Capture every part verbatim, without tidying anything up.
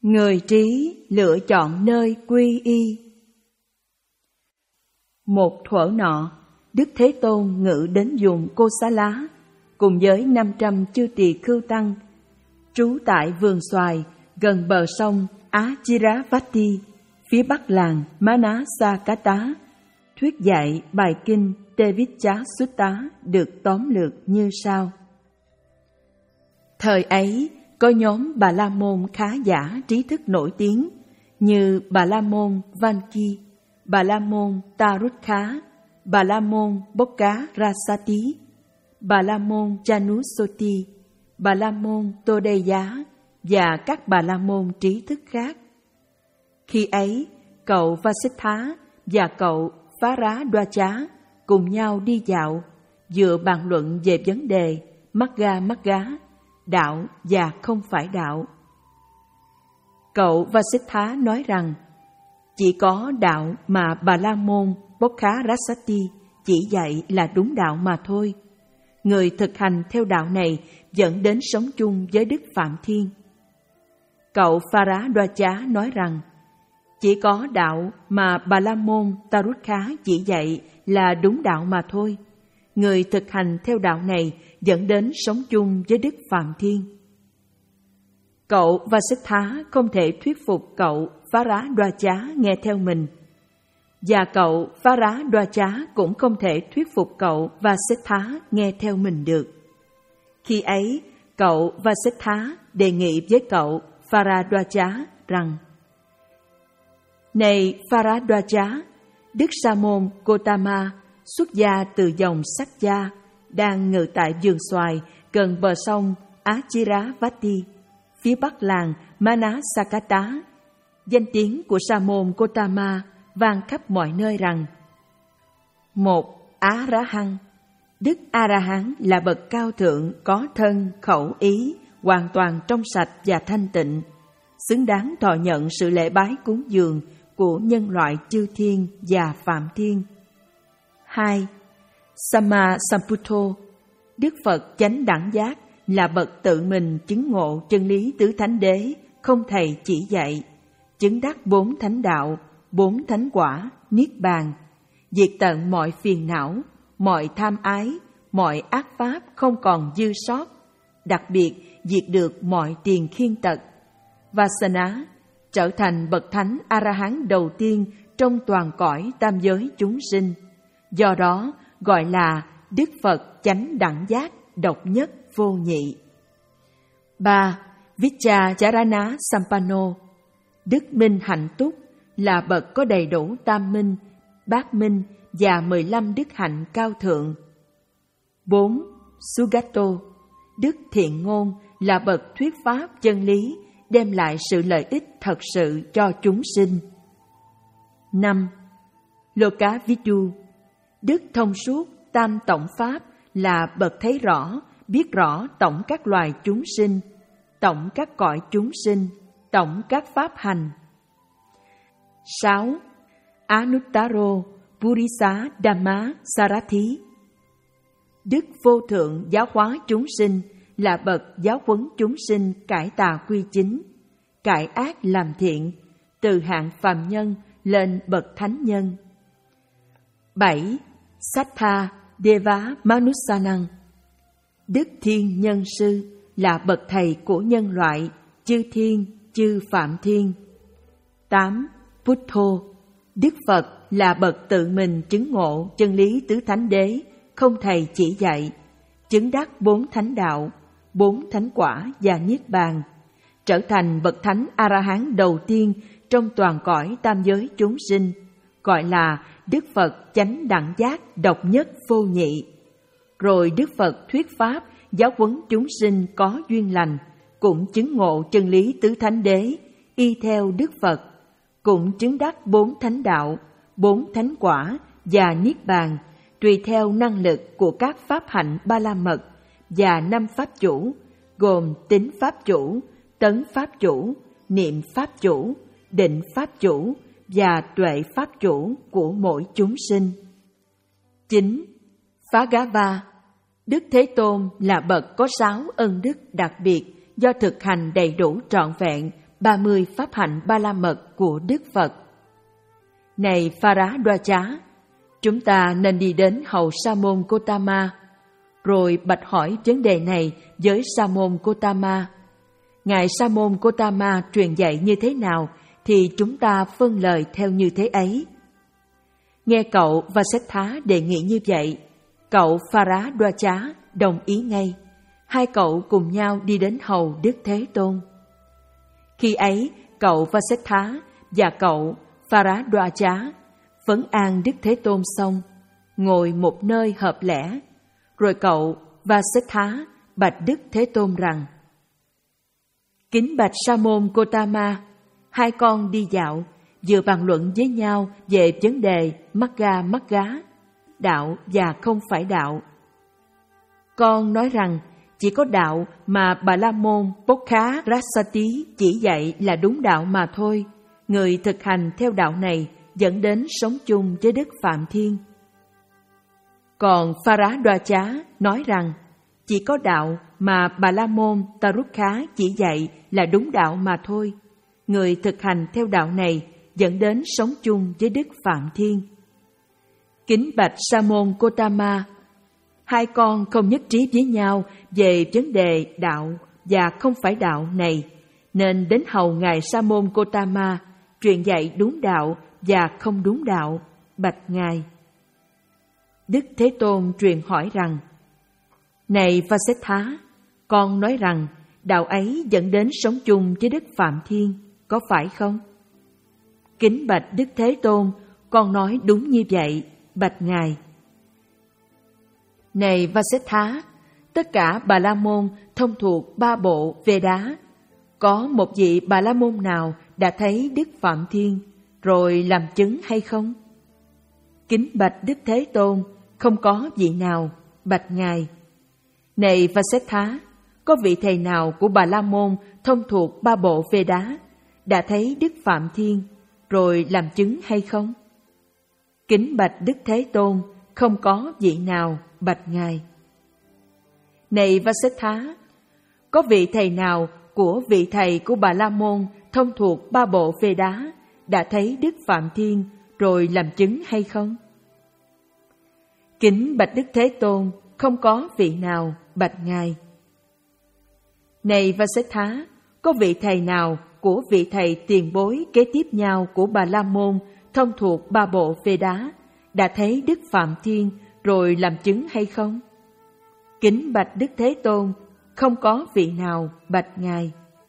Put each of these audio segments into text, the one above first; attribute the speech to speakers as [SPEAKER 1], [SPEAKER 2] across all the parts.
[SPEAKER 1] Người trí lựa chọn nơi quy y. Một thuở nọ, Đức Thế Tôn ngự đến vùng Cô Xá Lá cùng với năm trăm chư tỳ khưu tăng, trú tại vườn xoài gần bờ sông Achiravati, phía bắc làng Manasakata, thuyết dạy bài kinh Tevicca Sutta được tóm lược như sau. Thời ấy, có nhóm Bà La Môn khá giả trí thức nổi tiếng như Bà La Môn Vanki, Bà La Môn Tarukha, Bà La Môn Bokka Rasati, Bà La Môn Janusoti, Bà La Môn Todeya và các Bà La Môn trí thức khác. Khi ấy, cậu Vasitha và cậu Pharadwaja cùng nhau đi dạo, vừa bàn luận về vấn đề Magga Magga, đạo và không phải đạo. Cậu Vasitha nói rằng, chỉ có đạo mà Bà La Môn Bokkarasati chỉ dạy là đúng đạo mà thôi. Người thực hành theo đạo này dẫn đến sống chung với Đức Phạm Thiên. Cậu Pharadwaja nói rằng, chỉ có đạo mà Bà La Môn Tarukha chỉ dạy là đúng đạo mà thôi. Người thực hành theo đạo này dẫn đến sống chung với Đức Phạm Thiên. Cậu Vasitha không thể thuyết phục cậu Pharadwaja nghe theo mình, và cậu Pharadwaja cũng không thể thuyết phục cậu Vasitha nghe theo mình được. Khi ấy, cậu Vasitha đề nghị với cậu Pharadwaja rằng, này Pharadwaja, Đức Sa môn Gotama xuất gia từ dòng Sakya đang ngự tại vườn xoài gần bờ sông Achiravati, phía bắc làng Manasakata. Danh tiếng của Sa môn Gotama vang khắp mọi nơi rằng: một. A-ra-hăng. Đức A-ra-hán là bậc cao thượng, có thân, khẩu, ý hoàn toàn trong sạch và thanh tịnh, xứng đáng thọ nhận sự lễ bái cúng dường của nhân loại chư thiên và phạm thiên. Hai. Samma Sambuddho. Đức Phật chánh đẳng giác là bậc tự mình chứng ngộ chân lý tứ thánh đế, không thầy chỉ dạy, chứng đắc bốn thánh đạo, bốn thánh quả, niết bàn, diệt tận mọi phiền não, mọi tham ái, mọi ác pháp không còn dư sót, đặc biệt diệt được mọi tiền khiên tật. Vasana trở thành bậc thánh A-ra-hán đầu tiên trong toàn cõi tam giới chúng sinh, do đó gọi là Đức Phật chánh đẳng giác độc nhất vô nhị. Ba. Vichacharana Sampanno. Đức minh hạnh túc là bậc có đầy đủ tam minh, bát minh và mười lăm đức hạnh cao thượng. Bốn. Sugato. Đức thiện ngôn là bậc thuyết pháp chân lý, đem lại sự lợi ích thật sự cho chúng sinh. Năm. Lokavidu. Đức thông suốt tam tổng pháp là bậc thấy rõ, biết rõ tổng các loài chúng sinh, tổng các cõi chúng sinh, tổng các pháp hành. Sáu. Anuttaro Purisa Dhamma Sarathi. Đức vô thượng giáo hóa chúng sinh là bậc giáo huấn chúng sinh cải tà quy chính, cải ác làm thiện, từ hạng phàm nhân lên bậc thánh nhân. Bảy. Sattha Deva Manusanang. Đức thiên nhân sư là bậc thầy của nhân loại, chư thiên, chư phạm thiên. Tám. Buddho. Đức Phật là bậc tự mình chứng ngộ chân lý tứ thánh đế, không thầy chỉ dạy, chứng đắc bốn thánh đạo, bốn thánh quả và niết bàn, trở thành bậc thánh A-ra-hán đầu tiên trong toàn cõi tam giới chúng sinh, gọi là Đức Phật chánh đẳng giác độc nhất vô nhị. Rồi Đức Phật thuyết pháp giáo huấn chúng sinh có duyên lành, cũng chứng ngộ chân lý tứ thánh đế, y theo Đức Phật, cũng chứng đắc bốn thánh đạo, bốn thánh quả và niết bàn, tùy theo năng lực của các pháp hạnh ba la mật và năm pháp chủ, gồm tín pháp chủ, tấn pháp chủ, niệm pháp chủ, định pháp chủ và tuệ pháp chủ của mỗi chúng sinh. Chín. Phagava. Đức Thế Tôn là bậc có sáu ân đức đặc biệt do thực hành đầy đủ trọn vẹn ba mươi pháp hạnh ba la mật của Đức Phật. Này Pharadwaja, chúng ta nên đi đến hầu Sa môn Gotama, rồi bạch hỏi vấn đề này với Sa môn Gotama. Ngài Sa môn Gotama truyền dạy như thế nào thì chúng ta phân lời theo như thế ấy. Nghe cậu Vasetha đề nghị như vậy, cậu Pharadwaja đồng ý ngay. Hai cậu cùng nhau đi đến hầu Đức Thế Tôn. Khi ấy, cậu Vasetha và cậu Pharadwaja vấn an Đức Thế Tôn xong, ngồi một nơi hợp lẽ, rồi cậu Vasetha bạch Đức Thế Tôn rằng: Kính bạch Sa môn Gotama, hai con đi dạo, vừa bàn luận với nhau về vấn đề Magga Magga, đạo và không phải đạo. Con nói rằng chỉ có đạo mà Bà La Môn Bokkhārasati chỉ dạy là đúng đạo mà thôi. Người thực hành theo đạo này dẫn đến sống chung với Đức Phạm Thiên. Còn Pharadwaja nói rằng chỉ có đạo mà Bà La Môn Tarukha chỉ dạy là đúng đạo mà thôi. Người thực hành theo đạo này dẫn đến sống chung với Đức Phạm Thiên. Kính bạch Sa môn Gotama, hai con không nhất trí với nhau về vấn đề đạo và không phải đạo này, nên đến hầu ngài Sa môn Gotama truyền dạy đúng đạo và không đúng đạo, bạch ngài. Đức Thế Tôn truyền hỏi rằng: Này Vasetha, con nói rằng đạo ấy dẫn đến sống chung với Đức Phạm Thiên, có phải không? Kính bạch Đức Thế Tôn, con nói đúng như vậy, bạch ngài. Này Vasetha, tất cả Bà La Môn thông thuộc ba bộ Veda, có một vị Bà La Môn nào đã thấy Đức Phạm Thiên rồi làm chứng hay không? Kính bạch Đức Thế Tôn, không có vị nào, bạch ngài. Này Vasetha, có vị thầy nào của Bà La Môn thông thuộc ba bộ Veda đã thấy Đức Phạm Thiên rồi làm chứng hay không? Kính bạch Đức Thế Tôn, không có vị nào, bạch ngài. Này Vasetha, có vị thầy nào của vị thầy của Bà La Môn thông thuộc ba bộ Veda đã thấy Đức Phạm Thiên rồi làm chứng hay không? Kính bạch Đức Thế Tôn, không có vị nào, bạch ngài. Này Vasetha, có vị thầy nào của vị thầy tiền bối kế tiếp nhau của Bà La Môn thông thuộc ba bộ Veda đã thấy Đức Phạm Thiên rồi làm chứng hay không? Kính bạch Đức Thế Tôn, không có vị nào, bạch ngài.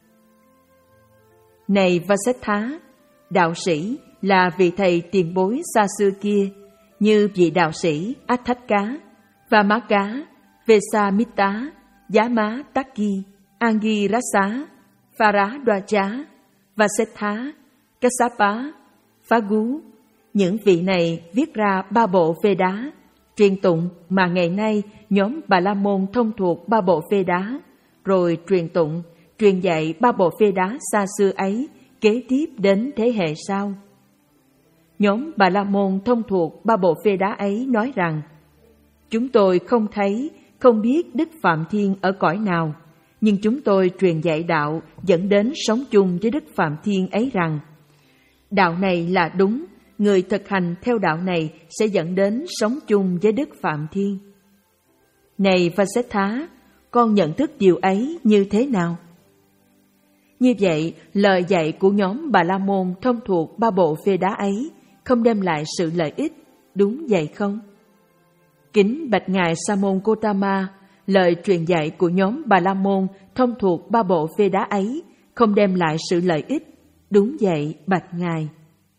[SPEAKER 1] Này Vasetha, đạo sĩ là vị thầy tiền bối xa xưa kia, như vị đạo sĩ Atthaka, Vamaka, Vesamita, Yama Taki, Angirasa, Pharadwaja, Vasetha, Kassapa, Phagu. Những vị này viết ra ba bộ Veda, truyền tụng mà ngày nay nhóm Bà La Môn thông thuộc ba bộ Veda, rồi truyền tụng, truyền dạy ba bộ Veda xa xưa ấy kế tiếp đến thế hệ sau. Nhóm Bà La Môn thông thuộc ba bộ Veda ấy nói rằng: Chúng tôi không thấy, không biết Đức Phạm Thiên ở cõi nào, nhưng chúng tôi truyền dạy đạo dẫn đến sống chung với Đức Phạm Thiên ấy rằng đạo này là đúng, người thực hành theo đạo này sẽ dẫn đến sống chung với Đức Phạm Thiên. Này Vasetha, con nhận thức điều ấy như thế nào? Như vậy, lời dạy của nhóm Bà La Môn thông thuộc ba bộ Veda ấy không đem lại sự lợi ích, đúng vậy không? Kính bạch ngài Sa môn Gotama, lời truyền dạy của nhóm Bà La Môn thông thuộc ba bộ Veda ấy không đem lại sự lợi ích, đúng vậy, bạch ngài.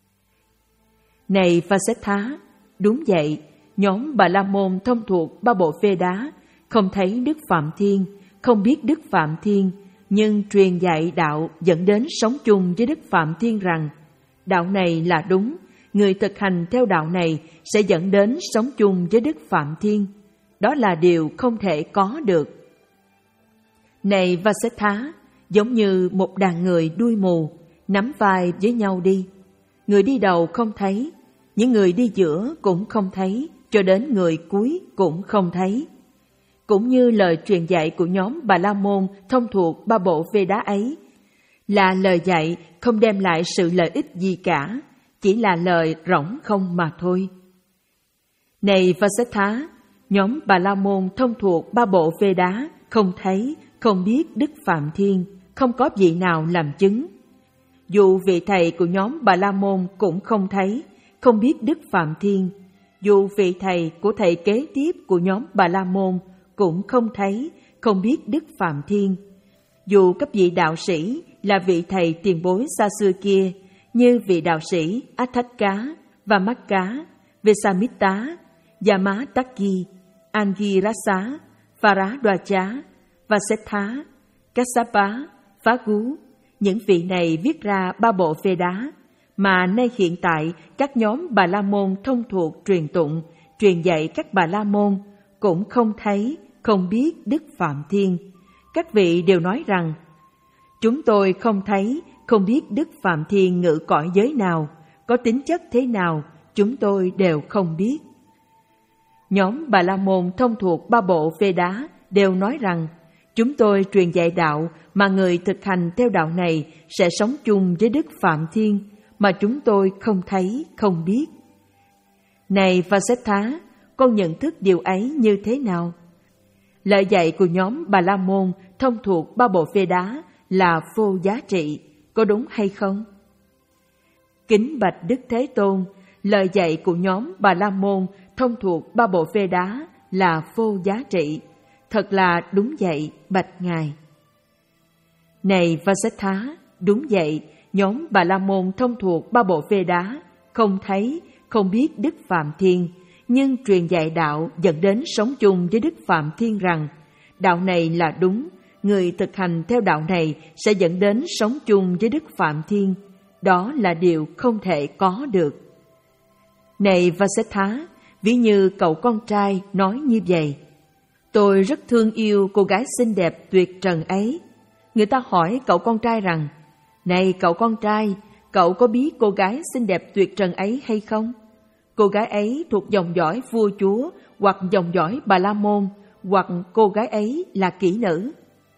[SPEAKER 1] Này Vasetha, đúng vậy, nhóm Bà La Môn thông thuộc ba bộ Veda không thấy Đức Phạm Thiên, không biết Đức Phạm Thiên, nhưng truyền dạy đạo dẫn đến sống chung với Đức Phạm Thiên rằng đạo này là đúng, người thực hành theo đạo này sẽ dẫn đến sống chung với Đức Phạm Thiên. Đó là điều không thể có được. Này Vasetha, giống như một đàn người đuôi mù, nắm vai với nhau đi. Người đi đầu không thấy, những người đi giữa cũng không thấy, cho đến người cuối cũng không thấy. Cũng như lời truyền dạy của nhóm Bà La Môn thông thuộc ba bộ Veda ấy, là lời dạy không đem lại sự lợi ích gì cả, chỉ là lời rỗng không mà thôi. Này Vasetha, nhóm Bà La Môn thông thuộc ba bộ Veda không thấy, không biết Đức Phạm Thiên, không có vị nào làm chứng. Dù vị thầy của nhóm Bà La Môn cũng không thấy, không biết Đức Phạm Thiên, dù vị thầy của thầy kế tiếp của nhóm Bà La Môn cũng không thấy, không biết Đức Phạm Thiên, dù các vị đạo sĩ là vị thầy tiền bối xa xưa kia, như vị đạo sĩ Atthaka, Vamakka, Vesamitta, Yamataki, Angirasa, Pharadwaja, Vasetha, Kassapa, Phá Gú, những vị này viết ra ba bộ Veda, mà nay hiện tại các nhóm Bà La Môn thông thuộc truyền tụng, truyền dạy các Bà La Môn cũng không thấy, không biết Đức Phạm Thiên. Các vị đều nói rằng, chúng tôi không thấy, không biết Đức Phạm Thiên ngự cõi giới nào, có tính chất thế nào, chúng tôi đều không biết. Nhóm Bà La Môn thông thuộc ba bộ Veda đều nói rằng, chúng tôi truyền dạy đạo mà người thực hành theo đạo này sẽ sống chung với Đức Phạm Thiên, mà chúng tôi không thấy, không biết. Này Vasetha, con nhận thức điều ấy như thế nào? Lời dạy của nhóm Bà La Môn thông thuộc ba bộ Veda là vô giá trị, có đúng hay không? Kính bạch Đức Thế Tôn, lời dạy của nhóm Bà La Môn thông thuộc ba bộ Veda là vô giá trị, thật là đúng vậy, bạch Ngài. Này Vasetha, đúng vậy, nhóm Bà La Môn thông thuộc ba bộ Veda không thấy, không biết Đức Phạm Thiên, nhưng truyền dạy đạo dẫn đến sống chung với Đức Phạm Thiên rằng đạo này là đúng, người thực hành theo đạo này sẽ dẫn đến sống chung với Đức Phạm Thiên. Đó là điều không thể có được. Này Vasetha, ví như cậu con trai nói như vậy: tôi rất thương yêu cô gái xinh đẹp tuyệt trần ấy. Người ta hỏi cậu con trai rằng, này cậu con trai, cậu có biết cô gái xinh đẹp tuyệt trần ấy hay không? Cô gái ấy thuộc dòng dõi vua chúa, hoặc dòng dõi Bà La Môn, hoặc cô gái ấy là kỹ nữ.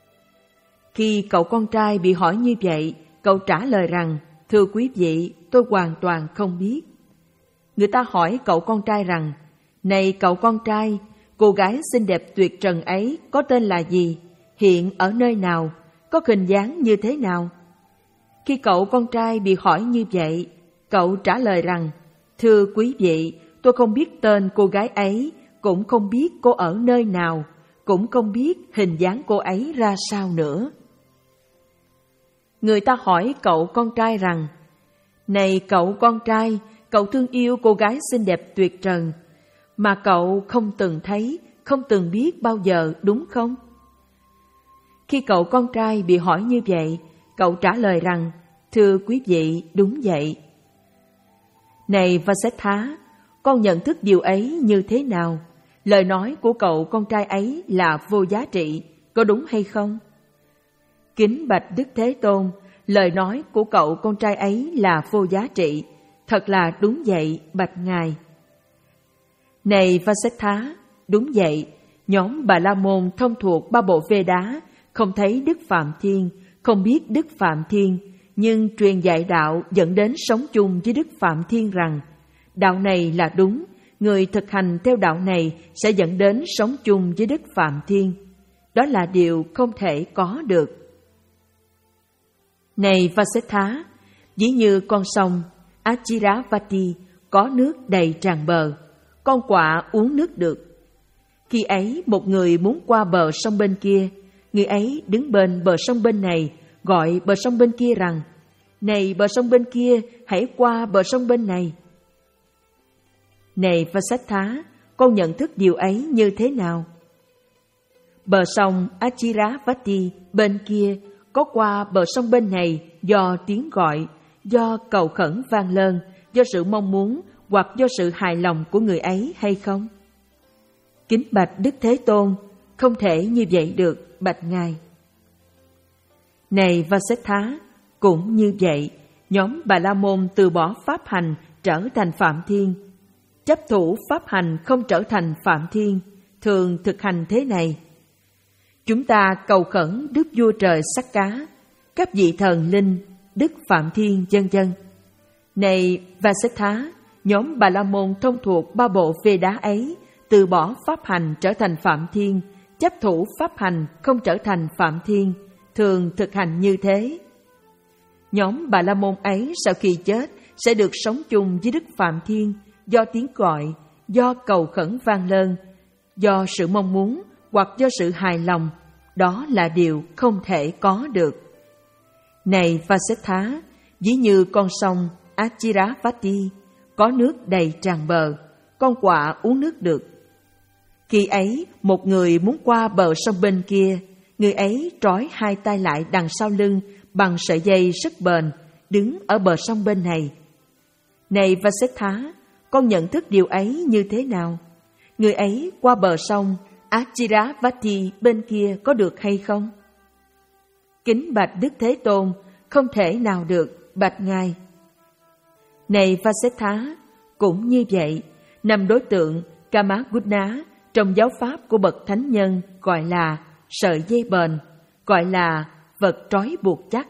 [SPEAKER 1] Khi cậu con trai bị hỏi như vậy, cậu trả lời rằng, thưa quý vị, tôi hoàn toàn không biết. Người ta hỏi cậu con trai rằng, này cậu con trai, cô gái xinh đẹp tuyệt trần ấy có tên là gì? Hiện ở nơi nào? Có hình dáng như thế nào? Khi cậu con trai bị hỏi như vậy, cậu trả lời rằng, thưa quý vị, tôi không biết tên cô gái ấy, cũng không biết cô ở nơi nào, cũng không biết hình dáng cô ấy ra sao nữa. Người ta hỏi cậu con trai rằng, này cậu con trai, cậu thương yêu cô gái xinh đẹp tuyệt trần, mà cậu không từng thấy, không từng biết bao giờ, đúng không? Khi cậu con trai bị hỏi như vậy, cậu trả lời rằng, thưa quý vị, đúng vậy. Này Vasetha, con nhận thức điều ấy như thế nào? Lời nói của cậu con trai ấy là vô giá trị, có đúng hay không? Kính bạch Đức Thế Tôn, lời nói của cậu con trai ấy là vô giá trị, thật là đúng vậy, bạch Ngài. Này Vasetha, đúng vậy, nhóm Bà La Môn thông thuộc ba bộ Veda không thấy Đức Phạm Thiên, không biết Đức Phạm Thiên, nhưng truyền dạy đạo dẫn đến sống chung với Đức Phạm Thiên rằng đạo này là đúng, người thực hành theo đạo này sẽ dẫn đến sống chung với Đức Phạm Thiên. Đó là điều không thể có được. Này Vasetha, ví như con sông Achiravati có nước đầy tràn bờ, con quạ uống nước được. Khi ấy một người muốn qua bờ sông bên kia, người ấy đứng bên bờ sông bên này, gọi bờ sông bên kia rằng, này bờ sông bên kia, hãy qua bờ sông bên này. Này Vasetha, con nhận thức điều ấy như thế nào? Bờ sông Achiravati bên kia có qua bờ sông bên này do tiếng gọi, do cầu khẩn vang lên, do sự mong muốn hoặc do sự hài lòng của người ấy hay không? Kính bạch Đức Thế Tôn, không thể như vậy được, bạch Ngài. Này Vasetha, cũng như vậy, nhóm Bà La Môn từ bỏ pháp hành trở thành Phạm Thiên. Chấp thủ pháp hành không trở thành Phạm Thiên, thường thực hành thế này. Chúng ta cầu khẩn Đức Vua Trời Sắc Cá, các vị thần linh, Đức Phạm Thiên, vân vân. Này Vasetha, nhóm Bà La Môn thông thuộc ba bộ Veda ấy từ bỏ pháp hành trở thành Phạm Thiên, chấp thủ pháp hành không trở thành Phạm Thiên, thường thực hành như thế. Nhóm Bà La Môn ấy sau khi chết sẽ được sống chung với Đức Phạm Thiên do tiếng gọi, do cầu khẩn vang lên, do sự mong muốn hoặc do sự hài lòng. Đó là điều không thể có được. Này Vasetha, ví như con sông Achiravati có nước đầy tràn bờ, con quạ uống nước được. Khi ấy, một người muốn qua bờ sông bên kia, người ấy trói hai tay lại đằng sau lưng bằng sợi dây rất bền, đứng ở bờ sông bên này. Này Vasetha, con nhận thức điều ấy như thế nào? Người ấy qua bờ sông Achiravati bên kia có được hay không? Kính bạch Đức Thế Tôn, không thể nào được, bạch Ngài. Này Vasetha, cũng như vậy, năm đối tượng Kamaguna trong giáo pháp của bậc thánh nhân gọi là sợi dây bền, gọi là vật trói buộc chắc.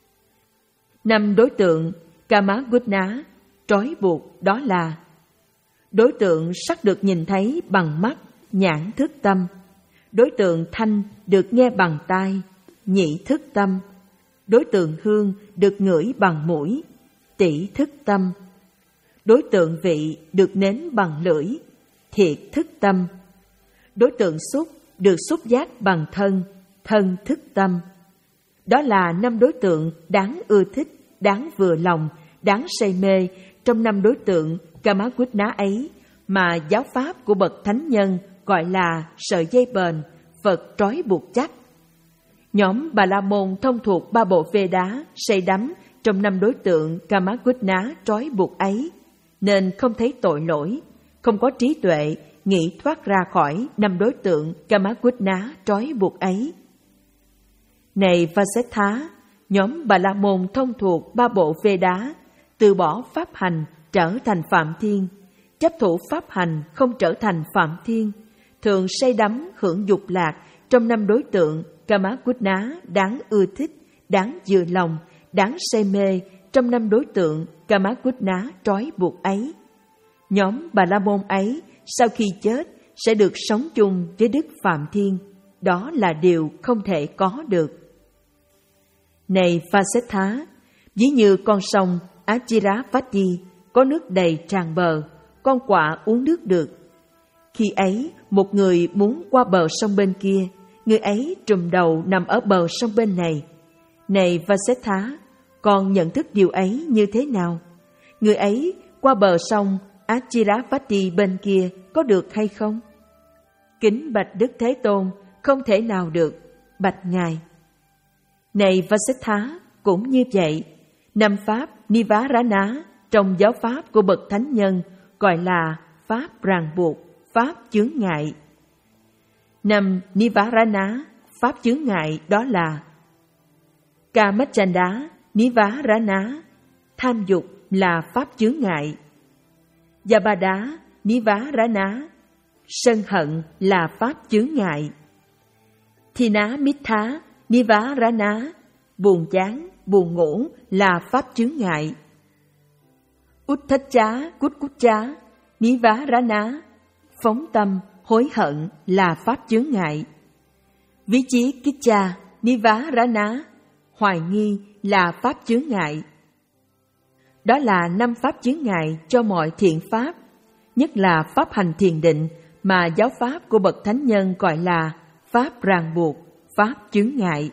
[SPEAKER 1] Năm đối tượng Kamaguna trói buộc đó là đối tượng sắc được nhìn thấy bằng mắt, nhãn thức tâm; đối tượng thanh được nghe bằng tai, nhị thức tâm; đối tượng hương được ngửi bằng mũi, tỷ thức tâm; đối tượng vị được nếm bằng lưỡi, thiệt thức tâm; đối tượng xúc được xúc giác bằng thân, thân thức tâm. Đó là năm đối tượng đáng ưa thích, đáng vừa lòng, đáng say mê trong năm đối tượng Kamaguna ấy mà giáo pháp của bậc thánh nhân gọi là sợi dây bền, vật trói buộc chắc. Nhóm Bà La Môn thông thuộc ba bộ Veda say đắm trong năm đối tượng Kamaguna trói buộc ấy, nên không thấy tội lỗi, không có trí tuệ nghĩ thoát ra khỏi năm đối tượng Kamaguna trói buộc ấy. Này Vasetha, nhóm Bà La Môn thông thuộc ba bộ Veda từ bỏ pháp hành trở thành Phạm Thiên, chấp thủ pháp hành không trở thành Phạm Thiên, thường say đắm hưởng dục lạc trong năm đối tượng Kamaguna đáng ưa thích, đáng vừa lòng, đáng say mê trong năm đối tượng Kamaguna trói buộc ấy. Nhóm Bà La Môn ấy sau khi chết sẽ được sống chung với Đức Phạm Thiên. Đó là điều không thể có được. Này Vasetha, ví như con sông Achiravati có nước đầy tràn bờ, con quạ uống nước được. Khi ấy, một người muốn qua bờ sông bên kia, người ấy trùm đầu nằm ở bờ sông bên này. Này Vasetha, con nhận thức điều ấy như thế nào? Người ấy qua bờ sông Achiravati bên kia có được hay không? Kính bạch Đức Thế Tôn, không thể nào được, bạch Ngài. Này Vasetha, cũng như vậy, năm pháp Nivarana trong giáo pháp của bậc thánh nhân gọi là pháp ràng buộc, pháp chướng ngại. Năm Nivarana, pháp chướng ngại đó là Kamachanda Nivarana, tham dục là pháp chướng ngại. Yabada Nivarana, sân hận là pháp chướng ngại. Thina Mitha Nivarana, buồn chán, buồn ngủ là pháp chướng ngại. Utthacha Kutkucha Nivarana, phóng tâm, hối hận là pháp chướng ngại. Vichi Kicha Nivarana, hoài nghi là pháp chướng ngại. Đó là năm pháp chướng ngại cho mọi thiện pháp, nhất là pháp hành thiền định mà giáo pháp của bậc thánh nhân gọi là pháp ràng buộc, pháp chướng ngại.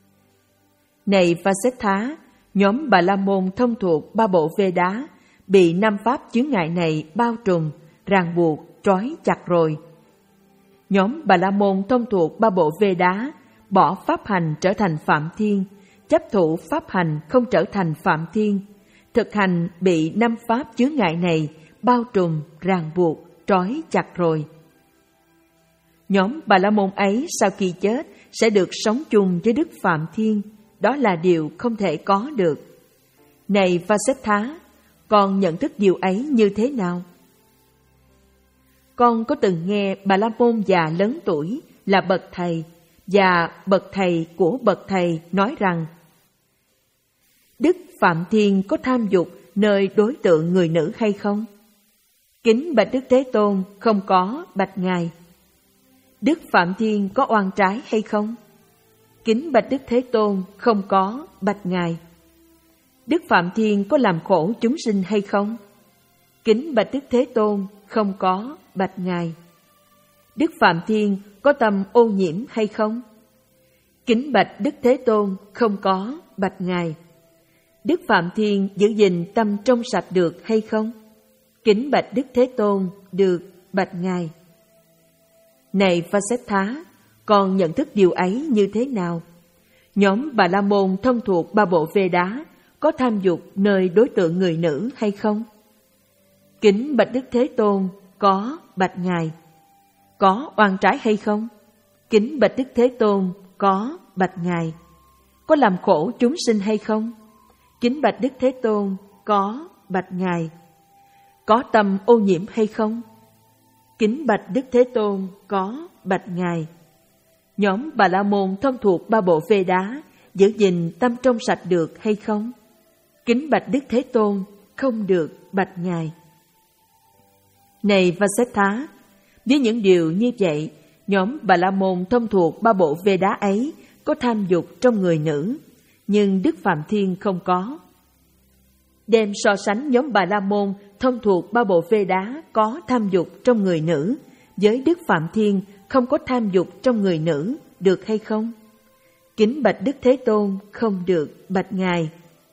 [SPEAKER 1] Này Vasetha, nhóm Bà La Môn thông thuộc ba bộ Veda bị năm pháp chướng ngại này bao trùm, ràng buộc, trói chặt rồi. Nhóm Bà La Môn thông thuộc ba bộ Veda bỏ pháp hành trở thành Phạm Thiên, chấp thủ pháp hành không trở thành Phạm Thiên, thực hành bị năm pháp chướng ngại này bao trùm, ràng buộc, trói chặt rồi. Nhóm Bà La Môn ấy sau khi chết sẽ được sống chung với Đức Phạm Thiên. Đó là điều không thể có được. Này Vasetha, con nhận thức điều ấy như thế nào? Con có từng nghe Bà La Môn già lớn tuổi là bậc thầy và bậc thầy của bậc thầy nói rằng Đức Phạm Thiên có tham dục nơi đối tượng người nữ hay không? Kính bạch Đức Thế Tôn, không có, bạch Ngài. Đức Phạm Thiên có oan trái hay không? Kính bạch Đức Thế Tôn, không có, bạch Ngài. Đức Phạm Thiên có làm khổ chúng sinh hay không? Kính bạch Đức Thế Tôn, không có, bạch Ngài. Đức Phạm Thiên có tâm ô nhiễm hay không? Kính bạch Đức Thế Tôn, không có, bạch Ngài. Đức Phạm Thiên giữ gìn tâm trong sạch được hay không? Kính bạch Đức Thế Tôn, được, bạch Ngài. Này Vasettha, con nhận thức điều ấy như thế nào? Nhóm Bà La Môn thông thuộc ba bộ Veda có tham dục nơi đối tượng người nữ hay không? Kính bạch Đức Thế Tôn, có, bạch Ngài. Có oan trái hay không? Kính bạch Đức Thế Tôn, có, bạch Ngài. Có làm khổ chúng sinh hay không? Kính bạch Đức Thế Tôn, có, bạch Ngài. Có tâm ô nhiễm hay không? Kính bạch Đức Thế Tôn, có, bạch Ngài. Nhóm Bà La Môn thông thuộc ba bộ Veda giữ gìn tâm trong sạch được hay không? Kính bạch Đức Thế Tôn, không được, bạch Ngài. Này Vasettha, với những điều như vậy, nhóm Bà La Môn thông thuộc ba bộ Veda ấy có tham dục trong người nữ, nhưng Đức Phạm Thiên không có. Đem so sánh nhóm Bà La Môn thông thuộc ba bộ Veda có tham dục trong người nữ với Đức Phạm Thiên không có tham dục trong người nữ, được hay không? Kính bạch Đức Thế Tôn, không được, bạch Ngài.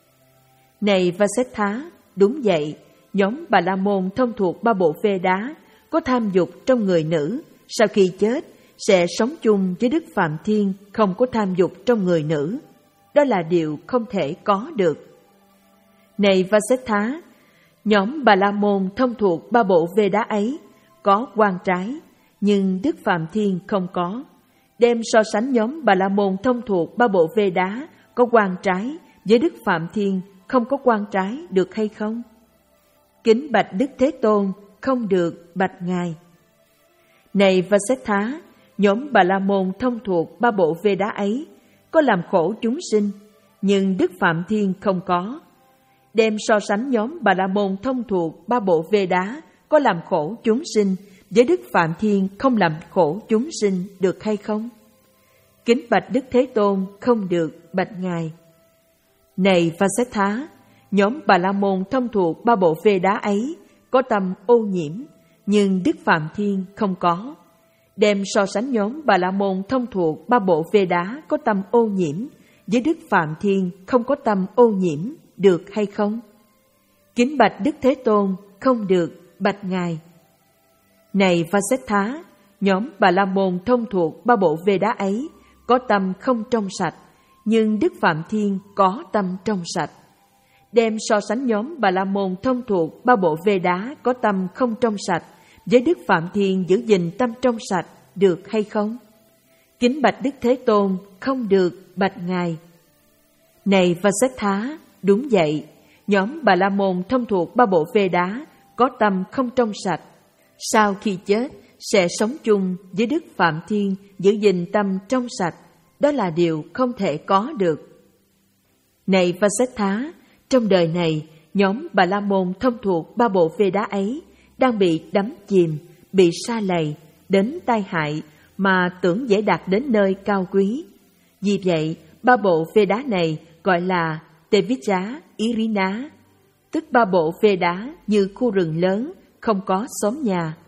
[SPEAKER 1] Này Vasettha, đúng vậy, nhóm Bà La Môn thông thuộc ba bộ Veda có tham dục trong người nữ, sau khi chết sẽ sống chung với Đức Phạm Thiên không có tham dục trong người nữ. Đó là điều không thể có được. Này Vasettha, nhóm Bà La Môn thông thuộc ba bộ Veda ấy có oan trái, nhưng Đức Phạm Thiên không có. Đem so sánh nhóm Bà La Môn thông thuộc ba bộ Veda có oan trái với Đức Phạm Thiên không có oan trái, được hay không? Kính bạch Đức Thế Tôn, không được, bạch Ngài. Này Vasettha, nhóm Bà La Môn thông thuộc ba bộ Veda ấy có làm khổ chúng sinh, nhưng Đức Phạm Thiên không có. Đem so sánh nhóm Bà La Môn thông thuộc ba bộ Veda có làm khổ chúng sinh với Đức Phạm Thiên không làm khổ chúng sinh, được hay không? Kính bạch Đức Thế Tôn, không được, bạch Ngài. Này Vasettha, nhóm Bà La Môn thông thuộc ba bộ Veda ấy có tâm ô nhiễm, nhưng Đức Phạm Thiên không có. Đem so sánh nhóm Bà La Môn thông thuộc ba bộ Veda có tâm ô nhiễm với Đức Phạm Thiên không có tâm ô nhiễm, được hay không? Kính bạch Đức Thế Tôn, không được, bạch Ngài. Này Vasettha, nhóm Bà La Môn thông thuộc ba bộ Veda ấy có tâm không trong sạch, nhưng Đức Phạm Thiên có tâm trong sạch. Đem so sánh nhóm Bà La Môn thông thuộc ba bộ Veda có tâm không trong sạch với Đức Phạm Thiên giữ gìn tâm trong sạch, được hay không? Kính bạch Đức Thế Tôn, không được, bạch Ngài. Này Vasettha, đúng vậy, nhóm Bà La Môn thông thuộc ba bộ Veda có tâm không trong sạch, sau khi chết sẽ sống chung với Đức Phạm Thiên giữ gìn tâm trong sạch. Đó là điều không thể có được. Này Vasettha, trong đời này, nhóm Bà La Môn thông thuộc ba bộ Veda ấy đang bị đắm chìm, bị sa lầy, đến tai hại mà tưởng dễ đạt đến nơi cao quý. Vì vậy, ba bộ Veda này gọi là Tevijja Irina, tức ba bộ Veda như khu rừng lớn, không có xóm nhà.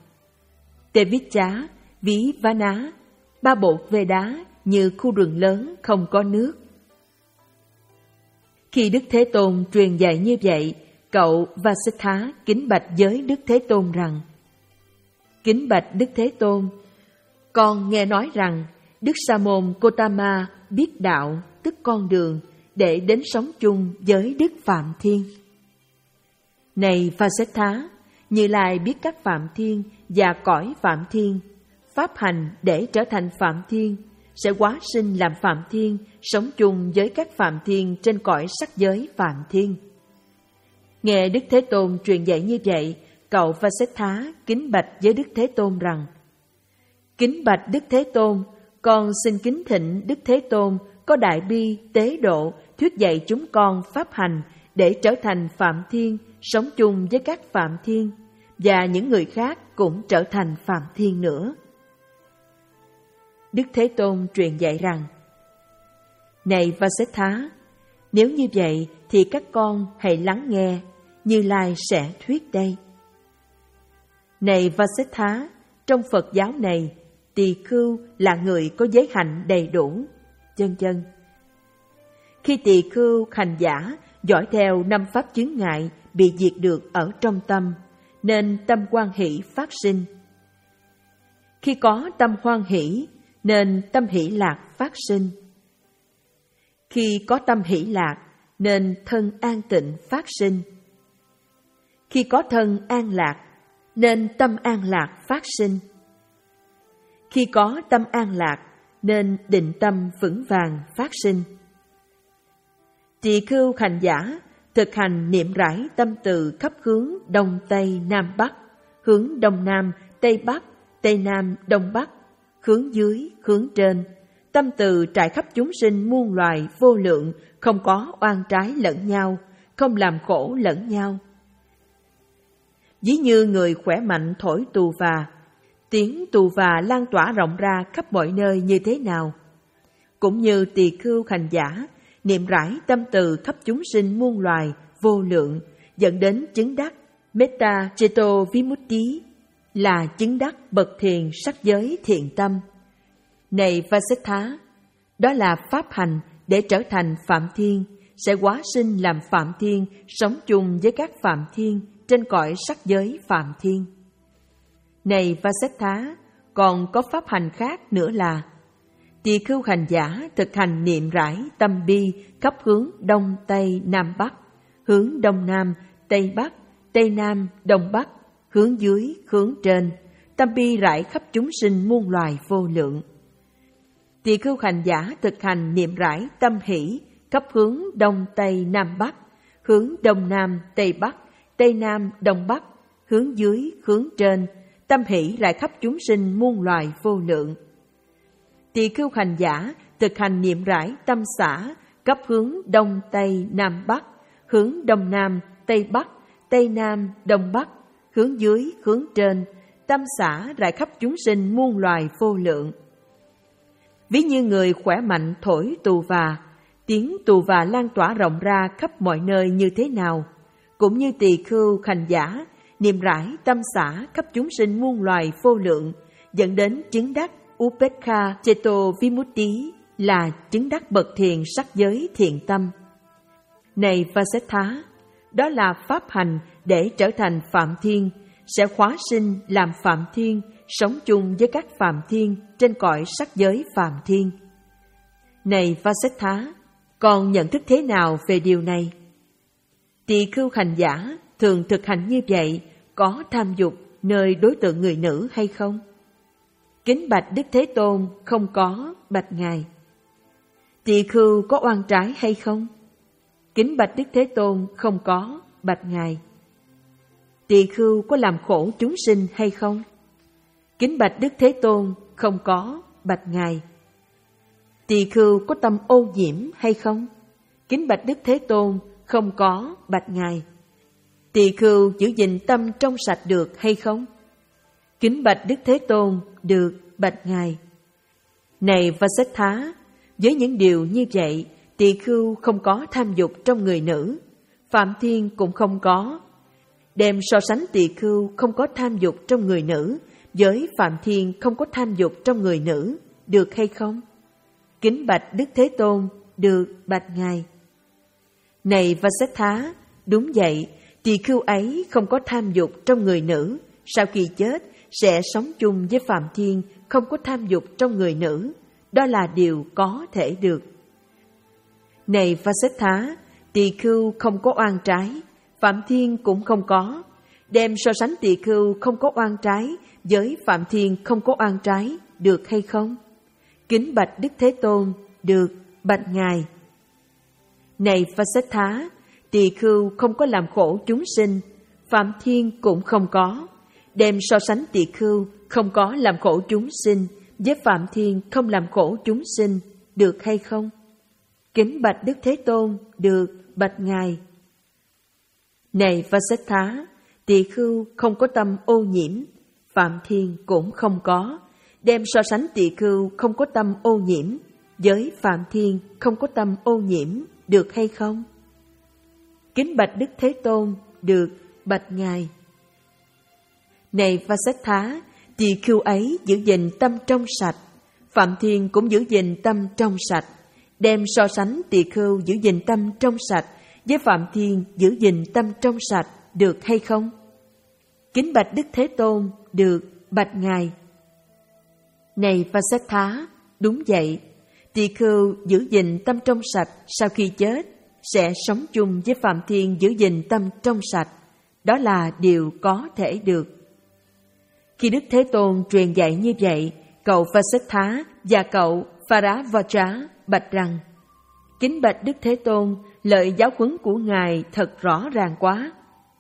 [SPEAKER 1] Tevijja Vivana, ba bộ Veda như khu rừng lớn, không có nước. Khi Đức Thế Tôn truyền dạy như vậy, cậu Vasettha kính bạch với Đức Thế Tôn rằng: Kính bạch Đức Thế Tôn, con nghe nói rằng Đức Sa môn Gotama biết đạo, tức con đường, để đến sống chung với Đức Phạm Thiên. Này Vasettha, Như Lai biết các Phạm Thiên và cõi Phạm Thiên, pháp hành để trở thành Phạm Thiên, sẽ hóa sinh làm Phạm Thiên, sống chung với các Phạm Thiên trên cõi sắc giới Phạm Thiên. Nghe Đức Thế Tôn truyền dạy như vậy, cậu Vasettha kính bạch với Đức Thế Tôn rằng: Kính bạch Đức Thế Tôn, con xin kính thỉnh Đức Thế Tôn có đại bi tế độ thuyết dạy chúng con pháp hành để trở thành Phạm Thiên, sống chung với các Phạm Thiên, và những người khác cũng trở thành Phạm Thiên nữa. Đức Thế Tôn truyền dạy rằng: Này Vasetha, nếu như vậy thì các con hãy lắng nghe, Như Lai sẽ thuyết đây. Này Vasetha, trong Phật giáo này, tỳ khưu là người có giới hạnh đầy đủ, vân vân. Khi tỳ khưu hành giả dõi theo năm pháp chướng ngại bị diệt được ở trong tâm, nên tâm hoan hỷ phát sinh. Khi có tâm hoan hỷ, nên tâm hỷ lạc phát sinh. Khi có tâm hỷ lạc, nên thân an tịnh phát sinh. Khi có thân an lạc, nên tâm an lạc phát sinh. Khi có tâm an lạc, nên định tâm vững vàng phát sinh. Tỳ khưu hành giả thực hành niệm rải tâm từ khắp hướng Đông Tây Nam Bắc, hướng Đông Nam Tây Bắc, Tây Nam Đông Bắc, hướng dưới, hướng trên. Tâm từ trải khắp chúng sinh muôn loài vô lượng, không có oan trái lẫn nhau, không làm khổ lẫn nhau. Ví như người khỏe mạnh thổi tù và, tiếng tù và lan tỏa rộng ra khắp mọi nơi như thế nào. Cũng như tỳ khưu hành giả niệm rải tâm từ khắp chúng sinh muôn loài vô lượng, dẫn đến chứng đắc Metta Ceto Vimutti, là chứng đắc bậc thiền sắc giới thiện tâm. Này Vasetha, đó là pháp hành để trở thành Phạm Thiên, sẽ hóa sinh làm Phạm Thiên, sống chung với các Phạm Thiên trên cõi sắc giới Phạm Thiên. Này Vasetha, còn có pháp hành khác nữa là: tỳ khưu hành giả thực hành niệm rải tâm bi khắp hướng Đông Tây Nam Bắc, hướng Đông Nam Tây Bắc, Tây Nam Đông Bắc, hướng dưới, hướng trên. Tâm bi rải khắp chúng sinh muôn loài vô lượng. Tỳ khưu hành giả thực hành niệm rải tâm hỷ khắp hướng Đông Tây Nam Bắc, hướng Đông Nam Tây Bắc, Tây Nam Đông Bắc, hướng dưới, hướng trên. Tâm hỷ rải khắp chúng sinh muôn loài vô lượng. Tỳ khưu hành giả thực hành niệm rải tâm xả khắp hướng Đông Tây Nam Bắc, hướng Đông Nam Tây Bắc, Tây Nam Đông Bắc, hướng dưới, hướng trên. Tâm xả rải khắp chúng sinh muôn loài vô lượng. Ví như người khỏe mạnh thổi tù và, tiếng tù và lan tỏa rộng ra khắp mọi nơi như thế nào. Cũng như tỳ khưu hành giả niệm rải tâm xả khắp chúng sinh muôn loài vô lượng, dẫn đến chứng đắc Upekha Ceto Vimutti, là chứng đắc bậc thiền sắc giới thiện tâm. Này Vasetha, đó là pháp hành để trở thành Phạm Thiên, sẽ hóa sinh làm Phạm Thiên, sống chung với các Phạm Thiên trên cõi sắc giới Phạm Thiên. Này Vasetha, con nhận thức thế nào về điều này? Tỳ khưu hành giả thường thực hành như vậy có tham dục nơi đối tượng người nữ hay không? Kính bạch Đức Thế Tôn: không có, bạch Ngài. Tỳ khưu có oan trái hay không? Kính bạch Đức Thế Tôn: không có, bạch Ngài. Tỳ khưu có làm khổ chúng sinh hay không? Kính bạch Đức Thế Tôn: không có, bạch Ngài. Tỳ khưu có tâm ô nhiễm hay không? Kính bạch Đức Thế Tôn: không có, bạch Ngài. Tỳ khưu giữ gìn tâm trong sạch được hay không? Kính bạch Đức Thế Tôn: được, bạch Ngài. Này Vasetha, với những điều như vậy, tỳ khưu không có tham dục trong người nữ, Phạm Thiên cũng không có. Đem so sánh tỳ khưu không có tham dục trong người nữ với Phạm Thiên không có tham dục trong người nữ, được hay không? Kính bạch Đức Thế Tôn: được, bạch Ngài. Này Vasetha, đúng vậy, tỳ khưu ấy không có tham dục trong người nữ, sau khi chết sẽ sống chung với Phạm Thiên không có tham dục trong người nữ, đó là điều có thể được. Này Vasetha, tỳ khưu không có oan trái, Phạm Thiên cũng không có. Đem so sánh tỳ khưu không có oan trái với Phạm Thiên không có oan trái, được hay không? Kính bạch Đức Thế Tôn: được, bạch Ngài. Này Vasetha, tỳ khưu không có làm khổ chúng sinh, Phạm Thiên cũng không có. Đem so sánh tỳ khưu không có làm khổ chúng sinh với Phạm Thiên không làm khổ chúng sinh, được hay không? Kính bạch Đức Thế Tôn, được, bạch Ngài. Này Vasettha, tỳ khưu không có tâm ô nhiễm, Phạm Thiên cũng không có. Đem so sánh tỳ khưu không có tâm ô nhiễm với Phạm Thiên không có tâm ô nhiễm, được hay không? Kính bạch Đức Thế Tôn, được, bạch Ngài. Này Vasettha, tỳ khưu ấy giữ gìn tâm trong sạch, Phạm Thiên cũng giữ gìn tâm trong sạch. Đem so sánh tỳ khưu giữ gìn tâm trong sạch với Phạm Thiên giữ gìn tâm trong sạch, được hay không? Kính bạch Đức Thế Tôn, được, bạch Ngài. Này Vasettha, đúng vậy, tỳ khưu giữ gìn tâm trong sạch sau khi chết sẽ sống chung với Phạm Thiên giữ gìn tâm trong sạch. Đó là điều có thể được. Khi Đức Thế Tôn truyền dạy như vậy, cậu Vasettha và cậu Pharavaja bạch rằng: Kính bạch Đức Thế Tôn, lời giáo huấn của Ngài thật rõ ràng quá.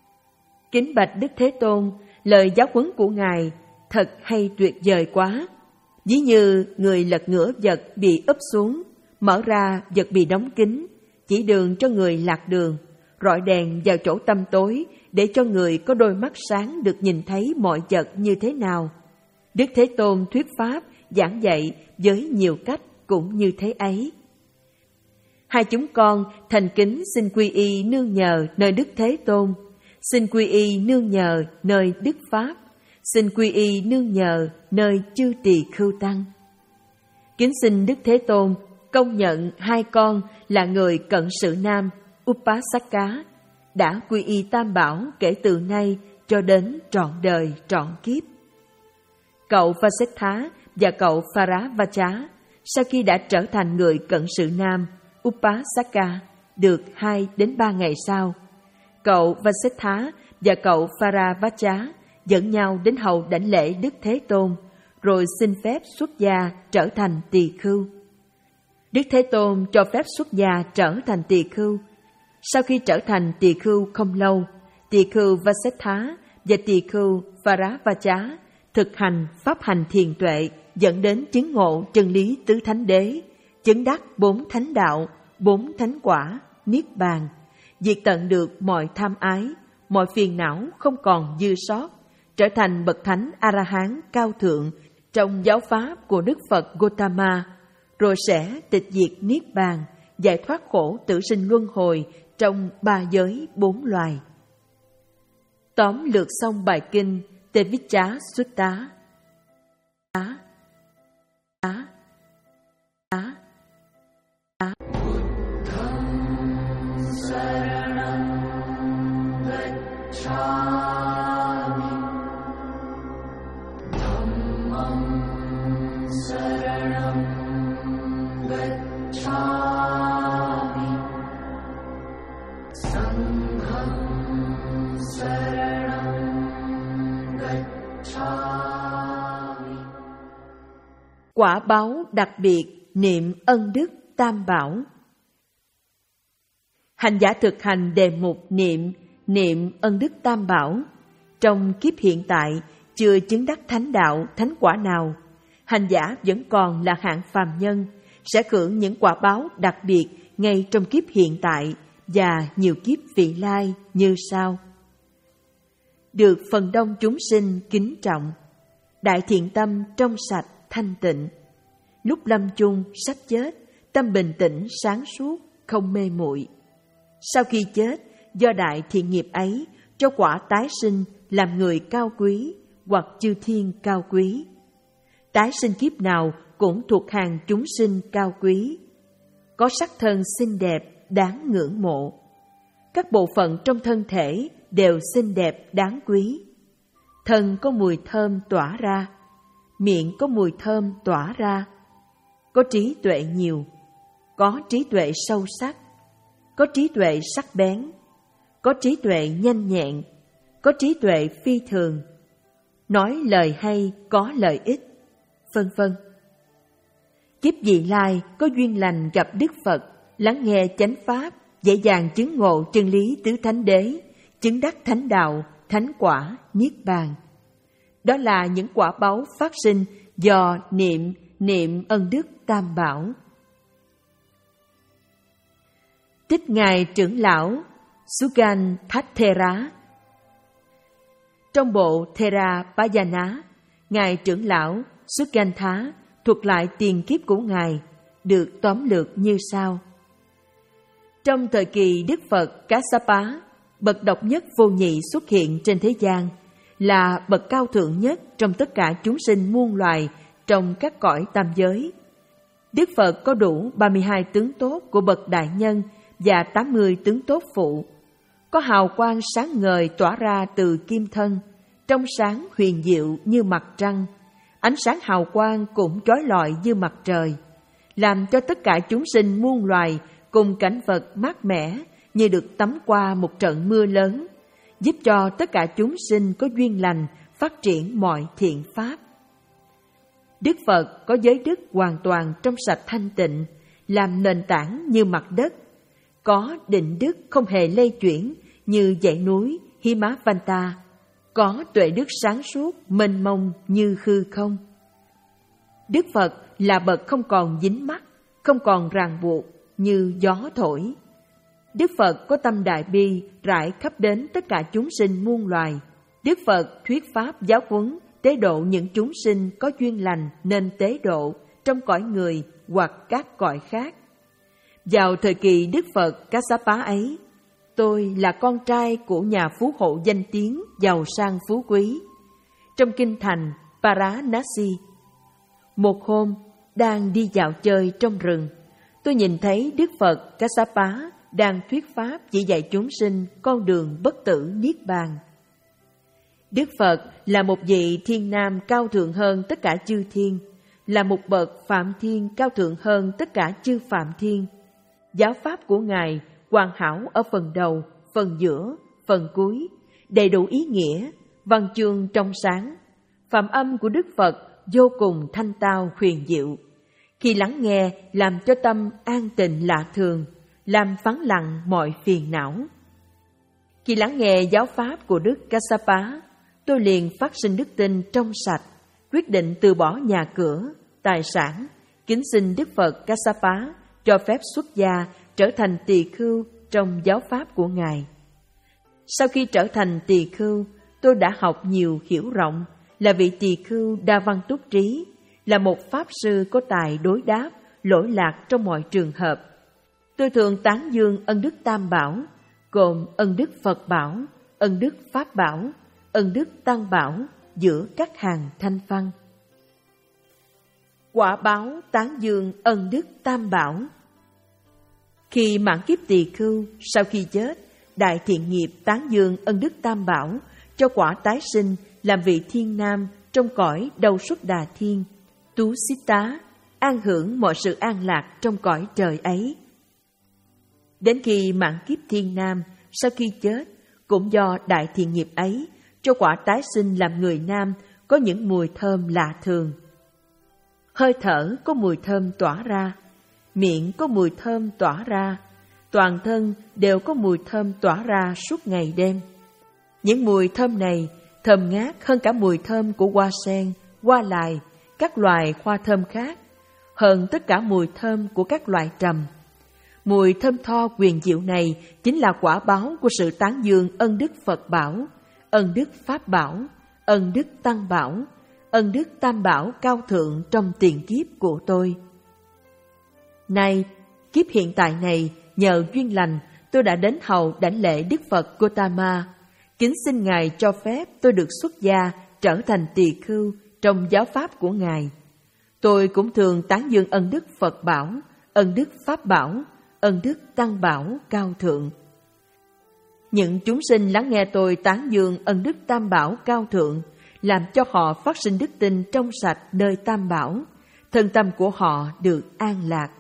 [SPEAKER 1] Kính bạch Đức Thế Tôn, lời giáo huấn của Ngài thật hay tuyệt vời quá. Ví như người lật ngửa vật bị úp xuống, mở ra vật bị đóng kín, chỉ đường cho người lạc đường, rọi đèn vào chỗ tăm tối để cho người có đôi mắt sáng được nhìn thấy mọi vật như thế nào. Đức Thế Tôn thuyết pháp, giảng dạy với nhiều cách cũng như thế ấy. Hai chúng con thành kính xin quy y nương nhờ nơi Đức Thế Tôn, xin quy y nương nhờ nơi Đức Pháp, xin quy y nương nhờ nơi chư tỳ khưu tăng. Kính xin Đức Thế Tôn công nhận hai con là người cận sự nam Upasaka đã quy y Tam Bảo kể từ nay cho đến trọn đời trọn kiếp. Cậu Vasettha và cậu Pharavaja sau khi đã trở thành người cận sự nam Upasaka được hai đến ba ngày sau, cậu Vasettha và cậu Pharavaja dẫn nhau đến hầu đảnh lễ Đức Thế Tôn, rồi xin phép xuất gia trở thành tỳ khưu. Đức Thế Tôn cho phép xuất gia trở thành tỳ khưu. Sau khi trở thành tỳ khưu không lâu, tỳ khưu Vasettha và tỳ khưu Pharavaja thực hành pháp hành thiền tuệ dẫn đến chứng ngộ chân lý tứ thánh đế, chứng đắc bốn thánh đạo, bốn thánh quả, niết bàn, diệt tận được mọi tham ái, mọi phiền não không còn dư sót, trở thành bậc thánh A-la-hán cao thượng trong giáo pháp của Đức Phật Gautama, rồi sẽ tịch diệt niết bàn, giải thoát khổ tử sinh luân hồi trong ba giới bốn loài. Tóm lược xong bài kinh Tevicha Sutta. Á á á á quả báo đặc biệt niệm ân đức Tam Bảo. Hành giả thực hành đề mục niệm niệm ân đức Tam Bảo trong kiếp hiện tại chưa chứng đắc thánh đạo thánh quả nào, hành giả vẫn còn là hạng phàm nhân, sẽ hưởng những quả báo đặc biệt ngay trong kiếp hiện tại và nhiều kiếp vị lai như sau. Được phần đông chúng sinh kính trọng, đại thiện tâm trong sạch thanh tịnh, lúc lâm chung sắp chết, tâm bình tĩnh sáng suốt, không mê muội. Sau khi chết, do đại thiện nghiệp ấy, cho quả tái sinh làm người cao quý hoặc chư thiên cao quý. Tái sinh kiếp nào cũng thuộc hàng chúng sinh cao quý, có sắc thân xinh đẹp đáng ngưỡng mộ. Các bộ phận trong thân thể đều xinh đẹp đáng quý. Thân có mùi thơm tỏa ra, miệng có mùi thơm tỏa ra, có trí tuệ nhiều, có trí tuệ sâu sắc, có trí tuệ sắc bén, có trí tuệ nhanh nhẹn, có trí tuệ phi thường, nói lời hay có lợi ích, vân vân. Kiếp vị lai có duyên lành gặp Đức Phật, lắng nghe chánh pháp, dễ dàng chứng ngộ chân lý tứ thánh đế, chứng đắc thánh đạo, thánh quả, niết bàn. Đó là những quả báu phát sinh do niệm niệm ân đức Tam Bảo. Tích Ngài trưởng lão Sugan Thera. Trong bộ Thera Payana, Ngài trưởng lão Sugantha thuật lại tiền kiếp của Ngài, được tóm lược như sau. Trong thời kỳ Đức Phật Kassapa, bậc độc nhất vô nhị xuất hiện trên thế gian, là bậc cao thượng nhất trong tất cả chúng sinh muôn loài trong các cõi tam giới. Đức Phật có đủ ba mươi hai tướng tốt của bậc đại nhân và tám mươi tướng tốt phụ, có hào quang sáng ngời tỏa ra từ kim thân, trong sáng huyền diệu như mặt trăng, ánh sáng hào quang cũng chói lọi như mặt trời, làm cho tất cả chúng sinh muôn loài cùng cảnh vật mát mẻ như được tắm qua một trận mưa lớn, giúp cho tất cả chúng sinh có duyên lành phát triển mọi thiện pháp. Đức Phật có giới đức hoàn toàn trong sạch thanh tịnh, làm nền tảng như mặt đất, có định đức không hề lay chuyển như dãy núi Himavanta, có tuệ đức sáng suốt mênh mông như hư không. Đức Phật là bậc không còn dính mắc, không còn ràng buộc như gió thổi. Đức Phật có tâm đại bi rải khắp đến tất cả chúng sinh muôn loài. Đức Phật thuyết pháp giáo huấn tế độ những chúng sinh có duyên lành nên tế độ trong cõi người hoặc các cõi khác. Vào thời kỳ Đức Phật Kassapa ấy, tôi là con trai của nhà phú hộ danh tiếng giàu sang phú quý. Trong kinh thành Paranasi, một hôm đang đi dạo chơi trong rừng, tôi nhìn thấy Đức Phật Kassapa đang thuyết pháp chỉ dạy chúng sinh con đường bất tử niết bàn. Đức Phật là một vị thiên nam cao thượng hơn tất cả chư thiên, là một bậc phạm thiên cao thượng hơn tất cả chư phạm thiên. Giáo pháp của Ngài hoàn hảo ở phần đầu, phần giữa, phần cuối, đầy đủ ý nghĩa, văn chương trong sáng. Phạm âm của Đức Phật vô cùng thanh tao huyền diệu. Khi lắng nghe làm cho tâm an tịnh lạ thường, làm vắng lặng mọi phiền não. Khi lắng nghe giáo pháp của Đức Kassapa, tôi liền phát sinh đức tin trong sạch, quyết định từ bỏ nhà cửa, tài sản, kính xin Đức Phật Kassapa cho phép xuất gia trở thành tỳ khưu trong giáo pháp của Ngài. Sau khi trở thành tỳ khưu, tôi đã học nhiều hiểu rộng, là vị tỳ khưu đa văn túc trí, là một pháp sư có tài đối đáp, lỗi lạc trong mọi trường hợp. Tôi thường tán dương ân đức Tam Bảo, gồm ân đức Phật Bảo, ân đức Pháp Bảo, ân đức Tăng Bảo giữa các hàng thanh văn. Quả báo tán dương ân đức Tam Bảo. Khi mãn kiếp tỳ khưu, sau khi chết, đại thiện nghiệp tán dương ân đức Tam Bảo cho quả tái sinh làm vị thiên nam trong cõi Đầu Xuất Đà Thiên, Tú Xích Tá, an hưởng mọi sự an lạc trong cõi trời ấy. Đến khi mãn kiếp thiên nam, sau khi chết, cũng do đại thiện nghiệp ấy, cho quả tái sinh làm người nam có những mùi thơm lạ thường. Hơi thở có mùi thơm tỏa ra, miệng có mùi thơm tỏa ra, toàn thân đều có mùi thơm tỏa ra suốt ngày đêm. Những mùi thơm này thơm ngát hơn cả mùi thơm của hoa sen, hoa lài, các loài hoa thơm khác, hơn tất cả mùi thơm của các loại trầm. Mùi thơm tho quyền diệu này chính là quả báo của sự tán dương ân đức Phật Bảo, ân đức Pháp Bảo, ân đức Tăng Bảo, ân đức Tam Bảo cao thượng trong tiền kiếp của tôi. Nay, kiếp hiện tại này, nhờ duyên lành, tôi đã đến hầu đảnh lễ Đức Phật Gotama, kính xin Ngài cho phép tôi được xuất gia trở thành tỳ khưu trong giáo pháp của Ngài. Tôi cũng thường tán dương ân đức Phật Bảo, ân đức Pháp Bảo, ân đức Tăng Bảo cao thượng. Những chúng sinh lắng nghe tôi tán dương ân đức Tam Bảo cao thượng, làm cho họ phát sinh đức tin trong sạch nơi Tam Bảo, thân tâm của họ được an lạc.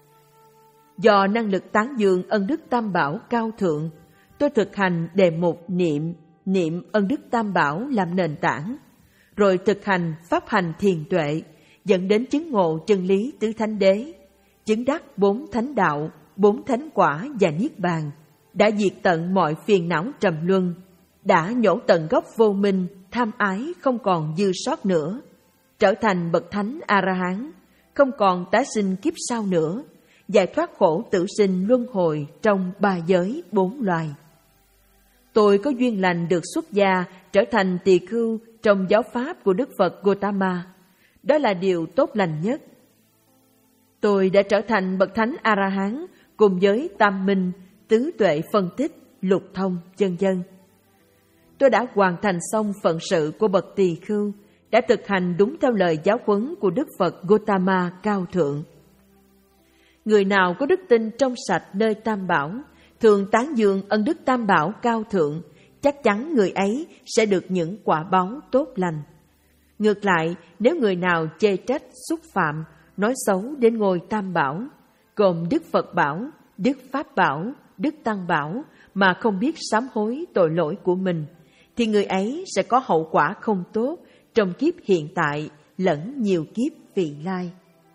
[SPEAKER 1] Do năng lực tán dương ân đức Tam Bảo cao thượng, tôi thực hành đề mục niệm, niệm ân đức Tam Bảo làm nền tảng, rồi thực hành pháp hành thiền tuệ, dẫn đến chứng ngộ chân lý tứ thánh đế, chứng đắc bốn thánh đạo, bốn thánh quả và niết bàn, đã diệt tận mọi phiền não trầm luân, đã nhổ tận gốc vô minh, tham ái không còn dư sót nữa, trở thành bậc thánh A-la-hán, không còn tái sinh kiếp sau nữa, giải thoát khổ tử sinh luân hồi trong ba giới bốn loài. Tôi có duyên lành được xuất gia trở thành tỳ khưu trong giáo pháp của Đức Phật Gautama. Đó là điều tốt lành nhất. Tôi đã trở thành bậc thánh A-la-hán cùng với tam minh, tứ tuệ phân tích, lục thông, vân vân. Tôi đã hoàn thành xong phận sự của bậc tỳ khưu, đã thực hành đúng theo lời giáo huấn của Đức Phật Gautama cao thượng. Người nào có đức tin trong sạch nơi Tam Bảo, thường tán dương ân đức Tam Bảo cao thượng, chắc chắn người ấy sẽ được những quả báo tốt lành. Ngược lại, nếu người nào chê trách, xúc phạm, nói xấu đến ngôi Tam Bảo, gồm Đức Phật Bảo, Đức Pháp Bảo, Đức Tăng Bảo, mà không biết sám hối tội lỗi của mình, thì người ấy sẽ có hậu quả không tốt trong kiếp hiện tại lẫn nhiều kiếp vị lai.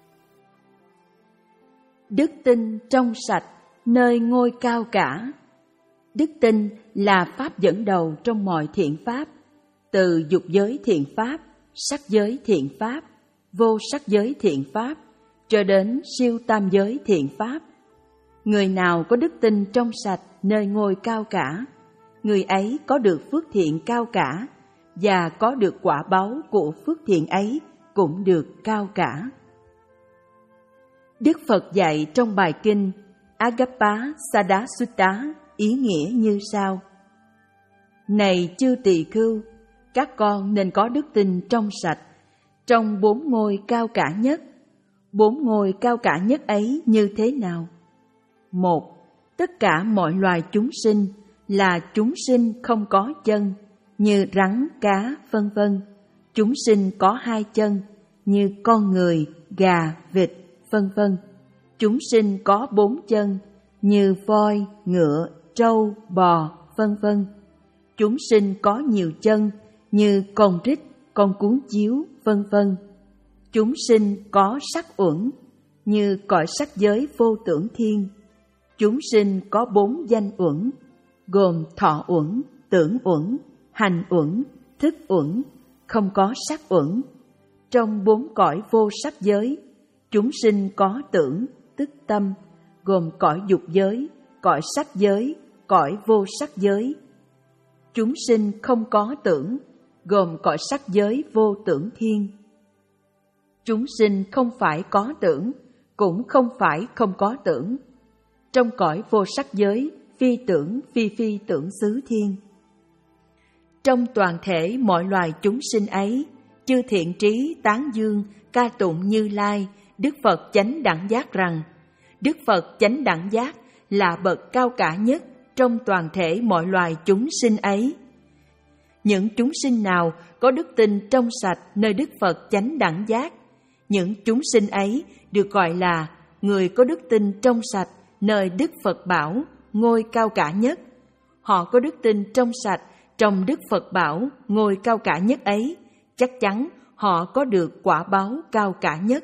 [SPEAKER 1] Đức tin trong sạch nơi ngôi cao cả. Đức tin là pháp dẫn đầu trong mọi thiện pháp, từ dục giới thiện pháp, sắc giới thiện pháp, vô sắc giới thiện pháp, cho đến siêu tam giới thiện pháp. Người nào có đức tin trong sạch nơi ngôi cao cả, người ấy có được phước thiện cao cả, và có được quả báo của phước thiện ấy cũng được cao cả. Đức Phật dạy trong bài kinh Agappa-sada Sutta ý nghĩa như sau: Này chư tỳ khưu, các con nên có đức tin trong sạch trong bốn ngôi cao cả nhất. Bốn ngôi cao cả nhất ấy như thế nào? Một, tất cả mọi loài chúng sinh là chúng sinh không có chân, như rắn, cá, vân vân. Chúng sinh có hai chân, như con người, gà, vịt, vân vân. Chúng sinh có bốn chân, như voi, ngựa, trâu, bò, vân vân. Chúng sinh có nhiều chân, như con rít, con cuốn chiếu, vân vân. Chúng sinh có sắc uẩn, như cõi sắc giới vô tưởng thiên. Chúng sinh có bốn danh uẩn, gồm thọ uẩn, tưởng uẩn, hành uẩn, thức uẩn, không có sắc uẩn. Trong bốn cõi vô sắc giới, chúng sinh có tưởng, tức tâm, gồm cõi dục giới, cõi sắc giới, cõi vô sắc giới. Chúng sinh không có tưởng, gồm cõi sắc giới vô tưởng thiên. Chúng sinh không phải có tưởng, cũng không phải không có tưởng. Trong cõi vô sắc giới, phi tưởng, phi phi tưởng xứ thiên. Trong toàn thể mọi loài chúng sinh ấy, chư thiện trí tán dương, ca tụng Như Lai, Đức Phật chánh đẳng giác rằng, Đức Phật chánh đẳng giác là bậc cao cả nhất trong toàn thể mọi loài chúng sinh ấy. Những chúng sinh nào có đức tin trong sạch nơi Đức Phật chánh đẳng giác, những chúng sinh ấy được gọi là người có đức tin trong sạch nơi Đức Phật Bảo, ngôi cao cả nhất. Họ có đức tin trong sạch trong Đức Phật Bảo, ngôi cao cả nhất ấy, chắc chắn họ có được quả báo cao cả nhất.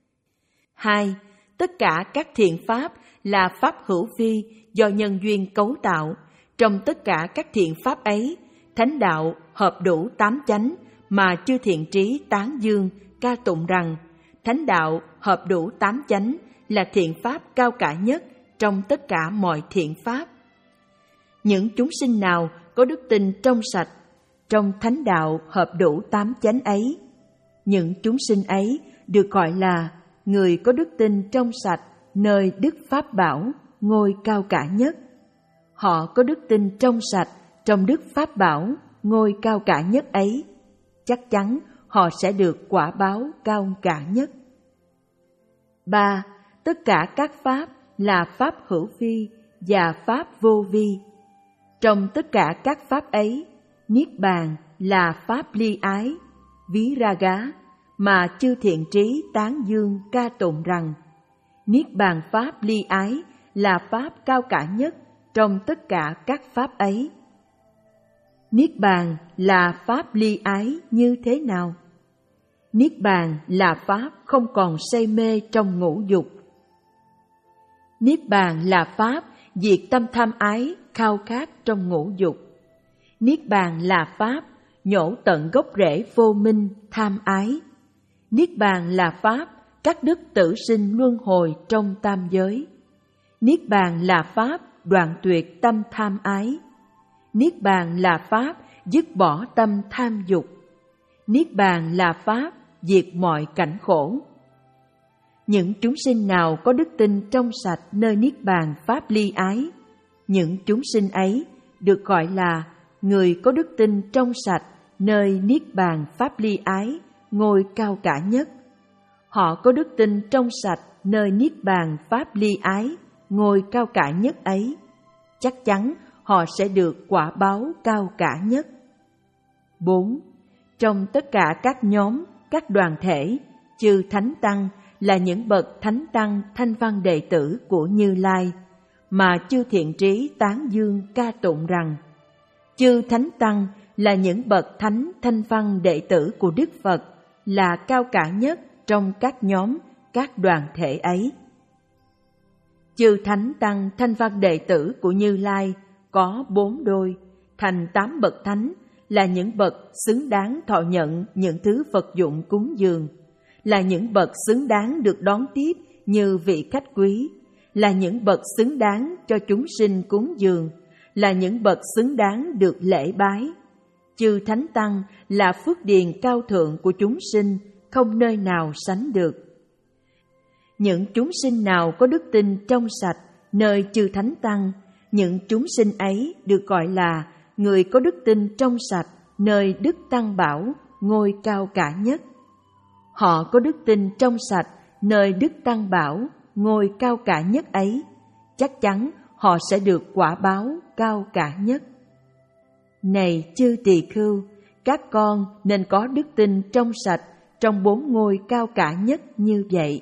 [SPEAKER 1] Hai, tất cả các thiện pháp là pháp hữu vi do nhân duyên cấu tạo. Trong tất cả các thiện pháp ấy, thánh đạo hợp đủ tám chánh mà chư thiện trí tán dương, ca tụng rằng thánh đạo hợp đủ tám chánh là thiện pháp cao cả nhất trong tất cả mọi thiện pháp. Những chúng sinh nào có đức tin trong sạch, trong thánh đạo hợp đủ tám chánh ấy, những chúng sinh ấy được gọi là người có đức tin trong sạch nơi Đức Pháp Bảo, ngôi cao cả nhất. Họ có đức tin trong sạch trong Đức Pháp Bảo, ngôi cao cả nhất ấy, chắc chắn họ sẽ được quả báo cao cả nhất. Ba, tất cả các pháp là pháp hữu vi và pháp vô vi. Trong tất cả các pháp ấy, Niết Bàn là pháp ly ái, Viraga, mà chư thiện trí tán dương ca tụng rằng Niết Bàn pháp ly ái là pháp cao cả nhất trong tất cả các pháp ấy. Niết Bàn là pháp ly ái như thế nào? Niết Bàn là pháp không còn say mê trong ngũ dục. Niết Bàn là pháp diệt tâm tham ái, khao khát trong ngũ dục. Niết Bàn là pháp nhổ tận gốc rễ vô minh, tham ái. Niết Bàn là pháp các đức tử sinh luân hồi trong tam giới. Niết bàn là pháp đoạn tuyệt tâm tham ái. Niết bàn là pháp dứt bỏ tâm tham dục. Niết bàn là pháp diệt mọi cảnh khổ. Những chúng sinh nào có đức tin trong sạch nơi niết bàn pháp ly ái, những chúng sinh ấy được gọi là người có đức tin trong sạch nơi niết bàn pháp ly ái, ngôi cao cả nhất. Họ có đức tin trong sạch nơi niết bàn pháp ly ái, ngôi cao cả nhất ấy, chắc chắn họ sẽ được quả báo cao cả nhất. bốn. Trong tất cả các nhóm, các đoàn thể, chư Thánh Tăng là những bậc Thánh Tăng thanh văn đệ tử của Như Lai, mà chư thiện trí tán dương ca tụng rằng chư Thánh Tăng là những bậc Thánh thanh văn đệ tử của Đức Phật, là cao cả nhất trong các nhóm, các đoàn thể ấy. Chư Thánh Tăng thanh văn đệ tử của Như Lai có bốn đôi, thành tám bậc Thánh, là những bậc xứng đáng thọ nhận những thứ vật dụng cúng dường, là những bậc xứng đáng được đón tiếp như vị khách quý, là những bậc xứng đáng cho chúng sinh cúng dường, là những bậc xứng đáng được lễ bái. Chư Thánh Tăng là phước điền cao thượng của chúng sinh, không nơi nào sánh được. Những chúng sinh nào có đức tin trong sạch nơi chư Thánh Tăng, những chúng sinh ấy được gọi là người có đức tin trong sạch nơi Đức Tăng Bảo, ngôi cao cả nhất. Họ có đức tin trong sạch nơi Đức Tăng Bảo, ngôi cao cả nhất ấy, chắc chắn họ sẽ được quả báo cao cả nhất. Này chư tỳ khưu, các con nên có đức tin trong sạch trong bốn ngôi cao cả nhất như vậy.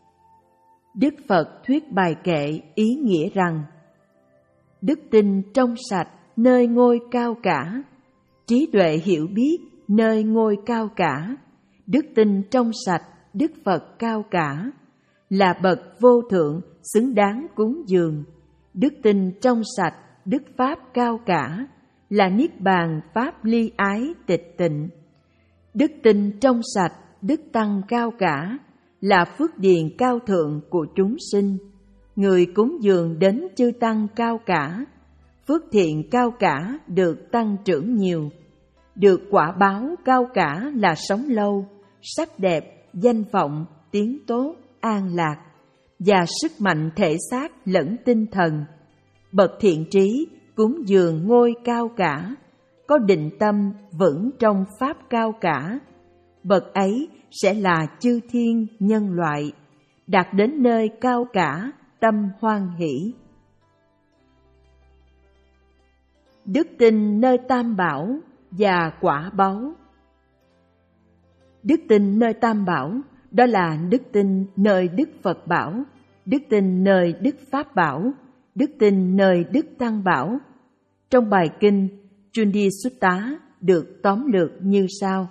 [SPEAKER 1] Đức Phật thuyết bài kệ ý nghĩa rằng: đức tin trong sạch nơi ngôi cao cả, trí tuệ hiểu biết nơi ngôi cao cả, đức tin trong sạch Đức Phật cao cả, là bậc vô thượng xứng đáng cúng dường. Đức tin trong sạch Đức Pháp cao cả, là niết bàn pháp ly ái tịch tịnh. Đức tin trong sạch Đức Tăng cao cả, là phước điền cao thượng của chúng sinh. Người cúng dường đến chư Tăng cao cả, phước thiện cao cả được tăng trưởng nhiều, được quả báo cao cả là sống lâu, sắc đẹp, danh vọng, tiếng tốt, an lạc, và sức mạnh thể xác lẫn tinh thần. Bậc thiện trí cúng dường ngôi cao cả, có định tâm vững trong pháp cao cả. Bậc ấy sẽ là chư thiên nhân loại, đạt đến nơi cao cả, tâm hoan hỷ. Đức tin nơi Tam Bảo và quả báu. Đức tin nơi Tam Bảo đó là đức tin nơi Đức Phật Bảo, đức tin nơi Đức Pháp Bảo, đức tin nơi Đức Tăng Bảo. Trong bài kinh Chundi Sutta được tóm lược như sau: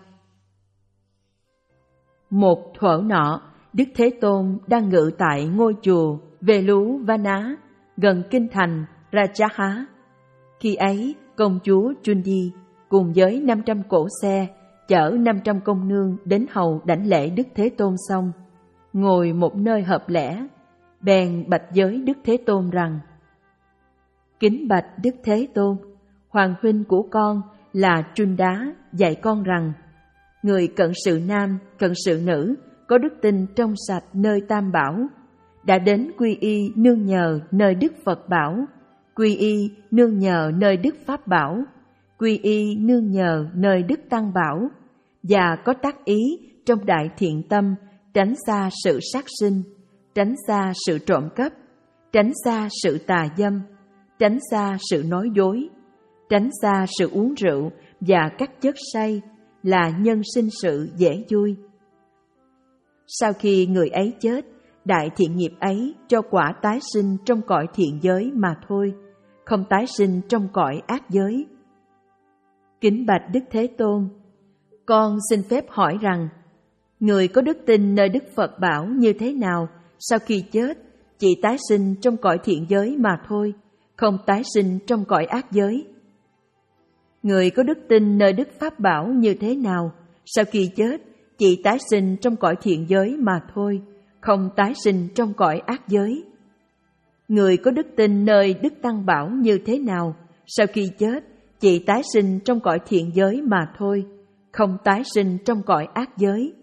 [SPEAKER 1] một thuở nọ, Đức Thế Tôn đang ngự tại ngôi chùa Veluvana gần kinh thành Rajaha. Khi ấy, công chúa Chundi cùng với năm trăm cỗ xe chở năm trăm công nương đến hầu đảnh lễ Đức Thế Tôn xong, ngồi một nơi hợp lẽ, bèn bạch với Đức Thế Tôn rằng: kính bạch Đức Thế Tôn, hoàng huynh của con là Chunda dạy con rằng người cận sự nam, cận sự nữ có đức tin trong sạch nơi Tam Bảo, đã đến quy y nương nhờ nơi Đức Phật Bảo, quy y nương nhờ nơi Đức Pháp Bảo, quy y nương nhờ nơi Đức Tăng Bảo, và có tác ý trong đại thiện tâm tránh xa sự sát sinh, tránh xa sự trộm cắp, tránh xa sự tà dâm, tránh xa sự nói dối, tránh xa sự uống rượu và các chất say, là nhân sinh sự dễ vui. Sau khi người ấy chết, đại thiện nghiệp ấy cho quả tái sinh trong cõi thiện giới mà thôi, không tái sinh trong cõi ác giới. Kính bạch Đức Thế Tôn, con xin phép hỏi rằng, người có đức tin nơi Đức Phật Bảo như thế nào sau khi chết chỉ tái sinh trong cõi thiện giới mà thôi, không tái sinh trong cõi ác giới? Người có đức tin nơi Đức Pháp Bảo như thế nào sau khi chết chỉ tái sinh trong cõi thiện giới mà thôi, không tái sinh trong cõi ác giới. Người có đức tin nơi Đức Tăng bảo như thế nào, sau khi chết chỉ tái sinh trong cõi thiện giới mà thôi, không tái sinh trong cõi ác giới.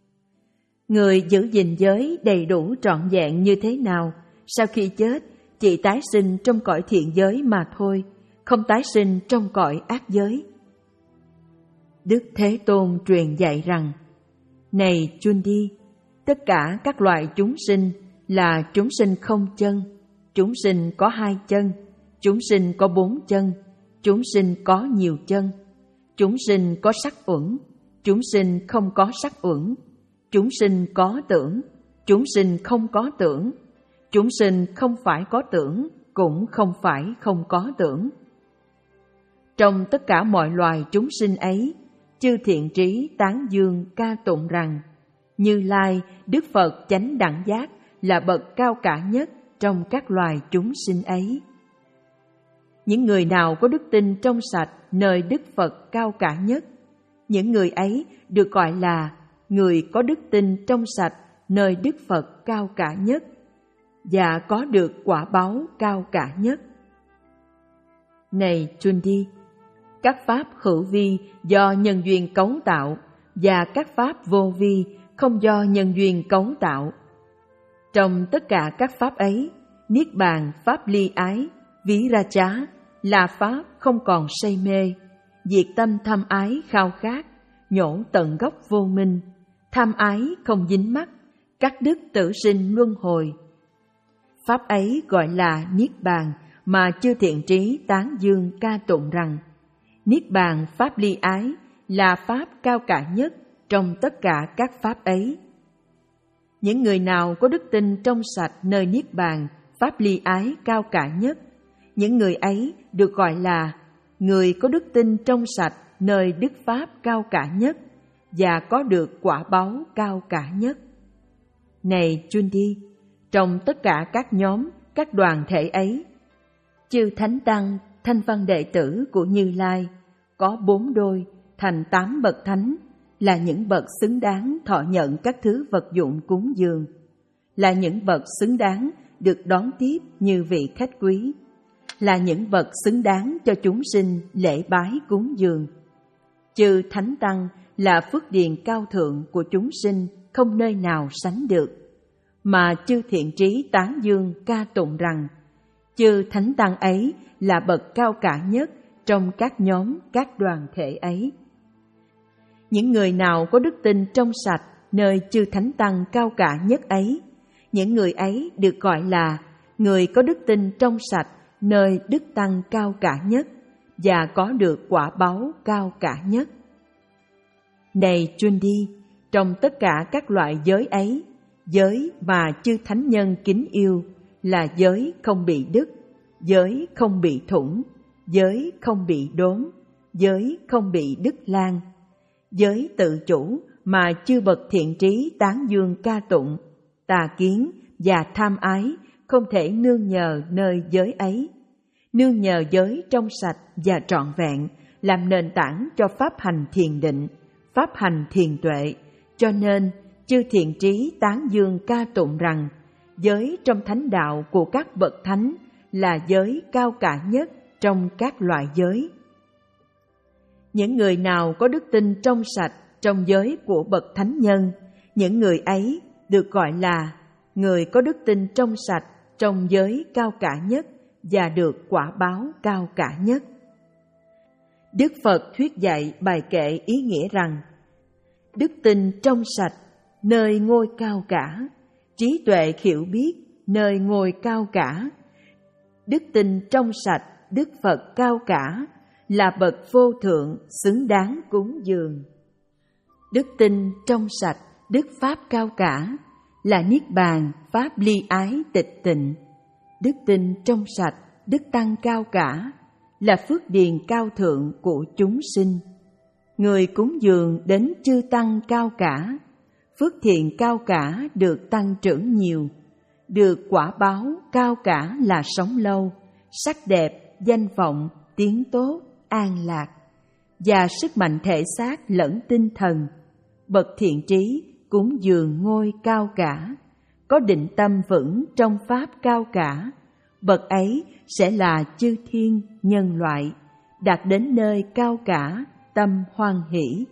[SPEAKER 1] Người giữ gìn giới đầy đủ trọn vẹn như thế nào, sau khi chết chỉ tái sinh trong cõi thiện giới mà thôi, không tái sinh trong cõi ác giới. Đức Thế Tôn truyền dạy rằng: Này Chundi, tất cả các loài chúng sinh là chúng sinh không chân, chúng sinh có hai chân, chúng sinh có bốn chân, chúng sinh có nhiều chân, chúng sinh có sắc uẩn, chúng sinh không có sắc uẩn, chúng sinh có tưởng, chúng sinh không có tưởng, chúng sinh không phải có tưởng, cũng không phải không có tưởng. Trong tất cả mọi loài chúng sinh ấy, chư thiện trí tán dương ca tụng rằng: Như Lai, Đức Phật chánh đẳng giác là bậc cao cả nhất trong các loài chúng sinh ấy. Những người nào có đức tin trong sạch nơi Đức Phật cao cả nhất, những người ấy được gọi là người có đức tin trong sạch nơi Đức Phật cao cả nhất và có được quả báo cao cả nhất. Này Chundi, các pháp hữu vi do nhân duyên cấu tạo và các pháp vô vi không do nhân duyên cấu tạo. Trong tất cả các pháp ấy, Niết Bàn, pháp ly ái, Viraja là pháp không còn say mê, diệt tâm tham ái khao khát, nhổ tận gốc vô minh, tham ái không dính mắc, cắt đứt tử sinh luân hồi. Pháp ấy gọi là Niết Bàn mà chư thiện trí tán dương ca tụng rằng: Niết Bàn pháp ly ái là pháp cao cả nhất trong tất cả các pháp ấy. Những người nào có đức tin trong sạch nơi Niết Bàn pháp ly ái cao cả nhất, những người ấy được gọi là người có đức tin trong sạch nơi Đức Pháp cao cả nhất và có được quả báo cao cả nhất. Này Chundi, trong tất cả các nhóm, các đoàn thể ấy, chư Thánh Tăng, thanh văn đệ tử của Như Lai có bốn đôi thành tám bậc thánh, là những bậc xứng đáng thọ nhận các thứ vật dụng cúng dường, là những bậc xứng đáng được đón tiếp như vị khách quý, là những bậc xứng đáng cho chúng sinh lễ bái cúng dường. Chư Thánh Tăng là phước điền cao thượng của chúng sinh không nơi nào sánh được, mà chư thiện trí tán dương ca tụng rằng: chư Thánh Tăng ấy là bậc cao cả nhất trong các nhóm, các đoàn thể ấy. Những người nào có đức tin trong sạch nơi chư Thánh Tăng cao cả nhất ấy, những người ấy được gọi là người có đức tin trong sạch nơi Đức Tăng cao cả nhất và có được quả báo cao cả nhất. Này Chundi, trong tất cả các loại giới ấy, giới mà chư Thánh Nhân kính yêu là giới không bị đứt, giới không bị thủng, giới không bị đốn, giới không bị đứt lan, giới tự chủ mà chư bậc thiện trí tán dương ca tụng, tà kiến và tham ái không thể nương nhờ nơi giới ấy. Nương nhờ giới trong sạch và trọn vẹn làm nền tảng cho pháp hành thiền định, pháp hành thiền tuệ, cho nên chư thiện trí tán dương ca tụng rằng giới trong thánh đạo của các bậc thánh là giới cao cả nhất trong các loại giới. Những người nào có đức tin trong sạch trong giới của bậc thánh nhân, những người ấy được gọi là người có đức tin trong sạch trong giới cao cả nhất và được quả báo cao cả nhất. Đức Phật thuyết dạy bài kệ ý nghĩa rằng: đức tin trong sạch nơi ngôi cao cả, trí tuệ hiểu biết nơi ngôi cao cả. Đức tin trong sạch Đức Phật cao cả là bậc vô thượng xứng đáng cúng dường. Đức tin trong sạch Đức Pháp cao cả là Niết Bàn Pháp ly ái tịch tịnh. Đức tin trong sạch Đức Tăng cao cả là phước điền cao thượng của chúng sinh. Người cúng dường đến chư Tăng cao cả, phước thiện cao cả được tăng trưởng nhiều, được quả báo cao cả là sống lâu, sắc đẹp, danh vọng, tiếng tốt, an lạc, và sức mạnh thể xác lẫn tinh thần. Bậc thiện trí cúng dường ngôi cao cả, có định tâm vững trong pháp cao cả, bậc ấy sẽ là chư thiên nhân loại, đạt đến nơi cao cả, tâm hoan hỷ.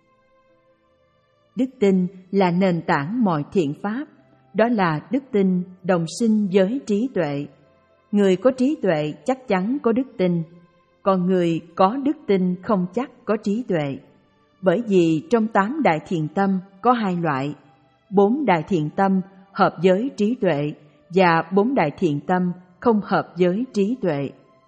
[SPEAKER 1] Đức tin là nền tảng mọi thiện pháp, đó là đức tin đồng sinh với trí tuệ. Người có trí tuệ chắc chắn có đức tin, còn người có đức tin không chắc có trí tuệ. Bởi vì trong tám đại thiện tâm có hai loại, bốn đại thiện tâm hợp với trí tuệ và bốn đại thiện tâm không hợp với trí tuệ.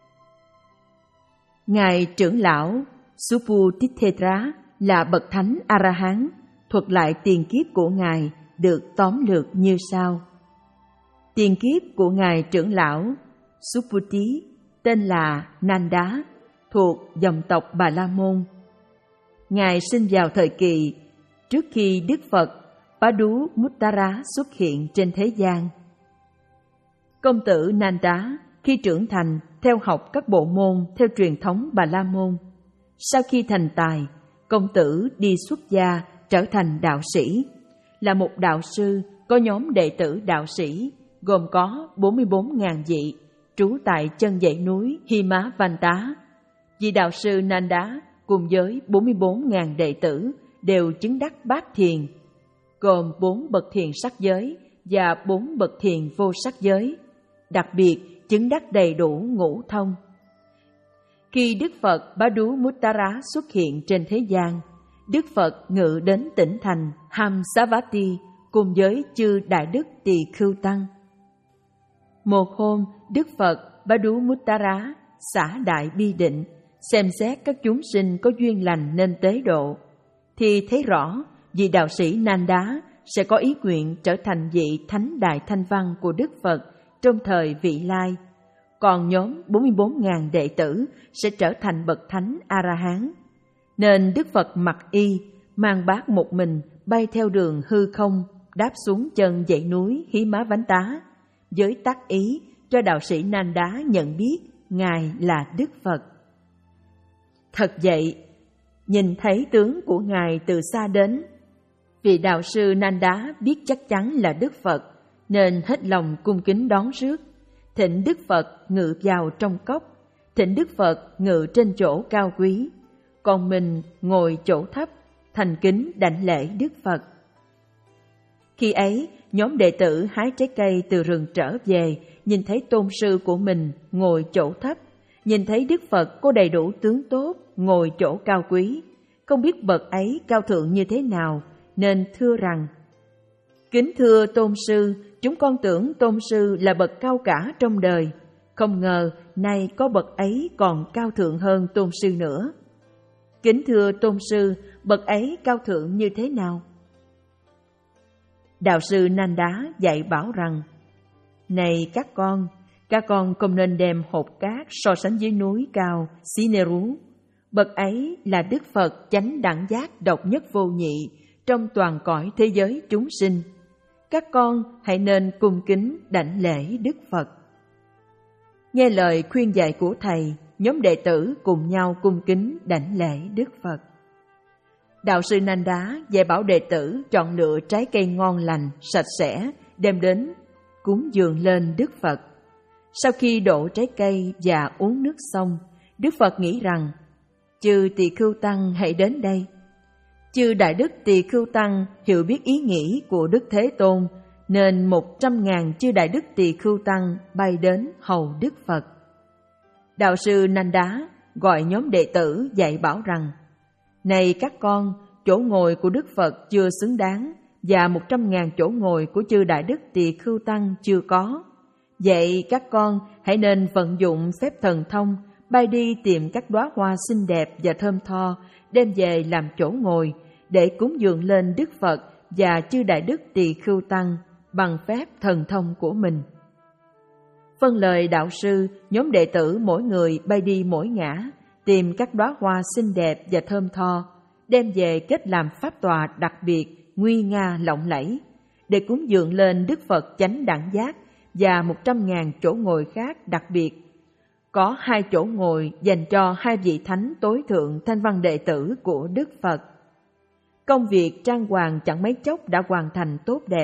[SPEAKER 1] Ngài trưởng lão Subbuddhithera là bậc thánh A-la-hán, thuật lại tiền kiếp của Ngài được tóm lược như sau. Tiền kiếp của Ngài trưởng lão Subbuddhi tên là Nanda, thuộc dòng tộc Bà La Môn. Ngài sinh vào thời kỳ trước khi Đức Phật Padumuttara xuất hiện trên thế gian. Công tử Nanda khi trưởng thành theo học các bộ môn theo truyền thống Bà La Môn. Sau khi thành tài, công tử đi xuất gia trở thành đạo sĩ, là một đạo sư có nhóm đệ tử đạo sĩ gồm có bốn mươi bốn nghìn vị, trú tại chân dãy núi Himavanta. Vị đạo sư Nanda cùng với bốn mươi bốn nghìn đệ tử đều chứng đắc bát thiền, gồm bốn bậc thiền sắc giới và bốn bậc thiền vô sắc giới, đặc biệt chứng đắc đầy đủ ngũ thông. Khi Đức Phật Padumuttara xuất hiện trên thế gian, Đức Phật ngự đến tỉnh thành Hamsavati cùng với chư Đại Đức Tỳ Khưu Tăng. Một hôm, Đức Phật Padumuttara xả đại bi định, xem xét các chúng sinh có duyên lành nên tế độ, thì thấy rõ vị đạo sĩ Nanda sẽ có ý nguyện trở thành vị thánh đại thanh văn của Đức Phật trong thời vị lai, còn nhóm bốn mươi bốn nghìn đệ tử sẽ trở thành bậc thánh A-la-hán. Nên Đức Phật mặc y, mang bát một mình bay theo đường hư không, đáp xuống chân dãy núi Himavanta, với tác ý cho đạo sĩ Nanda nhận biết Ngài là Đức Phật. Thật vậy, nhìn thấy tướng của Ngài từ xa đến, vị đạo sư Nanda biết chắc chắn là Đức Phật, nên hết lòng cung kính đón rước, thỉnh Đức Phật ngự vào trong cốc, thỉnh Đức Phật ngự trên chỗ cao quý, còn mình ngồi chỗ thấp, thành kính đảnh lễ Đức Phật. Khi ấy, nhóm đệ tử hái trái cây từ rừng trở về, nhìn thấy tôn sư của mình ngồi chỗ thấp, nhìn thấy Đức Phật có đầy đủ tướng tốt, ngồi chỗ cao quý, không biết bậc ấy cao thượng như thế nào, nên thưa rằng: Kính thưa tôn sư, chúng con tưởng tôn sư là bậc cao cả trong đời, không ngờ nay có bậc ấy còn cao thượng hơn tôn sư nữa. Kính thưa tôn sư, bậc ấy cao thượng như thế nào? Đạo sư Nanda dạy bảo rằng: Này các con, các con không nên đem hột cát so sánh với núi cao Sineru. Bậc ấy là Đức Phật chánh đẳng giác độc nhất vô nhị trong toàn cõi thế giới chúng sinh. Các con hãy nên cung kính đảnh lễ Đức Phật. Nghe lời khuyên dạy của Thầy, nhóm đệ tử cùng nhau cung kính đảnh lễ Đức Phật. Đạo sư Nanda dạy bảo đệ tử chọn lựa trái cây ngon lành, sạch sẽ, đem đến cúng dường lên Đức Phật. Sau khi đổ trái cây và uống nước xong, Đức Phật nghĩ rằng: Chư Tỳ Khưu Tăng hãy đến đây. Chư Đại Đức Tỳ Khưu Tăng hiểu biết ý nghĩ của Đức Thế Tôn, nên một trăm ngàn chư Đại Đức Tỳ Khưu Tăng bay đến hầu Đức Phật. Đạo sư Nanda gọi nhóm đệ tử dạy bảo rằng: Này các con, chỗ ngồi của Đức Phật chưa xứng đáng, và một trăm ngàn chỗ ngồi của chư Đại Đức Tỳ Khưu Tăng chưa có. Vậy các con hãy nên vận dụng phép thần thông, bay đi tìm các đóa hoa xinh đẹp và thơm tho, đem về làm chỗ ngồi, để cúng dường lên Đức Phật và chư Đại Đức Tỳ Khưu Tăng bằng phép thần thông của mình. Phân lời đạo sư, nhóm đệ tử mỗi người bay đi mỗi ngã, tìm các đóa hoa xinh đẹp và thơm tho, đem về kết làm pháp tòa đặc biệt, nguy nga lộng lẫy, để cúng dường lên Đức Phật chánh đẳng giác và một trăm ngàn chỗ ngồi khác đặc biệt. Có hai chỗ ngồi dành cho hai vị thánh tối thượng thanh văn đệ tử của Đức Phật. Công việc trang hoàng chẳng mấy chốc đã hoàn thành tốt đẹp,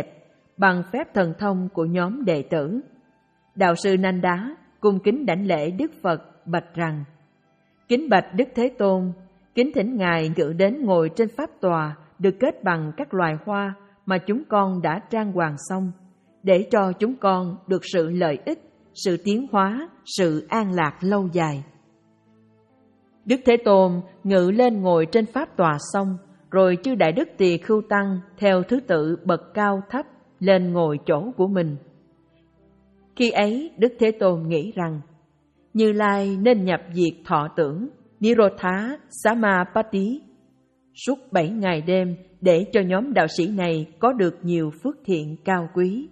[SPEAKER 1] bằng phép thần thông của nhóm đệ tử. Đạo sư Nanda cung kính đảnh lễ Đức Phật bạch rằng: Kính bạch Đức Thế Tôn, kính thỉnh Ngài ngự đến ngồi trên pháp tòa được kết bằng các loài hoa mà chúng con đã trang hoàng xong, để cho chúng con được sự lợi ích, sự tiến hóa, sự an lạc lâu dài. Đức Thế Tôn ngự lên ngồi trên pháp tòa xong, rồi chư Đại Đức Tỳ Khưu Tăng theo thứ tự bậc cao thấp lên ngồi chỗ của mình. Khi ấy Đức Thế Tôn nghĩ rằng: Như Lai nên nhập diệt thọ tưởng Nirodha Samapatti suốt bảy ngày đêm, để cho nhóm đạo sĩ này có được nhiều phước thiện cao quý.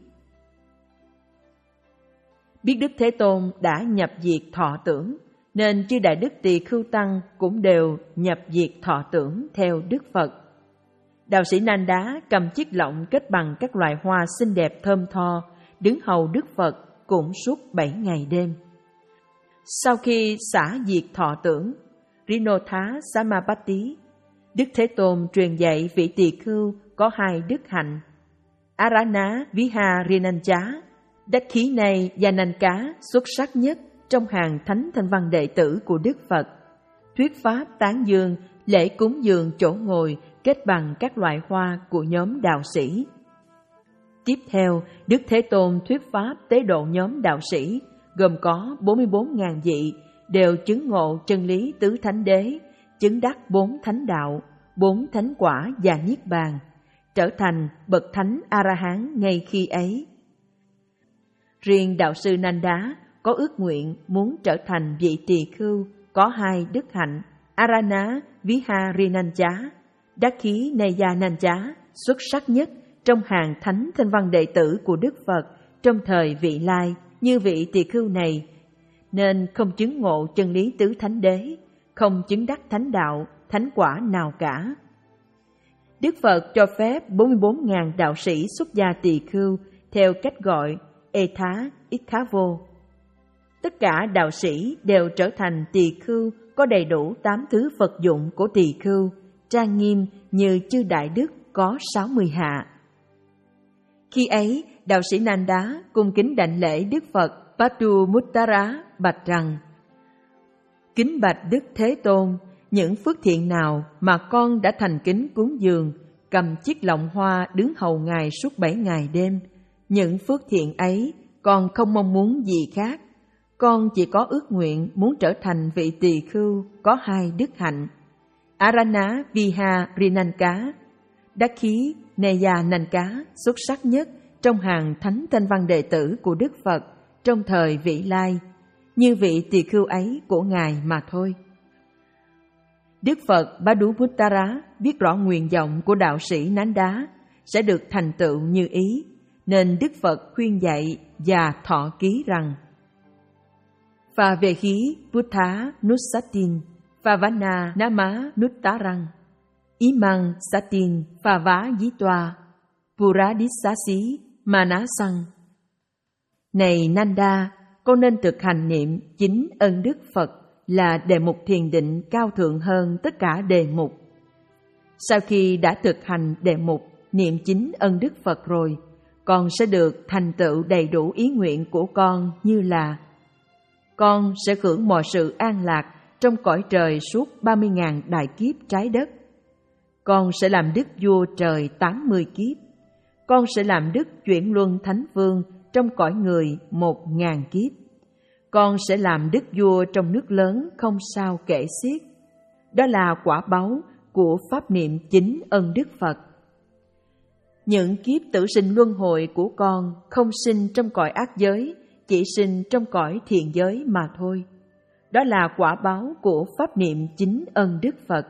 [SPEAKER 1] Biết Đức Thế Tôn đã nhập diệt thọ tưởng, nên chư Đại Đức Tỳ Khưu Tăng cũng đều nhập diệt thọ tưởng theo Đức Phật. Đạo sĩ Nanda cầm chiếc lọng kết bằng các loài hoa xinh đẹp thơm tho, đứng hầu Đức Phật cũng suốt bảy ngày đêm. Sau khi xả diệt thọ tưởng Rinotha Samapatti, Đức Thế Tôn truyền dạy vị tỳ khưu có hai đức hạnh: Arana Viharinanja, đắc khí này và nành cá xuất sắc nhất trong hàng thánh thanh văn đệ tử của Đức Phật, thuyết pháp tán dương, lễ cúng dường chỗ ngồi kết bằng các loại hoa của nhóm đạo sĩ. Tiếp theo, Đức Thế Tôn thuyết pháp tế độ nhóm đạo sĩ, gồm có bốn mươi bốn nghìn vị, đều chứng ngộ chân lý tứ thánh đế, chứng đắc bốn thánh đạo, bốn thánh quả và niết bàn, trở thành bậc thánh A-la-hán ngay khi ấy. Riêng đạo sư Nanda có ước nguyện muốn trở thành vị tỳ khưu có hai đức hạnh Arana Viharinanja, đắc khí Neyananja xuất sắc nhất trong hàng thánh thanh văn đệ tử của Đức Phật trong thời vị lai, như vị tỳ khưu này, nên không chứng ngộ chân lý tứ thánh đế, không chứng đắc thánh đạo, thánh quả nào cả. Đức Phật cho phép bốn mươi bốn nghìn đạo sĩ xuất gia tỳ khưu theo cách gọi Etha Ikkhavo. Tất cả đạo sĩ đều trở thành tỳ khưu có đầy đủ tám thứ vật dụng của tỳ khưu, trang nghiêm như chư Đại Đức có sáu mươi hạ. Khi ấy, đạo sĩ Nanda cung kính đảnh lễ Đức Phật Patumuttara bạch rằng: Kính bạch Đức Thế Tôn, những phước thiện nào mà con đã thành kính cúng dường, cầm chiếc lọng hoa đứng hầu Ngài suốt bảy ngày đêm, những phước thiện ấy con không mong muốn gì khác. Con chỉ có ước nguyện muốn trở thành vị tỳ khưu có hai đức hạnh Arana Viharinanja, đắc khí Neyananja xuất sắc nhất trong hàng thánh thanh văn đệ tử của Đức Phật trong thời vị lai, như vị tỳ khưu ấy của Ngài mà thôi. Đức Phật Padumuttara biết rõ nguyện vọng của đạo sĩ Nanda sẽ được thành tựu như ý, nên Đức Phật khuyên dạy và thọ ký rằng: Phà về khí Buddha Nussatin, Phà Vana Nama Nuttarang, Imang Satin Phà Vá Dí Toa, Puradissasi Manasang. Này Nanda, con nên thực hành niệm chính ân đức Phật là đề mục thiền định cao thượng hơn tất cả đề mục. Sau khi đã thực hành đề mục niệm chính ân đức Phật rồi, con sẽ được thành tựu đầy đủ ý nguyện của con, như là: con sẽ hưởng mọi sự an lạc trong cõi trời suốt ba mươi nghìn đại kiếp trái đất. Con sẽ làm đức vua trời tám mươi kiếp. Con sẽ làm đức chuyển luân thánh vương trong cõi người một ngàn kiếp. Con sẽ làm đức vua trong nước lớn không sao kể xiết. Đó là quả báu của pháp niệm chính ân đức Phật. Những kiếp tử sinh luân hồi của con không sinh trong cõi ác giới, chỉ sinh trong cõi thiện giới mà thôi. Đó là quả báo của pháp niệm chính ân đức Phật.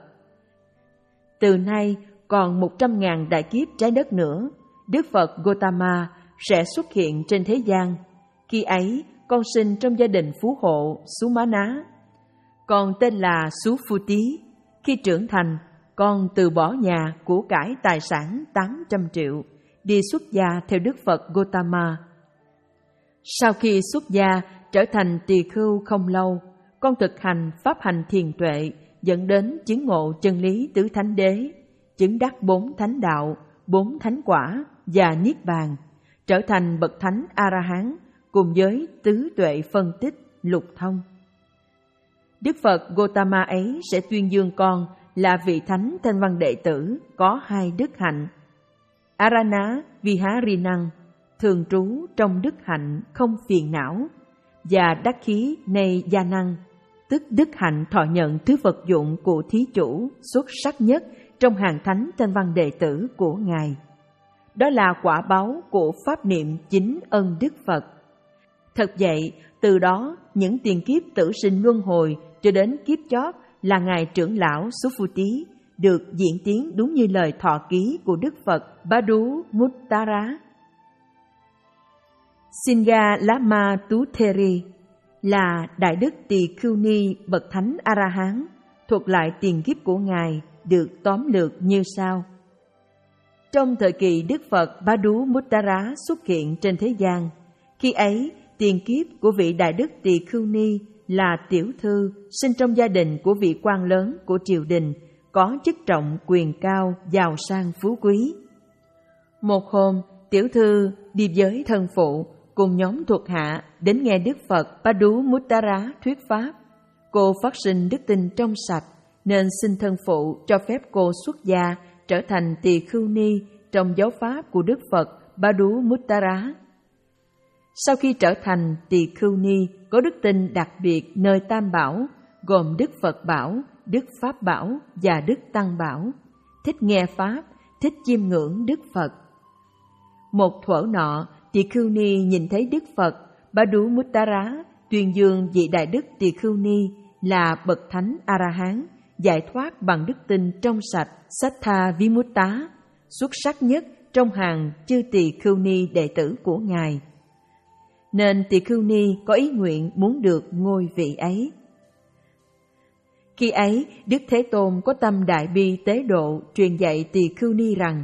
[SPEAKER 1] Từ nay còn một trăm ngàn đại kiếp trái đất nữa, Đức Phật Gotama sẽ xuất hiện trên thế gian. Khi ấy, con sinh trong gia đình phú hộ Sumana. Con tên là Suphuti. Khi trưởng thành, con từ bỏ nhà, của cải tài sản tám trăm triệu, đi xuất gia theo Đức Phật Gotama. Sau khi xuất gia trở thành tỳ khưu không lâu, con thực hành pháp hành thiền tuệ dẫn đến chứng ngộ chân lý tứ thánh đế, chứng đắc bốn thánh đạo, bốn thánh quả và niết bàn, trở thành bậc thánh A-la-hán cùng với tứ tuệ phân tích lục thông. Đức Phật Gotama ấy sẽ tuyên dương con là vị thánh thanh văn đệ tử có hai đức hạnh: Arana Viharinang, thường trú trong đức hạnh không phiền não, và đắc khí Nay Gia Năng, tức đức hạnh thọ nhận thứ vật dụng của thí chủ xuất sắc nhất trong hàng thánh thanh văn đệ tử của Ngài. Đó là quả báo của pháp niệm chính ân Đức Phật. Thật vậy, từ đó những tiền kiếp tử sinh luân hồi cho đến kiếp chót là Ngài trưởng lão Suphuti được diễn tiến đúng như lời thọ ký của Đức Phật Badu Muttara. Singalama Tutheri là Đại Đức Tỳ Khưu Ni bậc thánh A-la-hán, thuộc lại tiền kiếp của Ngài được tóm lược như sau. Trong thời kỳ Đức Phật Badu Muttara xuất hiện trên thế gian, khi ấy tiền kiếp của vị Đại Đức Tỳ Khưu Ni là tiểu thư sinh trong gia đình của vị quan lớn của triều đình, có chức trọng quyền cao, giàu sang phú quý. Một hôm, tiểu thư đi với thân phụ cùng nhóm thuộc hạ đến nghe Đức Phật Badu Muttara thuyết pháp. Cô phát sinh đức tin trong sạch, nên xin thân phụ cho phép cô xuất gia trở thành tỳ khưu ni trong giáo pháp của Đức Phật Badu Muttara. Sau khi trở thành tỳ khưu ni có đức tin đặc biệt nơi Tam Bảo, gồm Đức Phật Bảo, Đức Pháp Bảo và Đức Tăng Bảo, thích nghe pháp, thích chiêm ngưỡng Đức Phật. Một thuở nọ, tỳ khưu ni nhìn thấy Đức Phật Badu Muttara tuyên dương vị Đại Đức Tỳ Khưu Ni là bậc thánh A-la-hán, giải thoát bằng đức tin trong sạch Sattha Vimutta, xuất sắc nhất trong hàng chư tỳ khưu ni đệ tử của Ngài. Nên tỳ khưu ni có ý nguyện muốn được ngôi vị ấy. Khi ấy, Đức Thế Tôn có tâm đại bi tế độ truyền dạy tỳ khưu ni rằng: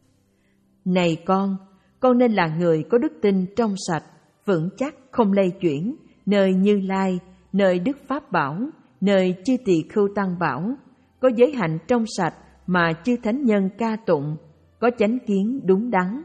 [SPEAKER 1] Này con, con nên là người có đức tin trong sạch, vững chắc không lay chuyển, nơi Như Lai, nơi Đức Pháp Bảo, nơi chư tỳ khưu tăng bảo, có giới hạnh trong sạch mà chư thánh nhân ca tụng, có chánh kiến đúng đắn.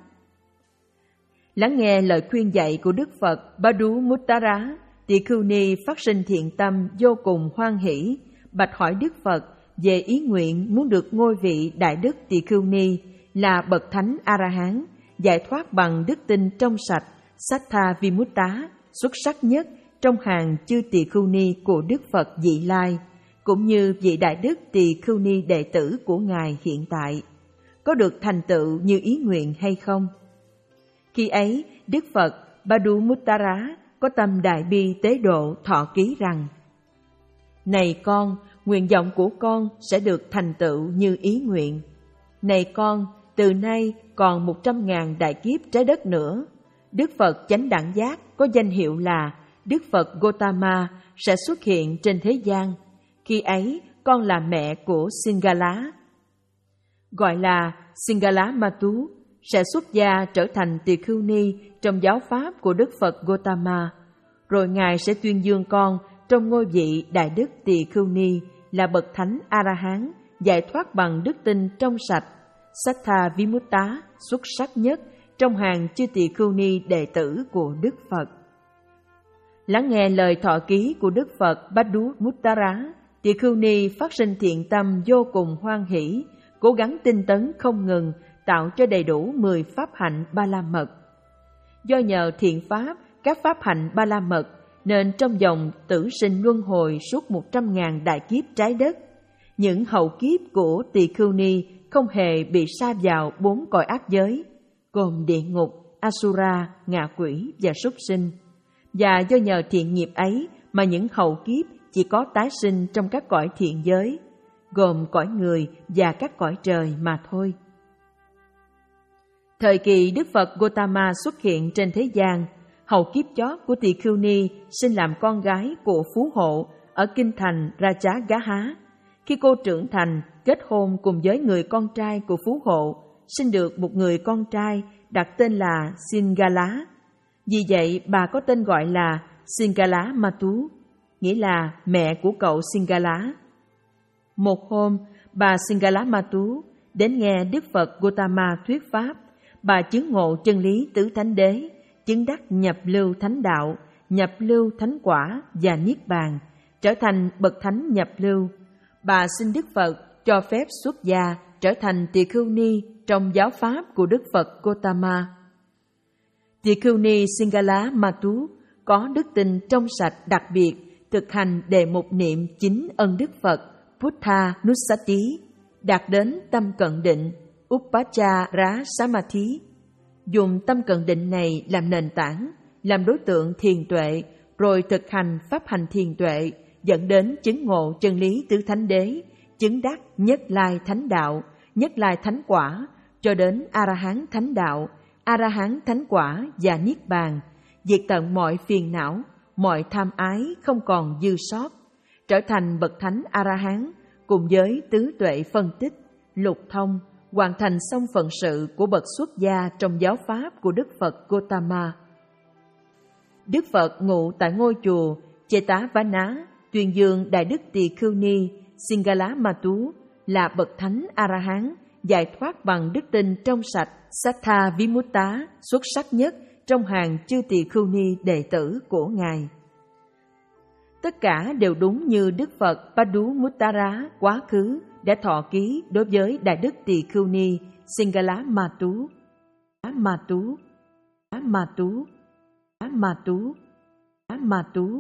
[SPEAKER 1] Lắng nghe lời khuyên dạy của Đức Phật Badu Muttara, tỳ khưu ni phát sinh thiện tâm vô cùng hoan hỷ, bạch hỏi Đức Phật về ý nguyện muốn được ngôi vị Đại Đức Tỳ Khưu Ni là bậc thánh A-la-hán, giải thoát bằng đức tin trong sạch Sattha Vimutta, xuất sắc nhất trong hàng chư tỳ khưu ni của Đức Phật Vị Lai, cũng như vị Đại Đức Tỳ Khưu Ni đệ tử của Ngài hiện tại, có được thành tựu như ý nguyện hay không? Khi ấy, Đức Phật Badu Muttara có tâm đại bi tế độ thọ ký rằng: Này con, nguyện vọng của con sẽ được thành tựu như ý nguyện. Này con, từ nay còn một trăm ngàn đại kiếp trái đất nữa, Đức Phật Chánh Đẳng Giác có danh hiệu là Đức Phật Gotama sẽ xuất hiện trên thế gian. Khi ấy, con là mẹ của Singala, gọi là Singala Matu, sẽ xuất gia trở thành tỳ khưu ni trong giáo pháp của Đức Phật Gotama. Rồi Ngài sẽ tuyên dương con trong ngôi vị Đại Đức Tỳ Khưu Ni là bậc thánh A-la-hán, giải thoát bằng đức tin trong sạch Sattha Vimutta, xuất sắc nhất trong hàng chư tỳ khưu ni đệ tử của Đức Phật. Lắng nghe lời thọ ký của Đức Phật Badu Muttara, tỳ khưu ni phát sinh thiện tâm vô cùng hoan hỷ, cố gắng tinh tấn không ngừng, tạo cho đầy đủ mười pháp hạnh ba la mật. Do nhờ thiện pháp, các pháp hạnh ba la mật, nên trong dòng tử sinh luân hồi suốt một trăm ngàn đại kiếp trái đất, những hậu kiếp của tỳ khưu ni không hề bị sa vào bốn cõi ác giới, gồm địa ngục, Asura, ngạ quỷ và súc sinh. Và do nhờ thiện nghiệp ấy mà những hậu kiếp chỉ có tái sinh trong các cõi thiện giới, gồm cõi người và các cõi trời mà thôi. Thời kỳ Đức Phật Gotama xuất hiện trên thế gian, hậu kiếp chót của tỳ khưu ni sinh làm con gái của phú hộ ở kinh thành Rajagaha. Khi cô trưởng thành, kết hôn cùng với người con trai của phú hộ, sinh được một người con trai đặt tên là Singala. Vì vậy, bà có tên gọi là Singala Matu, nghĩa là mẹ của cậu Singala. Một hôm, bà Singala Matu đến nghe Đức Phật Gotama thuyết pháp. bà chứng ngộ chân lý tứ thánh đế, chứng đắc nhập lưu thánh đạo, nhập lưu thánh quả và niết bàn, trở thành bậc thánh nhập lưu. Bà xin Đức Phật cho phép xuất gia trở thành tỳ khưu ni trong giáo pháp của Đức Phật Gotama. Tỳ khưu ni Singala Matu có đức tin trong sạch đặc biệt, thực hành đề mục niệm chính ân Đức Phật Buddha Nusati, đạt đến tâm cận định Upachara Samadhi. Dùng tâm cận định này làm nền tảng, làm đối tượng thiền tuệ, rồi thực hành pháp hành thiền tuệ, dẫn đến chứng ngộ chân lý tứ thánh đế, chứng đắc nhất lai thánh đạo, nhất lai thánh quả, cho đến A-la-hán thánh đạo, A-la-hán thánh quả và niết bàn, diệt tận mọi phiền não, mọi tham ái không còn dư sót, trở thành bậc thánh A-la-hán cùng với tứ tuệ phân tích, lục thông, hoàn thành xong phận sự của bậc xuất gia trong giáo pháp của Đức Phật Gotama. Đức Phật ngụ tại ngôi chùa Chetavana, tuyên dương Đại Đức Tỳ Khưu Ni Singala Matu là bậc thánh A-la-hán, giải thoát bằng đức tin trong sạch Sattha Vimutta, xuất sắc nhất trong hàng chư Tỳ Khưu Ni đệ tử của Ngài. Tất cả đều đúng như Đức Phật Padumuttara quá khứ đã thọ ký đối với Đại Đức Tỳ Khưu Ni Singala Matu. Matu, Matu, Matu, Matu.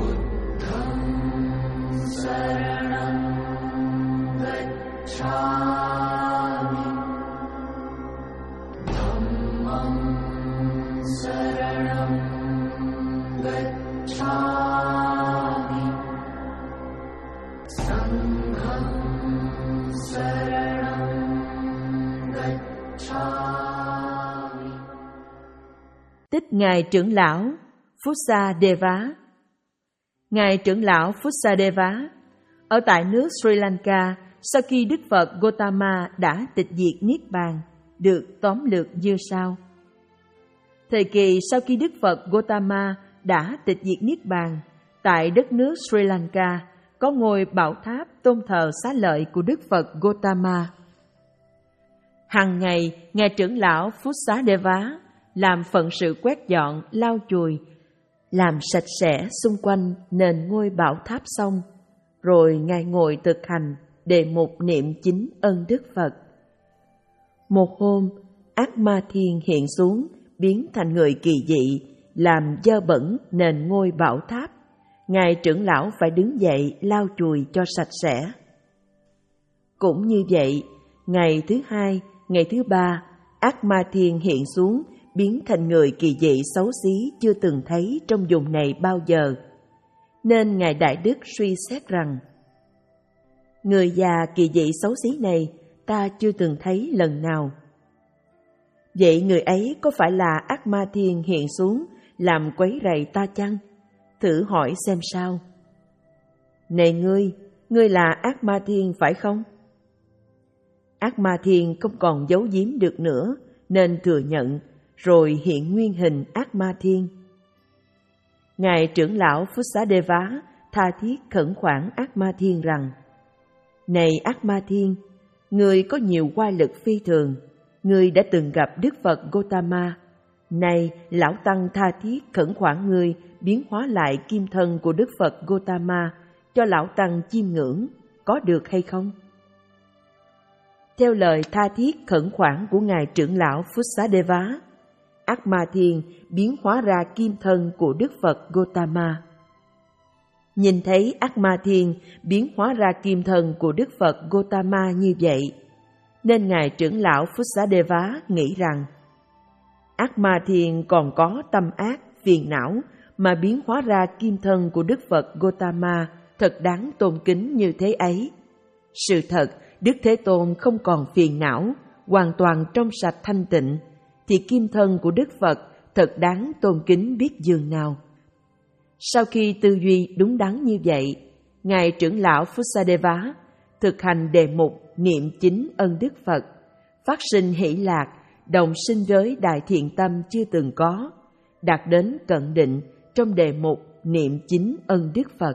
[SPEAKER 1] Tích Ngài trưởng lão Fusadeva. Ngài trưởng lão Fusadeva ở tại nước Sri Lanka sau khi Đức Phật Gotama đã tịch diệt Niết Bàn, được tóm lược như sau. Thời kỳ sau khi Đức Phật Gotama đã tịch diệt Niết Bàn, tại đất nước Sri Lanka có ngôi bảo tháp tôn thờ xá lợi của Đức Phật Gotama. Hằng ngày, Ngài trưởng lão Fusadeva làm phận sự quét dọn, lau chùi, làm sạch sẽ xung quanh nền ngôi bảo tháp xong, rồi Ngài ngồi thực hành đề mục niệm chính ân Đức Phật. Một hôm, ác ma thiên hiện xuống, biến thành người kỳ dị, làm dơ bẩn nền ngôi bảo tháp. Ngài trưởng lão phải đứng dậy lau chùi cho sạch sẽ. Cũng như vậy, ngày thứ hai, ngày thứ ba, ác ma thiên hiện xuống, biến thành người kỳ dị xấu xí chưa từng thấy trong vùng này bao giờ. Nên Ngài Đại Đức suy xét rằng, người già kỳ dị xấu xí này ta chưa từng thấy lần nào. Vậy người ấy có phải là ác ma thiên hiện xuống làm quấy rầy ta chăng? Thử hỏi xem sao. Này ngươi, ngươi là ác ma thiên phải không? Ác ma thiên không còn giấu giếm được nữa, nên thừa nhận, rồi hiện nguyên hình ác ma thiên. Ngài trưởng lão Fusadeva tha thiết khẩn khoản ác ma thiên rằng, này ác ma thiên, ngươi có nhiều oai lực phi thường, ngươi đã từng gặp Đức Phật Gotama. Này, lão tăng tha thiết khẩn khoản ngươi biến hóa lại kim thân của Đức Phật Gotama cho lão tăng chiêm ngưỡng, có được hay không? Theo lời tha thiết khẩn khoản của Ngài trưởng lão Fusadeva, ác ma thiên biến hóa ra kim thân của Đức Phật Gotama. Nhìn thấy ác ma thiên biến hóa ra kim thân của Đức Phật Gotama như vậy, nên Ngài trưởng lão Fusadeva nghĩ rằng, ác ma thiên còn có tâm ác, phiền não mà biến hóa ra kim thân của Đức Phật Gotama thật đáng tôn kính như thế ấy. Sự thật, Đức Thế Tôn không còn phiền não, hoàn toàn trong sạch thanh tịnh, thì kim thân của Đức Phật thật đáng tôn kính biết dường nào. Sau khi tư duy đúng đắn như vậy, Ngài trưởng lão Fusadeva thực hành đề mục niệm chính ân Đức Phật, phát sinh hỷ lạc, đồng sinh với đại thiện tâm chưa từng có, đạt đến cận định trong đề mục niệm chính ân Đức Phật.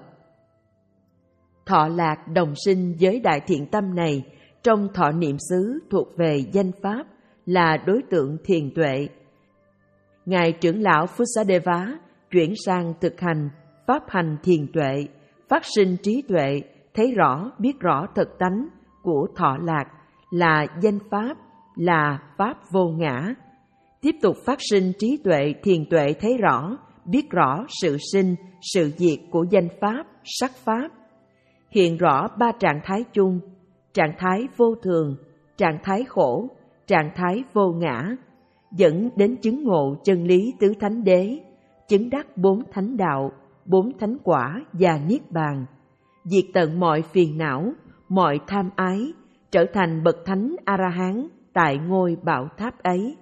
[SPEAKER 1] Thọ lạc đồng sinh với đại thiện tâm này trong thọ niệm xứ thuộc về danh pháp là đối tượng thiền tuệ. Ngài trưởng lão Vussadeva chuyển sang thực hành pháp hành thiền tuệ, phát sinh trí tuệ, thấy rõ, biết rõ thật tánh của thọ lạc là danh pháp, là pháp vô ngã. Tiếp tục phát sinh trí tuệ, thiền tuệ thấy rõ, biết rõ sự sinh, sự diệt của danh pháp, sắc pháp. Hiện rõ ba trạng thái chung, trạng thái vô thường, trạng thái khổ, trạng thái vô ngã, dẫn đến chứng ngộ chân lý tứ thánh đế, chứng đắc bốn thánh đạo, bốn thánh quả và niết bàn, diệt tận mọi phiền não, mọi tham ái, trở thành bậc thánh A-la-hán tại ngôi bảo tháp ấy.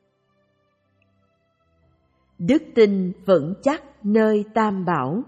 [SPEAKER 1] Đức tin vững chắc nơi Tam Bảo.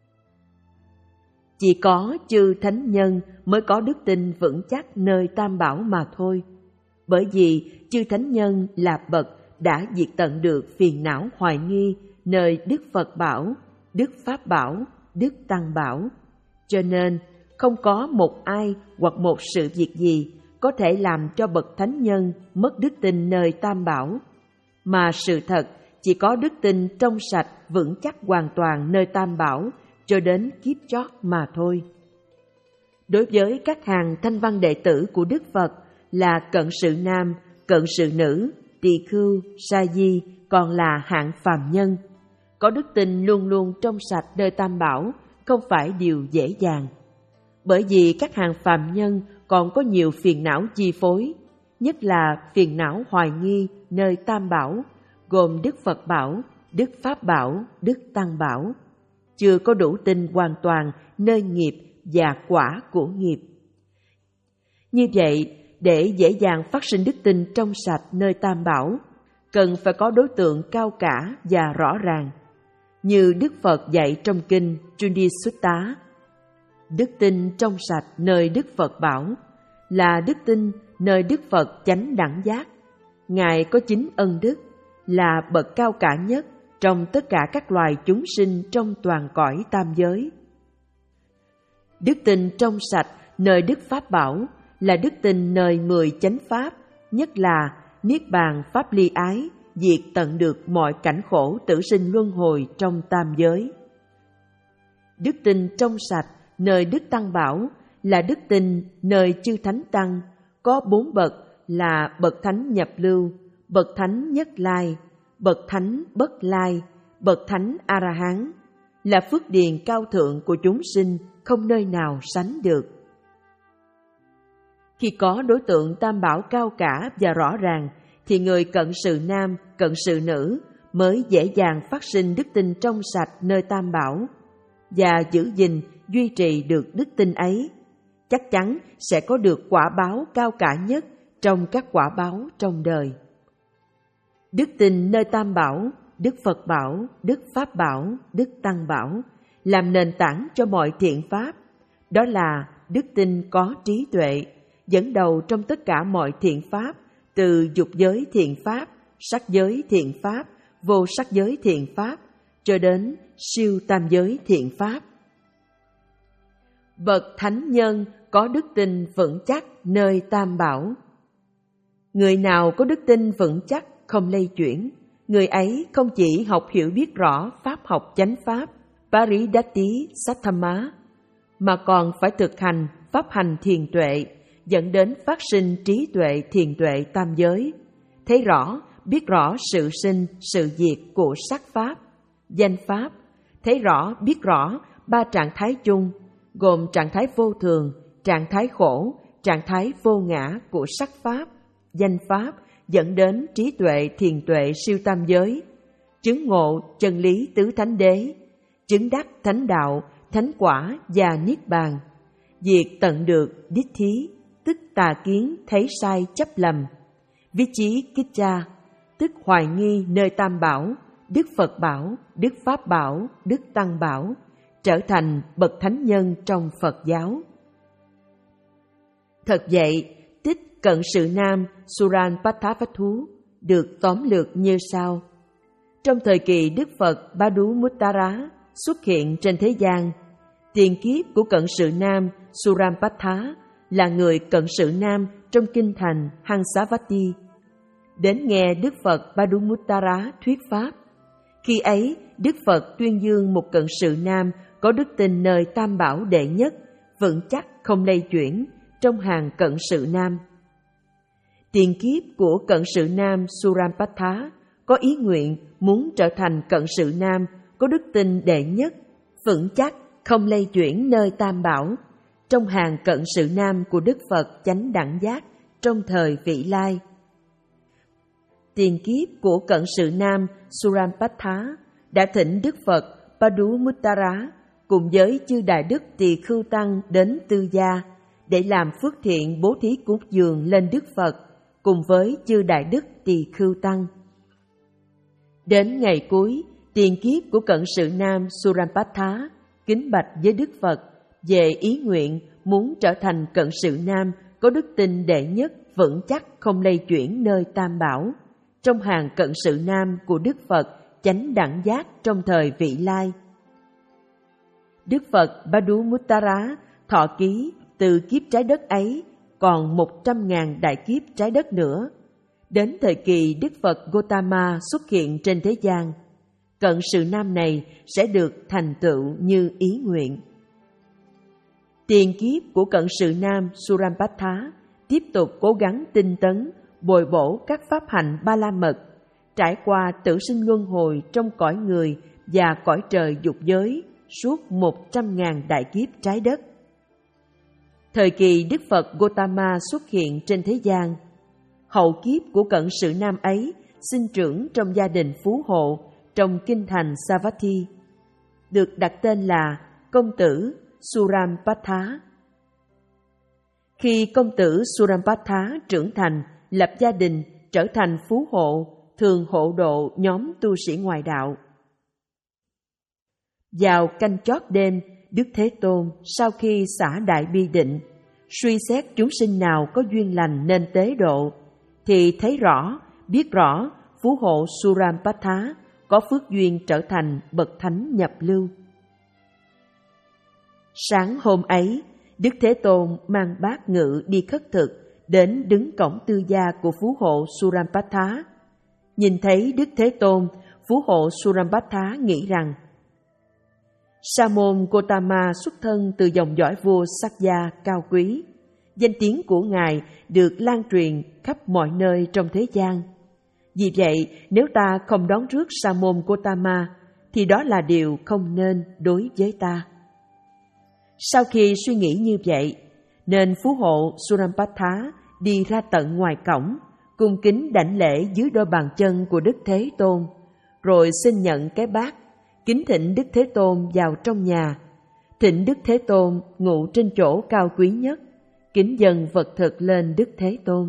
[SPEAKER 1] Chỉ có chư thánh nhân mới có đức tin vững chắc nơi Tam Bảo mà thôi. Bởi vì chư thánh nhân là bậc đã diệt tận được phiền não hoài nghi nơi Đức Phật Bảo, Đức Pháp Bảo, Đức Tăng Bảo. Cho nên không có một ai hoặc một sự việc gì có thể làm cho bậc thánh nhân mất đức tin nơi Tam Bảo, mà sự thật chỉ có đức tin trong sạch vững chắc hoàn toàn nơi Tam Bảo cho đến kiếp chót mà thôi. Đối với các hàng thanh văn đệ tử của Đức Phật là cận sự nam, cận sự nữ, tỳ khưu, sa di còn là hạng phàm nhân, có đức tin luôn luôn trong sạch nơi Tam Bảo không phải điều dễ dàng. Bởi vì các hàng phàm nhân còn có nhiều phiền não chi phối, nhất là phiền não hoài nghi nơi Tam Bảo, gồm Đức Phật Bảo, Đức Pháp Bảo, Đức Tăng Bảo, chưa có đủ tin hoàn toàn nơi nghiệp và quả của nghiệp. Như vậy, để dễ dàng phát sinh đức tin trong sạch nơi Tam Bảo, cần phải có đối tượng cao cả và rõ ràng, như Đức Phật dạy trong kinh Jundi Sutta. Đức tin trong sạch nơi Đức Phật Bảo là đức tin nơi Đức Phật chánh đẳng giác. Ngài có chính ân đức, là bậc cao cả nhất trong tất cả các loài chúng sinh trong toàn cõi tam giới. Đức tin trong sạch nơi Đức Pháp Bảo là đức tin nơi mười chánh pháp, nhất là niết bàn pháp ly ái, diệt tận được mọi cảnh khổ tử sinh luân hồi trong tam giới. Đức tin trong sạch nơi Đức Tăng Bảo là đức tin nơi chư thánh tăng, có bốn bậc là bậc thánh nhập lưu, bậc thánh nhất lai, bậc thánh bất lai, bậc thánh A-la-hán, là phước điền cao thượng của chúng sinh không nơi nào sánh được. Khi có đối tượng Tam Bảo cao cả và rõ ràng, thì người cận sự nam, cận sự nữ mới dễ dàng phát sinh đức tin trong sạch nơi Tam Bảo, và giữ gìn, duy trì được đức tin ấy, chắc chắn sẽ có được quả báo cao cả nhất trong các quả báo trong đời. Đức tin nơi Tam Bảo, Đức Phật Bảo, Đức Pháp Bảo, Đức Tăng Bảo làm nền tảng cho mọi thiện pháp, đó là đức tin có trí tuệ, dẫn đầu trong tất cả mọi thiện pháp, từ dục giới thiện pháp, sắc giới thiện pháp, vô sắc giới thiện pháp, cho đến siêu tam giới thiện pháp. Bậc thánh nhân có đức tin vững chắc nơi Tam Bảo. Người nào có đức tin vững chắc không lay chuyển, người ấy không chỉ học hiểu biết rõ pháp học chánh pháp Paridati Sattama, mà còn phải thực hành pháp hành thiền tuệ, dẫn đến phát sinh trí tuệ thiền tuệ tam giới, thấy rõ, biết rõ sự sinh, sự diệt của sắc pháp, danh pháp, thấy rõ, biết rõ ba trạng thái chung, gồm trạng thái vô thường, trạng thái khổ, trạng thái vô ngã của sắc pháp, danh pháp, dẫn đến trí tuệ thiền tuệ siêu tam giới, chứng ngộ chân lý tứ thánh đế, chứng đắc thánh đạo, thánh quả và niết bàn, diệt tận được đích thí, tức tà kiến thấy sai chấp lầm, viết chí kích cha, tức hoài nghi nơi Tam Bảo, Đức Phật Bảo, Đức Pháp Bảo, Đức Tăng Bảo, trở thành bậc thánh nhân trong Phật giáo. Thật vậy, tích cận sự nam Suranpathavatthú được tóm lược như sau. Trong thời kỳ Đức Phật Badumuttara xuất hiện trên thế gian, tiền kiếp của cận sự nam Suranpatha là người cận sự nam trong kinh thành Hansavati. đến nghe Đức Phật Padumuttara thuyết pháp. Khi ấy, Đức Phật tuyên dương một cận sự nam có đức tin nơi Tam Bảo đệ nhất, vững chắc không lay chuyển trong hàng cận sự nam. Tiền kiếp của cận sự nam Surampatha có ý nguyện muốn trở thành cận sự nam có đức tin đệ nhất, vững chắc không lay chuyển nơi Tam Bảo trong hàng cận sự nam của Đức Phật chánh đẳng giác trong thời vị lai. Tiền kiếp của cận sự nam Surampatha đã thỉnh Đức Phật Padumuttara cùng với chư đại đức tỳ khưu tăng đến Tư Gia để làm phước thiện bố thí cúng dường lên Đức Phật cùng với chư đại đức tỳ khưu tăng. Đến ngày cuối, tiền kiếp của cận sự nam Surampatha kính bạch với Đức Phật về ý nguyện muốn trở thành cận sự nam có đức tin đệ nhất, vững chắc không lay chuyển nơi Tam Bảo trong hàng cận sự nam của Đức Phật chánh đẳng giác trong thời vị lai. Đức Phật Padumuttara thọ ký từ kiếp trái đất ấy còn một trăm ngàn đại kiếp trái đất nữa. Đến thời kỳ Đức Phật Gotama xuất hiện trên thế gian, cận sự nam này sẽ được thành tựu như ý nguyện. Tiền kiếp của cận sự nam Surampatha tiếp tục cố gắng tinh tấn, bồi bổ các pháp hạnh ba la mật, trải qua tử sinh luân hồi trong cõi người và cõi trời dục giới suốt một trăm ngàn đại kiếp trái đất. Thời kỳ Đức Phật Gotama xuất hiện trên thế gian, hậu kiếp của cận sự nam ấy sinh trưởng trong gia đình phú hộ trong kinh thành Savatthi, được đặt tên là công tử Surampatha. Khi công tử Surampatha trưởng thành, lập gia đình, trở thành phú hộ, thường hộ độ nhóm tu sĩ ngoại đạo. Vào canh chót đêm, Đức Thế Tôn sau khi xả đại bi định, suy xét chúng sinh nào có duyên lành nên tế độ, thì thấy rõ, biết rõ phú hộ Surampatha có phước duyên trở thành bậc thánh nhập lưu. Sáng hôm ấy, Đức Thế Tôn mang bát ngự đi khất thực, đến đứng cổng tư gia của phú hộ Surampatha. Nhìn thấy Đức Thế Tôn, phú hộ Surampatha nghĩ rằng Sa môn Gotama xuất thân từ dòng dõi vua Sakya cao quý, danh tiếng của Ngài được lan truyền khắp mọi nơi trong thế gian. Vì vậy, nếu ta không đón rước Sa môn Gotama, thì đó là điều không nên đối với ta. Sau khi suy nghĩ như vậy, nên phú hộ Surampatha đi ra tận ngoài cổng, cung kính đảnh lễ dưới đôi bàn chân của Đức Thế Tôn, rồi xin nhận cái bát, kính thỉnh Đức Thế Tôn vào trong nhà, thỉnh Đức Thế Tôn ngụ trên chỗ cao quý nhất, kính dâng vật thực lên Đức Thế Tôn.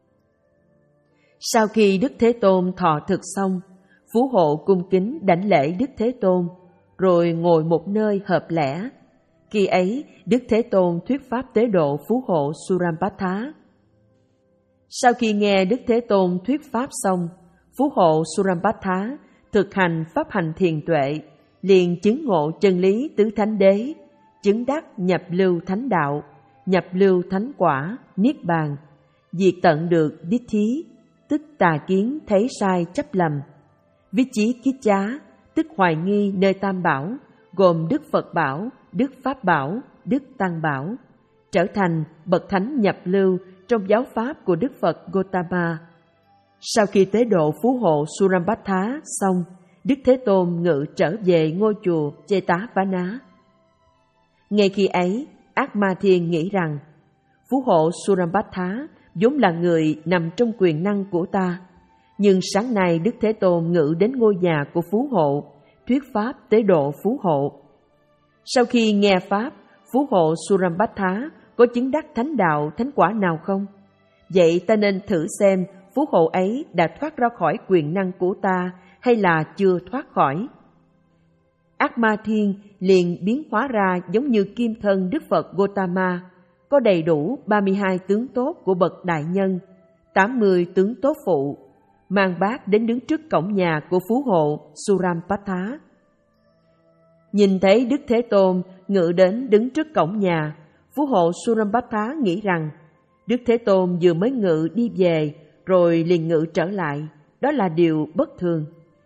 [SPEAKER 1] Sau khi Đức Thế Tôn thọ thực xong, phú hộ cung kính đảnh lễ Đức Thế Tôn, rồi ngồi một nơi hợp lẽ. Khi ấy, Đức Thế Tôn thuyết pháp tế độ phú hộ Surampatha. Sau khi nghe Đức Thế Tôn thuyết pháp xong, phú hộ Surampatha thực hành pháp hành thiền tuệ, liền chứng ngộ chân lý tứ thánh đế, chứng đắc nhập lưu thánh đạo, nhập lưu thánh quả, niết bàn, diệt tận được đích thí, tức tà kiến thấy sai chấp lầm, viết chí kiết chá, tức hoài nghi nơi Tam Bảo, gồm Đức Phật Bảo, Đức Pháp Bảo, Đức Tăng Bảo, trở thành bậc thánh nhập lưu trong giáo pháp của Đức Phật Gotama. Sau khi tế độ phú hộ Surampatha xong, Đức Thế Tôn ngự trở về ngôi chùa Jetavana. Ngay khi ấy, Ác Ma Thiên nghĩ rằng phú hộ Surampatha vốn là người nằm trong quyền năng của ta, nhưng sáng nay Đức Thế Tôn ngự đến ngôi nhà của phú hộ, thuyết pháp tế độ phú hộ. Sau khi nghe pháp, phú hộ Surampatha có chứng đắc thánh đạo, thánh quả nào không? Vậy ta nên thử xem phú hộ ấy đã thoát ra khỏi quyền năng của ta hay là chưa thoát khỏi. Ác Ma Thiên liền biến hóa ra giống như kim thân Đức Phật Gotama, có đầy đủ ba mươi hai tướng tốt của bậc đại nhân, tám mươi tướng tốt phụ, mang bát đến đứng trước cổng nhà của phú hộ Surampatha. Nhìn thấy Đức Thế Tôn ngự đến đứng trước cổng nhà, phú hộ Surampatha nghĩ rằng Đức Thế Tôn vừa mới ngự đi về, rồi liền ngự trở lại, đó là điều bất thường.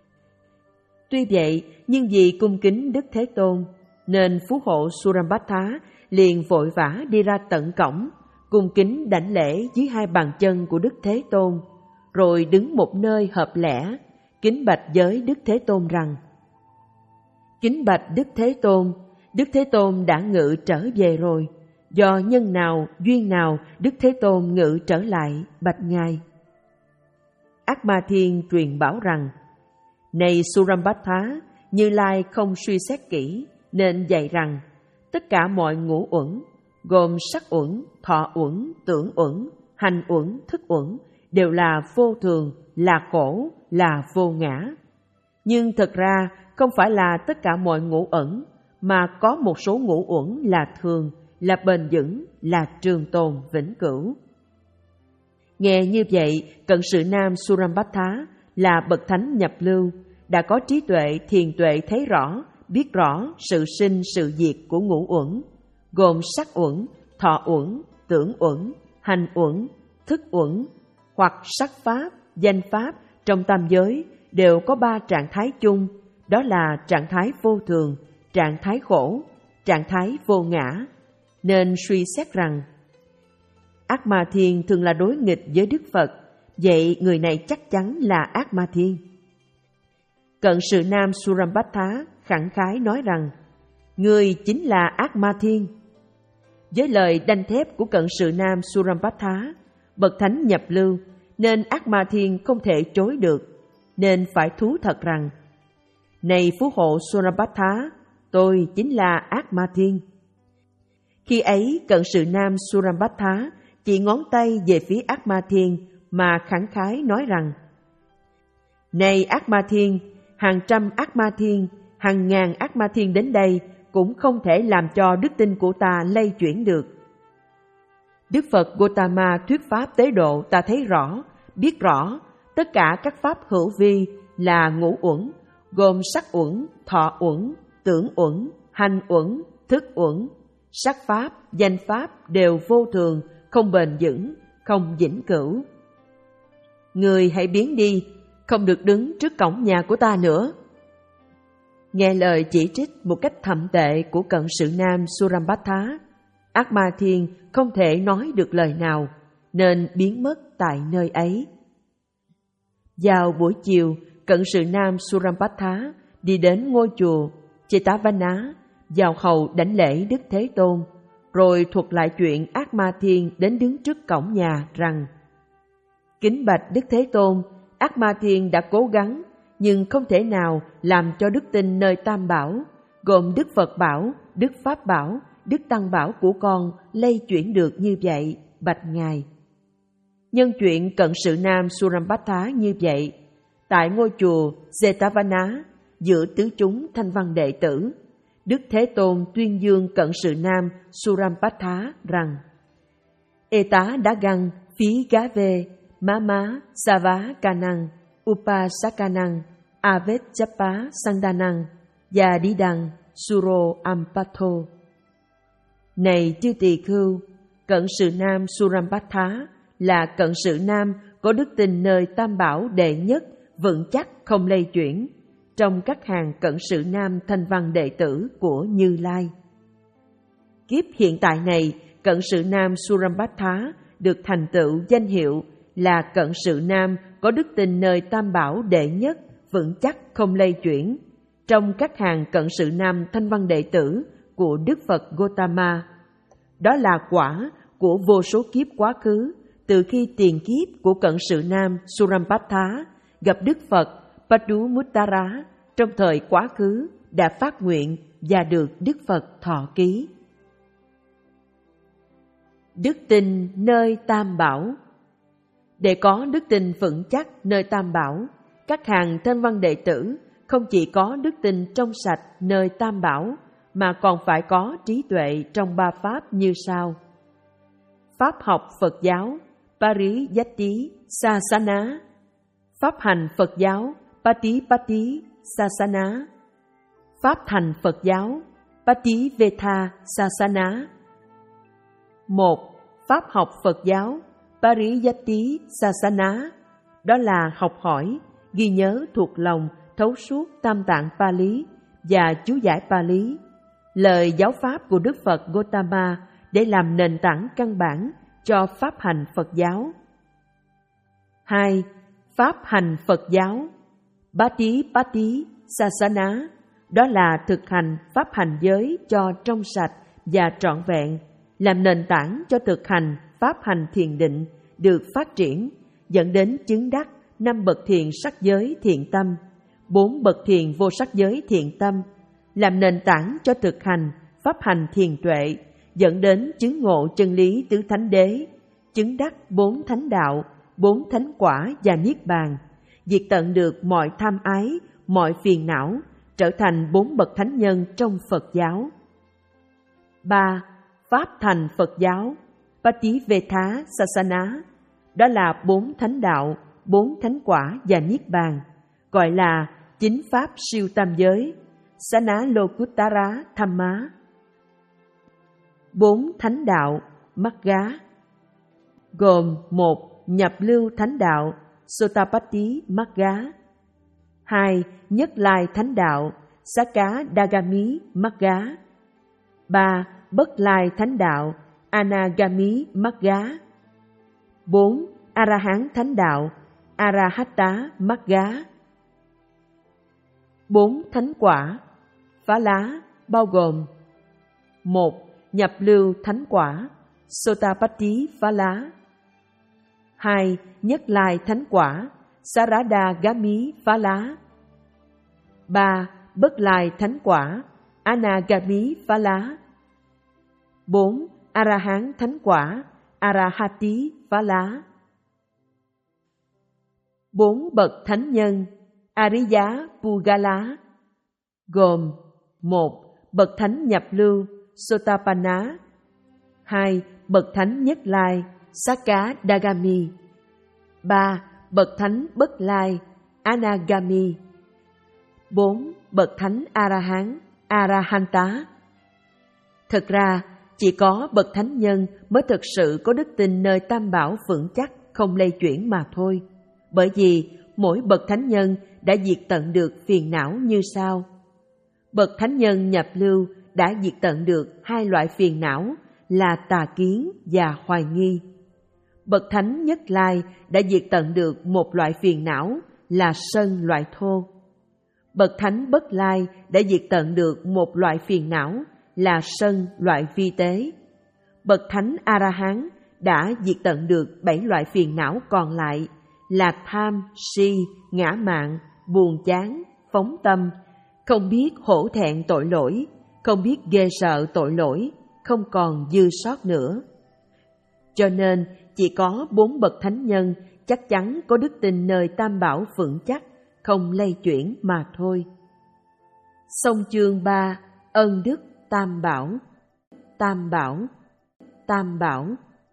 [SPEAKER 1] Tuy vậy, nhưng vì cung kính Đức Thế Tôn, nên phú hộ Surambhatha liền vội vã đi ra tận cổng, cung kính đảnh lễ dưới hai bàn chân của Đức Thế Tôn, rồi đứng một nơi hợp lẽ, kính bạch với Đức Thế Tôn rằng: Kính bạch Đức Thế Tôn, Đức Thế Tôn đã ngự trở về rồi. Do nhân nào, duyên nào, Đức Thế Tôn ngự trở lại, bạch Ngài. Ác Ma Thiên truyền bảo rằng: Này Surambhatha, Như Lai không suy xét kỹ, nên dạy rằng tất cả mọi ngũ uẩn, gồm sắc uẩn, thọ uẩn, tưởng uẩn, hành uẩn, thức uẩn, đều là vô thường, là khổ, là vô ngã. Nhưng thật ra không phải là tất cả mọi ngũ uẩn, mà có một số ngũ uẩn là thường, là bền vững, là trường tồn vĩnh cửu. Nghe như vậy, cận sự nam Surambhatha là bậc thánh nhập lưu, đã có trí tuệ thiền tuệ thấy rõ, biết rõ sự sinh sự diệt của ngũ uẩn, gồm sắc uẩn, thọ uẩn, tưởng uẩn, hành uẩn, thức uẩn, hoặc sắc pháp, danh pháp trong tam giới đều có ba trạng thái chung, đó là trạng thái vô thường, trạng thái khổ, trạng thái vô ngã. Nên suy xét rằng Ác Ma Thiên thường là đối nghịch với Đức Phật, vậy người này chắc chắn là Ác Ma Thiên. Cận sự nam Surambhatha khẳng khái nói rằng: Người chính là Ác Ma Thiên. Với lời đanh thép của cận sự nam Surambhatha, bậc thánh nhập lưu, nên Ác Ma Thiên không thể chối được, nên phải thú thật rằng: Này phú hộ Surambhatha, tôi chính là Ác Ma Thiên. Khi ấy, cận sự nam Surambhatha chỉ ngón tay về phía Ác Ma Thiên mà khẳng khái nói rằng: Này Ác Ma Thiên, hàng trăm Ác Ma Thiên, hàng ngàn Ác Ma Thiên đến đây cũng không thể làm cho đức tin của ta lay chuyển được. Đức Phật Gotama thuyết pháp tế độ ta thấy rõ, biết rõ tất cả các pháp hữu vi là ngũ uẩn, gồm sắc uẩn, thọ uẩn, tưởng uẩn, hành uẩn, thức uẩn. Sắc pháp, danh pháp đều vô thường, không bền vững, không vĩnh cửu. Người hãy biến đi, không được đứng trước cổng nhà của ta nữa. Nghe lời chỉ trích một cách thậm tệ của cận sự nam Surambhatha, Ác Ma Thiên không thể nói được lời nào, nên biến mất tại nơi ấy. Vào buổi chiều, cận sự nam Surambhatha đi đến ngôi chùa Jetavana, vào hầu đảnh lễ Đức Thế Tôn, rồi thuật lại chuyện Ác Ma Thiên đến đứng trước cổng nhà rằng: Kính bạch Đức Thế Tôn, Ác Ma Thiên đã cố gắng, nhưng không thể nào làm cho đức tin nơi Tam Bảo, gồm Đức Phật Bảo, Đức Pháp Bảo, Đức Tăng Bảo của con lay chuyển được như vậy, bạch Ngài. Nhân chuyện cận sự nam Surambhatha như vậy, tại ngôi chùa Jetavana, giữa tứ chúng thanh văn đệ tử, Đức Thế Tôn tuyên dương cận sự nam Surambhatha rằng: Ê tá đá găng, phí gá về, má má, sa vá ca năng, upasaka năng, avechapa sandanang, và đi đằng, suro ampatho. Này chư tỳ khưu, cận sự nam Surambhatha là cận sự nam có đức tin nơi Tam Bảo đệ nhất, vững chắc không lay chuyển, trong các hàng cận sự nam thanh văn đệ tử của Như Lai. Kiếp hiện tại này, cận sự nam Surambhatha được thành tựu danh hiệu là cận sự nam có đức tin nơi Tam Bảo đệ nhất, vững chắc không lay chuyển, trong các hàng cận sự nam thanh văn đệ tử của Đức Phật Gotama. Đó là quả của vô số kiếp quá khứ, từ khi tiền kiếp của cận sự nam Surambhatha gặp Đức Phật Padumuttara trong thời quá khứ đã phát nguyện và được Đức Phật thọ ký. Đức tin nơi Tam Bảo. Để có đức tin vững chắc nơi Tam Bảo, các hàng thanh văn đệ tử không chỉ có đức tin trong sạch nơi Tam Bảo, mà còn phải có trí tuệ trong ba pháp như sau. Pháp học Phật giáo Pariyatti Sasana, pháp hành Phật giáo Patipatti Sasana, pháp thành Phật giáo Pativetha Sasana. Một. Pháp học Phật giáo Pariyatti Sasana, đó là học hỏi, ghi nhớ thuộc lòng, thấu suốt tam tạng Pali và chú giải Pali, lời giáo pháp của Đức Phật Gautama để làm nền tảng căn bản cho pháp hành Phật giáo. Hai. Pháp hành Phật giáo Patipatti Sasana, đó là thực hành pháp hành giới cho trong sạch và trọn vẹn, làm nền tảng cho thực hành pháp hành thiền định được phát triển, dẫn đến chứng đắc năm bậc thiền sắc giới thiện tâm, bốn bậc thiền vô sắc giới thiện tâm, làm nền tảng cho thực hành pháp hành thiền tuệ, dẫn đến chứng ngộ chân lý tứ thánh đế, chứng đắc bốn thánh đạo, bốn thánh quả và niết bàn, diệt tận được mọi tham ái, mọi phiền não, trở thành bốn bậc thánh nhân trong Phật giáo. Ba. Pháp thành Phật giáo Pativedha Sasana, đó là bốn thánh đạo, bốn thánh quả và niết bàn, gọi là chính pháp siêu tam giới, Sanalokuttara Thamma. Bốn thánh đạo Magga, gồm một. Nhập lưu thánh đạo Sotapatti Magga, hai. Nhất lai thánh đạo Sakadagami Magga, ba. Bất lai thánh đạo Anagami Magga, bốn. A-la-hán thánh đạo Arahata Magga. Bốn thánh quả Phá lá bao gồm: một. Nhập lưu thánh quả Sotapatti Phá lá, hai. Nhất lai thánh quả Saradagami Phá lá, ba. Bất lai thánh quả Anagami Phá lá, bốn. A-la-hán thánh quả Arahati Phá lá. Bốn bậc thánh nhân Ariya Pugala, gồm: một. Bậc thánh nhập lưu Sotapanna, hai. Bậc thánh nhất lai Sakadagami, ba. Bậc thánh bất lai Anagami, bốn. Bậc thánh A-la-hán Arahanta. Thật ra, chỉ có bậc thánh nhân mới thực sự có đức tin nơi Tam Bảo vững chắc, không lay chuyển mà thôi. Bởi vì mỗi bậc thánh nhân đã diệt tận được phiền não như sau. Bậc thánh nhân nhập lưu đã diệt tận được hai loại phiền não là tà kiến và hoài nghi. Bậc thánh nhất lai đã diệt tận được một loại phiền não là sân loại thô. Bậc thánh bất lai đã diệt tận được một loại phiền não là sân loại vi tế. Bậc thánh A-la-hán đã diệt tận được bảy loại phiền não còn lại là tham, si, ngã mạn, buồn chán, phóng tâm, không biết hổ thẹn tội lỗi, không biết ghê sợ tội lỗi, không còn dư sót nữa. Cho nên chỉ có bốn bậc thánh nhân chắc chắn có đức tin nơi Tam Bảo vững chắc, không lay chuyển mà thôi. Xong chương ba. Ân đức Tam Bảo. Tam Bảo, Tam Bảo.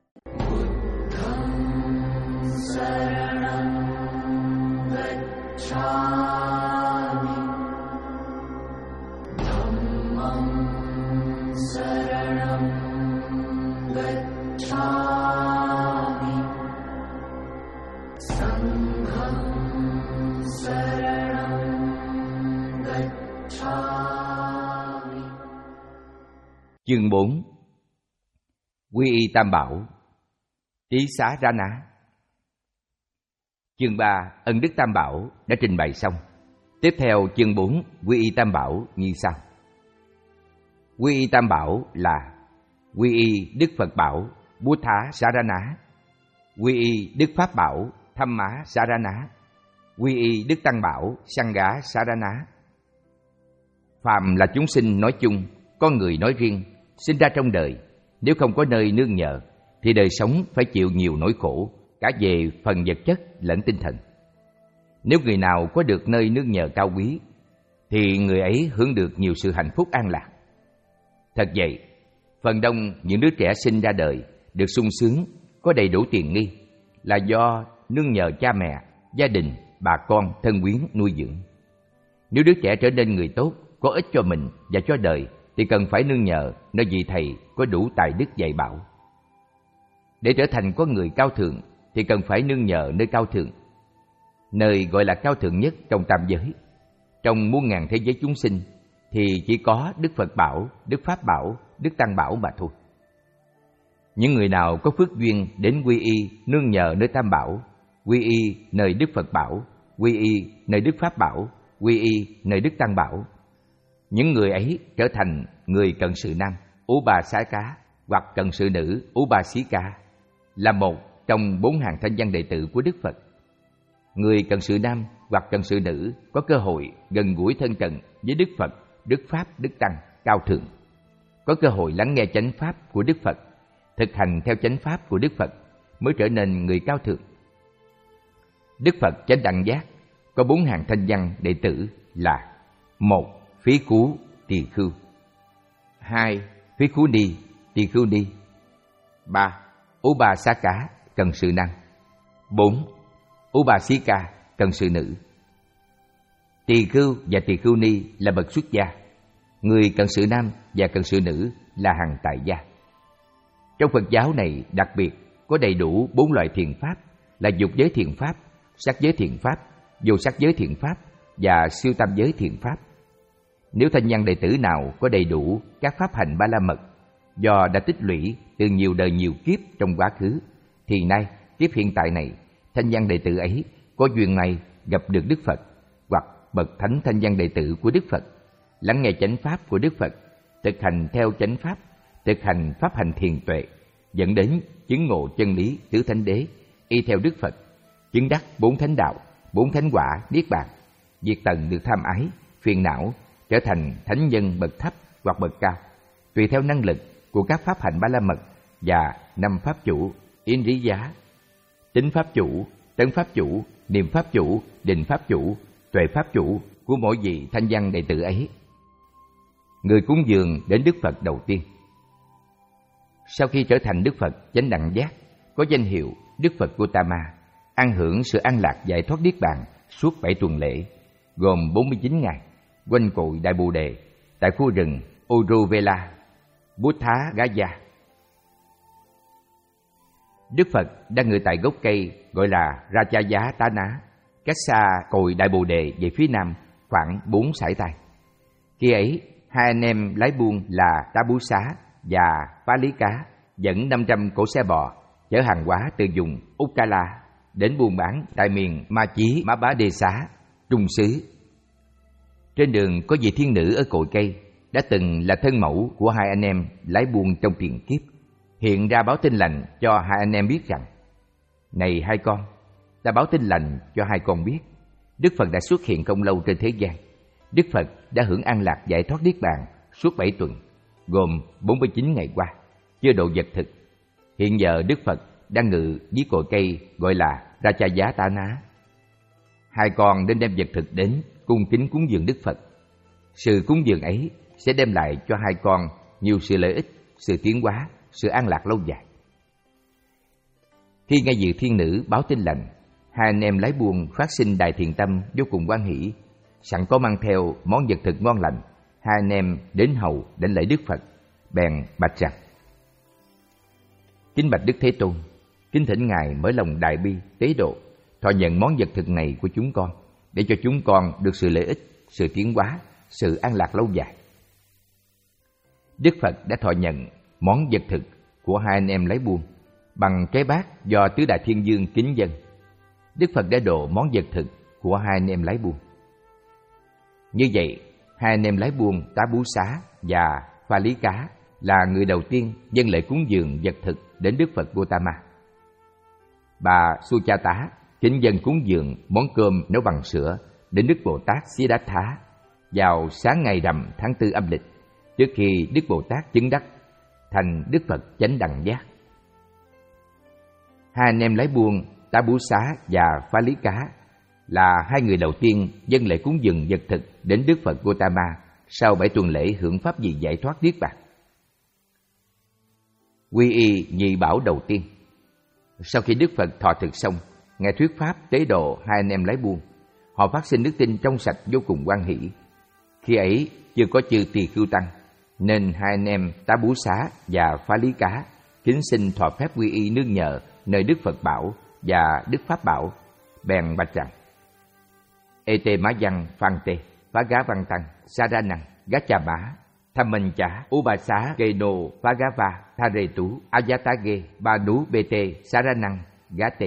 [SPEAKER 2] Chương bốn. Quy y Tam Bảo. Tí xá ra ná. Chương ba. Ân đức Tam Bảo đã trình bày xong. Tiếp theo chương bốn. Quy y Tam Bảo như sau. Quy y Tam Bảo là quy y Đức Phật Bảo Buddha Sarana, quy y Đức Pháp Bảo Dhamma Sarana, quy y Đức Tăng Bảo Sangha Sarana. Phàm là chúng sinh nói chung, con người nói riêng, sinh ra trong đời, nếu không có nơi nương nhờ thì đời sống phải chịu nhiều nỗi khổ, cả về phần vật chất lẫn tinh thần. Nếu người nào có được nơi nương nhờ cao quý thì người ấy hưởng được nhiều sự hạnh phúc an lạc. Thật vậy, phần đông những đứa trẻ sinh ra đời được sung sướng, có đầy đủ tiền nghi là do nương nhờ cha mẹ, gia đình, bà con, thân quyến nuôi dưỡng. Nếu đứa trẻ trở nên người tốt, có ích cho mình và cho đời thì cần phải nương nhờ nơi vị thầy có đủ tài đức dạy bảo. Để trở thành con người cao thượng thì cần phải nương nhờ nơi cao thượng, nơi gọi là cao thượng nhất trong tam giới. Trong muôn ngàn thế giới chúng sinh thì chỉ có Đức Phật Bảo, Đức Pháp Bảo, Đức Tăng Bảo mà thôi. Những người nào có phước duyên đến quy y nương nhờ nơi Tam Bảo, quy y nơi Đức Phật Bảo, quy y nơi Đức Pháp Bảo, quy y nơi Đức Tăng Bảo, những người ấy trở thành người cận sự nam Upasaka hoặc cận sự nữ Upasika, là một trong bốn hàng thanh văn đệ tử của Đức Phật. Người cận sự nam hoặc cận sự nữ có cơ hội gần gũi thân cận với Đức Phật, Đức Pháp, Đức Tăng cao thượng, có cơ hội lắng nghe chánh pháp của Đức Phật, thực hành theo chánh pháp của Đức Phật mới trở nên người cao thượng. Đức Phật chánh đẳng giác có bốn hàng thanh văn đệ tử là: một. Phí Cú Tỳ Khưu, hai. Phí Cú Ni Tỳ Khưu Ni, ba. Upasaka cận sự nam, bốn. Upasika cận sự nữ. Tỳ Khưu và Tỳ Khưu Ni là bậc xuất gia, người cận sự nam và cận sự nữ là hàng tại gia. Trong Phật giáo này đặc biệt có đầy đủ bốn loại thiện pháp là dục giới thiện pháp, sắc giới thiện pháp, vô sắc giới thiện pháp và siêu tam giới thiện pháp. Nếu thanh văn đệ tử nào có đầy đủ các pháp hành ba la mật do đã tích lũy từ nhiều đời nhiều kiếp trong quá khứ, thì nay kiếp hiện tại này thanh văn đệ tử ấy có duyên này gặp được Đức Phật hoặc bậc thánh thanh văn đệ tử của Đức Phật, lắng nghe chánh pháp của Đức Phật, thực hành theo chánh pháp, thực hành pháp hành thiền tuệ, dẫn đến chứng ngộ chân lý tứ thánh đế, y theo Đức Phật, chứng đắc bốn thánh đạo, bốn thánh quả niết bàn, diệt tận được tham ái, phiền não, trở thành thánh nhân bậc thấp hoặc bậc cao, tùy theo năng lực của các pháp hành ba la mật và năm pháp chủ, yên lý giá, tính pháp chủ, tấn pháp chủ, niệm pháp chủ, định pháp chủ, tuệ pháp chủ của mỗi vị thanh văn đệ tử ấy. Người cúng dường đến Đức Phật đầu tiên, sau khi trở thành Đức Phật chánh đẳng giác, có danh hiệu Đức Phật Gautama, an hưởng sự an lạc giải thoát niết bàn suốt bảy tuần lễ, gồm bốn mươi chín ngày, quanh cội Đại Bồ Đề tại khu rừng Uruvela, Buddha Gaya. Đức Phật đang ngự tại gốc cây gọi là Rajaya Tana, cách xa cội Đại Bồ Đề về phía nam khoảng bốn sải tay. Khi ấy, hai anh em lái buôn là Tabusa và Palika dẫn năm trăm cỗ xe bò chở hàng hóa từ vùng Ukkala đến buôn bán tại miền Ma Chí Má Bá Đê Xá, Trung xứ. Trên đường có vị thiên nữ ở cội cây đã từng là thân mẫu của hai anh em lái buôn trong tiền kiếp, hiện ra báo tin lành cho hai anh em biết rằng: này hai con, ta báo tin lành cho hai con biết, Đức Phật đã xuất hiện không lâu trên thế gian. Đức Phật đã hưởng an lạc giải thoát niết bàn suốt bảy tuần, gồm bốn mươi chín ngày qua, chưa độ vật thực. Hiện giờ Đức Phật đang ngự dưới cội cây gọi là Rajayatana. Hai con nên đem vật thực đến cung kính cúng dường Đức Phật. Sự cúng dường ấy sẽ đem lại cho hai con nhiều sự lợi ích, sự tiến hóa, sự an lạc lâu dài. Khi nghe vị thiên nữ báo tin lành, hai anh em lái buôn phát sinh đại thiện tâm vô cùng hoan hỷ, sẵn có mang theo món vật thực ngon lành. Hai anh em đến hầu đến lễ Đức Phật, bèn bạch rằng: kính bạch Đức Thế Tôn, kính thỉnh Ngài mở lòng đại bi tế độ, thọ nhận món vật thực này của chúng con, để cho chúng con được sự lợi ích, sự tiến hóa, sự an lạc lâu dài. Đức Phật đã thọ nhận món vật thực của hai anh em lái buôn bằng cái bát do tứ đại thiên vương kính dâng. Đức Phật đã độ món vật thực của hai anh em lái buôn. Như vậy, hai anh em lái buôn Tá Bú Xá và Pha Lý Cá là người đầu tiên dâng lễ cúng dường vật thực đến Đức Phật Gautama. Bà Suchata kính dâng cúng dường món cơm nấu bằng sữa đến Đức Bồ Tát Siddhartha vào sáng ngày rằm tháng tư âm lịch, trước khi Đức Bồ Tát chứng đắc thành Đức Phật chánh đẳng giác. Hai anh em lái buôn Tá Bú Xá và Pha Lý Cá là hai người đầu tiên dâng lễ cúng dường vật thực đến Đức Phật Gautama sau bảy tuần lễ hưởng pháp vị giải thoát niết bàn. Quy y nhị bảo đầu tiên. Sau khi Đức Phật thọ thực xong, nghe thuyết pháp tế độ hai anh em lái buôn, họ phát sinh đức tin trong sạch vô cùng hoan hỷ. Khi ấy chưa có chư Tỳ Khưu tăng, nên hai anh em Tá Bú Xá và Pha Lý Cá kính xin thọ phép quy y nương nhờ nơi Đức Phật Bảo và Đức Pháp Bảo, bèn bạch rằng: Ê tê má văn phan tê, phá gá văn tăng, sa ra năng, gá cha bá, tham minh chá, u bà xá, kê nô, phá gá va, tha rê tú, a giá tá ghê, ba đú bê tê, sa ra năng, gá tê.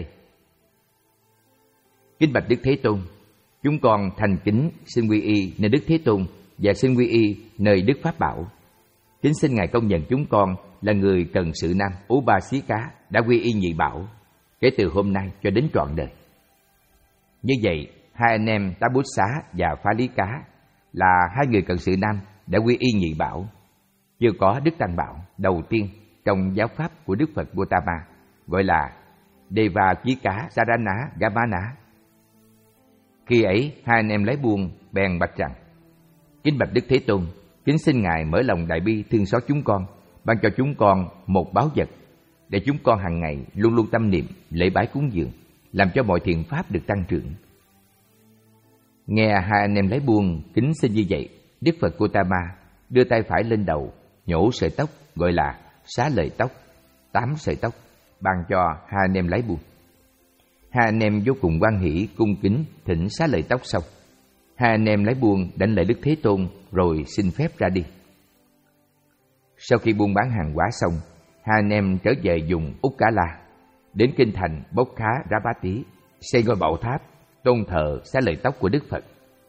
[SPEAKER 2] Kính bạch Đức Thế Tôn, chúng con thành kính xin quy y nơi Đức Thế Tôn và xin quy y nơi Đức Pháp Bảo. Kính xin Ngài công nhận chúng con là người cần sự nam Ú Ba Xí Cá đã quy y nhị bảo kể từ hôm nay cho đến trọn đời. Như vậy, hai anh em Tá Bút Xá và Phá Lý Cá là hai người cận sự nam đã quy y nhị bảo, chưa có Đức Tăng Bảo đầu tiên trong giáo pháp của Đức Phật Gautama, gọi là Deva Chí Cá Sarana Gamana. Khi ấy, hai anh em lái buôn bèn bạch rằng: Kính bạch Đức Thế Tôn, kính xin Ngài mở lòng đại bi thương xót chúng con, ban cho chúng con một báu vật để chúng con hàng ngày luôn luôn tâm niệm lễ bái cúng dường, làm cho mọi thiện pháp được tăng trưởng. Nghe hai anh em lái buôn kính xin như vậy, Đức Phật Gautama đưa tay phải lên đầu, nhổ sợi tóc gọi là xá lợi tóc, tám sợi tóc, ban cho hai anh em lái buôn. Hai anh em vô cùng hoan hỷ cung kính thỉnh xá lợi tóc xong, hai anh em lái buôn đảnh lễ Đức Thế Tôn rồi xin phép ra đi. Sau khi buôn bán hàng hóa xong, hai anh em trở về vùng Úc Cả La, đến kinh thành Bốc Khá Rá Bá Tí, xây ngôi bảo tháp tôn thờ xá lợi tóc của Đức Phật.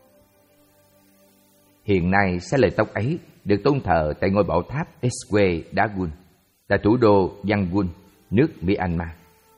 [SPEAKER 2] Hiện nay xá lợi tóc ấy được tôn thờ tại ngôi bảo tháp Esque Dagun, tại thủ đô Yangon, nước Myanmar.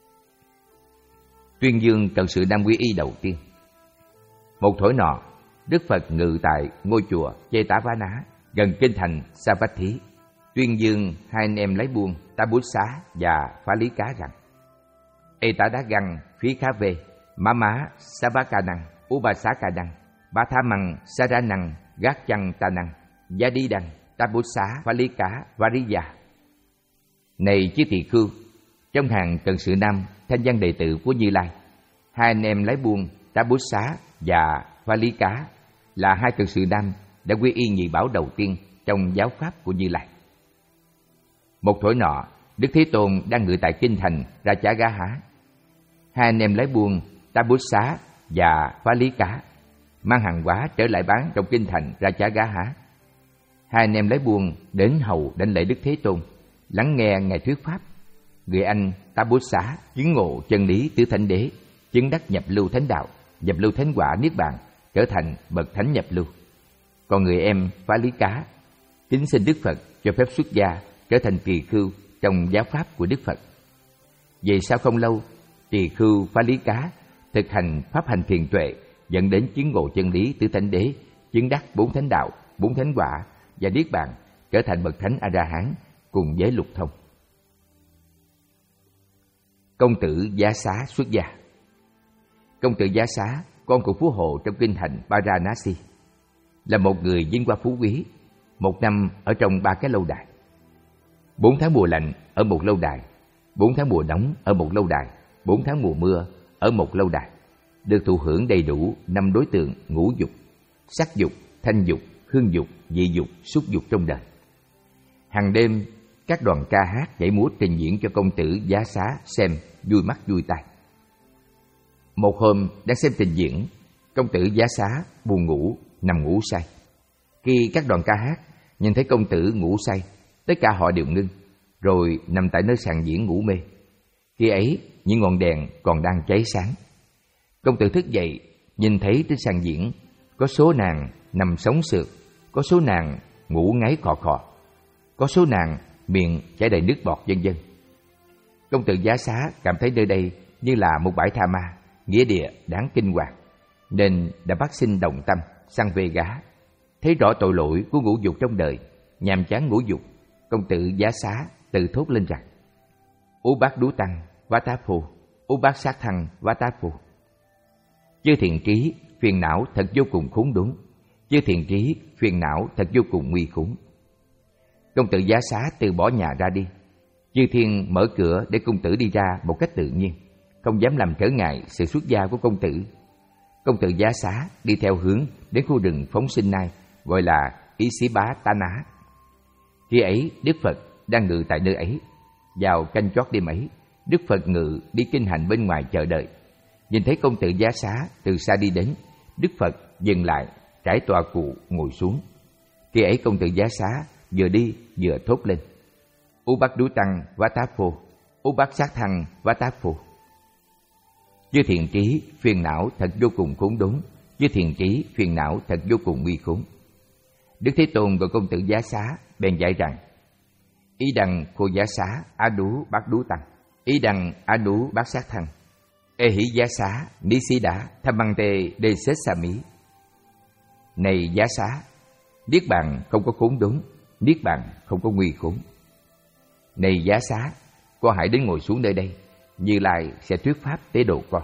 [SPEAKER 2] Tuyên dương cận sự nam quy y đầu tiên. Một thổi nọ, Đức Phật ngự tại ngôi chùa Chetavana gần kinh thành Savatthi, tuyên dương hai anh em lái buôn Tá Bút Xá và Phá Lý Cá rằng: Ê tá đá găng phí khá về, má má sa bá ca năng, u ba xá ca năng, ba tha măng sa ra năng, gác chăng ta năng, gia đi đăng, Tá Bút Xá, Phá Lý Cá, Variya. Này chư tỳ khưu, trong hàng cận sự nam thanh văn đệ tử của Như Lai, hai anh em lái buôn Tá Bút Xá và Phá Lý Cá là hai cận sự nam đã quy y nhị bảo đầu tiên trong giáo pháp của Như Lai. Một thổi nọ, Đức Thế Tôn đang ngự tại kinh thành Rajagaha. Hai anh em lái buôn Tá Bút Xá và Phá Lý Cá mang hàng hóa trở lại bán trong kinh thành Rajagaha. Hai anh em lái buôn đến hầu đảnh lễ Đức Thế Tôn, lắng nghe Ngài thuyết pháp. Người anh Tá Bút Xá chứng ngộ chân lý tứ thánh đế, chứng đắc nhập lưu thánh đạo, nhập lưu thánh quả niết bàn, trở thành bậc thánh nhập lưu. Còn người em Phá Lý Cá kính xin Đức Phật cho phép xuất gia trở thành tỳ khưu trong giáo pháp của Đức Phật. Vậy sau không lâu, tỳ khưu Phá Lý Cá thực hành pháp hành thiền tuệ, dẫn đến chứng ngộ chân lý tứ thánh đế, chứng đắc bốn thánh đạo, bốn thánh quả và niết bàn, trở thành bậc thánh A La Hán cùng với lục thông. Công tử Giá Xá xuất gia. Công tử Giá Xá, con của Phú Hộ trong kinh thành Varanasi, là một người vinh hoa phú quý, một năm ở trong ba cái lâu đài. Bốn tháng mùa lạnh ở một lâu đài, bốn tháng mùa nóng ở một lâu đài, bốn tháng mùa mưa ở một lâu đài, được thụ hưởng đầy đủ năm đối tượng ngũ dục: sắc dục, thanh dục, hương dục, vị dục, xúc dục trong đời. Hàng đêm, các đoàn ca hát nhảy múa trình diễn cho công tử Giá Xá xem vui mắt vui tai. Một hôm đang xem trình diễn, công tử Giá Xá buồn ngủ, nằm ngủ say. Khi các đoàn ca hát nhìn thấy công tử ngủ say, tất cả họ đều ngưng, rồi nằm tại nơi sàn diễn ngủ mê. Khi ấy, những ngọn đèn còn đang cháy sáng. Công tử thức dậy, nhìn thấy trên sàn diễn có số nàng nằm sống sượt, có số nàng ngủ ngáy khò khò, có số nàng miệng chảy đầy nước bọt, vân vân. Công tử Giá Xá cảm thấy nơi đây như là một bãi tha ma, nghĩa địa đáng kinh hoàng, nên đã phát sinh đồng tâm sang về gá. Thấy rõ tội lỗi của ngũ dục trong đời, nhàm chán ngũ dục, công tử Giá Xá tự thốt lên rằng: Ú bát đú tăng vá tá phù, ú bát sát thăng vá tá phù. Chư thiện trí, phiền não thật vô cùng khốn đốn. Chư thiện trí, phiền não thật vô cùng nguy khốn. Công tử Giá Xá từ bỏ nhà ra đi. Chư thiên mở cửa để công tử đi ra một cách tự nhiên, không dám làm trở ngại sự xuất gia của công tử. Công tử Giá Xá đi theo hướng đến khu rừng phóng sinh nai gọi là Ý Xí Bá Tá Ná. Khi ấy Đức Phật đang ngự tại nơi ấy. Vào canh chót đêm ấy, Đức Phật ngự đi kinh hành bên ngoài chờ đợi. Nhìn thấy công tử Giá Xá từ xa đi đến, Đức Phật dừng lại, trải tọa cụ ngồi xuống. Khi ấy công tử Giá Xá vừa đi vừa thốt lên: U Bát Đú Tăng Vá Tá Phô, U Bát Sát Thăng Vá Tá Phô. Chư thiện trí, phiền não thật vô cùng khốn đốn. Chư thiện trí, phiền não thật vô cùng nguy khốn. Đức Thế Tôn gọi công tử Giá Xá bèn dạy rằng: Ý đằng Khô Giá Xá Á Đú Bát Đú Tăng, ý đằng Á Đú Bát Sát Thăng, Ê Hỷ Giá Xá Ní Xí Đá Tham Băng Tê Đê Sết Sa Mí. Này Giá Xá, niết bàn không có khốn đốn, niết bàn không có nguy khốn. Này Giá Xá, con hãy đến ngồi xuống nơi đây, Như Lai sẽ thuyết pháp tế độ con.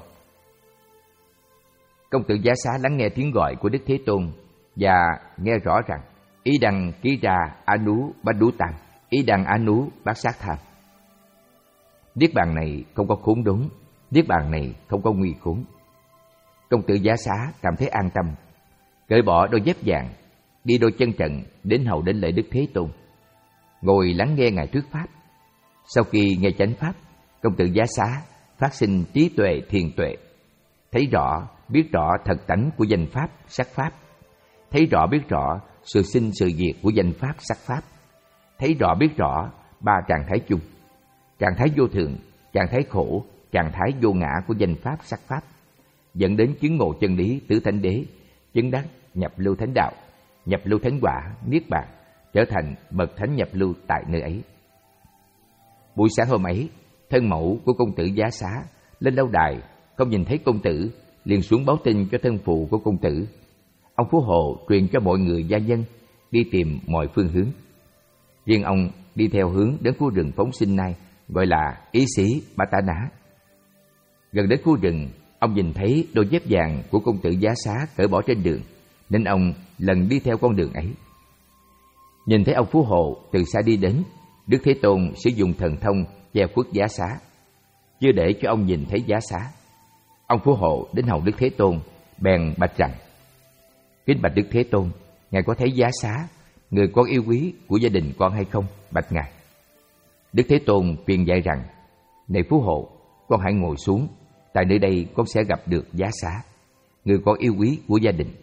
[SPEAKER 2] Công tử Giá Xá lắng nghe tiếng gọi của Đức Thế Tôn và nghe rõ rằng: Ý đằng Ký Ra Á Nú Bát Đú Tăng, ý đằng Á Nú Bát Sát Tham. Niết bàn này không có khốn đốn, niết bàn này không có nguy khốn. Công tử Giá Xá cảm thấy an tâm, cởi bỏ đôi dép vàng, đi đôi chân trần đến hầu đến lễ Đức Thế Tôn, ngồi lắng nghe ngài thuyết pháp. Sau khi nghe chánh pháp, công tử Giá Xá phát sinh trí tuệ thiền tuệ, thấy rõ biết rõ thật tánh của danh pháp sắc pháp, thấy rõ biết rõ sự sinh sự diệt của danh pháp sắc pháp, thấy rõ biết rõ ba trạng thái chung: trạng thái vô thường, trạng thái khổ, trạng thái vô ngã của danh pháp sắc pháp, dẫn đến chứng ngộ chân lý tứ thánh đế, chứng đắc nhập lưu thánh đạo, nhập lưu thánh quả, niết bàn, trở thành bậc thánh nhập lưu tại nơi ấy. Buổi sáng hôm ấy, thân mẫu của công tử Giá Xá lên lâu đài, không nhìn thấy công tử, liền xuống báo tin cho thân phụ của công tử. Ông Phú Hộ truyền cho mọi người gia nhân đi tìm mọi phương hướng. Riêng ông đi theo hướng đến khu rừng phóng sinh này gọi là Ý Sĩ Ba Tá Ná. Gần đến khu rừng, ông nhìn thấy đôi dép vàng của công tử Giá Xá cởi bỏ trên đường, nên ông lần đi theo con đường ấy. Nhìn thấy ông Phú Hộ từ xa đi đến, Đức Thế Tôn sử dụng thần thông che khuất Giá Xá, chưa để cho ông nhìn thấy Giá Xá. Ông Phú Hộ đến hầu Đức Thế Tôn, bèn bạch rằng: Kính bạch Đức Thế Tôn, ngài có thấy Giá Xá, người con yêu quý của gia đình con hay không? Bạch ngài. Đức Thế Tôn truyền dạy rằng: Này Phú Hộ, con hãy ngồi xuống, tại nơi đây con sẽ gặp được Giá Xá, người con yêu quý của gia đình.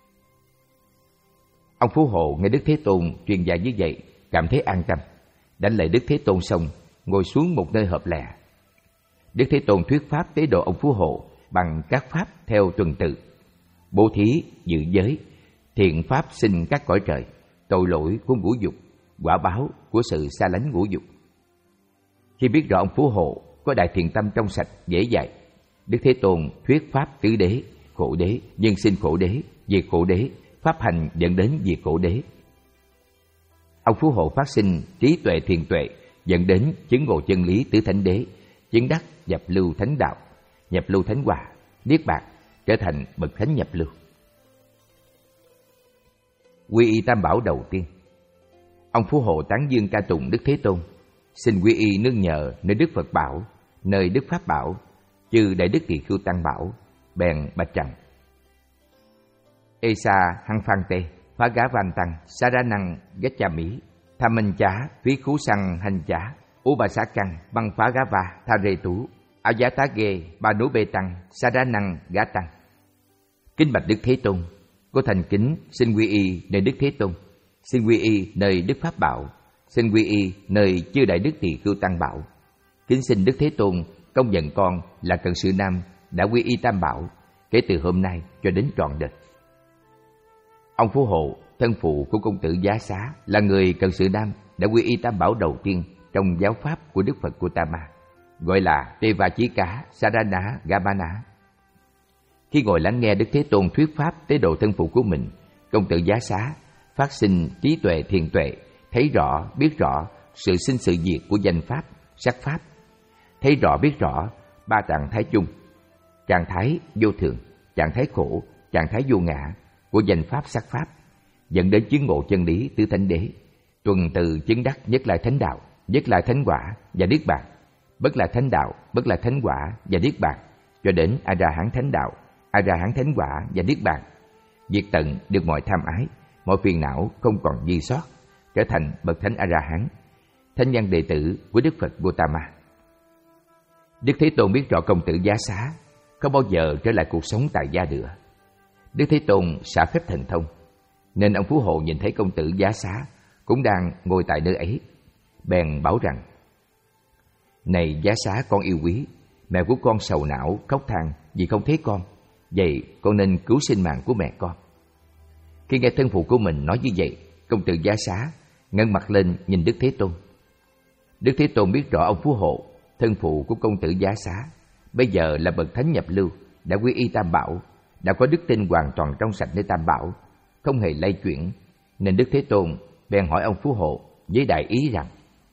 [SPEAKER 2] Ông Phú Hộ nghe Đức Thế Tôn truyền dạy như vậy, cảm thấy an tâm, đảnh lễ Đức Thế Tôn xong, ngồi xuống một nơi hợp lệ. Đức Thế Tôn thuyết pháp tế độ ông Phú Hộ bằng các pháp theo tuần tự: bố thí, dự giới, thiện pháp sinh các cõi trời, tội lỗi của ngũ dục, quả báo của sự xa lánh ngũ dục. Khi biết rõ ông Phú Hộ có đại thiện tâm trong sạch, dễ dạy, Đức Thế Tôn thuyết pháp tứ đế, khổ đế, nhân sinh khổ đế, diệt khổ đế, pháp hành dẫn đến diệt khổ đế. Ông Phú Hộ phát sinh trí tuệ thiền tuệ, dẫn đến chứng ngộ chân lý tứ thánh đế, chứng đắc nhập lưu thánh đạo, nhập lưu thánh quả, niết bàn, trở thành bậc thánh nhập lưu. Quy y tam bảo đầu tiên. Ông Phú Hộ tán dương ca tụng Đức Thế Tôn, xin quy y nương nhờ nơi Đức Phật bảo, nơi Đức Pháp bảo, chư đại đức tỳ khưu tăng bảo, bèn bạch rằng: Esa hăng phan tê, phá gá van tăng, sa ra năng ghét cha mỹ, tham minh chá, phí khú săng hành chá, u bà xá căng, băng phá gá va, tha rê tú, áo giá tá ghê, ba nú bê tăng, sa ra năng gá tăng. Kính bạch Đức Thế Tôn, cô thành kính xin quy y nơi Đức Thế Tôn, xin quy y nơi Đức Pháp bảo, xin quy y nơi chư đại đức tỳ khưu tăng bảo. Kính xin Đức Thế Tôn công nhận con là cận sự nam đã quy y tam bảo, kể từ hôm nay cho đến trọn đời. Ông Phú Hộ, thân phụ của công tử Giá Xá, là người cận sự nam đã quy y tam bảo đầu tiên trong giáo pháp của Đức Phật Gautama, gọi là Tevachika Sarana Gamana. Khi ngồi lắng nghe Đức Thế Tôn thuyết pháp tế độ thân phụ của mình, công tử Giá Xá phát sinh trí tuệ thiền tuệ, thấy rõ biết rõ sự sinh sự diệt của danh pháp sắc pháp, thấy rõ biết rõ ba trạng thái chung: trạng thái vô thường, trạng thái khổ, trạng thái vô ngã của danh pháp sắc pháp, dẫn đến chứng ngộ chân lý tứ thánh đế, tuần từ chứng đắc nhất lại thánh đạo, nhất lại thánh quả và niết bàn, bất lại thánh đạo, bất lại thánh quả và niết bàn, cho đến a la hán thánh đạo, a la hán thánh quả và niết bàn, diệt tận được mọi tham ái, mọi phiền não không còn dư sót, trở thành bậc thánh a la hán, thanh văn đệ tử của Đức Phật Gautama. Đức Thế Tôn biết rõ công tử Giá Xá không bao giờ trở lại cuộc sống tại gia nữa. Đức Thế Tôn xả phép thần thông, nên ông Phú Hộ nhìn thấy công tử Giá Xá cũng đang ngồi tại nơi ấy, bèn bảo rằng: "Này Giá Xá con yêu quý, mẹ của con sầu não khóc than vì không thấy con, vậy con nên cứu sinh mạng của mẹ con." Khi nghe thân phụ của mình nói như vậy, công tử Giá Xá ngẩng mặt lên nhìn Đức Thế Tôn. Đức Thế Tôn biết rõ ông Phú Hộ, thân phụ của công tử Giá Xá, bây giờ là bậc thánh nhập lưu, đã quy y Tam Bảo, đã có đức tin hoàn toàn trong sạch nơi Tam Bảo, không hề lay chuyển, nên Đức Thế Tôn bèn hỏi ông Phú Hộ với đại ý rằng: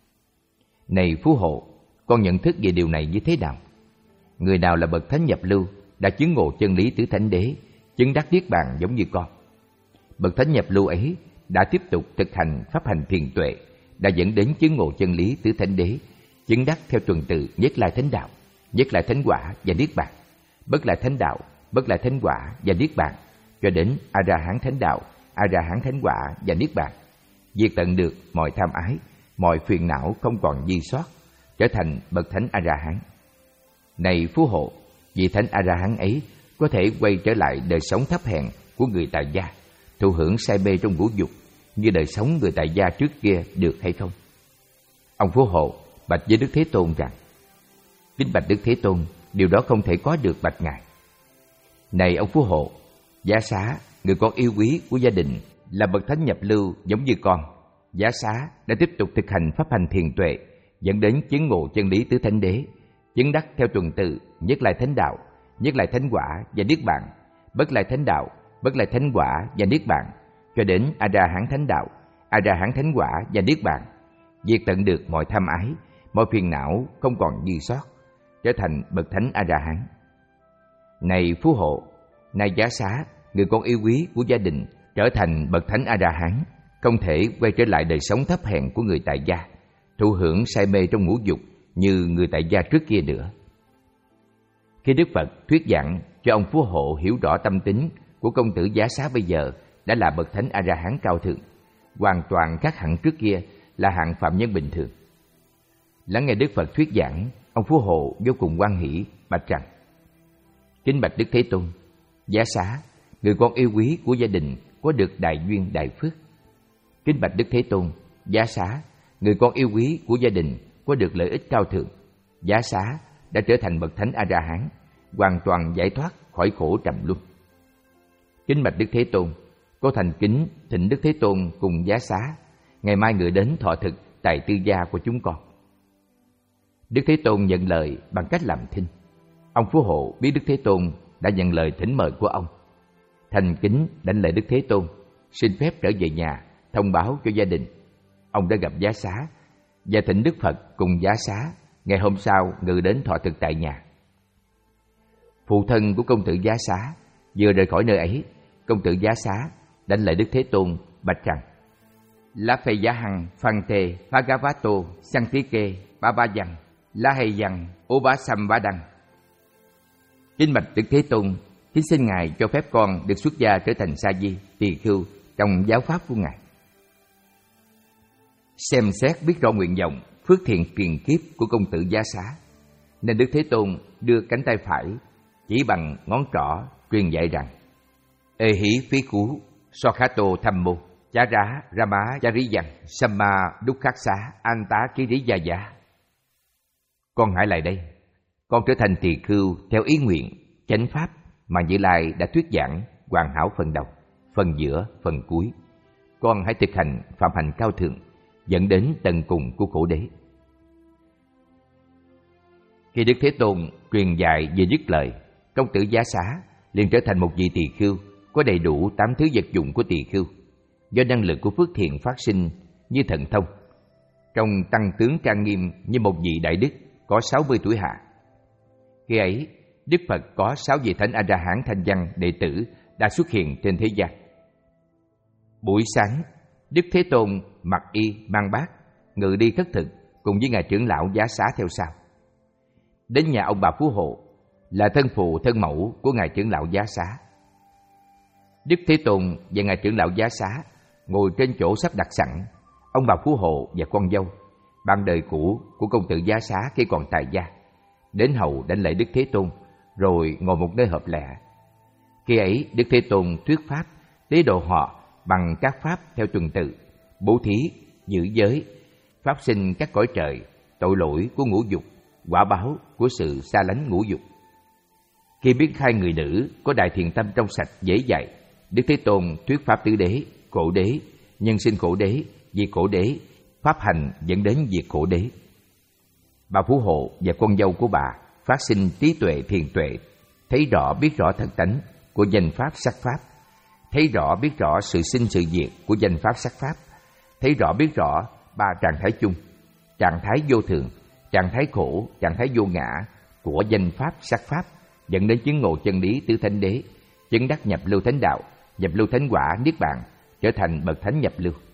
[SPEAKER 2] "Này Phú Hộ, con nhận thức về điều này như thế nào? Người nào là bậc thánh nhập lưu, đã chứng ngộ chân lý tứ thánh đế, chứng đắc niết bàn giống như con? Bậc thánh nhập lưu ấy đã tiếp tục thực hành pháp hành thiền tuệ, đã dẫn đến chứng ngộ chân lý tứ thánh đế, chứng đắc theo tuần tự nhất lai thánh đạo, nhất lai thánh quả và niết bàn, bất lai thánh đạo, bất lai thánh quả và niết bàn, cho đến a ra hán thánh đạo, a ra hán thánh quả và niết bàn, diệt tận được mọi tham ái, mọi phiền não không còn dư sót, trở thành bậc thánh a ra hán. Này Phú Hộ, vị thánh a ra hán ấy có thể quay trở lại đời sống thấp hèn của người tại gia, thụ hưởng say mê trong ngũ dục như đời sống người tại gia trước kia được hay không?" Ông Phú Hộ bạch với Đức Thế Tôn rằng: "Kính bạch Đức Thế Tôn, điều đó không thể có được bạch ngài." "Này ông Phú Hộ, Giá Xá, người con yêu quý của gia đình, là bậc thánh nhập lưu giống như con. Giá Xá đã tiếp tục thực hành pháp hành thiền tuệ, dẫn đến chứng ngộ chân lý tứ thánh đế, chứng đắc theo tuần tự nhất lai thánh đạo, nhất lai thánh quả và niết bàn, bất lai thánh đạo, bất lai thánh quả và niết bàn, cho đến a ra hán thánh đạo, a ra hán thánh quả và niết bàn, diệt tận được mọi tham ái, mọi phiền não không còn dư sót, trở thành bậc thánh a ra hán." Này Phú Hộ, này Giá Xá, người con yêu quý của gia đình, trở thành bậc thánh a ra hán, không thể quay trở lại đời sống thấp hèn của người tại gia, thụ hưởng say mê trong ngũ dục như người tại gia trước kia nữa. Khi Đức Phật thuyết giảng cho ông Phú Hộ hiểu rõ tâm tính của công tử Giá Xá bây giờ đã là bậc thánh a ra hán cao thượng, hoàn toàn khác hẳn trước kia là hạng phạm nhân bình thường. Lắng nghe Đức Phật thuyết giảng, ông Phú Hộ vô cùng hoan hỷ bạch rằng: "Kính bạch Đức Thế Tôn, Giá Xá, người con yêu quý của gia đình, có được đại duyên đại phước." "Kính bạch Đức Thế Tôn, Giá Xá, người con yêu quý của gia đình, có được lợi ích cao thượng. Giá Xá đã trở thành bậc thánh a ra hán, hoàn toàn giải thoát khỏi khổ trầm luân." "Kính bạch Đức Thế Tôn, có thành kính thỉnh Đức Thế Tôn cùng Giá Xá ngày mai người đến thọ thực tại tư gia của chúng con." Đức Thế Tôn nhận lời bằng cách làm thinh. Ông Phú Hộ biết Đức Thế Tôn đã nhận lời thỉnh mời của ông, thành kính đảnh lễ Đức Thế Tôn, xin phép trở về nhà thông báo cho gia đình. Ông đã gặp Giá Xá và thỉnh Đức Phật cùng Giá Xá ngày hôm sau ngự đến thọ thực tại nhà. Phụ thân của công tử Giá Xá vừa rời khỏi nơi ấy, công tử Giá Xá đảnh lễ Đức Thế Tôn bạch rằng: "La phê giá hằng phan tê Bhagavato Santike ba ba dằng La hay dằng Obasam ba đăng." Kính bạch Đức Thế Tôn, kính xin ngài cho phép con được xuất gia trở thành sa di tỳ khưu trong giáo pháp của ngài. Xem xét biết rõ nguyện vọng phước thiện truyền kiếp của công tử Giá Xá, nên Đức Thế Tôn đưa cánh tay phải chỉ bằng ngón trỏ truyền dạy rằng: "Ê hí phí cú Sokhato tham mô chá rá Rama Chariyan Samma Dukkhaksá An tá ký rí gia giá." Con hãy lại đây, con trở thành tỳ khưu theo ý nguyện chánh pháp mà Như Lai đã thuyết giảng hoàn hảo phần đầu, phần giữa, phần cuối. Con hãy thực hành phạm hành cao thượng, dẫn đến tận cùng của khổ đế. Khi Đức Thế Tôn truyền dạy về dứt lời, công tử Giá Xá liền trở thành một vị tỳ khưu có đầy đủ tám thứ vật dụng của tỳ khưu, do năng lực của phước thiện phát sinh như thần thông, trong tăng tướng trang nghiêm như một vị đại đức có sáu mươi tuổi hạ. Khi ấy, Đức Phật có sáu vị thánh A La Hán thanh văn đệ tử đã xuất hiện trên thế gian. Buổi sáng, Đức Thế Tôn mặc y mang bát, ngự đi khất thực cùng với ngài trưởng lão Giá Xá theo sau. Đến nhà ông bà Phú Hộ, là thân phụ thân mẫu của ngài trưởng lão Giá Xá. Đức Thế Tôn và ngài trưởng lão Giá Xá ngồi trên chỗ sắp đặt sẵn. Ông bà Phú Hộ và con dâu bạn đời cũ của công tử Giá Xá khi còn tại gia, đến hầu đảnh lễ Đức Thế Tôn, rồi ngồi một nơi hợp lệ. Khi ấy, Đức Thế Tôn thuyết pháp, tế độ họ bằng các pháp theo tuần tự, bố thí, giữ giới, pháp sinh các cõi trời, tội lỗi của ngũ dục, quả báo của sự xa lánh ngũ dục. Khi biết hai người nữ có đại thiện tâm trong sạch dễ dạy, Đức Thế Tôn thuyết pháp tứ đế, khổ đế, nhân sinh khổ đế, diệt khổ đế, pháp hành dẫn đến diệt khổ đế. Bà phú hộ và con dâu của bà phát sinh trí tuệ thiền tuệ, thấy rõ biết rõ thật tánh của danh pháp sắc pháp, thấy rõ biết rõ sự sinh sự diệt của danh pháp sắc pháp, thấy rõ biết rõ ba trạng thái chung, trạng thái vô thường, trạng thái khổ, trạng thái vô ngã của danh pháp sắc pháp, dẫn đến chứng ngộ chân lý tứ thánh đế, chứng đắc nhập lưu thánh đạo, nhập lưu thánh quả niết bàn, trở thành bậc thánh nhập lưu.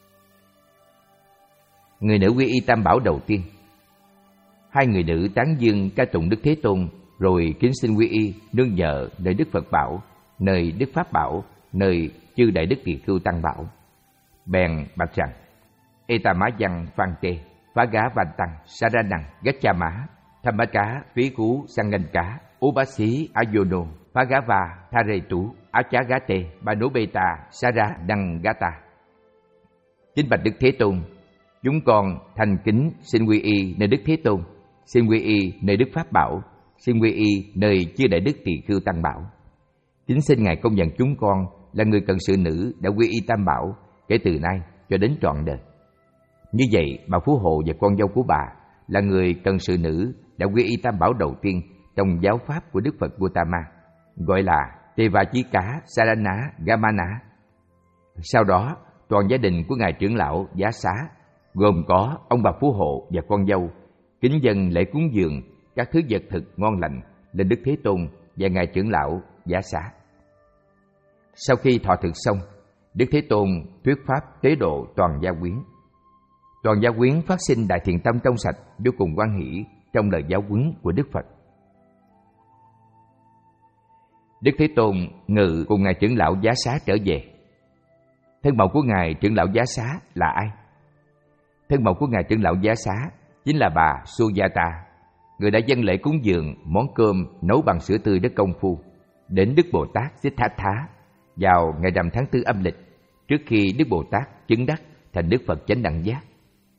[SPEAKER 2] Người nữ quy y tam bảo đầu tiên. Hai người nữ tán dương ca tụng Đức Thế Tôn, rồi kính xin quy y nương nhờ nơi Đức Phật bảo, nơi Đức Pháp bảo, nơi chư đại đức tỳ khưu tăng bảo. Bèn bạch rằng: Eta má văn phan tê, phá gá van tăng, sa ra năng, gách cha má, tham má cá, phí cú, sang ngân cá, ú bá xí, á dô nô, phá gá va, tha rê tú, á chá gá tê, ba nô bê ta, sa ra đăng gá ta. Kính bạch Đức Thế Tôn, chúng con thành kính xin quy y nơi Đức Thế Tôn, xin quy y nơi Đức Pháp bảo, xin quy y nơi chư đại đức tỳ khưu tăng bảo. Kính xin Ngài công nhận chúng con là người cận sự nữ đã quy y tam bảo kể từ nay cho đến trọn đời. Như vậy, bà phú hộ và con dâu của bà là người cận sự nữ đã quy y tam bảo đầu tiên trong giáo pháp của Đức Phật Gautama, gọi là Tevachika Sarana Gamana. Sau đó, toàn gia đình của Ngài trưởng lão Giá Xá, gồm có ông bà phú hộ và con dâu, kính dâng lễ cúng dường các thứ vật thực ngon lành lên Đức Thế Tôn và Ngài trưởng lão Giá Xá. Sau khi thọ thực xong, Đức Thế Tôn thuyết pháp tế độ toàn gia quyến. Toàn gia quyến phát sinh đại thiện tâm trong sạch, vô cùng hoan hỷ trong lời giáo huấn của Đức Phật. Đức Thế Tôn ngự cùng Ngài trưởng lão Giá Xá trở về. Thân mẫu của Ngài trưởng lão Giá Xá là ai? Thân mẫu của Ngài trưởng lão Giá Xá chính là bà Sujata, người đã dâng lễ cúng dường món cơm nấu bằng sữa tươi đất công phu đến Đức Bồ Tát Siddhartha vào ngày rằm tháng tư âm lịch, trước khi Đức Bồ Tát chứng đắc thành Đức Phật Chánh Đẳng Giác.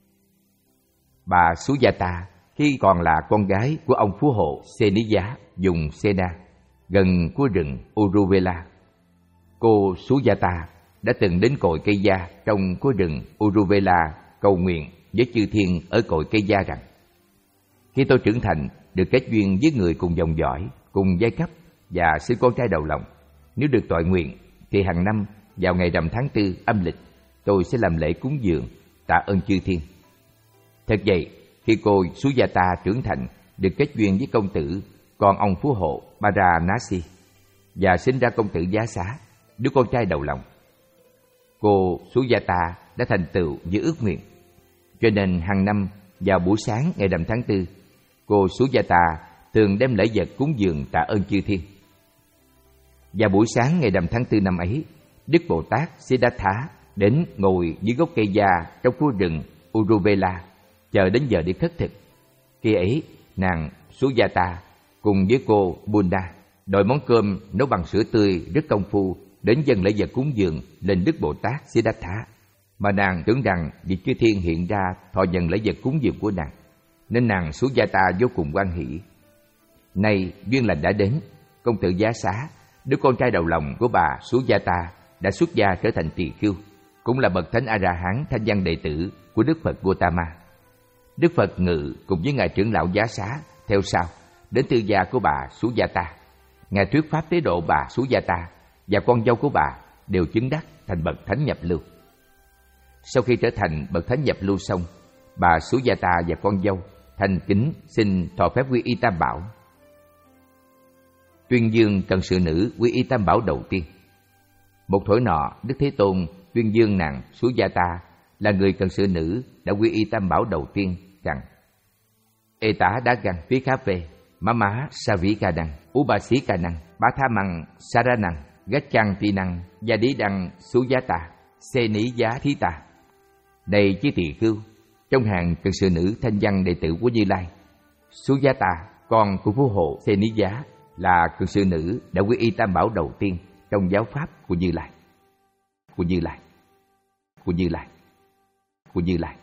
[SPEAKER 2] Bà Sujata khi còn là con gái của ông phú hộ Seniya vùng Sena, gần cuối rừng Uruvela. Cô Sujata đã từng đến cội cây gia trong cuối rừng Uruvela cầu nguyện với chư thiên ở cội cây gia rằng: khi tôi trưởng thành, được kết duyên với người cùng dòng dõi, cùng giai cấp và sinh con trai đầu lòng, nếu được toại nguyện thì hàng năm vào ngày rằm tháng tư âm lịch, tôi sẽ làm lễ cúng dường tạ ơn chư thiên. Thật vậy, khi cô Sujata trưởng thành, được kết duyên với công tử con ông phú hộ Paranasi và sinh ra công tử Giá Xá, đứa con trai đầu lòng, cô Sujata đã thành tựu với ước nguyện. Cho nên hàng năm vào buổi sáng ngày rằm tháng tư, cô Sujata thường đem lễ vật cúng dường tạ ơn chư thiên. Vào buổi sáng ngày rằm tháng tư năm ấy, Đức Bồ Tát Siddhartha đến ngồi dưới gốc cây gia trong khu rừng Uruvela, chờ đến giờ đi khất thực. Khi ấy, nàng Sujata cùng với cô Bunda đòi món cơm nấu bằng sữa tươi rất công phu đến dâng lễ vật cúng dường lên Đức Bồ Tát Siddhartha, mà nàng tưởng rằng vì chư thiên hiện ra thọ nhận lễ vật cúng dường của nàng, nên nàng Sujata vô cùng hoan hỷ. Nay duyên lành đã đến, công tử Giá Xá, đứa con trai đầu lòng của bà Sujata, đã xuất gia trở thành tỳ khưu, cũng là bậc thánh A La Hán thanh văn đệ tử của Đức Phật Gautama. Đức Phật ngự cùng với Ngài trưởng lão Giá Xá theo sau đến tư gia của bà Sujata. Ngài thuyết pháp tế độ bà Sujata và con dâu của bà đều chứng đắc thành bậc thánh nhập lưu. Sau khi trở thành bậc thánh nhập lưu xong, bà Sujata và con dâu thành kính xin thọ phép quy y tam bảo. Tuyên dương cận sự nữ quy y tam bảo đầu tiên. Một thổi nọ, Đức Thế Tôn tuyên dương nàng Sujata là người cận sự nữ đã quy y tam bảo đầu tiên rằng: Ê tá đá găng phí khá về, má má sa vĩ ca đăng, ú ba xí ca năng, bá tha măng sa ra năng, gách chăng ti năng, gia đí đăng Sujata, xê ní giá thí ta. Này chư tỳ khưu, trong hàng cận sự nữ thanh văn đệ tử của Như Lai. Sujata, con của vua hộ Seniya, là cận sự nữ đã quy y Tam Bảo đầu tiên trong giáo pháp của Như Lai. Của Như Lai. Của Như Lai. Của Như Lai.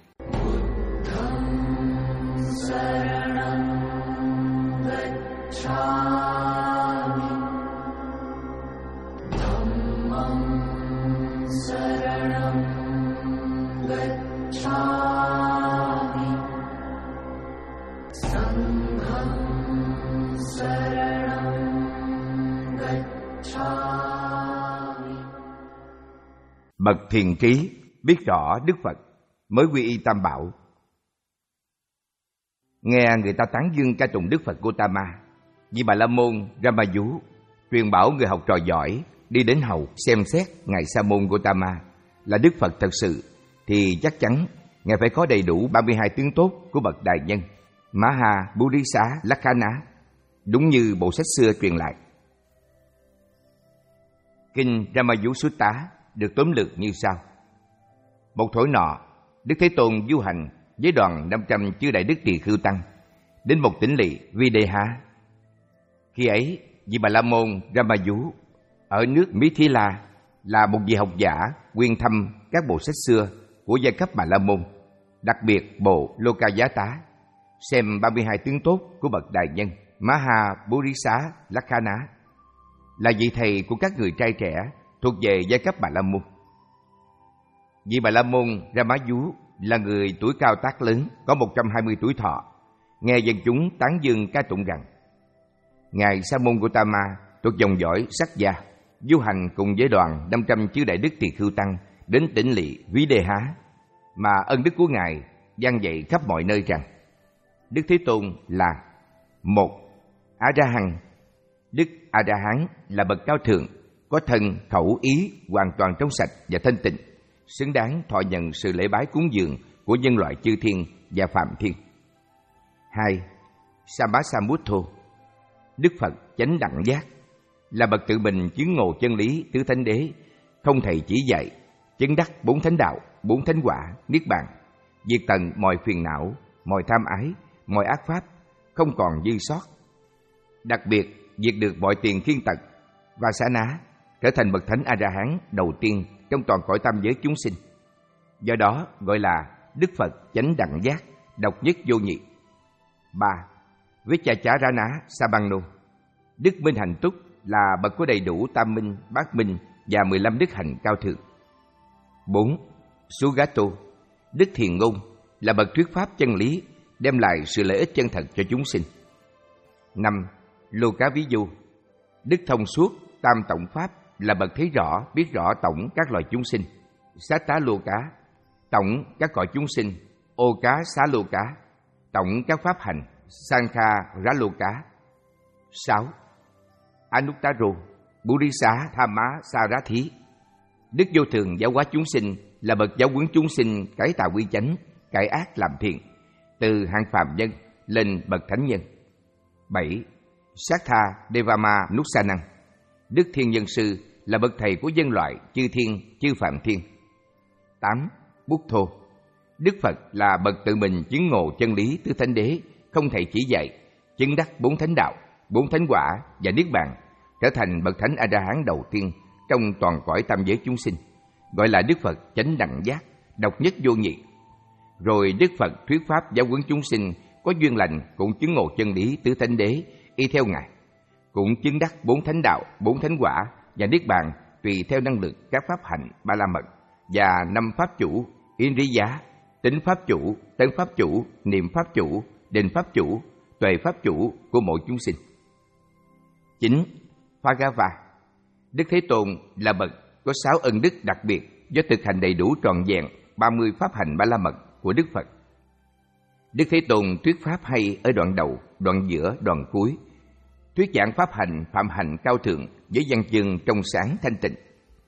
[SPEAKER 2] Bậc thiền trí biết rõ Đức Phật mới quy y Tam Bảo. Nghe người ta tán dương ca tụng Đức Phật Gotama, Di Bà La Môn Ramayu truyền bảo người học trò giỏi đi đến hầu xem xét ngài Sa môn Gotama là Đức Phật thật sự, thì chắc chắn ngài phải có đầy đủ ba mươi hai tướng tốt của bậc đại nhân Maha Burisa Lakkhana, đúng như bộ sách xưa truyền lại. Kinh Ramayu Sutta được tóm lược như sau. Một thổi nọ, Đức Thế Tôn du hành với đoàn năm trăm chư đại đức tỳ khưu tăng đến một tỉnh lỵ Videha. Khi ấy, Di Bà La Môn Ramayu ở nước Mithila là một vị học giả quyên thăm các bộ sách xưa của giai cấp Bà La Môn, đặc biệt bộ Lokayata, xem ba mươi hai tướng tốt của bậc đại nhân Maha Burisa Lakkhana, là vị thầy của các người trai trẻ thuộc về giai cấp Bà La Môn. Vị Bà La Môn Ramayu là người tuổi cao tác lớn, có một trăm hai mươi tuổi thọ, nghe dân chúng tán dương ca tụng rằng ngài Sa môn Gotama thuộc dòng dõi Sắc Gia, du hành cùng với đoàn năm trăm chư đại đức tỳ khưu tăng đến tỉnh lỵ Videha, mà ân đức của ngài vang dậy khắp mọi nơi rằng Đức Thế Tôn là một A-ra-hằng. Đức A-ra-hán là bậc cao thượng, có thân, khẩu, ý hoàn toàn trong sạch và thanh tịnh, xứng đáng thọ nhận sự lễ bái cúng dường của nhân loại chư thiên và phạm thiên. Hai, Sammasambuddho. Đức Phật chánh đẳng giác, là bậc tự mình chứng ngộ chân lý tứ thánh đế, không thầy chỉ dạy, chứng đắc bốn thánh đạo, bốn thánh quả, niết bàn, diệt tận mọi phiền não, mọi tham ái, mọi ác pháp, không còn dư sót. Đặc biệt diệt được mọi tiền thiên tật và xá ná, trở thành bậc thánh A-ra-hán đầu tiên trong toàn cõi tam giới chúng sinh. Do đó gọi là Đức Phật chánh đẳng giác, độc nhất vô nhị. Ba, Vichacharana Sabanno. Đức Minh Hạnh Túc là bậc có đầy đủ tam minh, bát minh và mười lăm đức hạnh cao thượng. Bốn, Sugato. Đức Thiền Ngôn là bậc thuyết pháp chân lý, đem lại sự lợi ích chân thật cho chúng sinh. Năm, Loka Ví Dụ. Đức Thông Suốt Tam Tổng Pháp là bậc thấy rõ, biết rõ tổng các loài chúng sinh. Sát Tá Lô Cá, tổng các cõi chúng sinh. Ô Cá Xá Lô Cá, tổng các pháp hành. Sankha Rá Lô Cá. Sáu, Anuttaro Burisa Thamma Sarathi. Đức Vô Thường giáo hóa chúng sinh là bậc giáo huấn chúng sinh cải tạo quy chánh, cải ác làm thiện, từ hạng phàm nhân lên bậc thánh nhân. Bảy, Sattha Devama Nussanang. Đức Thiên Nhân Sư là bậc thầy của dân loại, chư thiên, chư phạm thiên. Tám, Buddho. Đức Phật là bậc tự mình chứng ngộ chân lý tứ thánh đế, không thầy chỉ dạy, chứng đắc bốn thánh đạo, bốn thánh quả và niết bàn, trở thành bậc thánh A-ra-hán đầu tiên trong toàn cõi tam giới chúng sinh, gọi là Đức Phật chánh đẳng giác, độc nhất vô nhị. Rồi Đức Phật thuyết pháp giáo huấn chúng sinh có duyên lành cũng chứng ngộ chân lý tứ thánh đế, y theo ngài, cũng chứng đắc bốn thánh đạo, bốn thánh quả và niết bàn tùy theo năng lực các pháp hạnh ba la mật và năm pháp chủ: Indriya, tính pháp chủ, tấn pháp chủ, niệm pháp chủ, định pháp chủ, tuệ pháp chủ của mỗi chúng sinh. Chín, Phagava. Đức Thế Tôn là bậc có sáu ân đức đặc biệt do thực hành đầy đủ trọn vẹn ba mươi pháp hành ba la mật của Đức Phật. Đức Thế Tôn thuyết pháp hay ở đoạn đầu, đoạn giữa, đoạn cuối, thuyết giảng pháp hành, phạm hạnh cao thượng với văn chương trong sáng thanh tịnh.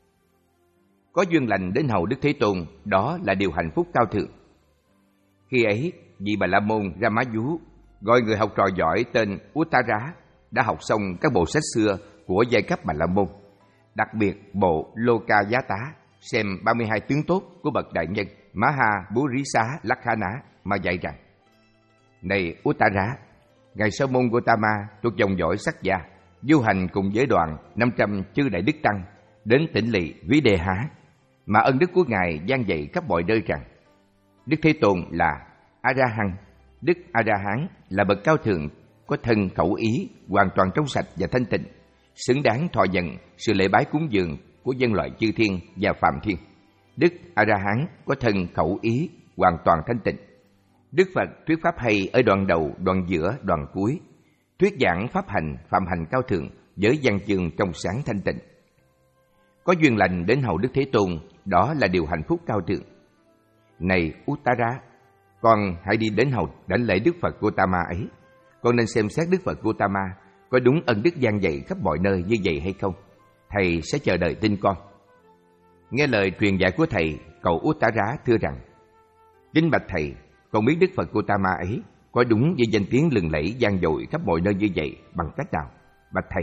[SPEAKER 2] Có duyên lành đến hầu Đức Thế Tôn, đó là điều hạnh phúc cao thượng. Khi ấy, vị Bà La Môn Ramayu gọi người học trò giỏi tên Uttara đã học xong các bộ sách xưa của giai cấp Bà La Môn, đặc biệt bộ Lokayata, xem ba mươi hai tướng tốt của bậc đại nhân Maha Purisa Lakkhana mà dạy rằng: Này Uttara, Ngài Sa môn Gotama thuộc dòng dõi Sắc Gia, du hành cùng với đoàn năm trăm chư đại đức tăng đến tỉnh lỵ Videha, mà ân đức của Ngài gian dạy khắp mọi nơi rằng Đức Thế Tôn là A-ra-hăng. Đức A-ra-hán là bậc cao thượng, có thân khẩu ý hoàn toàn trong sạch và thanh tịnh, xứng đáng thọ nhận sự lễ bái cúng dường của dân loại chư thiên và phàm thiên. Đức A-ra-hán có thân khẩu ý hoàn toàn thanh tịnh. Đức Phật thuyết pháp hay ở đoạn đầu, đoạn giữa, đoạn cuối, thuyết giảng pháp hành, phạm hành cao thượng với văn chương trong sáng thanh tịnh. Có duyên lành đến hầu Đức Thế Tôn, đó là điều hạnh phúc cao thượng. Này Uttara, con hãy đi đến hầu đảnh lễ Đức Phật Gotama ấy. Con nên xem xét Đức Phật Gotama có đúng ân đức gian dạy khắp mọi nơi như vậy hay không. Thầy sẽ chờ đợi tin con. Nghe lời truyền dạy của thầy, cậu Uttara thưa rằng: Kính bạch thầy, con biết Đức Phật Gotama ấy có đúng với danh tiếng lừng lẫy gian dội khắp mọi nơi như vậy bằng cách nào? Bạch thầy.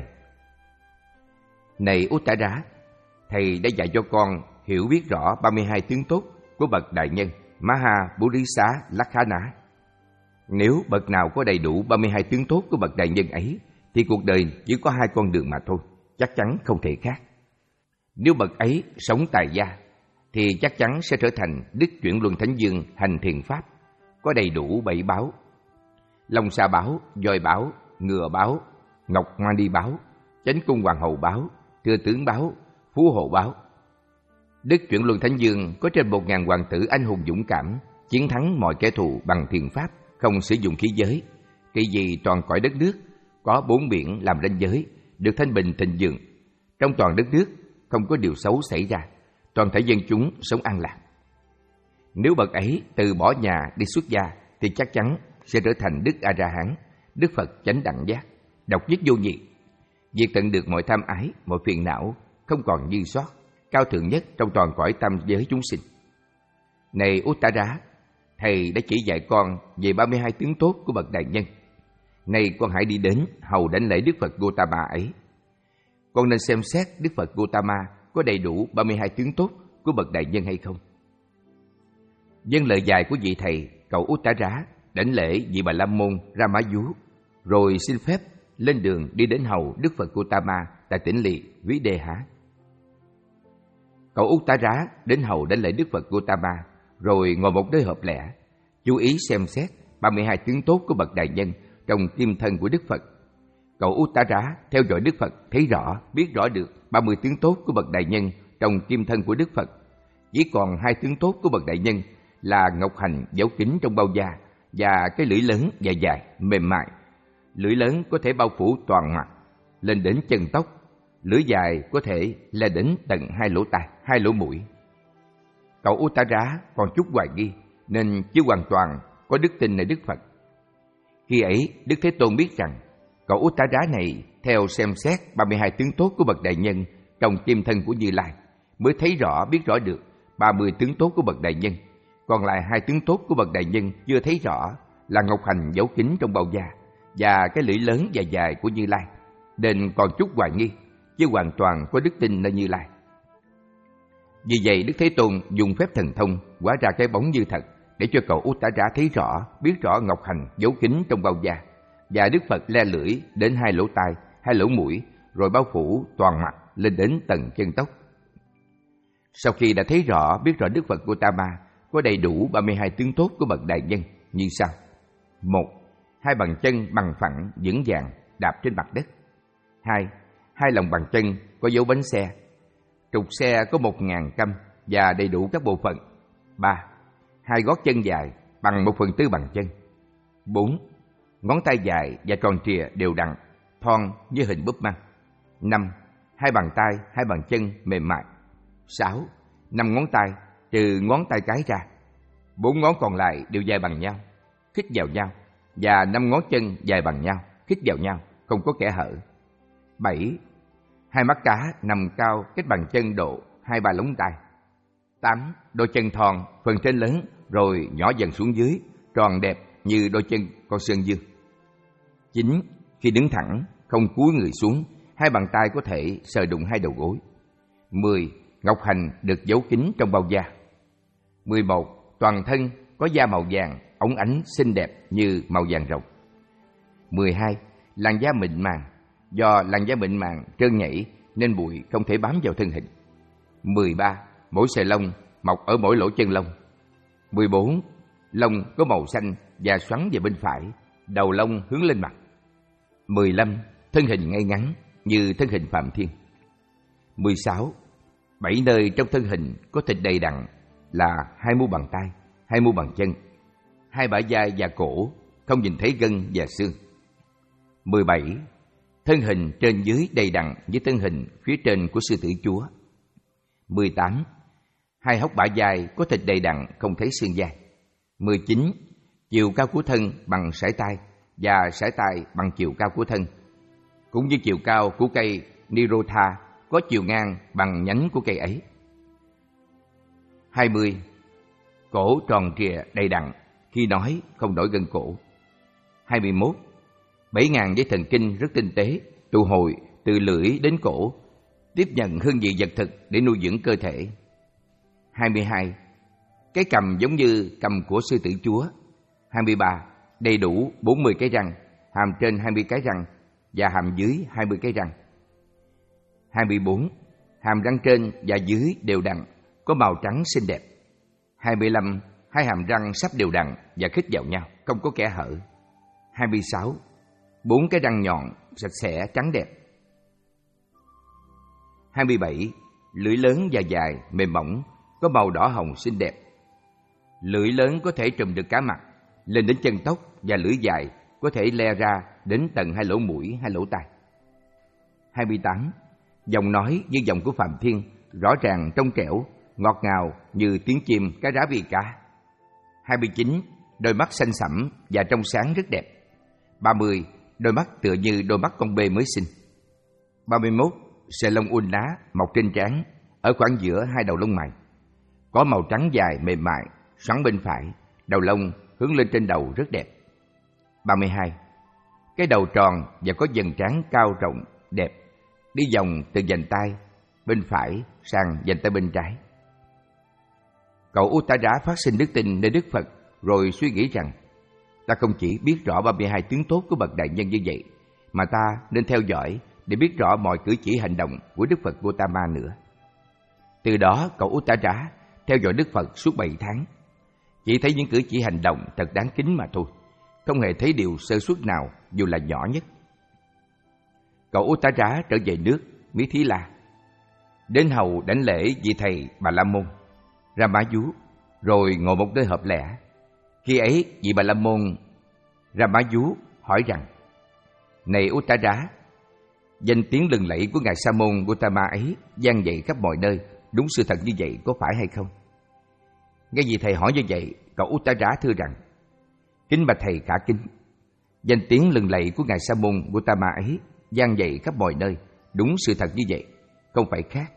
[SPEAKER 2] Này Uttara, thầy đã dạy cho con hiểu biết rõ ba mươi hai tướng tốt của bậc đại nhân Maha Purisa Lakkhana. Nếu bậc nào có đầy đủ ba mươi hai tướng tốt của bậc đại nhân ấy, thì cuộc đời chỉ có hai con đường mà thôi, chắc chắn không thể khác. Nếu bậc ấy sống tài gia, thì chắc chắn sẽ trở thành Đức Chuyển Luân Thánh Dương hành thiền pháp, có đầy đủ bảy báo: Long Sa báo, Voi báo, Ngựa báo, Ngọc Hoa Ni báo, Chánh Cung Hoàng hậu báo, Thừa tướng báo, Phú hộ báo. Đức Chuyển Luân Thánh Dương có trên một ngàn hoàng tử anh hùng dũng cảm, chiến thắng mọi kẻ thù bằng thiền pháp, không sử dụng khí giới. Kỳ gì toàn cõi đất nước có bốn biển làm ranh giới, được thanh bình thịnh vượng. Trong toàn đất nước không có điều xấu xảy ra, toàn thể dân chúng sống an lạc. Nếu bậc ấy từ bỏ nhà đi xuất gia, thì chắc chắn sẽ trở thành Đức A-ra-hán, Đức Phật chánh đẳng giác, độc nhất vô nhị. Việc tận được mọi tham ái, mọi phiền não không còn dư sót, cao thượng nhất trong toàn cõi tam giới chúng sinh. Này Uttara, thầy đã chỉ dạy con về ba mươi hai tướng tốt của bậc đại nhân. Nay con hãy đi đến hầu đảnh lễ Đức Phật Gotama ấy. Con nên xem xét Đức Phật Gotama có đầy đủ ba mươi hai tướng tốt của bậc đại nhân hay không. Vâng lời dạy của vị thầy, cậu Uttara đảnh lễ vị Bà La Môn Ramayu, rồi xin phép lên đường đi đến hầu Đức Phật Gotama tại tỉnh lỵ Videha. Cậu Uttara đến hầu đảnh lễ Đức Phật Gotama, rồi ngồi một nơi hợp lẽ, chú ý xem xét ba mươi hai tướng tốt của bậc đại nhân trong kim thân của Đức Phật. Cậu Uttara theo dõi Đức Phật, thấy rõ, biết rõ được ba mươi tướng tốt của bậc đại nhân trong kim thân của Đức Phật. Chỉ còn hai tướng tốt của bậc đại nhân là ngọc hành dấu kín trong bao da và cái lưỡi lớn và dài, mềm mại. Lưỡi lớn có thể bao phủ toàn mặt, lên đến chân tóc. Lưỡi dài có thể lên đến tận hai lỗ tai, hai lỗ mũi. Cậu Uttara còn chút hoài nghi, nên chưa hoàn toàn có đức tin nơi Đức Phật. Khi ấy, Đức Thế Tôn biết rằng cậu Uttara này theo xem xét ba mươi hai tướng tốt của bậc đại nhân trong kim thân của Như Lai, mới thấy rõ, biết rõ được ba mươi tướng tốt của bậc đại nhân. Còn lại hai tướng tốt của bậc đại nhân chưa thấy rõ là ngọc hành dấu kín trong bao da và cái lưỡi lớn và dài của Như Lai, nên còn chút hoài nghi, chứ hoàn toàn có đức tin nơi Như Lai. Vì vậy Đức Thế Tôn dùng phép thần thông hóa ra cái bóng như thật, để cho cậu Uttara thấy rõ, biết rõ ngọc hành dấu kín trong bao da, và Đức Phật le lưỡi đến hai lỗ tai, hai lỗ mũi, rồi bao phủ toàn mặt lên đến tầng chân tóc. Sau khi đã thấy rõ, biết rõ Đức Phật Gotama có đầy đủ ba mươi hai tướng tốt của bậc đại nhân như sau: một. Hai bàn chân bằng phẳng vững vàng đạp trên mặt đất. Hai. Hai lòng bàn chân có dấu bánh xe. Trục xe có một ngàn căm và đầy đủ các bộ phận. Ba. Hai gót chân dài bằng một phần tư bàn chân. Bốn. Ngón tay dài và tròn trịa đều đặn, thon như hình búp măng. Năm. Hai bàn tay, hai bàn chân mềm mại. Sáu. Năm ngón tay trừ ngón tay cái ra. Bốn ngón còn lại đều dài bằng nhau, khít vào nhau, và năm ngón chân dài bằng nhau, khít vào nhau, không có kẽ hở. Bảy. Hai mắt cá nằm cao cách bằng chân độ hai ba lóng tay. Tám. Đôi chân thon, phần trên lớn rồi nhỏ dần xuống dưới, tròn đẹp như đôi chân con sơn dương. Chín. Khi đứng thẳng, không cúi người xuống, hai bàn tay có thể sờ đụng hai đầu gối. Mười. Ngọc hành được giấu kín trong bao da. Mười một. toàn thân có da màu vàng, óng ánh xinh đẹp như màu vàng rồng. mười hai. Làn da mịn màng. Do làn da mịn màng, trơn nhẵy nên bụi không thể bám vào thân hình. mười ba. Mỗi sợi lông mọc ở mỗi lỗ chân lông. mười bốn. Lông có màu xanh và xoắn về bên phải, đầu lông hướng lên mặt. mười lăm. Thân hình ngay ngắn như thân hình Phạm Thiên. mười sáu. Bảy nơi trong thân hình có thịt đầy đặn là hai mu bàn tay, hai mu bàn chân, hai bả vai và cổ, không nhìn thấy gân và xương. mười bảy. Thân hình trên dưới đầy đặn với thân hình phía trên của sư tử chúa. mười tám. Hai hốc bả vai có thịt đầy đặn, không thấy xương vai. mười chín. Chiều cao của thân bằng sải tay và sải tay bằng chiều cao của thân, cũng như chiều cao của cây Nirotha có chiều ngang bằng nhánh của cây ấy. hai mươi. Cổ tròn trịa đầy đặn, khi nói không nổi gân cổ. hai mươi mốt. Bảy ngàn dây thần kinh rất tinh tế, tụ hồi từ lưỡi đến cổ, tiếp nhận hương vị vật thực để nuôi dưỡng cơ thể. hai mươi hai. Cái cằm giống như cằm của sư tử chúa. hai mươi ba. Đầy đủ bốn mươi cái răng, hàm trên hai mươi cái răng và hàm dưới hai mươi cái răng. hai mươi bốn. Hàm răng trên và dưới đều đặn, có màu trắng xinh đẹp. hai mươi lăm. Hai hàm răng sắp đều đặn và khít vào nhau, không có kẽ hở. hai mươi sáu. Bốn cái răng nhọn, sạch sẽ, trắng đẹp. hai mươi bảy. Lưỡi lớn và dài, mềm mỏng, có màu đỏ hồng xinh đẹp. Lưỡi lớn có thể trùm được cả mặt, lên đến chân tóc, và lưỡi dài có thể le ra đến tận hai lỗ mũi, hai lỗ tai. hai mươi tám. Giọng nói như giọng của Phạm Thiên, rõ ràng trong trẻo, ngọt ngào như tiếng chim cá rá vì cá. hai mươi chín. Đôi mắt xanh sẫm và trong sáng rất đẹp. ba mươi. Đôi mắt tựa như đôi mắt con bê mới sinh. ba mươi mốt. Sợi lông uốn lá mọc trên trán, ở khoảng giữa hai đầu lông mày, có màu trắng dài mềm mại, xoắn bên phải, đầu lông hướng lên trên đầu rất đẹp. ba mươi hai. Cái đầu tròn và có dần trán cao rộng, đẹp, đi vòng từ vành tay bên phải sang vành tay bên trái. Cậu Uttara phát sinh đức tin nơi Đức Phật, rồi suy nghĩ rằng ta không chỉ biết rõ ba mươi hai tướng tốt của bậc đại nhân như vậy, mà ta nên theo dõi để biết rõ mọi cử chỉ hành động của Đức Phật Gautama nữa. Từ đó cậu Uttara theo dõi Đức Phật suốt bảy tháng, chỉ thấy những cử chỉ hành động thật đáng kính mà thôi, không hề thấy điều sơ suất nào dù là nhỏ nhất. Cậu Uttara trở về nước Mí Thí La, đến hầu đảnh lễ vị thầy Bà La Môn Ramayu, rồi ngồi một nơi hợp lẽ. Khi ấy vị Bà La Môn Ramayu hỏi rằng: Này Uttara, danh tiếng lừng lẫy của ngài Sa môn Gautama ấy vang dậy khắp mọi nơi, đúng sự thật như vậy có phải hay không? Nghe vị thầy hỏi như vậy, cậu Uttara thưa rằng: Kính bạch thầy khả kính, danh tiếng lừng lẫy của ngài Sa môn Gautama ấy vang dậy khắp mọi nơi, đúng sự thật như vậy, không phải khác.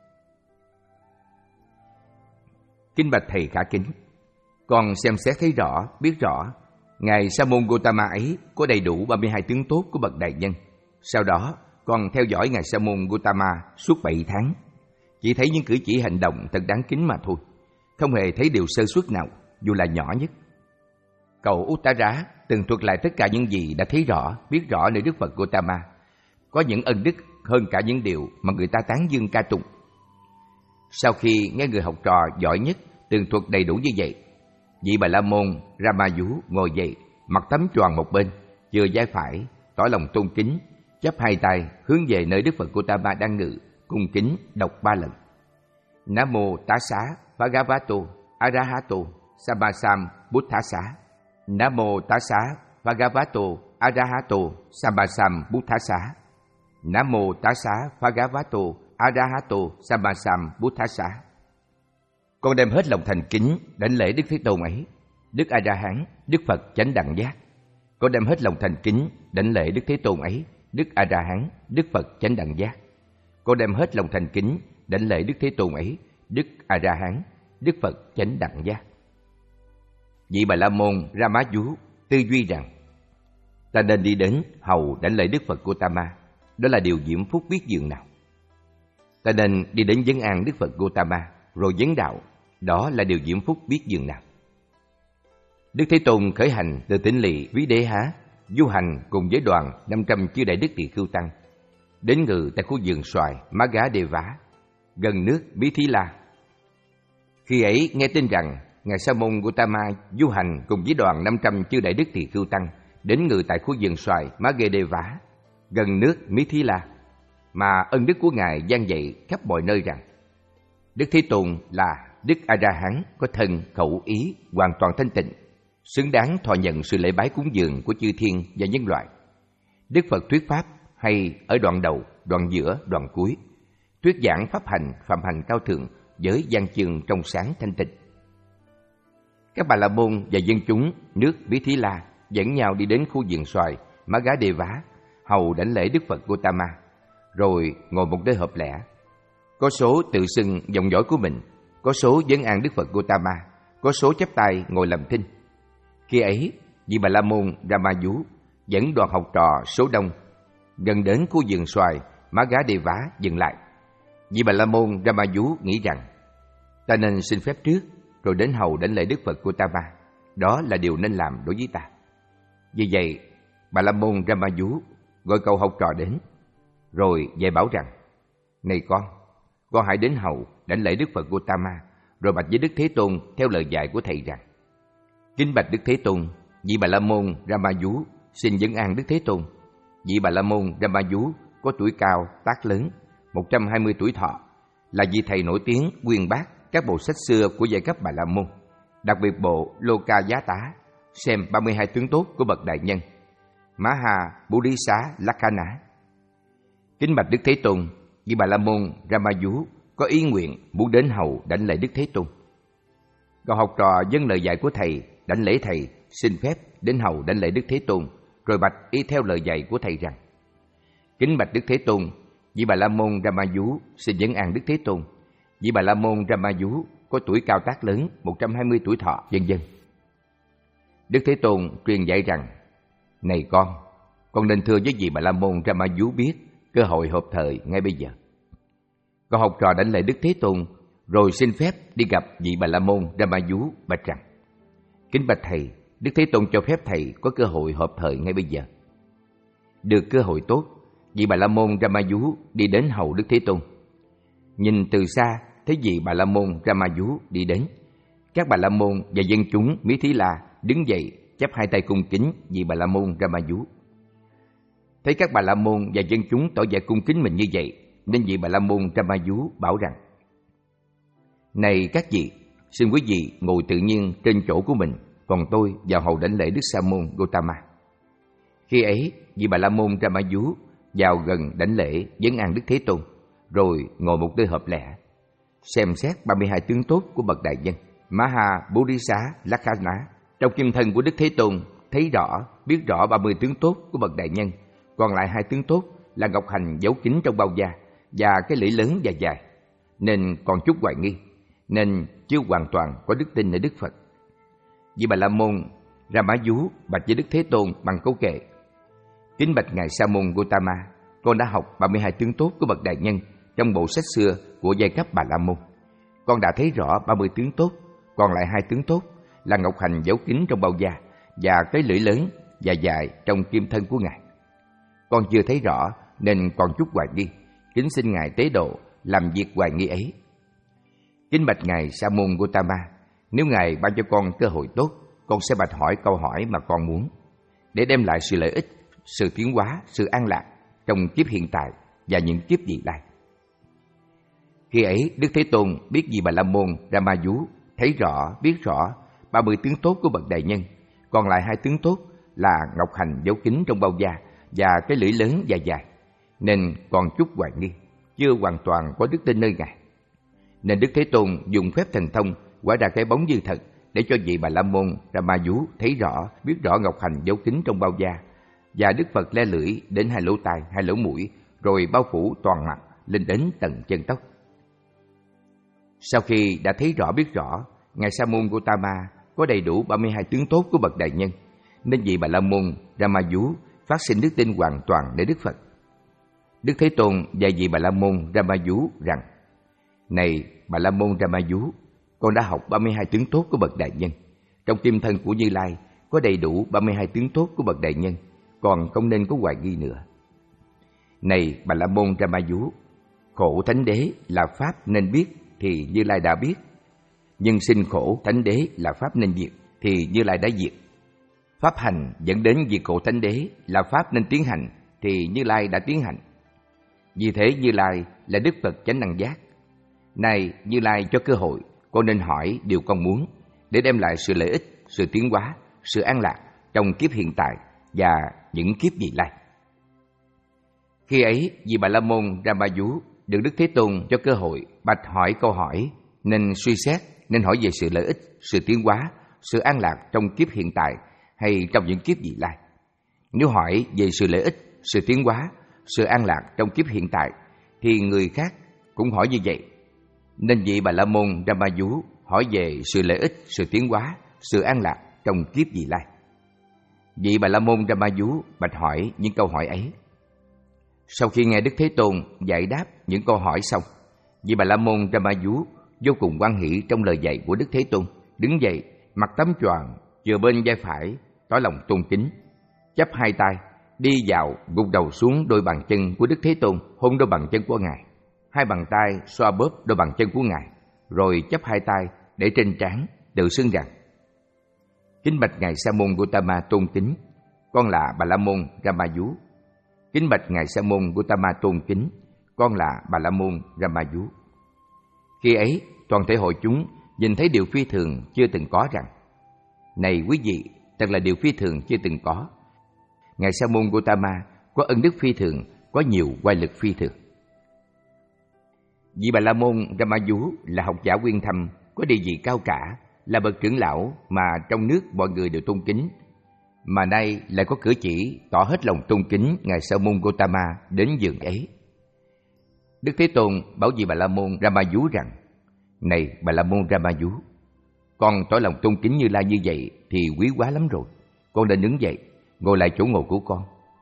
[SPEAKER 2] Kính bạch thầy khả kính, con xem xét thấy rõ, biết rõ, ngài Sa môn Gautama ấy có đầy đủ ba mươi hai tướng tốt của bậc đại nhân. Sau đó, con theo dõi ngài Sa môn Gautama suốt bảy tháng, chỉ thấy những cử chỉ hành động thật đáng kính mà thôi, không hề thấy điều sơ suất nào, dù là nhỏ nhất. Cậu Uttara từng thuật lại tất cả những gì đã thấy rõ, biết rõ nơi Đức Phật Gautama, có những ân đức hơn cả những điều mà người ta tán dương ca tụng. Sau khi nghe người học trò giỏi nhất tường thuật đầy đủ như vậy, vị Bà La Môn Ramayu ngồi dậy, mặt tấm choàng một bên, chừa vai phải, tỏ lòng tôn kính, chắp hai tay hướng về nơi Đức Phật Gautama đang ngự, cung kính đọc ba lần: Nam mô Tassa Bhagavato Arahato Sammasam Buddhassa. Nam mô Tassa Bhagavato Arahato Sammasam Buddhassa. Nam mô Tassa Bhagavato Arahato Sammasam Buddhassa. Con đem hết lòng thành kính đảnh lễ Đức Thế Tôn ấy, Đức A La Hán, Đức Phật chánh đẳng giác. Con đem hết lòng thành kính đảnh lễ Đức Thế Tôn ấy, Đức A La Hán, Đức Phật chánh đẳng giác. Con đem hết lòng thành kính đảnh lễ Đức Thế Tôn ấy, Đức A La Hán, Đức Phật chánh đẳng giác. Vị Bà La Môn Ramayu tư duy rằng ta nên đi đến hầu đảnh lễ Đức Phật Gautama, đó là điều diễm phúc biết dường nào. Ta nên đi đến vấn an Đức Phật Gautama rồi vấn đạo, đó là điều diễm phúc biết dường nào. Đức Thế Tôn khởi hành từ tỉnh lỵ Ví Đế Há, du hành cùng với đoàn năm trăm chư đại đức tỳ khưu tăng, đến ngự tại khu vườn xoài Má Gá Đê Vá, gần nước Bí Thí La. Khi ấy nghe tin rằng Ngài Sa Môn Gautama du hành cùng với đoàn năm trăm chư đại đức tỳ khưu tăng, đến ngự tại khu vườn xoài Má Gá Đê Vá, gần nước Bí Thí La, mà ân đức của Ngài vang dậy khắp mọi nơi rằng Đức Thế Tôn là Đức A-ra-hán có thân, khẩu, ý hoàn toàn thanh tịnh, xứng đáng thọ nhận sự lễ bái cúng dường của chư thiên và nhân loại. Đức Phật thuyết pháp hay ở đoạn đầu, đoạn giữa, đoạn cuối, thuyết giảng pháp hành, phạm hành cao thượng với văn chương trong sáng thanh tịnh. Các Bà La Môn và dân chúng nước Bí Thí La dẫn nhau đi đến khu vườn xoài Má Gá Đê Vá, hầu đảnh lễ Đức Phật Gautama, rồi ngồi một nơi hợp lẽ. Có số tự xưng dòng dõi của mình, có số vấn an Đức Phật Gautama, có số chắp tay ngồi làm thinh. Khi ấy, vị Bà La Môn Rama-vú dẫn đoàn học trò số đông gần đến khu vườn xoài Má Gá Đê Vá dừng lại. Vị Bà La Môn Rama-vú nghĩ rằng ta nên xin phép trước rồi đến hầu đảnh lễ Đức Phật Gautama, đó là điều nên làm đối với ta. Vì vậy, Bà La Môn Rama-vú gọi cậu học trò đến, rồi dạy bảo rằng: này con, con hãy đến hầu đảnh lễ Đức Phật Gautama, rồi bạch với Đức Thế Tôn theo lời dạy của thầy rằng: kính bạch Đức Thế Tôn, vị Bà La Môn Rama-vú xin vấn an Đức Thế Tôn. Vị Bà La Môn Rama-vú có tuổi cao, tác lớn, một trăm hai mươi tuổi thọ, là vị thầy nổi tiếng uyên bác các bộ sách xưa của giai cấp Bà La Môn, đặc biệt bộ Loka Giá Tá, xem ba mươi hai tướng tốt của bậc đại nhân Maha Bodhisa Lakkhana. Kính bạch Đức Thế Tôn, vị Bà La Môn Rama-vú có ý nguyện muốn đến hầu đảnh lễ Đức Thế Tôn. Cậu học trò vâng lời dạy của thầy, đảnh lễ thầy, xin phép đến hầu đảnh lễ Đức Thế Tôn, rồi bạch y theo lời dạy của thầy rằng: kính bạch Đức Thế Tôn, vị Bà La Môn Rama-vú xin vấn an Đức Thế Tôn. Vị Bà La Môn Rama-vú có tuổi cao tác lớn, một trăm hai mươi tuổi thọ, vân vân. Đức Thế Tôn truyền dạy rằng: này con, con nên thưa với vị Bà La Môn Rama-vú biết cơ hội hợp thời ngay bây giờ. Cậu học trò đảnh lễ Đức Thế Tôn, rồi xin phép đi gặp vị Bà La Môn Rama-vú bạch rằng: kính bạch thầy, Đức Thế Tôn cho phép thầy có cơ hội hợp thời ngay bây giờ. Được cơ hội tốt, vị Bà La Môn Rama-vú đi đến hầu Đức Thế Tôn. Nhìn từ xa thấy vị Bà La Môn Rama-vú đi đến, các Bà La Môn và dân chúng Mí Thí La đứng dậy chắp hai tay cung kính vị Bà La Môn Rama-vú. Thấy các Bà La Môn và dân chúng tỏ vẻ cung kính mình như vậy, nên vị Bà La Môn Rama-vú bảo rằng: này các vị, xin quý vị ngồi tự nhiên trên chỗ của mình, còn tôi vào hầu đảnh lễ Đức Sa Môn Gautama. Khi ấy, vị Bà La Môn Rama-vú vào gần đảnh lễ vấn an Đức Thế Tôn, rồi ngồi một nơi hợp lẽ, xem xét ba mươi hai tướng tốt của bậc đại nhân Maha Bodhisa Lakkhana. Trong kim thân của Đức Thế Tôn thấy rõ, biết rõ ba mươi tướng tốt của bậc đại nhân, còn lại hai tướng tốt là ngọc hành giấu kín trong bao da và cái lưỡi lớn và dài, nên còn chút hoài nghi, nên chưa hoàn toàn có đức tin ở Đức Phật. Vị Bà La Môn Rama-vú bạch với Đức Thế Tôn bằng câu kệ: kính bạch Ngài Sa Môn Gautama, con đã học ba mươi hai tướng tốt của bậc đại nhân trong bộ sách xưa của giai cấp Bà La Môn. Con đã thấy rõ ba mươi tướng tốt, còn lại hai tướng tốt là ngọc hành giấu kín trong bao da và cái lưỡi lớn và dài trong kim thân của Ngài. Con chưa thấy rõ nên còn chút hoài nghi, kính xin Ngài tế độ làm việc hoài nghi ấy. Kính bạch Ngài Sa Môn Gautama, nếu Ngài ban cho con cơ hội tốt, con sẽ bạch hỏi câu hỏi mà con muốn, để đem lại sự lợi ích, sự tiến hóa, sự an lạc trong kiếp hiện tại và những kiếp vị lai. Khi ấy, Đức Thế Tôn biết vị Bà La Môn Rama-vú thấy rõ, biết rõ ba mươi tướng tốt của bậc đại nhân, còn lại hai tướng tốt là ngọc hành giấu kín trong bao da và cái lưỡi lớn và dài, nên còn chút hoài nghi, chưa hoàn toàn có đức tin nơi Ngài. Nên Đức Thế Tôn dùng phép thần thông quả ra cái bóng như thật, để cho vị Bà La Môn Rama-vú thấy rõ, biết rõ ngọc hành giấu kín trong bao da, và Đức Phật le lưỡi đến hai lỗ tai, hai lỗ mũi, rồi bao phủ toàn mặt lên đến tận chân tóc. Sau khi đã thấy rõ biết rõ, Ngài Sa Môn Gautama có đầy đủ ba mươi hai tướng tốt của bậc đại nhân, nên vị Bà La Môn Rama-vú phát sinh đức tin hoàn toàn để Đức Phật. Đức Thế Tôn dạy vị Bà La Môn Rama-vú rằng: này Bà La Môn Rama-vú, con đã học ba mươi hai tướng tốt của bậc đại nhân, trong kim thân của Như Lai có đầy đủ ba mươi hai tướng tốt của bậc đại nhân, còn không nên có hoài nghi nữa. Này Bà La Môn Ramayu, khổ thánh đế là pháp nên biết thì Như Lai đã biết, nhưng sinh khổ thánh đế là pháp nên diệt thì Như Lai đã diệt. Pháp hành dẫn đến diệt khổ thánh đế là pháp nên tiến hành thì Như Lai đã tiến hành. Vì thế Như Lai là Đức Phật chánh năng giác. Này Như Lai cho cơ hội, con nên hỏi điều con muốn để đem lại sự lợi ích, sự tiến hóa, sự an lạc trong kiếp hiện tại và những kiếp vị lai. Khi ấy, vì Bà La Môn Ramayu được Đức Thế Tôn cho cơ hội bạch hỏi câu hỏi, nên suy xét, nên hỏi về sự lợi ích, sự tiến hóa, sự an lạc trong kiếp hiện tại hay trong những kiếp vị lai. Nếu hỏi về sự lợi ích, sự tiến hóa, sự an lạc trong kiếp hiện tại, thì người khác cũng hỏi như vậy. Nên vị Bà La Môn Ramayu hỏi về sự lợi ích, sự tiến hóa, sự an lạc trong kiếp vị lai. Vị Bà La Môn Ramayu bạch hỏi những câu hỏi ấy. Sau khi nghe Đức Thế Tôn giải đáp những câu hỏi xong, vị Bà La Môn Ramayu vô cùng hoan hỷ trong lời dạy của Đức Thế Tôn, đứng dậy, mặc tấm choàng, chừa bên vai phải, tỏ lòng tôn kính, chắp hai tay, đi vào gục đầu xuống đôi bàn chân của Đức Thế Tôn, hôn đôi bàn chân của Ngài, hai bàn tay xoa bóp đôi bàn chân của Ngài, rồi chắp hai tay để trên trán, tự xưng rằng: Kính bạch Ngài Sa Môn Gautama tôn kính, con là Bà La Môn Ramayu. Kính bạch Ngài Sa Môn Gautama tôn kính, con là Bà La Môn Ramayu. Khi ấy, toàn thể hội chúng nhìn thấy điều phi thường chưa từng có rằng: Này quý vị, thật là điều phi thường chưa từng có. Ngài Sa Môn Gautama có ân đức phi thường, có nhiều oai lực phi thường. Vị Bà La Môn Ramayu là học giả uyên thâm, có địa vị cao cả, là bậc trưởng lão mà trong nước mọi người đều tôn kính, mà nay lại có cử chỉ tỏ hết lòng tôn kính Ngài Sa Môn Gautama đến giường ấy. Đức Thế Tôn bảo vị Bà La Môn Ramayu rằng: Này Bà La Môn Ramayu, con tỏ lòng tôn kính Như Lai như vậy thì quý quá lắm rồi. Con nên đứng dậy, ngồi lại chỗ ngồi của con.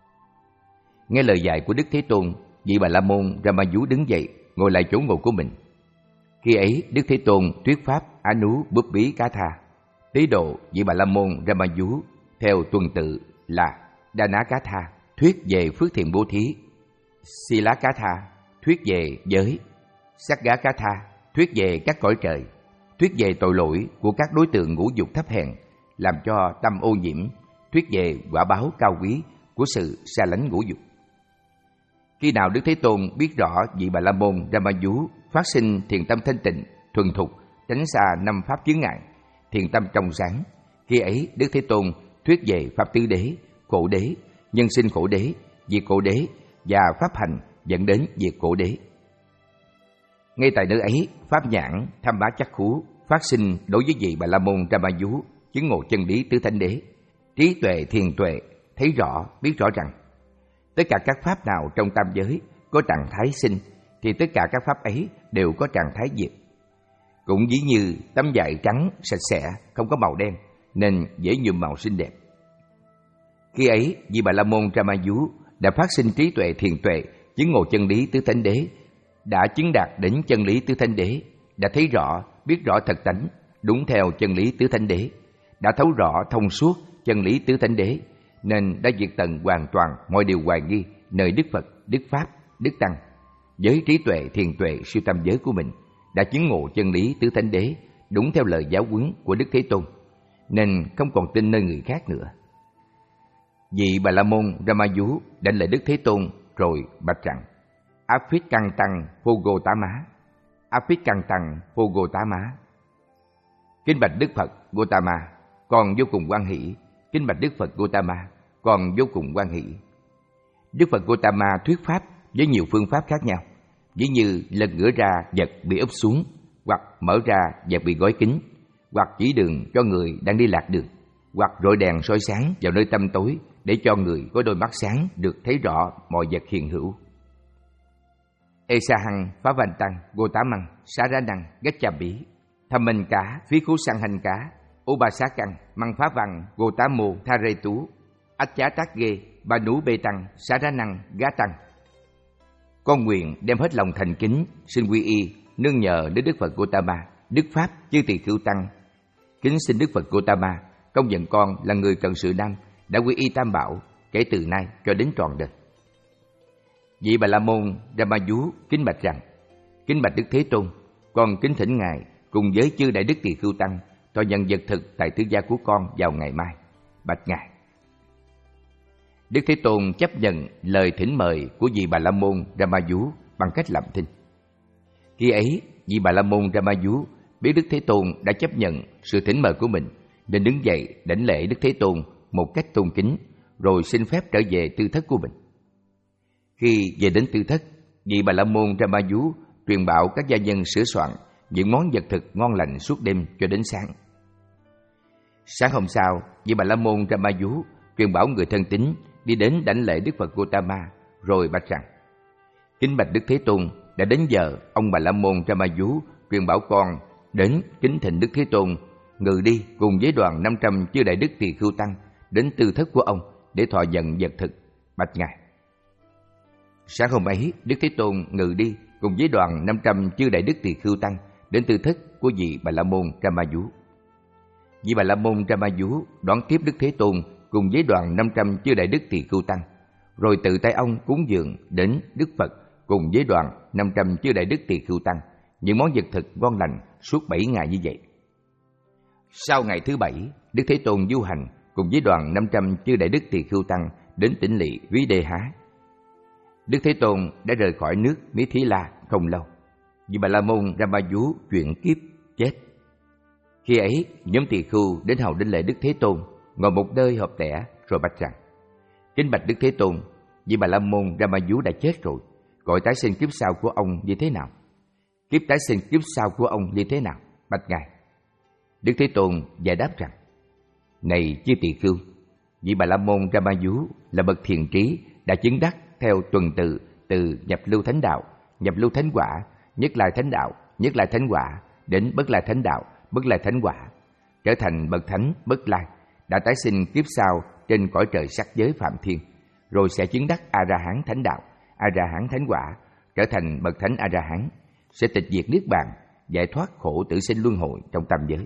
[SPEAKER 2] Nghe lời dạy của Đức Thế Tôn, vị Bà La Môn Ramayu đứng dậy, ngồi lại chỗ ngồi của mình. Khi ấy, Đức Thế Tôn thuyết pháp Anu Búp Bí Cá Tha, tế độ vị Bà La Môn Ramayu theo tuần tự là Đa Ná Cá Tha, thuyết về phước thiện bố thí; Sila Cá Tha, thuyết về giới; Sắc Gá Cá Tha, thuyết về các cõi trời; thuyết về tội lỗi của các đối tượng ngũ dục thấp hèn, làm cho tâm ô nhiễm; thuyết về quả báo cao quý của sự xa lánh ngũ dục. Khi nào Đức Thế Tôn biết rõ vị Bà La Môn Ramayu phát sinh thiền tâm thanh tịnh, thuần thục, tránh xa năm pháp chướng ngại, thiền tâm trong sáng, khi ấy Đức Thế Tôn thuyết về pháp tứ đế, khổ đế, nhân sinh khổ đế, diệt khổ đế và pháp hành dẫn đến diệt khổ đế. Ngay tại nơi ấy, pháp nhãn tham bá chắc khú phát sinh đối với vị Bà La Môn Ramayu chứng ngộ chân lý tứ thánh đế, trí tuệ thiền tuệ thấy rõ, biết rõ rằng tất cả các pháp nào trong tam giới có trạng thái sinh thì tất cả các pháp ấy đều có trạng thái diệt. Cũng ví như tấm vải trắng sạch sẽ, không có màu đen, nên dễ nhuộm màu xinh đẹp. Khi ấy, vị Bà La Môn Ramayu đã phát sinh trí tuệ thiền tuệ, chứng ngộ chân lý tứ thánh đế, đã chứng đạt đến chân lý tứ thánh đế, đã thấy rõ, biết rõ thật tánh, đúng theo chân lý tứ thánh đế, đã thấu rõ thông suốt chân lý tứ thánh đế, nên đã diệt tận hoàn toàn mọi điều hoài nghi nơi Đức Phật, Đức Pháp, Đức Tăng. Với trí tuệ thiền tuệ siêu tâm giới của mình, đã chứng ngộ chân lý tứ thánh đế đúng theo lời giáo huấn của Đức Thế Tôn, nên không còn tin nơi người khác nữa. Vị Bà La Môn Ramayu đảnh lễ Đức Thế Tôn rồi bạch rằng: Apit căng tăng Phogotama, Apit căng tăng Phogotama. Kính bạch Đức Phật Gautama, con vô cùng hoan hỷ. Kính bạch Đức Phật Gautama, con vô cùng hoan hỷ. Đức Phật Gautama thuyết pháp với nhiều phương pháp khác nhau, ví như lật ngửa ra vật bị úp xuống, hoặc mở ra vật bị gói kín, hoặc chỉ đường cho người đang đi lạc đường, hoặc rọi đèn soi sáng vào nơi tăm tối để cho người có đôi mắt sáng được thấy rõ mọi vật hiện hữu. Esahang Phá Văn Tăng Gotamang Saranang Gacchabi Tham Minh Cá Phí Khú Sang Hành Cá Ubasakan Măng Phá Văn Gotamo Thare Tú Achá Tác Ghê Ba Nú Bê Tăng Saranang Gá Tăng. Con nguyện đem hết lòng thành kính xin quy y nương nhờ đến Đức Phật Gautama, Đức Pháp chư tỳ khưu tăng, kính xin Đức Phật Gotama công nhận con là người cận sự nam đã quy y Tam Bảo kể từ nay cho đến trọn đời. Vị Bà La Môn Ramayu kính bạch rằng: Kính bạch Đức Thế Tôn, con kính thỉnh Ngài cùng với chư đại đức tỳ khưu tăng thọ nhận vật thực tại tư gia của con vào ngày mai. Bạch Ngài. Đức Thế Tôn chấp nhận lời thỉnh mời của vị Bà La Môn Ramayu bằng cách làm thinh. Khi ấy, vị Bà La Môn Ramayu biết Đức Thế Tôn đã chấp nhận sự thỉnh mời của mình, nên đứng dậy đảnh lễ Đức Thế Tôn một cách tôn kính, rồi xin phép trở về tư thất của mình. Khi về đến tư thất, vị Bà La Môn Ramayu truyền bảo các gia nhân sửa soạn những món vật thực ngon lành suốt đêm cho đến sáng. Sáng hôm sau, vị Bà La Môn Ramayu truyền bảo người thân tín đi đến đảnh lễ Đức Phật Gotama, rồi bạch rằng: Kính bạch Đức Thế Tôn, đã đến giờ ông Bà La Môn Ramayu truyền bảo con đến kính thỉnh Đức Thế Tôn ngự đi cùng với đoàn năm trăm chư đại đức tỳ khưu tăng đến tư thất của ông để thọ nhận vật thực. Bạch Ngài. Sáng hôm ấy, Đức Thế Tôn ngự đi cùng với đoàn năm trăm chư đại đức tỳ khưu tăng đến tư thất của vị Bà La Môn Ramayu. Vị Bà La Môn Ramayu đón tiếp Đức Thế Tôn cùng với đoàn năm trăm chư đại đức tỳ khưu tăng, rồi tự tay ông cúng dường đến Đức Phật cùng với đoàn năm trăm chư đại đức tỳ khưu tăng những món vật thực ngon lành suốt bảy ngày như vậy. Sau ngày thứ bảy, Đức Thế Tôn du hành cùng với đoàn năm trăm chư đại đức tỳ khưu tăng đến tỉnh lỵ Ví Đê Há. Đức Thế Tôn đã rời khỏi nước Mí Thí La không lâu. Vì Bà La Môn Ramayu chuyển kiếp chết. Khi ấy, nhóm tỳ khưu đến hầu đảnh lễ Đức Thế Tôn, ngồi một nơi họp tẻ rồi bạch rằng: Kính bạch Đức Thế Tôn, vì Bà La Môn Ramayu đã chết rồi, cõi tái sinh kiếp sau của ông như thế nào? Kiếp tái sinh kiếp sau của ông như thế nào? Bạch Ngài. Đức Thế Tôn giải đáp rằng: Này chư tỳ khưu, vị Bà La Môn Ramayu là bậc thiền trí đã chứng đắc theo tuần tự từ nhập lưu thánh đạo, nhập lưu thánh quả, nhất lai thánh đạo, nhất lai thánh quả đến bất lai thánh đạo, bất lai thánh quả, trở thành bậc thánh bất lai, đã tái sinh kiếp sau trên cõi trời sắc giới phạm thiên, rồi sẽ chứng đắc A La Hán thánh đạo, A La Hán thánh quả, trở thành bậc thánh A La Hán, sẽ tịch diệt niết bàn, giải thoát khổ tử sinh luân hồi trong tam giới.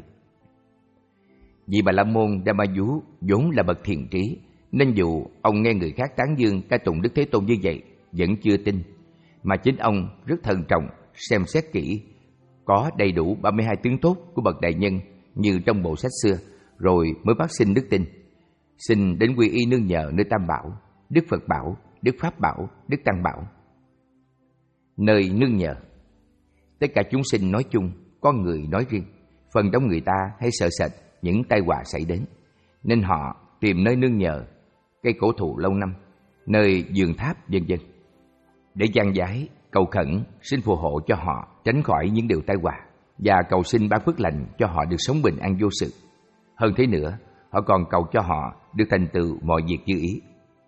[SPEAKER 2] Vị Bà La Môn Ramayu vốn là bậc thiền trí, nên dù ông nghe người khác tán dương ca tụng Đức Thế Tôn như vậy vẫn chưa tin, mà chính ông rất thận trọng xem xét kỹ có đầy đủ ba mươi hai tướng tốt của bậc đại nhân như trong bộ sách xưa, rồi mới phát sinh đức tin, xin đến quy y nương nhờ nơi Tam Bảo, Đức Phật Bảo, Đức Pháp Bảo, Đức Tăng Bảo. Nơi nương nhờ, tất cả chúng sinh nói chung, con người nói riêng, phần đông người ta hay sợ sệt những tai họa xảy đến, nên họ tìm nơi nương nhờ, cây cổ thụ lâu năm, nơi vườn tháp vân vân, để gian giải, cầu khẩn, xin phù hộ cho họ tránh khỏi những điều tai họa và cầu xin ban phước lành cho họ được sống bình an vô sự. Hơn thế nữa, họ còn cầu cho họ được thành tựu mọi việc như ý.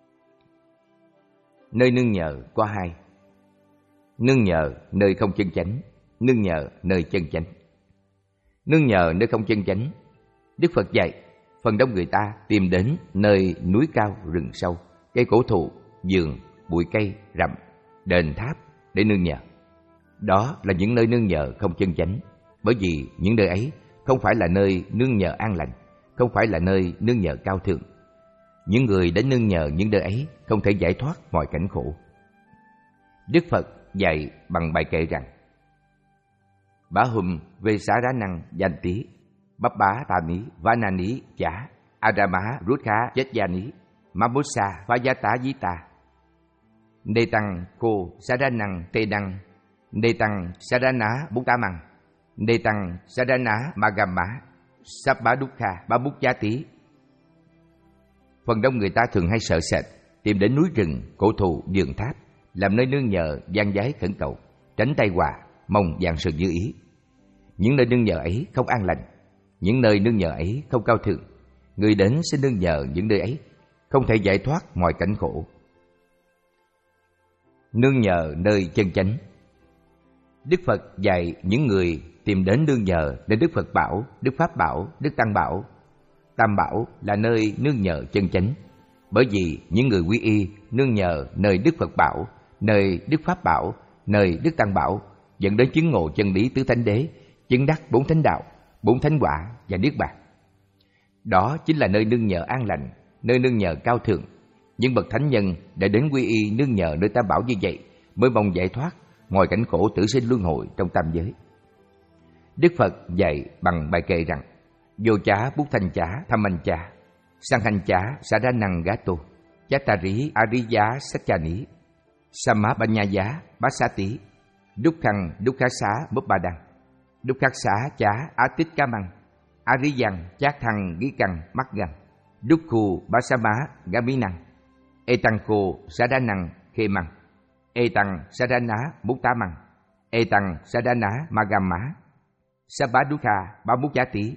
[SPEAKER 2] Nơi nương nhờ có hai: nương nhờ nơi không chân chánh, nương nhờ nơi chân chánh. Nương nhờ nơi không chân chánh, Đức Phật dạy phần đông người ta tìm đến nơi núi cao rừng sâu, cây cổ thụ, vườn, bụi cây, rậm, đền tháp để nương nhờ. Đó là những nơi nương nhờ không chân chánh, bởi vì những nơi ấy không phải là nơi nương nhờ an lành, không phải là nơi nương nhờ cao thượng. Những người đến nương nhờ những nơi ấy không thể giải thoát mọi cảnh khổ. Đức Phật dạy bằng bài kệ rằng: Bá hum về xá đá năng danh tí, bắp bá ta ní, vá na ní chả, adama rút khá chết gia ní, mabusa phá giá tá dí ta. Đề tăng khô xá đá năng tê năng, đề tăng xá đá ná bút tá măng, đề tăng xá đá ná ma gam má, sắp bá đúc kha bá bút giá tí. Phần đông người ta thường hay sợ sệt tìm đến núi rừng, cổ thụ, vườn tháp làm nơi nương nhờ, gian giái khẩn cầu, tránh tai họa, mong vạn sự như ý. Những nơi nương nhờ ấy không an lành, những nơi nương nhờ ấy không cao thượng. Người đến xin nương nhờ những nơi ấy không thể giải thoát mọi cảnh khổ. Nương nhờ nơi chân chánh, Đức Phật dạy những người tìm đến nương nhờ nơi Đức Phật Bảo, Đức Pháp Bảo, Đức Tăng Bảo. Tam Bảo là nơi nương nhờ chân chánh, bởi vì những người quy y nương nhờ nơi Đức Phật Bảo, nơi Đức Pháp Bảo, nơi Đức Tăng Bảo dẫn đến chứng ngộ chân lý tứ thánh đế, chứng đắc bốn thánh đạo, bốn thánh quả và niết bàn. Đó chính là nơi nương nhờ an lành, nơi nương nhờ cao thượng. Những bậc thánh nhân đã đến quy y nương nhờ nơi Tam Bảo như vậy mới mong giải thoát ngoài cảnh khổ tử sinh luân hồi trong tam giới. Đức Phật dạy bằng bài kệ rằng: Vô chá bút thanh chá tham anh chá, sang hành chá sa đa năng gá tô, chá tà rí a rí giá sách cha ní, sa má ba nha giá bá xá tí, đúc khăn đúc khá xá mấp ba đăng, đúc khắc xá chá á tích cá măng, á rí văn chát thăng ghi căng mắt găng, đúc khu bá xá má gá bí năng, ê tăng khô sa đa năng khê măng, ê tăng sa đa ná mút tá măng, ê tăng sa đa ná ma gam má, sa bá đúc kha bá mút giá tí.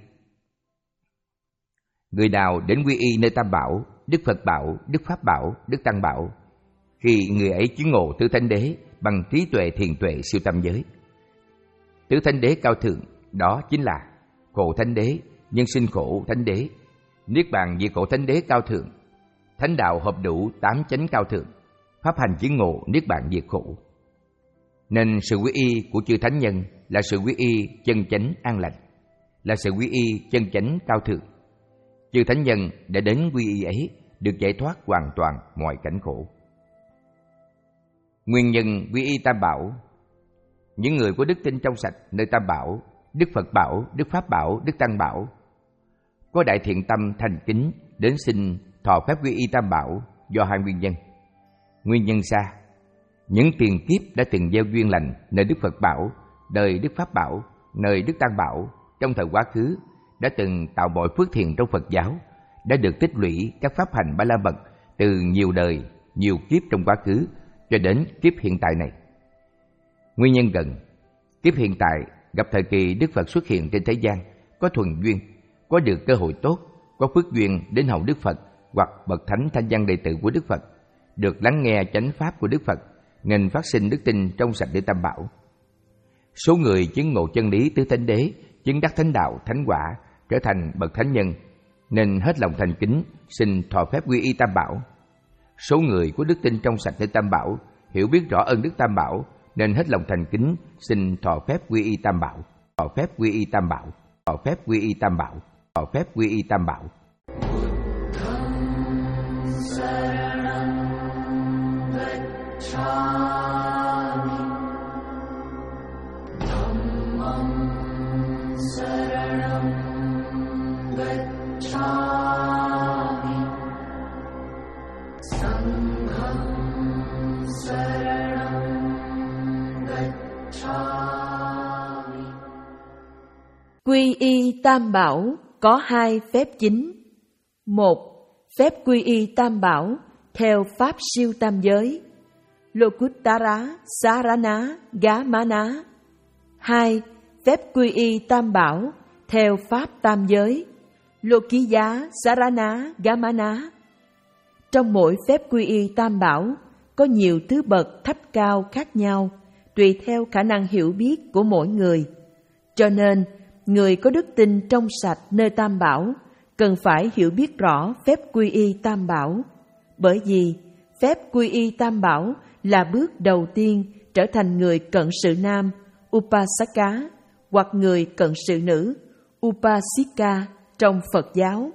[SPEAKER 2] Người nào đến quy y nơi Tam Bảo, Đức Phật Bảo, Đức Pháp Bảo, Đức Tăng Bảo, khi người ấy chứng ngộ tứ thánh đế bằng trí tuệ thiền tuệ siêu tam giới. Tứ thánh đế cao thượng đó chính là khổ thánh đế, nhân sinh khổ thánh đế, niết bàn diệt khổ thánh đế cao thượng, thánh đạo hợp đủ tám chánh cao thượng, pháp hành chứng ngộ niết bàn diệt khổ. Nên sự quy y của chư thánh nhân là sự quy y chân chánh an lành, là sự quy y chân chánh cao thượng. Chư thánh nhân đã đến quy y ấy được giải thoát hoàn toàn mọi cảnh khổ. Nguyên nhân quy y Tam Bảo. Những người có đức tin trong sạch nơi Tam Bảo, Đức Phật Bảo, Đức Pháp Bảo, Đức Tăng Bảo, có đại thiện tâm thành kính đến xin thọ phép quy y Tam Bảo do hai nguyên nhân. Nguyên nhân xa, những tiền kiếp đã từng gieo duyên lành nơi Đức Phật Bảo, đời Đức Pháp Bảo, nơi Đức Tăng Bảo, trong thời quá khứ đã từng tạo mọi phước thiện trong Phật giáo, đã được tích lũy các pháp hành ba la mật từ nhiều đời, nhiều kiếp trong quá khứ cho đến kiếp hiện tại này. Nguyên nhân gần, kiếp hiện tại gặp thời kỳ Đức Phật xuất hiện trên thế gian, có thuần duyên, có được cơ hội tốt, có phước duyên đến hậu Đức Phật hoặc bậc thánh thanh văn đệ tử của Đức Phật, được lắng nghe chánh pháp của Đức Phật, nên phát sinh đức tin trong sạch để Tam Bảo. Số người chứng ngộ chân lý tứ thánh đế, chứng đắc thánh đạo, thánh quả, trở thành bậc thánh nhân, nên hết lòng thành kính xin thọ phép quy y Tam Bảo. Số người có đức tin trong sạch để Tam Bảo, hiểu biết rõ ơn đức Tam Bảo, nên hết lòng thành kính xin thọ phép quy y Tam Bảo, thọ phép quy y Tam Bảo, thọ phép quy y Tam Bảo, thọ phép quy y Tam Bảo.
[SPEAKER 1] Quy y Tam Bảo có hai phép chính. Một, phép quy y Tam Bảo theo pháp siêu tam giới, Lokuttara Sarana Gamana. Hai, phép quy y Tam Bảo theo pháp tam giới, Lokiya Sarana Gamana. Trong mỗi phép quy y Tam Bảo có nhiều thứ bậc thấp cao khác nhau, tùy theo khả năng hiểu biết của mỗi người. Cho nên, người có đức tin trong sạch nơi Tam Bảo cần phải hiểu biết rõ phép quy y Tam Bảo, bởi vì phép quy y Tam Bảo là bước đầu tiên trở thành người cận sự nam Upasaka hoặc người cận sự nữ Upasika trong Phật giáo.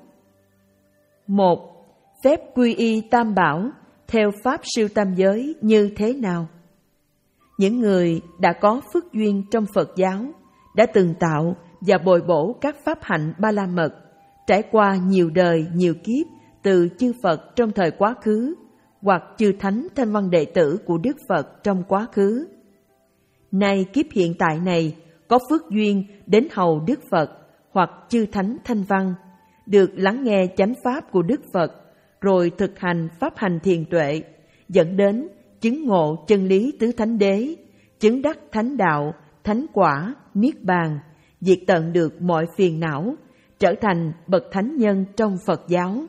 [SPEAKER 1] Một, phép quy y Tam Bảo theo pháp siêu tam giới như thế nào? Những người đã có phước duyên trong Phật giáo đã từng tạo và bồi bổ các pháp hạnh ba la mật, trải qua nhiều đời nhiều kiếp từ chư Phật trong thời quá khứ hoặc chư thánh thanh văn đệ tử của Đức Phật trong quá khứ. Nay kiếp hiện tại này có phước duyên đến hầu Đức Phật hoặc chư thánh thanh văn, được lắng nghe chánh pháp của Đức Phật, rồi thực hành pháp hành thiền tuệ, dẫn đến chứng ngộ chân lý tứ thánh đế, chứng đắc thánh đạo, thánh quả, niết bàn, diệt tận được mọi phiền não, trở thành bậc thánh nhân trong Phật giáo.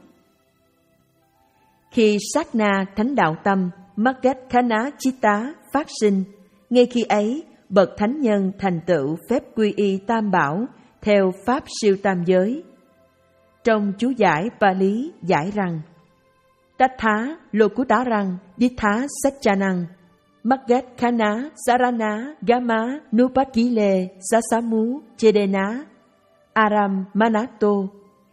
[SPEAKER 1] Khi sát na thánh đạo tâm Maggadhana Chitta phát sinh, ngay khi ấy bậc thánh nhân thành tựu phép quy y Tam Bảo theo pháp siêu tam giới. Trong chú giải Pali giải rằng: Tattha Lokuttaran Dittha Satchanang Maggadhana Sarana Gama Nupakile Sasamu Chedena Aram Manato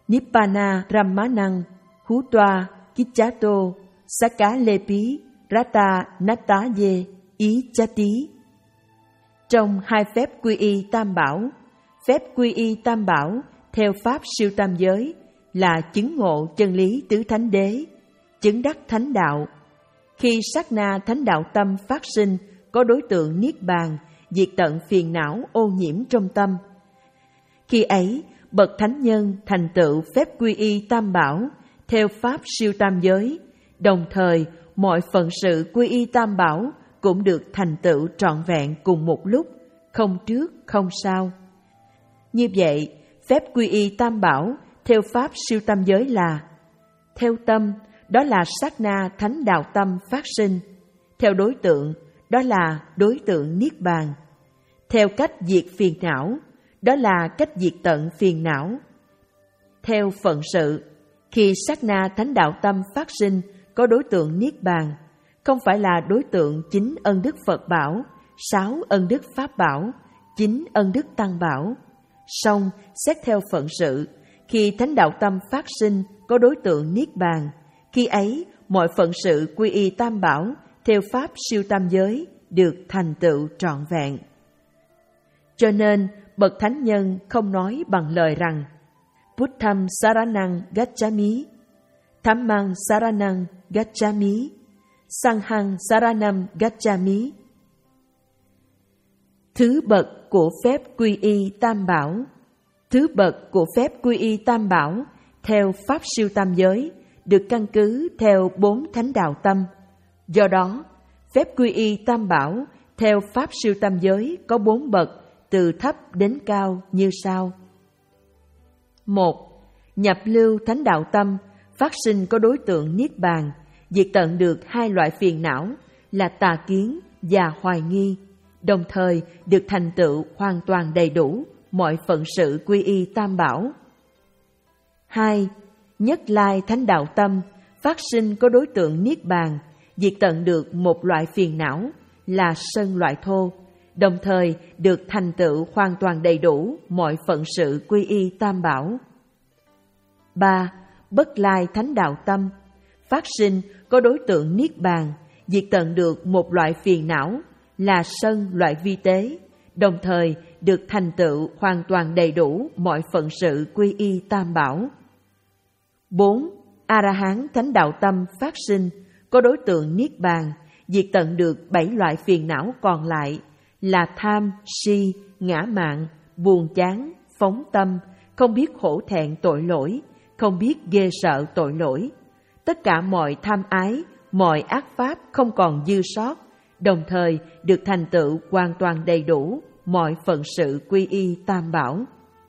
[SPEAKER 1] Nibbana Brahmanang Hútoa Kichato Sakalepi Rata Nataye Ý Chati. Trong hai phép quy y tam bảo, phép quy y tam bảo theo pháp siêu tam giới là chứng ngộ chân lý tứ thánh đế, chứng đắc thánh đạo. Khi sát na thánh đạo tâm phát sinh, có đối tượng niết bàn, diệt tận phiền não ô nhiễm trong tâm. Khi ấy, bậc thánh nhân thành tựu phép quy y tam bảo theo pháp siêu tam giới, đồng thời mọi phận sự quy y tam bảo cũng được thành tựu trọn vẹn cùng một lúc, không trước không sau. Như vậy, phép quy y tam bảo theo pháp siêu tam giới là: theo tâm, đó là sát na thánh đạo tâm phát sinh; theo đối tượng, đó là đối tượng niết bàn; theo cách diệt phiền não, đó là cách diệt tận phiền não; theo phận sự, khi sát na thánh đạo tâm phát sinh có đối tượng niết bàn, không phải là đối tượng chính ân đức Phật bảo, sáu ân đức Pháp bảo, chín ân đức Tăng bảo. Song xét theo phận sự, khi thánh đạo tâm phát sinh có đối tượng niết bàn, khi ấy mọi phận sự quy y tam bảo theo pháp siêu tam giới được thành tựu trọn vẹn. Cho nên bậc thánh nhân không nói bằng lời rằng Buddham Saranang Gacchami, Dhammang Saranang Gacchami, Sanghang Saranam Gacchami. Thứ bậc của phép quy y tam bảo. Thứ bậc của phép quy y tam bảo theo pháp siêu tam giới được căn cứ theo bốn thánh đạo tâm. Do đó, phép quy y tam bảo theo pháp siêu tam giới có bốn bậc từ thấp đến cao như sau. Một. Nhập lưu thánh đạo tâm phát sinh có đối tượng niết bàn, diệt tận được hai loại phiền não là tà kiến và hoài nghi, đồng thời được thành tựu hoàn toàn đầy đủ mọi phận sự quy y tam bảo. Hai. Nhất lai thánh đạo tâm phát sinh có đối tượng niết bàn, diệt tận được một loại phiền não là sân loại thô, đồng thời được thành tựu hoàn toàn đầy đủ mọi phận sự quy y tam bảo. Ba. Bất lai thánh đạo tâm phát sinh có đối tượng niết bàn, diệt tận được một loại phiền não là sân loại vi tế, đồng thời được thành tựu hoàn toàn đầy đủ mọi phận sự quy y tam bảo. Bốn. A-la-hán thánh đạo tâm phát sinh có đối tượng niết bàn, diệt tận được bảy loại phiền não còn lại là tham, si, ngã mạn, buồn chán, phóng tâm, không biết hổ thẹn tội lỗi, không biết ghê sợ tội lỗi. Tất cả mọi tham ái, mọi ác pháp không còn dư sót, đồng thời được thành tựu hoàn toàn đầy đủ mọi phận sự quy y tam bảo.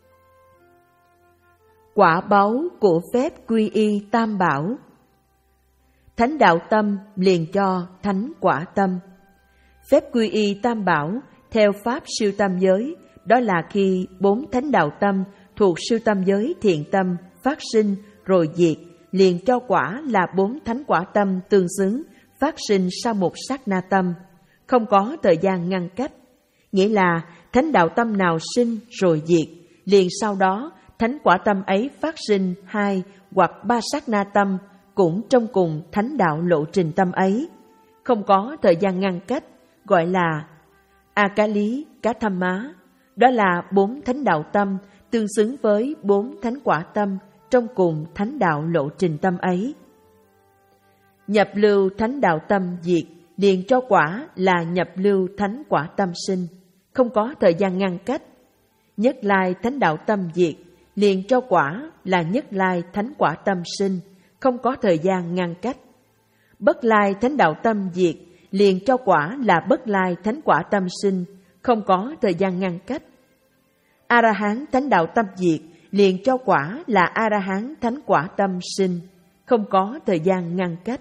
[SPEAKER 1] Quả báu của phép quy y tam bảo. Thánh đạo tâm liền cho thánh quả tâm. Phép quy y tam bảo theo pháp siêu tam giới, đó là khi bốn thánh đạo tâm thuộc siêu tam giới thiện tâm phát sinh rồi diệt, liền cho quả là bốn thánh quả tâm tương xứng phát sinh sau một sát na tâm, không có thời gian ngăn cách. Nghĩa là thánh đạo tâm nào sinh rồi diệt, liền sau đó thánh quả tâm ấy phát sinh hai hoặc ba sát na tâm cũng trong cùng thánh đạo lộ trình tâm ấy, không có thời gian ngăn cách, gọi là Akali Kathamma. Đó là bốn thánh đạo tâm tương xứng với bốn thánh quả tâm trong cùng thánh đạo lộ trình tâm ấy. Nhập lưu thánh đạo tâm diệt, liền cho quả là nhập lưu thánh quả tâm sinh, không có thời gian ngăn cách. Nhất lai thánh đạo tâm diệt, liền cho quả là nhất lai thánh quả tâm sinh, không có thời gian ngăn cách. Bất lai thánh đạo tâm diệt, liền cho quả là bất lai thánh quả tâm sinh, không có thời gian ngăn cách. A-la-hán thánh đạo tâm diệt, liền cho quả là A-la-hán thánh quả tâm sinh, không có thời gian ngăn cách.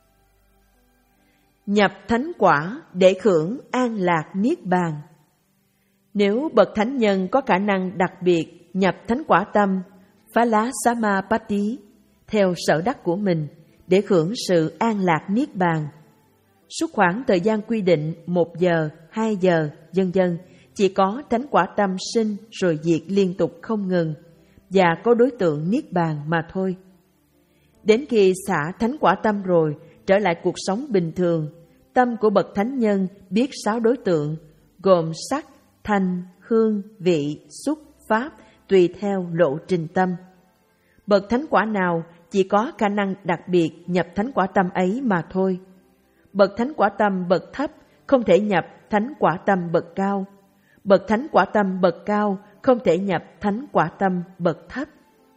[SPEAKER 1] Nhập thánh quả để hưởng an lạc niết bàn. Nếu bậc thánh nhân có khả năng đặc biệt nhập thánh quả tâm Phala Samapatti theo sở đắc của mình để hưởng sự an lạc niết bàn, suốt khoảng thời gian quy định một giờ, hai giờ, vân vân, chỉ có thánh quả tâm sinh rồi diệt liên tục không ngừng, và có đối tượng niết bàn mà thôi. Đến khi xả thánh quả tâm rồi, trở lại cuộc sống bình thường, tâm của bậc thánh nhân biết sáu đối tượng, gồm sắc, thanh, hương, vị, xúc, pháp, tùy theo lộ trình tâm. Bậc thánh quả nào chỉ có khả năng đặc biệt nhập thánh quả tâm ấy mà thôi. Bậc thánh quả tâm bậc thấp không thể nhập thánh quả tâm bậc cao. Bậc thánh quả tâm bậc cao không thể nhập thánh quả tâm bậc thấp.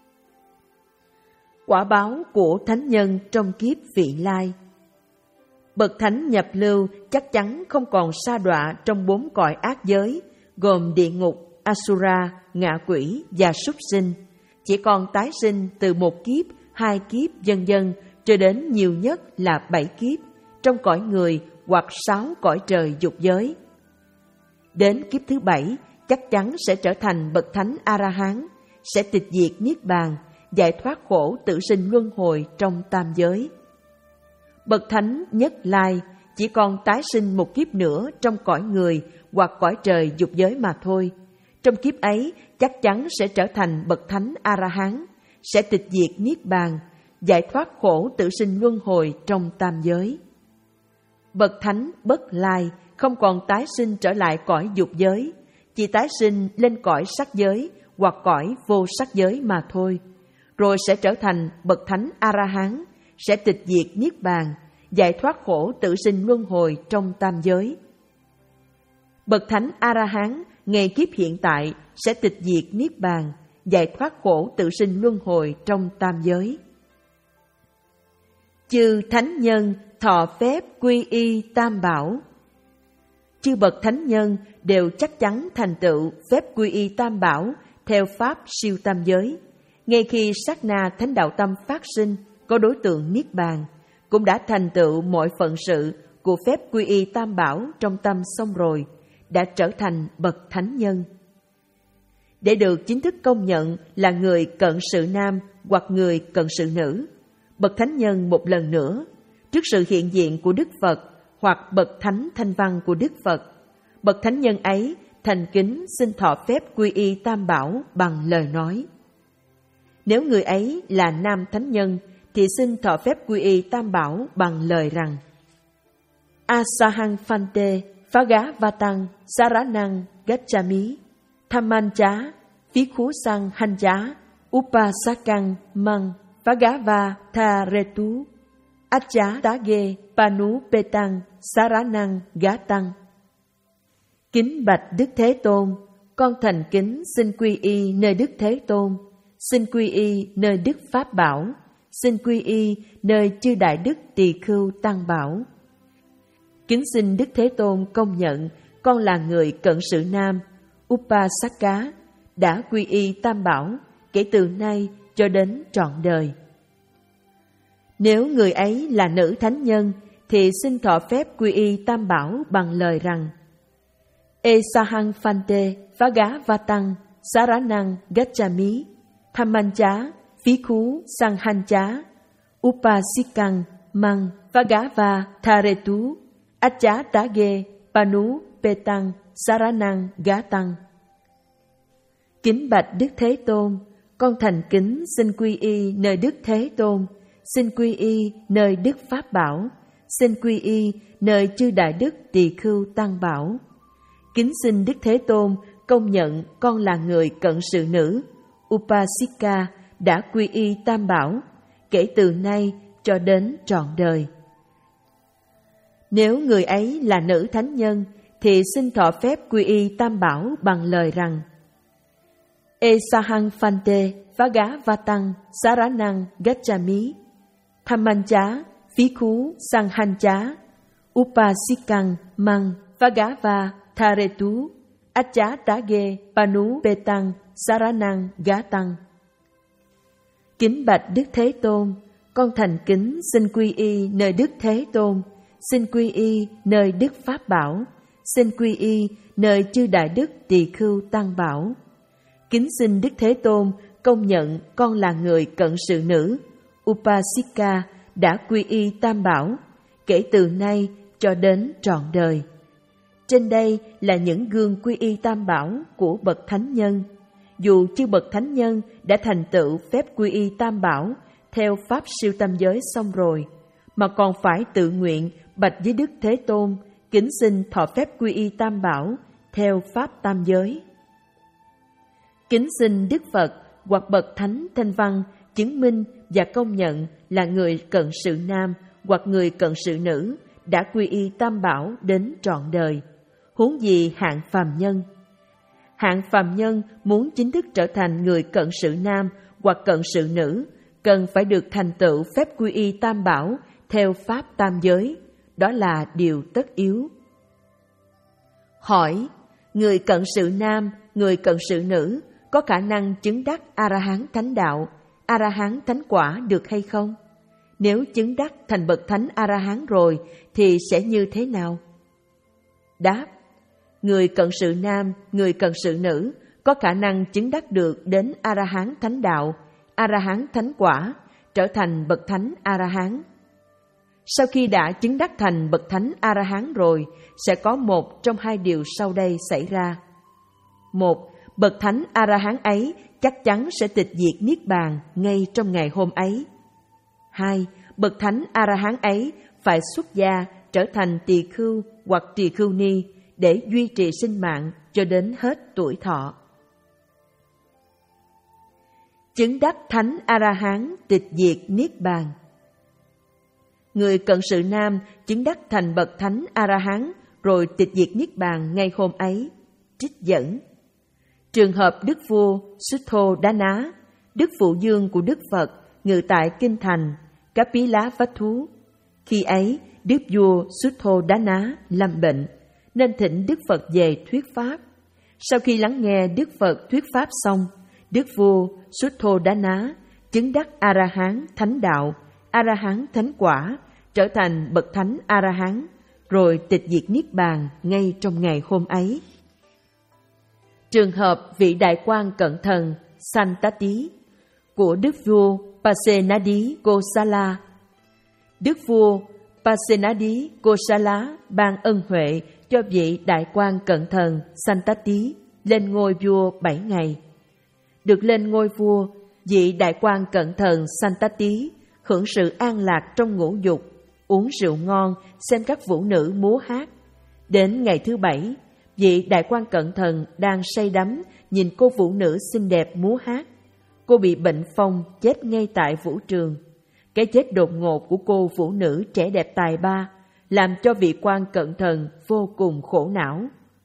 [SPEAKER 1] Quả báo của thánh nhân trong kiếp vị lai. Bậc thánh nhập lưu chắc chắn không còn sa đọa trong bốn cõi ác giới, gồm địa ngục, Asura, ngạ quỷ và súc sinh, chỉ còn tái sinh từ một kiếp, hai kiếp vân vân cho đến nhiều nhất là bảy kiếp trong cõi người hoặc sáu cõi trời dục giới. Đến kiếp thứ bảy chắc chắn sẽ trở thành bậc thánh A-la-hán, sẽ tịch diệt niết bàn, giải thoát khổ tự sinh luân hồi trong tam giới. Bậc thánh nhất lai chỉ còn tái sinh một kiếp nữa trong cõi người hoặc cõi trời dục giới mà thôi. Trong kiếp ấy chắc chắn sẽ trở thành bậc thánh A-la-hán, sẽ tịch diệt niết bàn, giải thoát khổ tự sinh luân hồi trong tam giới. Bậc thánh bất lai không còn tái sinh trở lại cõi dục giới, chỉ tái sinh lên cõi sắc giới hoặc cõi vô sắc giới mà thôi, rồi sẽ trở thành bậc thánh A-la-hán, sẽ tịch diệt niết bàn, giải thoát khổ tự sinh luân hồi trong tam giới. Bậc thánh A-la-hán ngay kiếp hiện tại sẽ tịch diệt niết bàn, giải thoát khổ tự sinh luân hồi trong tam giới. Chư thánh nhân thọ phép quy y tam bảo. Chư bậc thánh nhân đều chắc chắn thành tựu phép quy y tam bảo theo pháp siêu tam giới. Ngay khi sát na thánh đạo tâm phát sinh, có đối tượng niết bàn, cũng đã thành tựu mọi phận sự của phép quy y tam bảo trong tâm xong rồi, đã trở thành bậc thánh nhân. Để được chính thức công nhận là người cận sự nam hoặc người cận sự nữ, bậc thánh nhân một lần nữa, trước sự hiện diện của Đức Phật hoặc bậc thánh thanh văn của Đức Phật, bậc thánh nhân ấy thành kính xin thọ phép quy y tam bảo bằng lời nói. Nếu người ấy là nam thánh nhân thì xin thọ phép quy y tam bảo bằng lời rằng: Asahang Phante Phagavatam Saranang Gacchami Thammancha Phikkhu-sang Hancha Upasakang Mang Phagava-tha-retu Accha-ta-ge Panu-petang Saranang Gatang. Kính bạch Đức Thế Tôn, con thành kính xin quy y nơi Đức Thế Tôn, xin quy y nơi Đức Pháp Bảo, xin quy y nơi chư Đại Đức Tỳ Khưu Tăng Bảo. Kính xin Đức Thế Tôn công nhận con là người cận sự nam, Upasaka, đã quy y tam bảo kể từ nay cho đến trọn đời. Nếu người ấy là nữ thánh nhân thì xin thọ phép quy y tam bảo bằng lời rằng: Esahang Phante Phagavatam Saranang Gacchami Thammancha Phikkhu-sang Hancha Upasikang Mang Phagava-tha-retu Accha-ta-ge Panu-petang Saranang Gatang. Kính bạch Đức Thế Tôn, con thành kính xin quy y nơi Đức Thế Tôn, xin quy y nơi Đức Pháp Bảo, xin quy y nơi chư Đại Đức Tỳ Khưu Tăng Bảo. Kính xin Đức Thế Tôn công nhận con là người cận sự nữ, Upasika, đã quy y tam bảo kể từ nay cho đến trọn đời. Nếu người ấy là nữ thánh nhân thì xin thọ phép quy y tam bảo bằng lời rằng: Esahang Phante Phagavatam Saranang Gacchami Thammancha Phikkhu-sang Hancha Upasikang Mang Phagava-tha-retu Accha-ta-ge Panu-petang Saranang Gatang. Kính bạch Đức Thế Tôn, con thành kính xin quy y nơi Đức Thế Tôn, xin quy y nơi Đức Pháp Bảo, xin quy y nơi chư Đại Đức Tỳ Khưu Tăng Bảo. Kính xin Đức Thế Tôn công nhận con là người cận sự nữ, Upasika, đã quy y tam bảo kể từ nay cho đến trọn đời. Trên đây là những gương quy y tam bảo của bậc thánh nhân. dù chư bậc thánh nhân đã thành tựu phép quy y tam bảo theo pháp siêu tam giới xong rồi, mà còn phải tự nguyện bạch với Đức Thế Tôn, kính xin thọ phép quy y tam bảo theo pháp tam giới. Kính xin Đức Phật hoặc bậc thánh thanh văn chứng minh và công nhận là người cận sự nam hoặc người cận sự nữ đã quy y tam bảo đến trọn đời, huống gì hạng phàm nhân. Hạng phàm nhân muốn chính thức trở thành người cận sự nam hoặc cận sự nữ, cần phải được thành tựu phép quy y tam bảo theo pháp tam giới, đó là điều tất yếu. Hỏi, người cận sự nam, người cận sự nữ có khả năng chứng đắc A-la-hán thánh đạo, A-la-hán thánh quả được hay không? Nếu chứng đắc thành bậc thánh A-la-hán rồi thì sẽ như thế nào? Đáp, người cận sự nam, người cận sự nữ có khả năng chứng đắc được đến A-la-hán thánh đạo, A-la-hán thánh quả, trở thành bậc thánh A-la-hán. Sau khi đã chứng đắc thành bậc thánh A-la-hán rồi, sẽ có một trong hai điều sau đây xảy ra. Một, bậc thánh A-la-hán ấy chắc chắn sẽ tịch diệt niết bàn ngay trong ngày hôm ấy. Hai, bậc thánh A-la-hán ấy phải xuất gia trở thành tỳ khưu hoặc tỳ khưu ni để duy trì sinh mạng cho đến hết tuổi thọ. Chứng đắc thánh A-la-hán tịch diệt niết bàn. Người cận sự nam chứng đắc thành bậc thánh A-la-hán rồi tịch diệt niết bàn ngay hôm ấy. Trích dẫn: trường hợp Đức vua Sutthodana, Đức Phụ Dương của Đức Phật, ngự tại kinh thành Kapilavatthu. Khi ấy, Đức vua Sutthodana lâm bệnh, nên thỉnh Đức Phật về thuyết pháp. Sau khi lắng nghe Đức Phật thuyết pháp xong, Đức vua Sutthodana chứng đắc A-la-hán thánh đạo, A-la-hán thánh quả, trở thành bậc thánh A-la-hán, rồi tịch diệt niết bàn ngay trong ngày hôm ấy. Trường hợp vị đại quan cận thần Santati của Đức vua Pasenadi Kosala. Đức vua Pasenadi Kosala ban ân huệ cho vị đại quan cận thần Santati lên ngôi vua bảy ngày. Được lên ngôi vua, vị đại quan cận thần Santati hưởng sự an lạc trong ngũ dục, uống rượu ngon, xem các vũ nữ múa hát. Đến ngày thứ bảy, vị đại quan cận thần đang say đắm nhìn cô vũ nữ xinh đẹp múa hát. Cô bị bệnh phong chết ngay tại vũ trường. Cái chết đột ngột của cô vũ nữ trẻ đẹp tài ba làm cho vị quan cận thần vô cùng khổ não.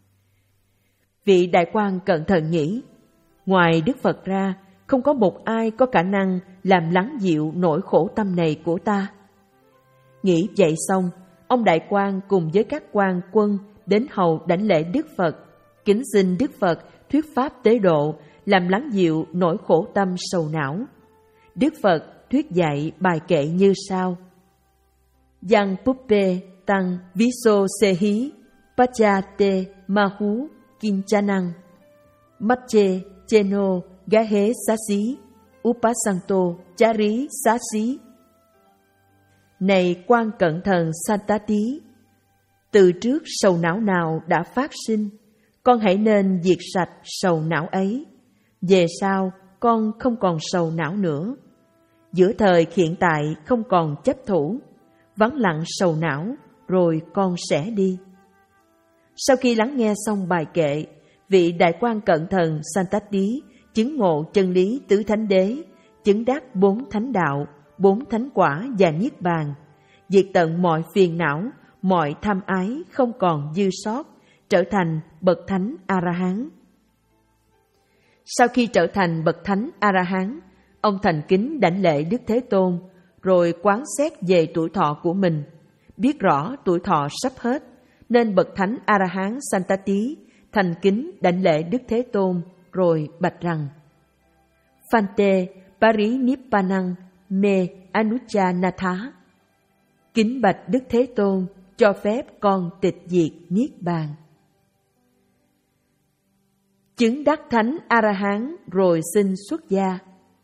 [SPEAKER 1] Vị đại quan cận thần nghĩ, ngoài Đức Phật ra, không có một ai có khả năng làm lắng dịu nỗi khổ tâm này của ta. Nghĩ vậy xong, ông đại quan cùng với các quan quân đến hầu đảnh lễ Đức Phật, kính xin Đức Phật thuyết pháp tế độ, làm lắng dịu nỗi khổ tâm sầu não. Đức Phật thuyết dạy bài kệ như sau: Yang puppe tăng viso sehi pachate mahu kinchanang matche cheno gahe sasi upasanto chari sasi. Này quan cận thần Santati, từ trước sầu não nào đã phát sinh, con hãy nên diệt sạch sầu não ấy. Về sau, con không còn sầu não nữa. Giữa thời hiện tại không còn chấp thủ, vắng lặng sầu não, rồi con sẽ đi. Sau khi lắng nghe xong bài kệ, vị đại quan cận thần Santati chứng ngộ chân lý tứ thánh đế, chứng đắc bốn thánh đạo, bốn thánh quả và niết bàn, diệt tận mọi phiền não, mọi tham ái không còn dư sót, trở thành bậc thánh A-la-hán. Sau khi trở thành bậc thánh A-la-hán, ông thành kính đảnh lễ Đức Thế Tôn, rồi quán xét về tuổi thọ của mình, biết rõ tuổi thọ sắp hết, nên bậc thánh A-la-hán Santati thành kính đảnh lễ Đức Thế Tôn, rồi bạch rằng: Phante parinippanang me anuchanatha. Kính bạch Đức Thế Tôn, cho phép con tịch diệt niết bàn. Chứng đắc thánh A-la-hán rồi xin xuất gia.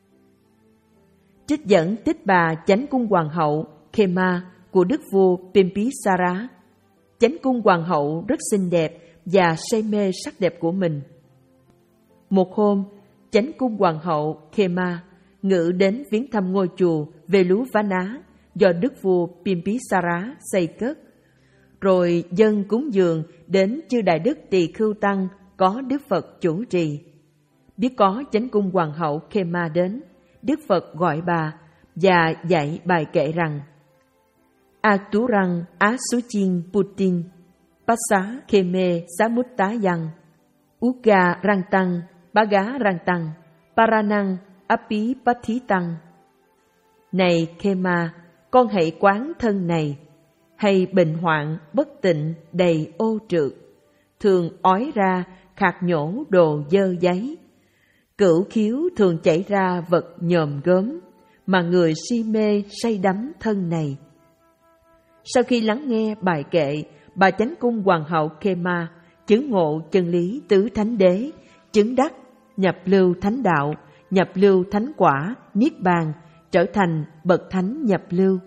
[SPEAKER 1] Trích dẫn Tích Bà Chánh Cung Hoàng hậu Khema của Đức vua Bimbisara. Chánh Cung Hoàng hậu rất xinh đẹp và say mê sắc đẹp của mình. Một hôm, Chánh cung hoàng hậu Khema ngự đến viếng thăm ngôi chùa Veluvana do đức vua Bimbisara xây cất, rồi dâng cúng dường đến chư đại đức Tỳ Khưu tăng có Đức Phật chủ trì. Biết có chánh cung hoàng hậu Khema đến, Đức Phật gọi bà và dạy bài kệ rằng: Aturang Asuchin Putin Passa Kheme Samuttayang Uga Rantang Baga Rantang Paranang Api Pathitang. Này Khema, con hãy quán thân này, hay bệnh hoạn bất tịnh đầy ô trượt, thường ói ra khạc nhổ đồ dơ giấy, cửu khiếu thường chảy ra vật nhòm gớm, mà người si mê say đắm thân này. Sau khi lắng nghe bài kệ, bà chánh cung hoàng hậu Khema chứng ngộ chân lý tứ thánh đế, chứng đắc nhập lưu thánh đạo, nhập lưu thánh quả, niết bàn, trở thành bậc thánh nhập lưu.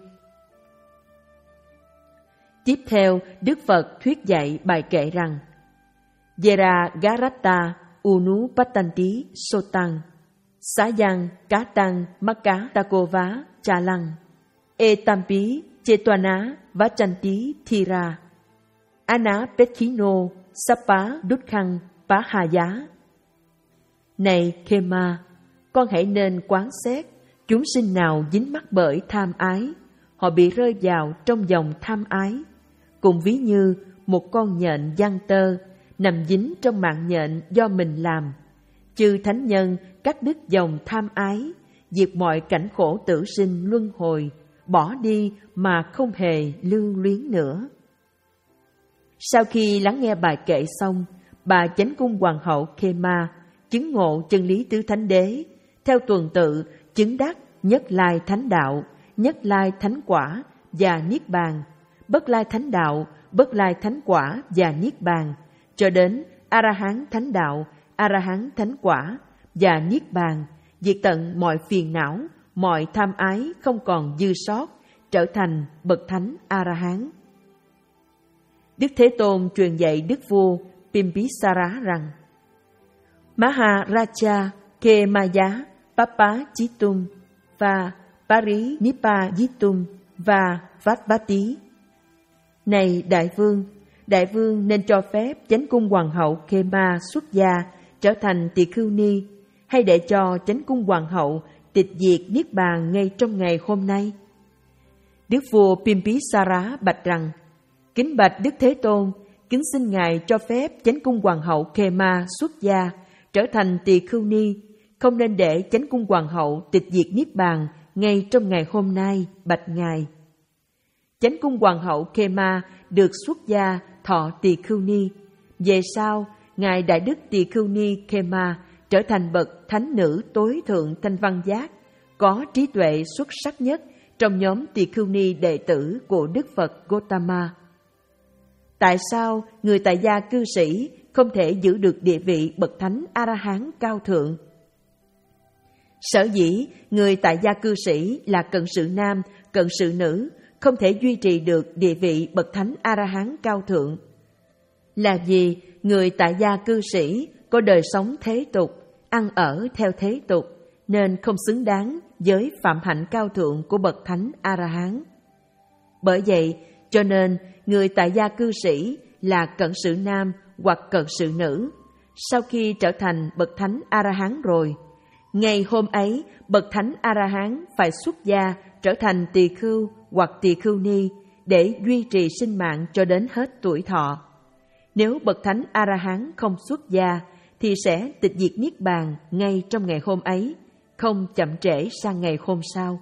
[SPEAKER 1] Tiếp theo, Đức Phật thuyết dạy bài kệ rằng: Yera Garata Unu Patanti Sotang Sayang Katang Maka Takova Chalang Etampi Chetwana Vachanti Thira Ana Pekino Sapa Dukhang Pahaya. Này Khema, con hãy nên quán xét chúng sinh nào dính mắc bởi tham ái, họ bị rơi vào trong dòng tham ái, cùng ví như một con nhện giăng tơ nằm dính trong mạng nhện do mình làm. Chư thánh nhân cắt đứt dòng tham ái, diệt mọi cảnh khổ tử sinh luân hồi, bỏ đi mà không hề lưu luyến nữa. Sau khi lắng nghe bài kệ xong, bà chánh cung hoàng hậu Khema chứng ngộ chân lý tứ thánh đế, theo tuần tự chứng đắc nhất lai thánh đạo, nhất lai thánh quả và niết bàn, bất lai thánh đạo, bất lai thánh quả và niết bàn, cho đến a la hán thánh đạo, a la hán thánh quả và niết bàn, diệt tận mọi phiền não, mọi tham ái không còn dư sót, trở thành bậc thánh a la hán. Đức Thế Tôn truyền dạy đức vua Bimbisara rằng: Maharaja Khemaya Papa Chitum và Pari Nipa Yitum và Vatvati. Này đại vương, đại vương nên cho phép chánh cung hoàng hậu Khema xuất gia trở thành tỳ khưu ni, hay để cho chánh cung hoàng hậu tịch diệt niết bàn ngay trong ngày hôm nay? Đức vua Bimbisara bạch rằng: Kính bạch Đức Thế Tôn, kính xin ngài cho phép chánh cung hoàng hậu Khema xuất gia trở thành tỳ khưu ni, không nên để chánh cung hoàng hậu tịch diệt niết bàn ngay trong ngày hôm nay, bạch ngài. Chánh cung hoàng hậu Khema được xuất gia thọ tỳ khưu ni. Về sau, ngài đại đức tỳ khưu ni Khema trở thành bậc thánh nữ tối thượng thanh văn giác, có trí tuệ xuất sắc nhất trong nhóm tỳ khưu ni đệ tử của Đức Phật Gotama. Tại sao người tại gia cư sĩ không thể giữ được địa vị bậc thánh A-la-hán cao thượng? Sở dĩ người tại gia cư sĩ là cận sự nam, cận sự nữ không thể duy trì được địa vị bậc thánh A-la-hán cao thượng là vì người tại gia cư sĩ có đời sống thế tục, ăn ở theo thế tục, nên không xứng đáng với phạm hạnh cao thượng của bậc thánh A-la-hán. Bởi vậy, cho nên người tại gia cư sĩ là cận sự nam hoặc cận sự nữ, sau khi trở thành bậc thánh A-la-hán rồi, ngày hôm ấy bậc thánh A-la-hán phải xuất gia trở thành tỳ khưu hoặc tỳ khưu ni để duy trì sinh mạng cho đến hết tuổi thọ. Nếu bậc thánh A-la-hán không xuất gia thì sẽ tịch diệt niết bàn ngay trong ngày hôm ấy, không chậm trễ sang ngày hôm sau.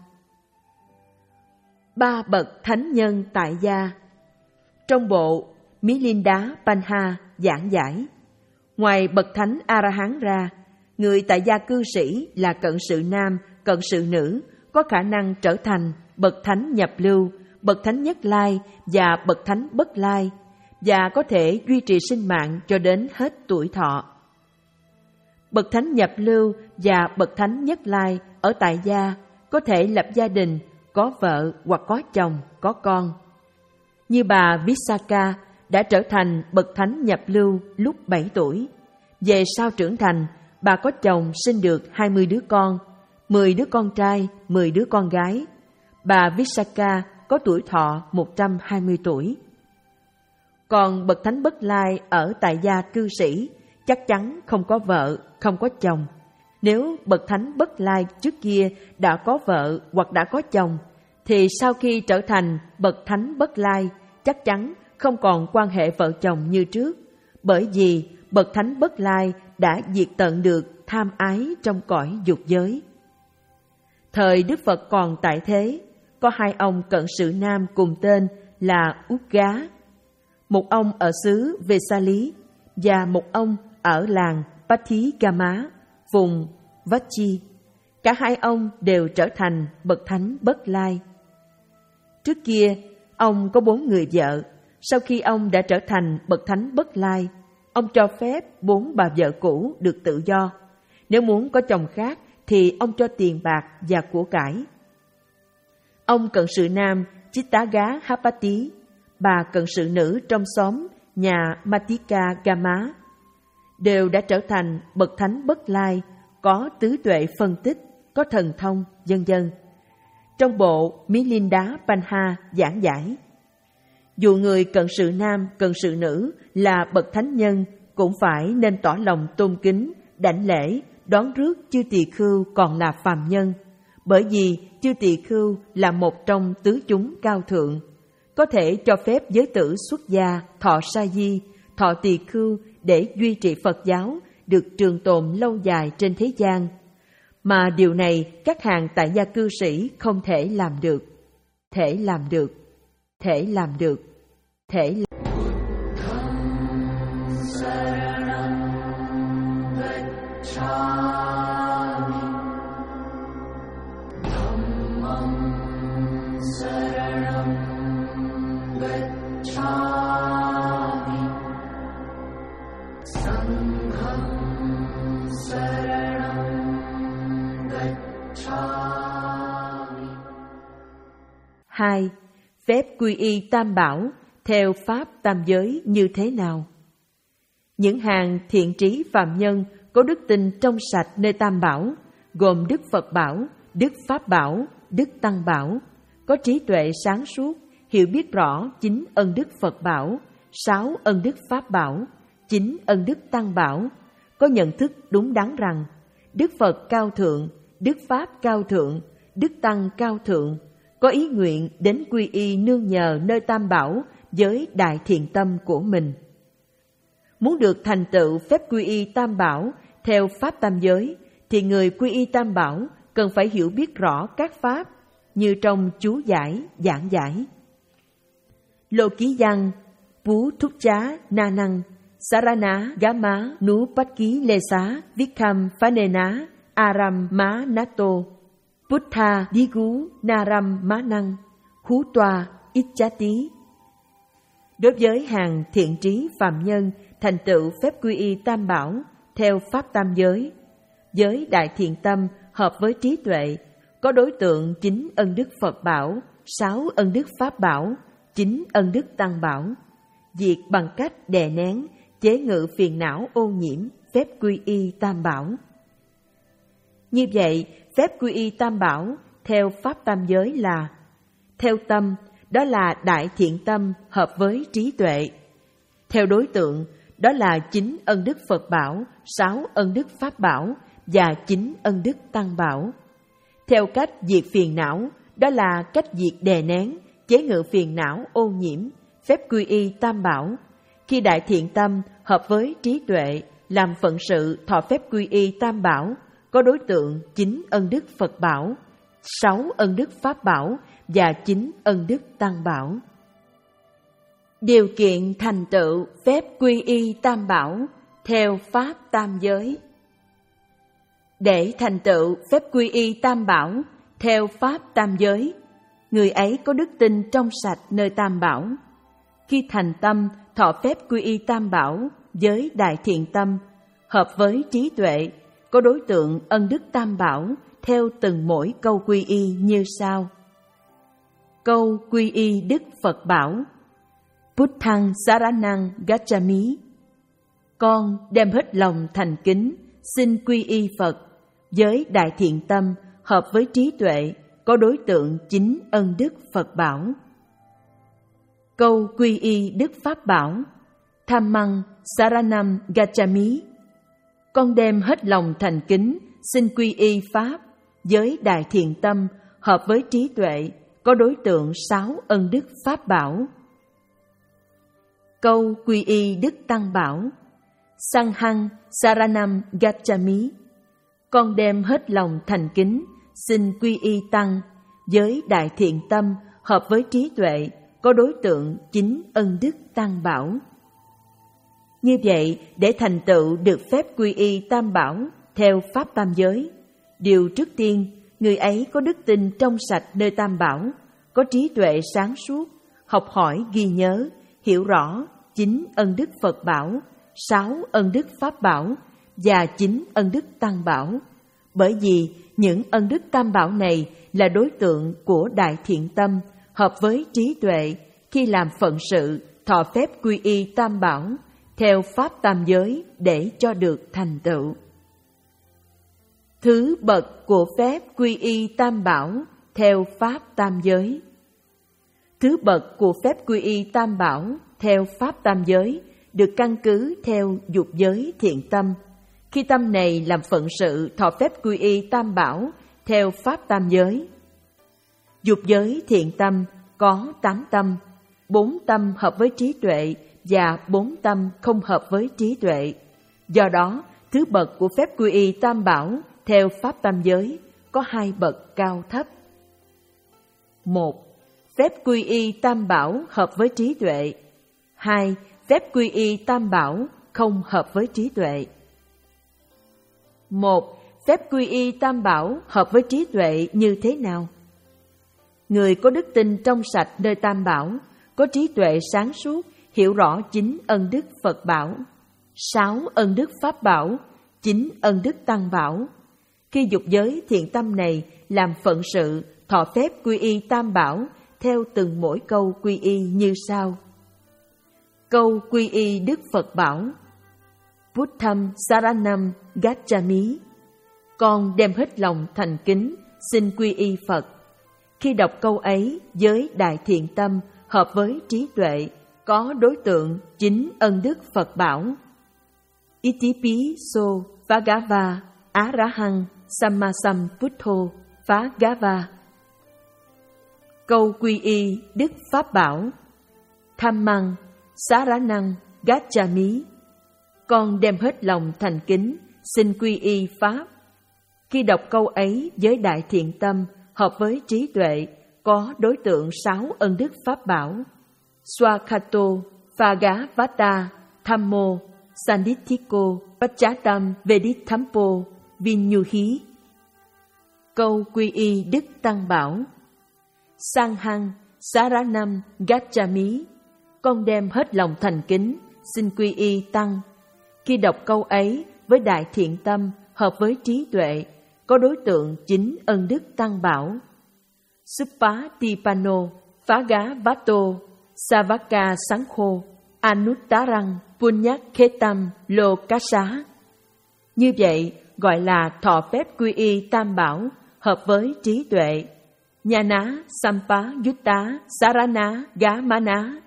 [SPEAKER 1] Ba bậc thánh nhân tại gia. Trong bộ Milinda Panha giảng giải, ngoài bậc thánh A-la-hán ra, người tại gia cư sĩ là cận sự nam, cận sự nữ có khả năng trở thành bậc thánh nhập lưu, bậc thánh nhất lai và bậc thánh bất lai, và có thể duy trì sinh mạng cho đến hết tuổi thọ. Bậc thánh nhập lưu và bậc thánh nhất lai ở tại gia có thể lập gia đình, có vợ hoặc có chồng, có con. Như bà Visakha đã trở thành bậc thánh nhập lưu lúc bảy tuổi. Về sau trưởng thành, bà có chồng sinh được hai mươi đứa con, mười đứa con trai, mười đứa con gái. Bà Visakha có tuổi thọ một trăm hai mươi tuổi. Còn bậc thánh Bất Lai ở tại gia cư sĩ chắc chắn không có vợ, không có chồng. Nếu bậc thánh Bất Lai trước kia đã có vợ hoặc đã có chồng, thì sau khi trở thành bậc thánh Bất Lai chắc chắn không còn quan hệ vợ chồng như trước, bởi vì bậc thánh Bất Lai đã diệt tận được tham ái trong cõi dục giới. Thời Đức Phật còn tại thế, có hai ông cận sự nam cùng tên là Ugga, một ông ở xứ Vesali và một ông ở làng Pathigama, vùng Vachi. Cả hai ông đều trở thành bậc thánh Bất Lai. Trước kia, ông có bốn người vợ. Sau khi ông đã trở thành bậc thánh Bất Lai, ông cho phép bốn bà vợ cũ được tự do. Nếu muốn có chồng khác thì ông cho tiền bạc và của cải. Ông cận sự nam Chittaga Hapati, bà cận sự nữ trong xóm nhà Matika Gama, đều đã trở thành bậc thánh Bất Lai, có tứ tuệ phân tích, có thần thông, vân vân. Trong bộ Milinda Panha giảng giải, dù người cận sự nam, cận sự nữ là bậc thánh nhân, cũng phải nên tỏ lòng tôn kính, đảnh lễ, đón rước chư tỳ khưu còn là phàm nhân, bởi vì chư tỳ khưu là một trong tứ chúng cao thượng, có thể cho phép giới tử xuất gia, thọ sa di, thọ tỳ khưu để duy trì Phật giáo được trường tồn lâu dài trên thế gian. Mà điều này các hàng tại gia cư sĩ không thể làm được. Thể làm được. Thể làm được. Thể làm hai. Phép quy y tam bảo theo pháp tam giới như thế nào? Những hàng thiện trí phàm nhân có đức tin trong sạch nơi tam bảo, gồm Đức Phật bảo, Đức Pháp bảo, Đức Tăng bảo, có trí tuệ sáng suốt, hiểu biết rõ chính ân đức Phật bảo, sáu ân đức Pháp bảo, chín ân đức Tăng bảo, có nhận thức đúng đắn rằng Đức Phật cao thượng, Đức Pháp cao thượng, Đức Tăng cao thượng, có ý nguyện đến quy y nương nhờ nơi tam bảo với đại thiện tâm của mình. Muốn được thành tựu phép quy y tam bảo theo pháp tam giới, thì người quy y tam bảo cần phải hiểu biết rõ các pháp như trong chú giải, giảng giải. Lô ký văn, Pú Thúc Chá Na Năng, Sarana Gama Nú Bát Ký Lê Xá, Vikham Phanena, Aram Má Nato, Buddha Digu Naram Má Năng, Hú Toa Ichati. Đối với hàng thiện trí phàm nhân thành tựu phép quy y tam bảo theo pháp tam giới, với đại thiện tâm hợp với trí tuệ, có đối tượng chính ân đức Phật bảo, sáu ân đức Pháp bảo, chín ân đức Tăng bảo, diệt bằng cách đè nén, chế ngự phiền não ô nhiễm phép quy y tam bảo. Như vậy, phép quy y tam bảo theo pháp tam giới là: theo tâm, đó là đại thiện tâm hợp với trí tuệ; theo đối tượng, đó là chín ân đức Phật bảo, sáu ân đức Pháp bảo và chín ân đức Tăng bảo; theo cách diệt phiền não, đó là cách diệt đè nén, chế ngự phiền não ô nhiễm phép quy y tam bảo. Khi đại thiện tâm hợp với trí tuệ làm phận sự thọ phép quy y tam bảo, có đối tượng chín ân đức Phật bảo, sáu ân đức Pháp bảo và chín ân đức Tăng bảo. Điều kiện thành tựu phép quy y tam bảo theo pháp tam giới. Để thành tựu phép quy y tam bảo theo pháp tam giới, người ấy có đức tin trong sạch nơi tam bảo. Khi thành tâm thọ phép quy y tam bảo với đại thiện tâm, hợp với trí tuệ, có đối tượng ân đức tam bảo theo từng mỗi câu quy y như sau. Câu quy y đức Phật bảo: Buddhang Saranang Gacchami. Con đem hết lòng thành kính xin quy y Phật. Với đại thiện tâm, hợp với trí tuệ, có đối tượng chính ân đức Phật bảo. Câu quy y Đức Pháp bảo: Dhammang Saranam Gacchami. Con đem hết lòng thành kính, xin quy y Pháp. Với đại thiện tâm, hợp với trí tuệ, có đối tượng sáu ân đức Pháp bảo. Câu quy y Đức Tăng bảo: Sanghang Saranam Gacchami. Con đem hết lòng thành kính, xin quy y Tăng. Với đại thiện tâm, hợp với trí tuệ, có đối tượng chính ân đức Tăng bảo. Như vậy, để thành tựu được phép quy y Tam bảo theo Pháp Tam giới, điều trước tiên, người ấy có đức tin trong sạch nơi Tam bảo, có trí tuệ sáng suốt, học hỏi ghi nhớ, hiểu rõ chính ân đức Phật bảo, sáu ân đức Pháp bảo và chín ân đức Tăng bảo. Bởi vì những ân đức Tam bảo này là đối tượng của đại thiện tâm, hợp với trí tuệ khi làm phận sự thọ phép quy y Tam bảo theo Pháp Tam giới để cho được thành tựu. Thứ bậc của phép quy y Tam bảo theo Pháp Tam giới. Thứ bậc của phép quy y Tam bảo theo Pháp Tam giới được căn cứ theo dục giới thiện tâm. Khi tâm này làm phận sự thọ phép quy y Tam bảo theo Pháp Tam giới. Dục giới thiện tâm có tám tâm, bốn tâm hợp với trí tuệ và bốn tâm không hợp với trí tuệ. Do đó, thứ bậc của phép quy y Tam bảo theo Pháp Tam giới có hai bậc cao thấp. Một, phép quy y Tam bảo hợp với trí tuệ. Hai, phép quy y Tam bảo không hợp với trí tuệ. Một, phép quy y Tam bảo hợp với trí tuệ như thế nào? Người có đức tin trong sạch nơi Tam bảo, có trí tuệ sáng suốt, hiểu rõ chính ân đức Phật bảo, sáu ân đức Pháp bảo, chín ân đức Tăng bảo. Khi dục giới thiện tâm này làm phận sự thọ phép quy y Tam bảo theo từng mỗi câu quy y như sau. Câu quy y Đức Phật bảo: Buddham Saranam Gacchami. Con đem hết lòng thành kính, xin quy y Phật. Khi đọc câu ấy với đại thiện tâm, hợp với trí tuệ, có đối tượng chính ân đức Phật bảo. Itipiso Bhagava Arahang Sammasambuddho Bhagava. Câu quy y Đức Pháp bảo: Dhammang Saranam Gacchami. Con đem hết lòng thành kính, xin quy y Pháp. Khi đọc câu ấy với đại thiện tâm, hợp với trí tuệ, có đối tượng sáu ân đức Pháp bảo. Swakato Phagavata Thammo Sandithiko Pachatam Vedithampo Vinyuhi. Câu quy y Đức Tăng bảo: Sanghang Saranam Gacchami. Con đem hết lòng thành kính, xin quy y Tăng. Khi đọc câu ấy với đại thiện tâm, hợp với trí tuệ, có đối tượng chính ân đức Tăng bảo. Suppatipano Phagavato Savaka Sankho Anuttarang Punyakhetam Lokasa. Như vậy gọi là thọ phép quy y Tam bảo, hợp với trí tuệ. Nhana Sampayutta Sarana Gamana.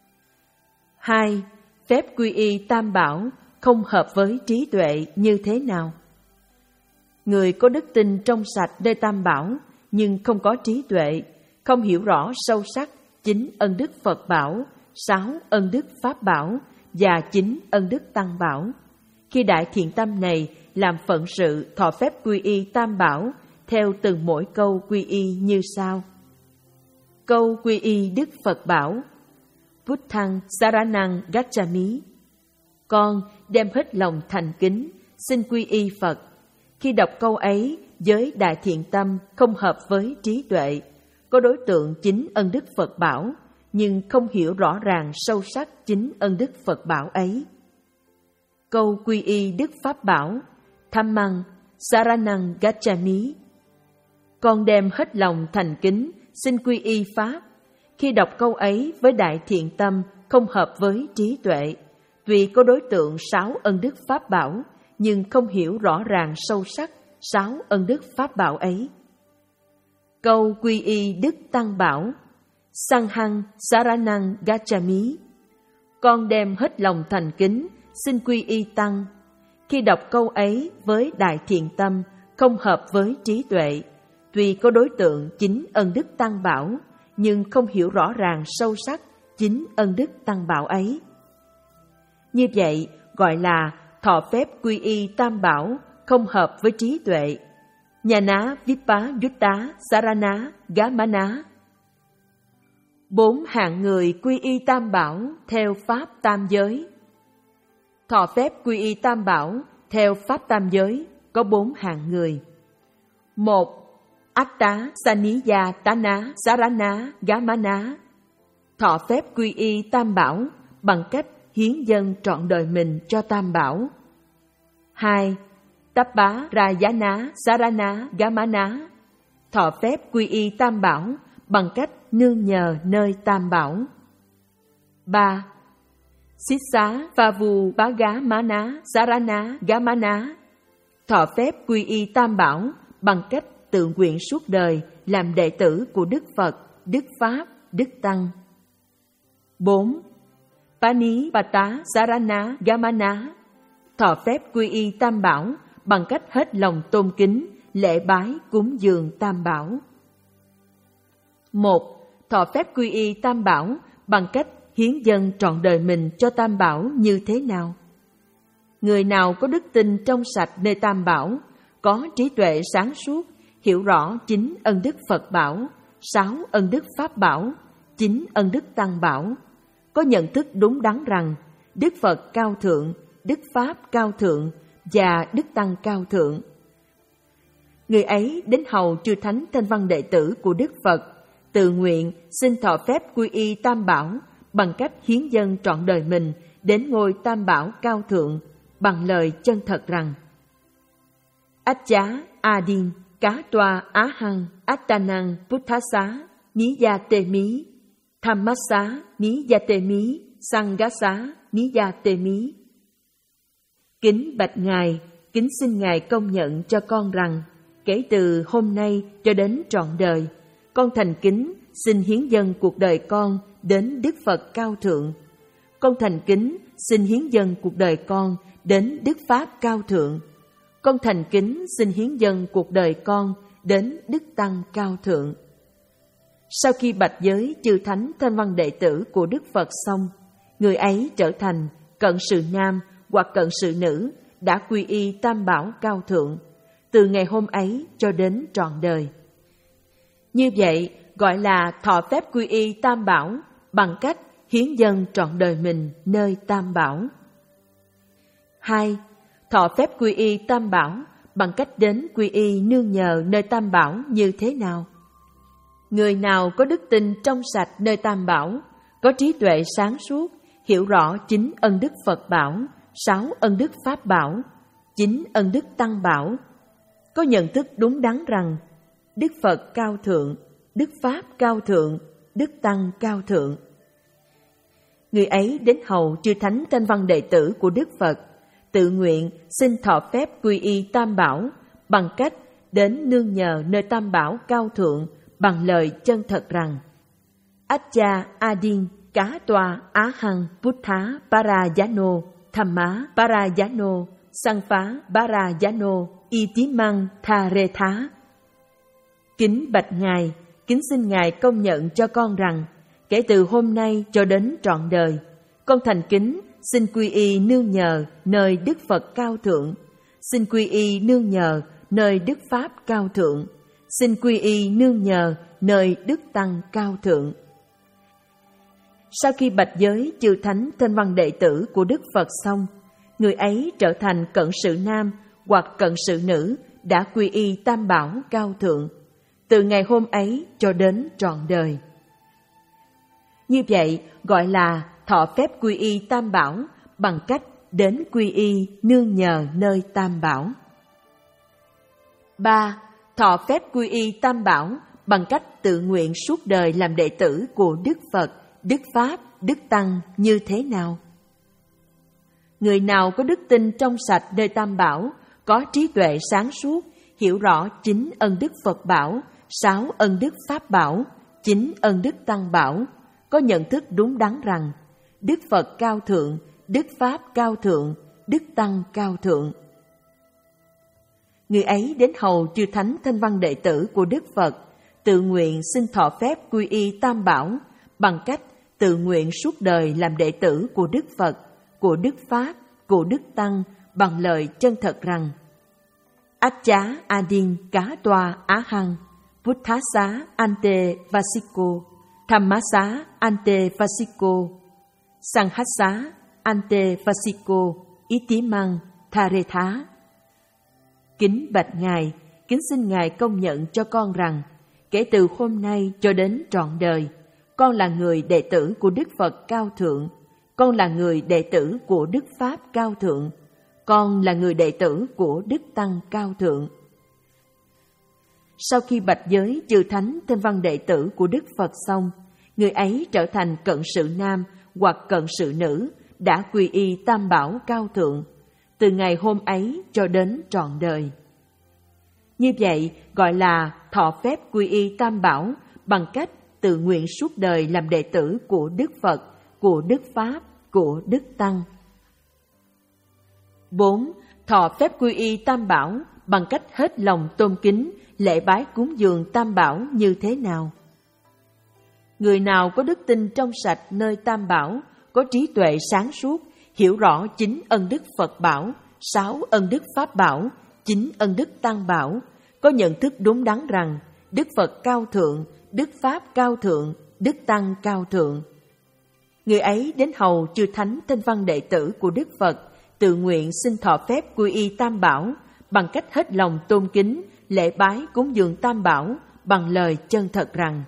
[SPEAKER 1] Hai, phép quy y Tam bảo không hợp với trí tuệ như thế nào? Người có đức tin trong sạch nơi Tam bảo nhưng không có trí tuệ, không hiểu rõ sâu sắc chính ân đức Phật bảo, sáu ân đức Pháp bảo và chín ân đức Tăng bảo. Khi đại thiện tâm này làm phận sự thọ phép quy y Tam bảo theo từng mỗi câu quy y như sau. Câu quy y Đức Phật bảo: Buddhang Saranang Gacchami. Con đem hết lòng thành kính, xin quy y Phật. Khi đọc câu ấy với đại thiện tâm không hợp với trí tuệ, có đối tượng chính ân đức Phật bảo, nhưng không hiểu rõ ràng sâu sắc chính ân đức Phật bảo ấy. Câu quy y Đức Pháp bảo: Dhammang Saranang Gacchami. Con đem hết lòng thành kính, xin quy y Pháp. Khi đọc câu ấy với đại thiện tâm không hợp với trí tuệ, tuy có đối tượng sáu ân đức Pháp bảo, nhưng không hiểu rõ ràng sâu sắc sáu ân đức Pháp bảo ấy. Câu quy y Đức Tăng bảo: Sanghang Saranang Gacchami. Con đem hết lòng thành kính, xin quy y Tăng. Khi đọc câu ấy với đại thiện tâm, không hợp với trí tuệ, tuy có đối tượng chính ân đức Tăng bảo, nhưng không hiểu rõ ràng sâu sắc chính ân đức Tăng bảo ấy. Như vậy gọi là thọ phép quy y Tam bảo không hợp với trí tuệ. Nhà ná Vippa Yutta Sarana Gamana. Bốn hạng người quy y Tam bảo theo Pháp Tam giới. Thọ phép quy y Tam bảo theo Pháp Tam giới có bốn hạng người. Một, Atta Saniya Tana Sarana Gamana. Thọ phép quy y Tam bảo bằng cách hiến dâng trọn đời mình cho Tam bảo. Hai, Tappa Rayana Sarana Gamana. Thọ phép quy y Tam bảo bằng cách nương nhờ nơi Tam bảo. Ba, Sissa Vavu Bhagamana Sarana Gamana. Thọ phép quy y Tam bảo bằng cách tự nguyện suốt đời làm đệ tử của Đức Phật, Đức Pháp, Đức Tăng. Bốn, Panipata Sarana Gamana. Thọ phép quy y Tam bảo bằng cách hết lòng tôn kính, lễ bái, cúng dường Tam bảo. Một, thọ phép quy y Tam bảo bằng cách hiến dâng trọn đời mình cho Tam bảo như thế nào? Người nào có đức tin trong sạch nơi Tam bảo, có trí tuệ sáng suốt, hiểu rõ chính ân đức Phật bảo, sáu ân đức Pháp bảo, chính ân đức Tăng bảo, có nhận thức đúng đắn rằng Đức Phật cao thượng, Đức Pháp cao thượng và Đức Tăng cao thượng. Người ấy đến hầu chư thánh thanh văn đệ tử của Đức Phật, tự nguyện xin thọ phép quy y Tam bảo bằng cách hiến dâng trọn đời mình đến ngôi Tam bảo cao thượng bằng lời chân thật rằng: Accha Adin Cá Toa Á Hằng Attanang Puthasa Niyatemi Dhammasa Niyatemi Sanghasa Niyatemi. Kính bạch Ngài, kính xin Ngài công nhận cho con rằng kể từ hôm nay cho đến trọn đời, con thành kính xin hiến dâng cuộc đời con đến Đức Phật cao thượng. Con thành kính xin hiến dâng cuộc đời con đến Đức Pháp cao thượng. Con thành kính xin hiến dâng cuộc đời con đến Đức Tăng cao thượng. Sau khi bạch giới chư thánh thanh văn đệ tử của Đức Phật xong, người ấy trở thành cận sự nam hoặc cận sự nữ đã quy y Tam bảo cao thượng, từ ngày hôm ấy cho đến trọn đời. Như vậy gọi là thọ phép quy y Tam bảo bằng cách hiến dâng trọn đời mình nơi Tam bảo. Hai, thọ phép quy y Tam bảo bằng cách đến quy y nương nhờ nơi Tam bảo như thế nào? Người nào có đức tin trong sạch nơi Tam bảo, có trí tuệ sáng suốt, hiểu rõ chính ân đức Phật bảo, sáu ân đức Pháp bảo, chính ân đức Tăng bảo, có nhận thức đúng đắn rằng Đức Phật cao thượng, Đức Pháp cao thượng, Đức Tăng cao thượng. Người ấy đến hầu chư thánh thanh văn đệ tử của Đức Phật, tự nguyện xin thọ phép quy y Tam bảo bằng cách đến nương nhờ nơi Tam bảo cao thượng bằng lời chân thật rằng: Accha Adin Cá Toa Á Hằng Puttha Parayano Thamma Parayano Sangha Parayano Itimang Tharetha. Kính bạch Ngài, kính xin Ngài công nhận cho con rằng kể từ hôm nay cho đến trọn đời, con thành kính xin quy y nương nhờ nơi Đức Phật cao thượng, xin quy y nương nhờ nơi Đức Pháp cao thượng, xin quy y nương nhờ nơi Đức Tăng cao thượng. Sau khi bạch giới chư thánh thanh văn đệ tử của Đức Phật xong, người ấy trở thành cận sự nam hoặc cận sự nữ đã quy y Tam bảo cao thượng, từ ngày hôm ấy cho đến trọn đời. Như vậy gọi là thọ phép quy y Tam bảo bằng cách đến quy y nương nhờ nơi Tam bảo. Ba, thọ phép quy y Tam bảo bằng cách tự nguyện suốt đời làm đệ tử của Đức Phật, Đức Pháp, Đức Tăng như thế nào? Người nào có đức tin trong sạch nơi Tam Bảo, có trí tuệ sáng suốt, hiểu rõ chính ân đức Phật Bảo, sáu ân đức Pháp Bảo, chín ân đức Tăng Bảo, có nhận thức đúng đắn rằng Đức Phật cao thượng, Đức Pháp cao thượng, Đức Tăng cao thượng. Người ấy đến hầu chư thánh thanh văn đệ tử của Đức Phật, tự nguyện xin thọ phép quy y Tam Bảo bằng cách tự nguyện suốt đời làm đệ tử của Đức Phật, của Đức Pháp, của Đức Tăng bằng lời chân thật rằng: Acchá Adin Cá Toa Á Hăng, Buddhasa Ante Vasiko, Dhammasa Ante Vasiko, Sanghasa Ante Vasiko, Itimang Tharetha. Kính bạch Ngài, kính xin Ngài công nhận cho con rằng, kể từ hôm nay cho đến trọn đời, con là người đệ tử của Đức Phật cao thượng, con là người đệ tử của Đức Pháp cao thượng, con là người đệ tử của Đức Tăng cao thượng. Sau khi bạch giới chư thánh thanh văn đệ tử của Đức Phật xong, người ấy trở thành cận sự nam hoặc cận sự nữ, đã quy y Tam Bảo cao thượng, từ ngày hôm ấy cho đến trọn đời. Như vậy gọi là thọ phép quy y Tam Bảo bằng cách tự nguyện suốt đời làm đệ tử của Đức Phật, của Đức Pháp, của Đức Tăng. bốn. Thọ phép quy y Tam Bảo bằng cách hết lòng tôn kính, lễ bái cúng dường Tam Bảo như thế nào? Người nào có đức tin trong sạch nơi Tam Bảo, có trí tuệ sáng suốt, hiểu rõ chính ân đức Phật Bảo, sáu ân đức Pháp Bảo, chín ân đức Tăng Bảo, có nhận thức đúng đắn rằng Đức Phật cao thượng, Đức Pháp cao thượng, Đức Tăng cao thượng. Người ấy đến hầu chư thánh thanh văn đệ tử của Đức Phật, tự nguyện xin thọ phép quy y Tam Bảo bằng cách hết lòng tôn kính, lễ bái cúng dường Tam Bảo bằng lời chân thật rằng: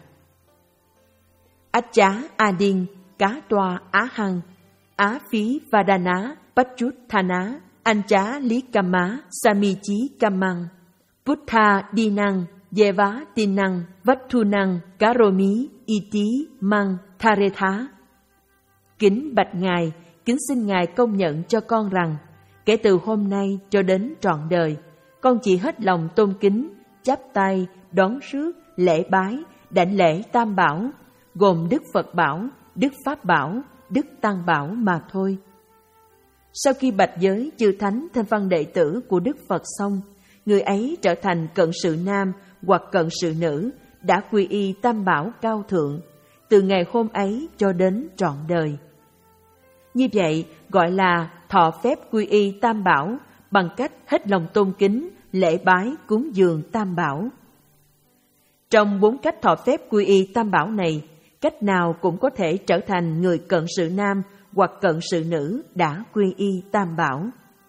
[SPEAKER 1] Acchá Adin Cá Toa Á Hăng, Á Phí Vadana Pachuthana Anchá Lý Kamma Samichi Kammang, Buddha Dinang Deva Tinang Vatthunang Karomi Iti Mang Tharetha. Kính bạch Ngài, kính xin Ngài công nhận cho con rằng, kể từ hôm nay cho đến trọn đời, con chỉ hết lòng tôn kính, chắp tay, đón rước, lễ bái, đảnh lễ Tam Bảo, gồm Đức Phật Bảo, Đức Pháp Bảo, Đức Tăng Bảo mà thôi. Sau khi bạch giới chư thánh thanh văn đệ tử của Đức Phật xong, người ấy trở thành cận sự nam hoặc cận sự nữ, đã quy y Tam Bảo cao thượng, từ ngày hôm ấy cho đến trọn đời. Như vậy gọi là thọ phép quy y Tam Bảo bằng cách hết lòng tôn kính, lễ bái cúng dường Tam Bảo. Trong bốn cách thọ phép quy y Tam Bảo này, cách nào cũng có thể trở thành người cận sự nam hoặc cận sự nữ đã quy y Tam Bảo.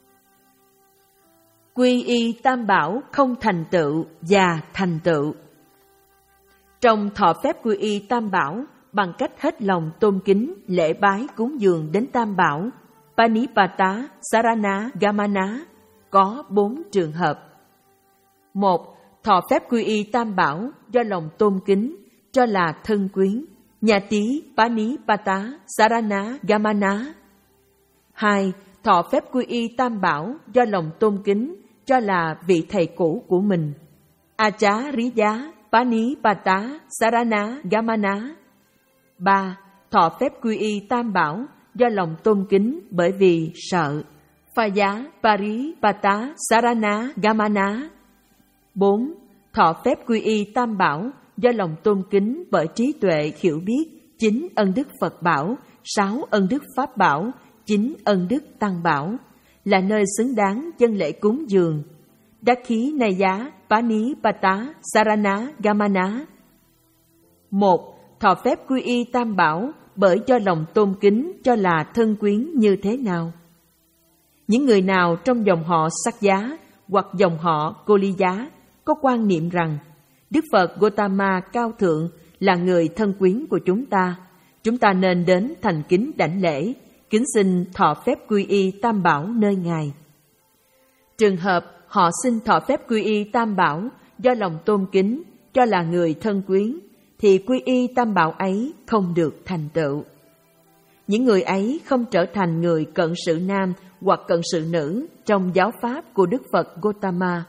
[SPEAKER 1] Quy y Tam Bảo không thành tựu và thành tựu. Trong thọ phép quy y Tam Bảo bằng cách hết lòng tôn kính, lễ bái cúng dường đến Tam Bảo, Panipata, Sarana, Gamana, có bốn trường hợp. Một, thọ phép quy y Tam Bảo do lòng tôn kính, cho là thân quyến, nhà tí, Panipata, Sarana, Gamana. Hai, thọ phép quy y Tam Bảo do lòng tôn kính, cho là vị thầy cũ của mình, Acharya, Panipata, Sarana, Gamana. Ba, thọ phép quy y Tam Bảo do lòng tôn kính bởi vì sợ, Phaya, Paripata, Sarana, Gamana. Bốn, thọ phép quy y Tam Bảo do lòng tôn kính bởi trí tuệ hiểu biết chính ân đức Phật Bảo, sáu ân đức Pháp Bảo, chín ân đức Tăng Bảo, là nơi xứng đáng dân lễ cúng dường, đắc khí này giá, Panipata, Sarana, Gamana. Một, thọ phép quy y Tam Bảo bởi do lòng tôn kính cho là thân quyến như thế nào? Những người nào trong dòng họ Sắc Giá hoặc dòng họ Cô Ly Giá có quan niệm rằng Đức Phật Gotama cao thượng là người thân quyến của chúng ta, chúng ta nên đến thành kính đảnh lễ, kính xin thọ phép quy y Tam Bảo nơi Ngài. Trường hợp họ xin thọ phép quy y Tam Bảo do lòng tôn kính cho là người thân quyến, thì quy y Tam Bảo ấy không được thành tựu. những người ấy không trở thành người cận sự nam hoặc cận sự nữ trong giáo pháp của Đức Phật Gautama.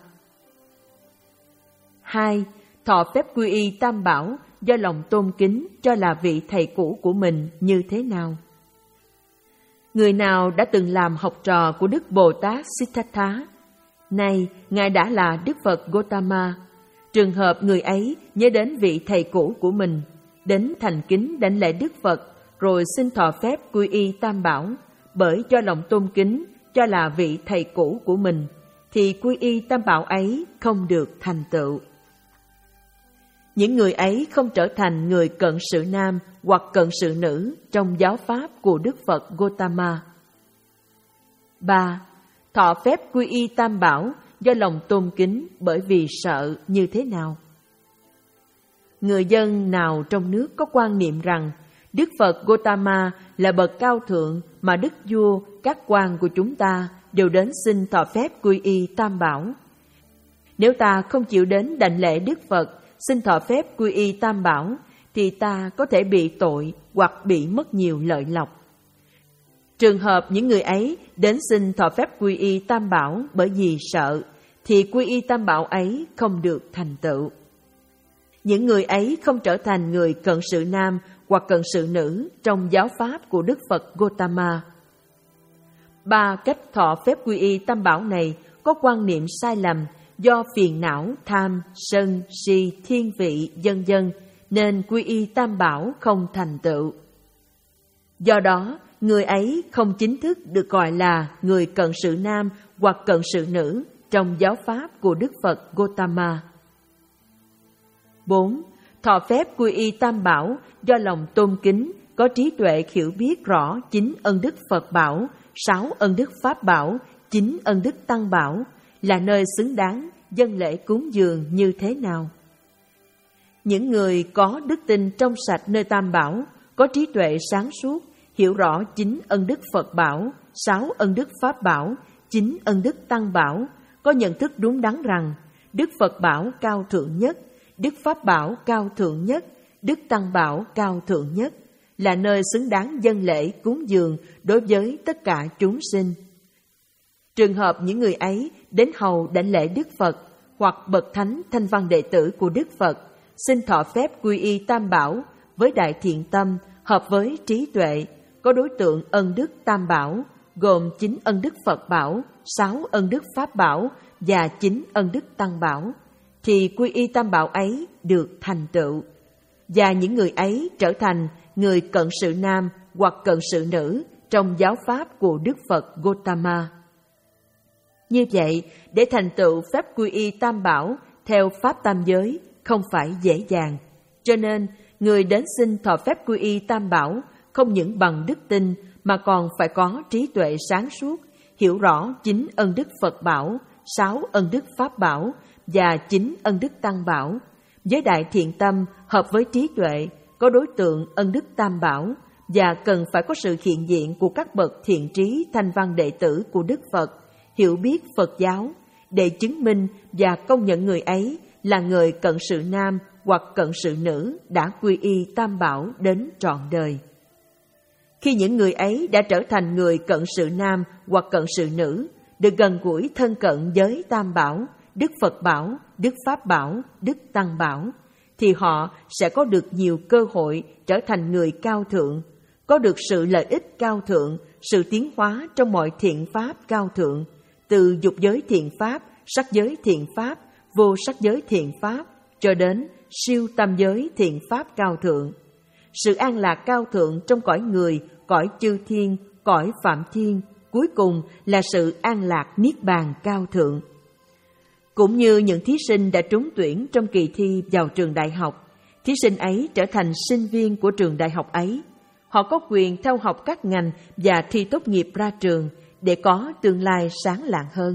[SPEAKER 1] Hai, thọ phép quy y Tam Bảo do lòng tôn kính cho là vị thầy cũ của mình như thế nào? Người nào đã từng làm học trò của Đức Bồ Tát Siddhartha, nay Ngài đã là Đức Phật Gautama. Trường hợp người ấy nhớ đến vị thầy cũ của mình, đến thành kính đảnh lễ Đức Phật, rồi xin thọ phép quy y Tam Bảo, bởi cho lòng tôn kính cho là vị thầy cũ của mình, thì quy y Tam Bảo ấy không được thành tựu. Những người ấy không trở thành người cận sự nam hoặc cận sự nữ trong giáo pháp của Đức Phật Gautama. Ba, thọ phép quy y Tam Bảo do lòng tôn kính bởi vì sợ như thế nào? Người dân nào trong nước có quan niệm rằng Đức Phật Gautama là bậc cao thượng mà đức vua, các quan của chúng ta đều đến xin thọ phép quy y Tam Bảo? Nếu ta không chịu đến đảnh lễ Đức Phật, xin thọ phép quy y Tam Bảo, thì ta có thể bị tội hoặc bị mất nhiều lợi lộc. Trường hợp những người ấy đến xin thọ phép quy y Tam Bảo bởi vì sợ, thì quy y Tam Bảo ấy không được thành tựu. Những người ấy không trở thành người cận sự nam hoặc cận sự nữ trong giáo pháp của Đức Phật Gautama. Ba cách thọ phép quy y Tam Bảo này có quan niệm sai lầm do phiền não, tham, sân, si, thiên vị, vân vân, nên quy y Tam Bảo không thành tựu. Do đó, người ấy không chính thức được gọi là người cận sự nam hoặc cận sự nữ trong giáo pháp của Đức Phật Gautama. Bốn. Thọ phép quy y Tam Bảo do lòng tôn kính, có trí tuệ hiểu biết rõ chín ân đức Phật Bảo, sáu ân đức Pháp Bảo, chín ân đức Tăng Bảo, là nơi xứng đáng dâng lễ cúng dường như thế nào. Những người có đức tin trong sạch nơi Tam Bảo, có trí tuệ sáng suốt, hiểu rõ chín ân đức Phật Bảo, sáu ân đức Pháp Bảo, chín ân đức Tăng Bảo, có nhận thức đúng đắn rằng Đức Phật Bảo cao thượng nhất, Đức Pháp Bảo cao thượng nhất, Đức Tăng Bảo cao thượng nhất, là nơi xứng đáng dâng lễ cúng dường đối với tất cả chúng sinh. Trường hợp những người ấy đến hầu đảnh lễ Đức Phật hoặc bậc thánh thanh văn đệ tử của Đức Phật, xin thọ phép quy y Tam Bảo với đại thiện tâm, hợp với trí tuệ, có đối tượng ân đức Tam Bảo, gồm chín ân đức Phật Bảo, sáu ân đức Pháp Bảo và chín ân đức Tăng Bảo, thì quy y Tam Bảo ấy được thành tựu, và những người ấy trở thành người cận sự nam hoặc cận sự nữ trong giáo pháp của Đức Phật Gautama. Như vậy, để thành tựu phép quy y Tam Bảo theo pháp tam giới không phải dễ dàng, cho nên người đến xin thọ phép quy y Tam Bảo không những bằng đức tin mà còn phải có trí tuệ sáng suốt, hiểu rõ chín ân đức Phật Bảo, sáu ân đức Pháp Bảo và chín ân đức Tăng Bảo, với đại thiện tâm hợp với trí tuệ, có đối tượng ân đức Tam Bảo, và cần phải có sự hiện diện của các bậc thiện trí thanh văn đệ tử của Đức Phật, hiểu biết Phật giáo, để chứng minh và công nhận người ấy là người cận sự nam hoặc cận sự nữ đã quy y Tam Bảo đến trọn đời. Khi những người ấy đã trở thành người cận sự nam hoặc cận sự nữ, được gần gũi thân cận với Tam Bảo, Đức Phật Bảo, Đức Pháp Bảo, Đức Tăng Bảo, thì họ sẽ có được nhiều cơ hội trở thành người cao thượng, có được sự lợi ích cao thượng, sự tiến hóa trong mọi thiện pháp cao thượng, từ dục giới thiện pháp, sắc giới thiện pháp, vô sắc giới thiện pháp, cho đến siêu tam giới thiện pháp cao thượng. Sự an lạc cao thượng trong cõi người, cõi chư thiên, cõi phạm thiên, cuối cùng là sự an lạc niết bàn cao thượng. Cũng như những thí sinh đã trúng tuyển trong kỳ thi vào trường đại học, thí sinh ấy trở thành sinh viên của trường đại học ấy. Họ có quyền theo học các ngành và thi tốt nghiệp ra trường để có tương lai sáng lạng hơn.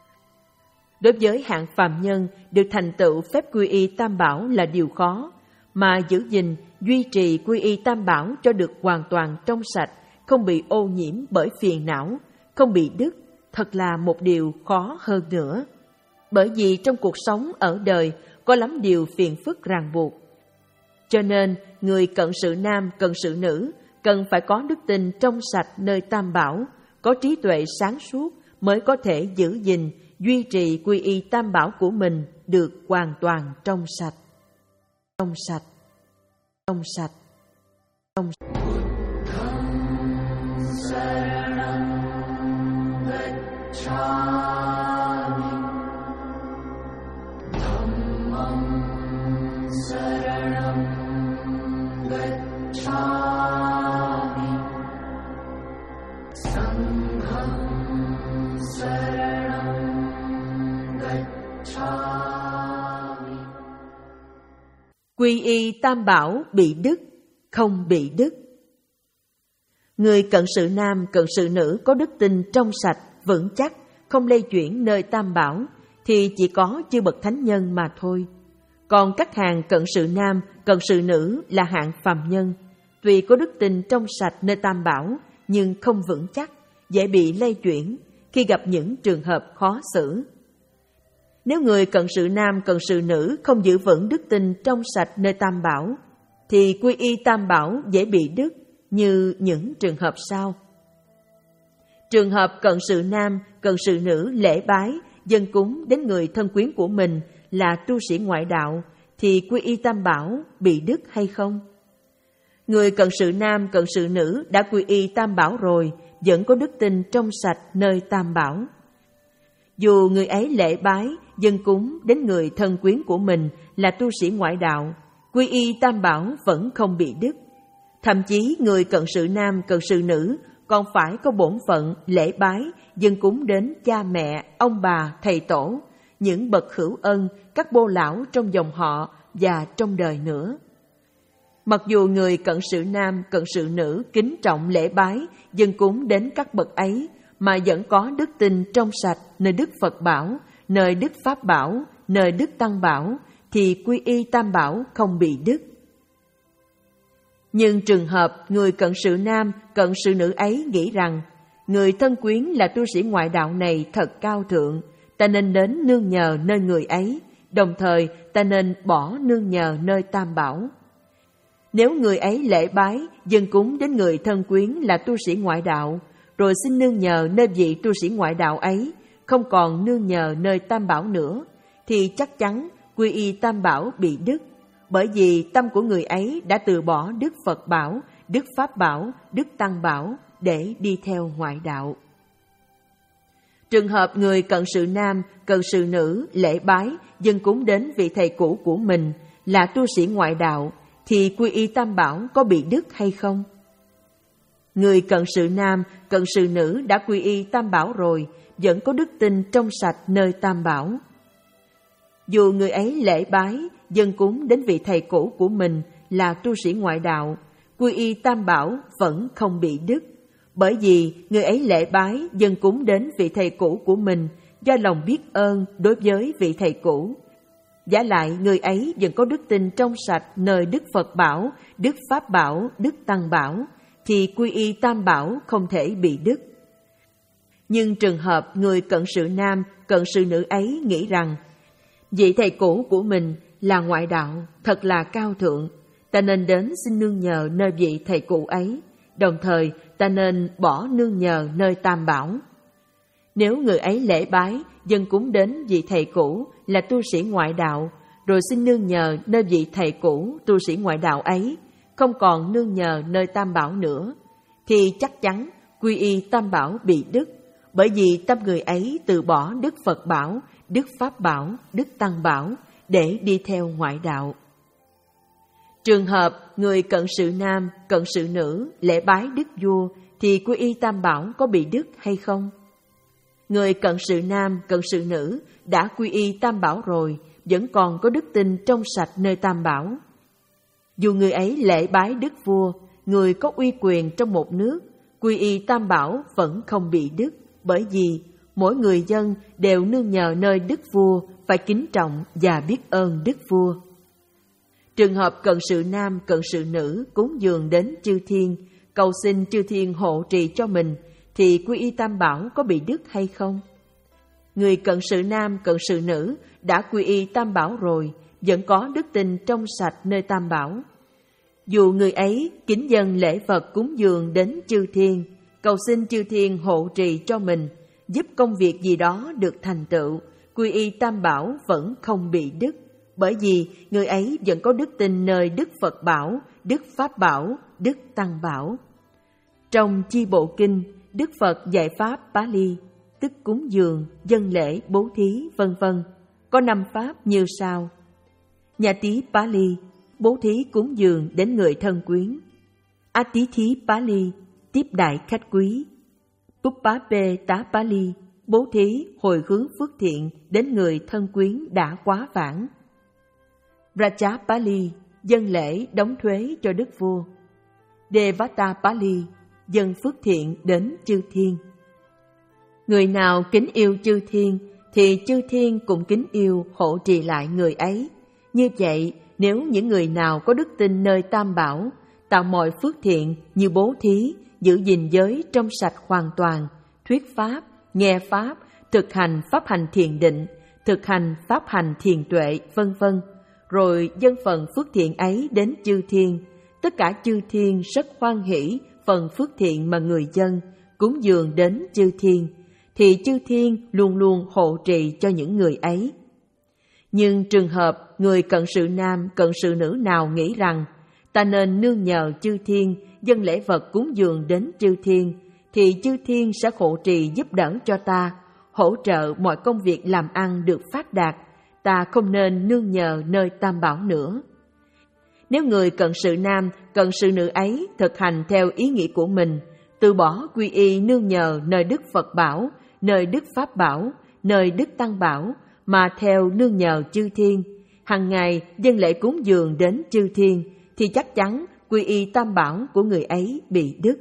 [SPEAKER 1] Đối với hạng phàm nhân, được thành tựu phép quy y Tam Bảo là điều khó, mà giữ gìn, duy trì quy y Tam Bảo cho được hoàn toàn trong sạch, không bị ô nhiễm bởi phiền não, không bị đứt, thật là một điều khó hơn nữa. Bởi vì trong cuộc sống ở đời có lắm điều phiền phức ràng buộc. Cho nên, người cận sự nam, cận sự nữ cần phải có đức tin trong sạch nơi Tam Bảo, có trí tuệ sáng suốt mới có thể giữ gìn, duy trì quy y Tam Bảo của mình được hoàn toàn trong sạch. Trong sạch, trong sạch, trong sạch. Quy y Tam Bảo bị đứt, không bị đứt. Người cận sự nam, cận sự nữ có đức tin trong sạch, vững chắc, không lay chuyển nơi Tam Bảo, thì chỉ có chư bậc thánh nhân mà thôi. Còn các hàng cận sự nam, cận sự nữ là hạng phàm nhân, tuy có đức tin trong sạch nơi Tam Bảo, nhưng không vững chắc, dễ bị lay chuyển khi gặp những trường hợp khó xử. Nếu người cận sự nam, cận sự nữ không giữ vững đức tin trong sạch nơi Tam Bảo, thì quy y Tam Bảo dễ bị đứt như những trường hợp sau. Trường hợp cận sự nam, cận sự nữ lễ bái, dâng cúng đến người thân quyến của mình là tu sĩ ngoại đạo, thì quy y Tam Bảo bị đứt hay không? Người cận sự nam, cận sự nữ đã quy y Tam Bảo rồi, vẫn có đức tin trong sạch nơi Tam Bảo. Dù người ấy lễ bái, dâng cúng đến người thân quyến của mình là tu sĩ ngoại đạo, quy y Tam Bảo vẫn không bị đứt. Thậm chí người cận sự nam, cận sự nữ còn phải có bổn phận lễ bái, dâng cúng đến cha mẹ, ông bà, thầy tổ, những bậc hữu ân, các bô lão trong dòng họ và trong đời nữa. Mặc dù người cận sự nam, cận sự nữ kính trọng lễ bái, dâng cúng đến các bậc ấy, mà vẫn có đức tin trong sạch nơi Đức Phật Bảo, nơi Đức Pháp Bảo, nơi Đức Tăng Bảo, thì quy y Tam Bảo không bị đứt. Nhưng trường hợp người cận sự nam, cận sự nữ ấy nghĩ rằng người thân quyến là tu sĩ ngoại đạo này thật cao thượng, ta nên đến nương nhờ nơi người ấy, đồng thời ta nên bỏ nương nhờ nơi Tam Bảo. Nếu người ấy lễ bái, dâng cúng đến người thân quyến là tu sĩ ngoại đạo, rồi xin nương nhờ nơi vị tu sĩ ngoại đạo ấy, không còn nương nhờ nơi Tam Bảo nữa, thì chắc chắn quy y Tam Bảo bị đứt, bởi vì tâm của người ấy đã từ bỏ Đức Phật Bảo, Đức Pháp Bảo, Đức Tăng Bảo để đi theo ngoại đạo. Trường hợp người cận sự nam, cận sự nữ lễ bái, dâng cúng đến vị thầy cũ của mình là tu sĩ ngoại đạo, thì quy y Tam Bảo có bị đứt hay không? Người cận sự nam, cận sự nữ đã quy y Tam Bảo rồi, vẫn có đức tin trong sạch nơi Tam Bảo. Dù người ấy lễ bái, dâng cúng đến vị thầy cũ của mình là tu sĩ ngoại đạo, quy y Tam Bảo vẫn không bị đứt, bởi vì người ấy lễ bái, dâng cúng đến vị thầy cũ của mình do lòng biết ơn đối với vị thầy cũ. Vả lại người ấy vẫn có đức tin trong sạch nơi Đức Phật Bảo, Đức Pháp Bảo, Đức Tăng Bảo, thì quy y Tam Bảo không thể bị đứt. Nhưng trường hợp người cận sự nam, cận sự nữ ấy nghĩ rằng vị thầy cũ của mình là ngoại đạo, thật là cao thượng, ta nên đến xin nương nhờ nơi vị thầy cũ ấy, đồng thời ta nên bỏ nương nhờ nơi Tam Bảo. Nếu người ấy lễ bái, dâng cúng đến vị thầy cũ là tu sĩ ngoại đạo, rồi xin nương nhờ nơi vị thầy cũ tu sĩ ngoại đạo ấy, không còn nương nhờ nơi Tam Bảo nữa, thì chắc chắn quy y Tam Bảo bị đứt, bởi vì tâm người ấy từ bỏ Đức Phật Bảo, Đức Pháp Bảo, Đức Tăng Bảo để đi theo ngoại đạo. Trường hợp người cận sự nam, cận sự nữ lễ bái đức vua thì quy y Tam Bảo có bị đứt hay không? Người cận sự nam, cận sự nữ đã quy y Tam Bảo rồi, vẫn còn có đức tin trong sạch nơi Tam Bảo. Dù người ấy lễ bái đức vua, người có uy quyền trong một nước, quy y Tam Bảo vẫn không bị đứt, bởi vì mỗi người dân đều nương nhờ nơi đức vua, phải kính trọng và biết ơn đức vua. Trường hợp cận sự nam, cận sự nữ cúng dường đến chư thiên, cầu xin chư thiên hộ trì cho mình, thì quy y Tam Bảo có bị đứt hay không? Người cận sự nam, cận sự nữ đã quy y Tam Bảo rồi, vẫn có đức tin trong sạch nơi Tam Bảo. Dù người ấy kính dâng lễ vật cúng dường đến chư thiên, cầu xin chư thiên hộ trì cho mình, giúp công việc gì đó được thành tựu, quy y Tam Bảo vẫn không bị đứt, bởi vì người ấy vẫn có đức tin nơi Đức Phật Bảo, Đức Pháp Bảo, Đức Tăng Bảo. Trong Chi Bộ Kinh, Đức Phật dạy pháp Pali, tức cúng dường, dâng lễ, bố thí, vân vân, có năm pháp như sau. Nhà tí Pali, bố thí cúng dường đến người thân quyến. Atithi Pali, tiếp đại khách quý. Pupape Tá Pali, bố thí hồi hướng phước thiện đến người thân quyến đã quá vãng. Raja Pali, dâng lễ đóng thuế cho đức vua. Devata Pali, dâng phước thiện đến chư thiên. Người nào kính yêu chư thiên thì chư thiên cũng kính yêu hộ trì lại người ấy. Như vậy, nếu những người nào có đức tin nơi Tam Bảo, tạo mọi phước thiện như bố thí, giữ gìn giới trong sạch hoàn toàn, thuyết pháp, nghe pháp, thực hành pháp hành thiền định, thực hành pháp hành thiền tuệ, vân vân, rồi dâng phần phước thiện ấy đến chư thiên, tất cả chư thiên rất hoan hỷ phần phước thiện mà người dân cúng dường đến chư thiên, thì chư thiên luôn luôn hộ trì cho những người ấy. Nhưng trường hợp người cận sự nam, cận sự nữ nào nghĩ rằng ta nên nương nhờ chư thiên, dâng lễ vật cúng dường đến chư thiên, thì chư thiên sẽ hộ trì giúp đỡ cho ta, hỗ trợ mọi công việc làm ăn được phát đạt, ta không nên nương nhờ nơi Tam Bảo nữa. Nếu người cận sự nam, cận sự nữ ấy thực hành theo ý nghĩ của mình, từ bỏ quy y nương nhờ nơi Đức Phật Bảo, nơi Đức Pháp Bảo, nơi Đức Tăng Bảo, mà theo nương nhờ chư thiên, hàng ngày dâng lễ cúng dường đến chư thiên, thì chắc chắn quy y Tam Bảo của người ấy bị đứt.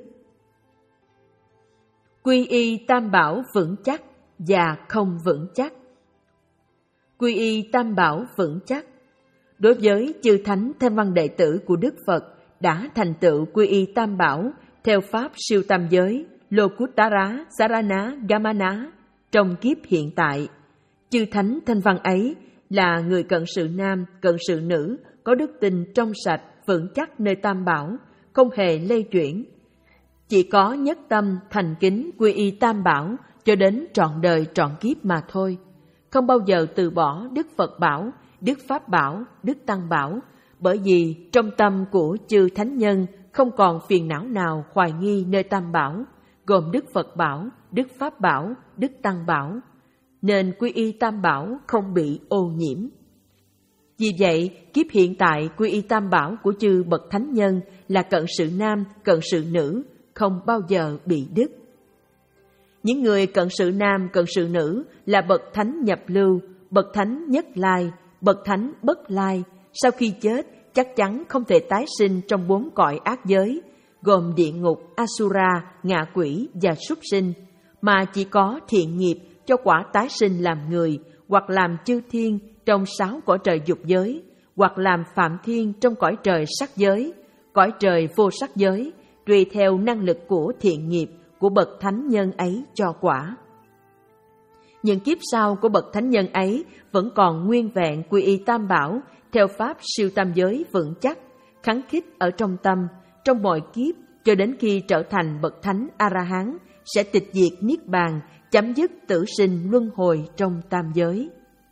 [SPEAKER 1] Quy y Tam Bảo vững chắc và không vững chắc. Quy y Tam Bảo vững chắc. Đối với chư thánh thanh văn đệ tử của Đức Phật đã thành tựu quy y Tam Bảo theo pháp siêu tam giới Lokuttara Sarana Gamana trong kiếp hiện tại, chư thánh thanh văn ấy là người cận sự nam, cận sự nữ có đức tin trong sạch, vững chắc nơi Tam Bảo, không hề lay chuyển, chỉ có nhất tâm thành kính quy y Tam Bảo cho đến trọn đời trọn kiếp mà thôi, không bao giờ từ bỏ Đức Phật Bảo, Đức Pháp Bảo, Đức Tăng Bảo, bởi vì trong tâm của chư thánh nhân không còn phiền não nào hoài nghi nơi Tam Bảo, gồm Đức Phật Bảo, Đức Pháp Bảo, Đức Tăng Bảo, nên quy y Tam Bảo không bị ô nhiễm. Vì vậy, kiếp hiện tại quy y Tam Bảo của chư bậc thánh nhân là cận sự nam, cận sự nữ, không bao giờ bị đứt. Những người cận sự nam, cận sự nữ là bậc thánh nhập lưu, bậc thánh nhất lai, bậc thánh bất lai, sau khi chết chắc chắn không thể tái sinh trong bốn cõi ác giới, gồm địa ngục, Asura, ngạ quỷ và súc sinh, mà chỉ có thiện nghiệp cho quả tái sinh làm người, hoặc làm chư thiên trong sáu cõi trời dục giới, hoặc làm phạm thiên trong cõi trời sắc giới, cõi trời vô sắc giới, tùy theo năng lực của thiện nghiệp của bậc thánh nhân ấy cho quả. Những kiếp sau của bậc thánh nhân ấy vẫn còn nguyên vẹn quy y Tam Bảo theo pháp siêu tam giới vững chắc, khắng khích ở trong tâm, trong mọi kiếp cho đến khi trở thành bậc thánh A-la-hán sẽ tịch diệt niết bàn, chấm dứt tử sinh luân hồi trong tam giới.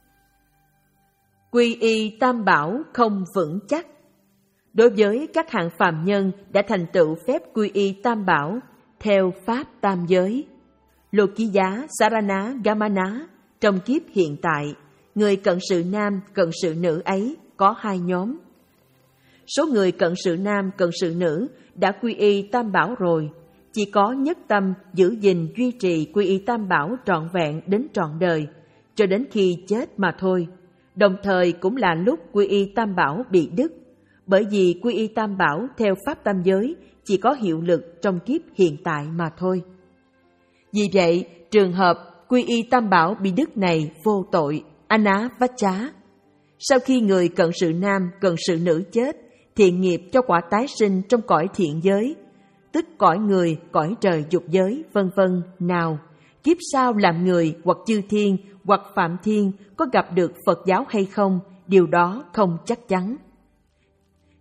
[SPEAKER 1] Quy y Tam Bảo không vững chắc. Đối với các hạng phàm nhân đã thành tựu phép quy y Tam Bảo theo pháp tam giới, Lô Ký Giá Sarana Gamana, trong kiếp hiện tại, người cận sự nam, cận sự nữ ấy có hai nhóm. Số người cận sự nam, cận sự nữ đã quy y Tam Bảo rồi, chỉ có nhất tâm giữ gìn duy trì quy y Tam Bảo trọn vẹn đến trọn đời, cho đến khi chết mà thôi. Đồng thời cũng là lúc quy y Tam Bảo bị đứt, bởi vì quy y Tam Bảo theo pháp tam giới chỉ có hiệu lực trong kiếp hiện tại mà thôi. Vì vậy, trường hợp quy y Tam Bảo bị đứt này vô tội, anavaccha. Sau khi người cận sự nam, cận sự nữ chết, thiện nghiệp cho quả tái sinh trong cõi thiện giới, tức cõi người, cõi trời dục giới, vân vân nào, kiếp sau làm người hoặc chư thiên hoặc phạm thiên có gặp được Phật giáo hay không, điều đó không chắc chắn.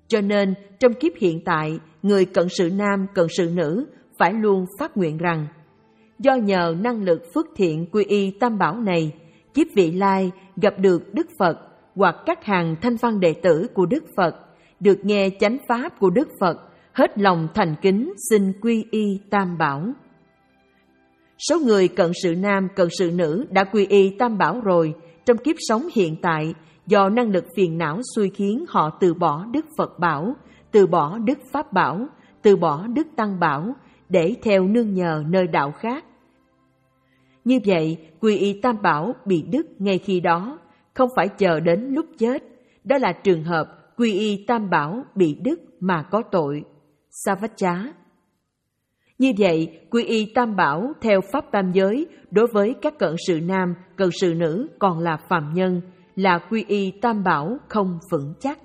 [SPEAKER 1] Cho nên, trong kiếp hiện tại, người cận sự nam, cận sự nữ phải luôn phát nguyện rằng: do nhờ năng lực phước thiện quy y tam bảo này, kiếp vị lai gặp được Đức Phật hoặc các hàng thanh văn đệ tử của Đức Phật, được nghe chánh pháp của Đức Phật, hết lòng thành kính xin quy y tam bảo. Số người cận sự nam, cận sự nữ đã quy y tam bảo rồi, trong kiếp sống hiện tại, do năng lực phiền não xui khiến họ từ bỏ Đức Phật bảo, từ bỏ Đức Pháp bảo, từ bỏ Đức Tăng bảo, để theo nương nhờ nơi đạo khác. Như vậy, quy y tam bảo bị đứt ngay khi đó, không phải chờ đến lúc chết. Đó là trường hợp quy y tam bảo bị đứt mà có tội. Savacchá. Như vậy, quy y tam bảo theo pháp tam giới đối với các cận sự nam, cận sự nữ còn là phàm nhân, là quy y tam bảo không vững chắc.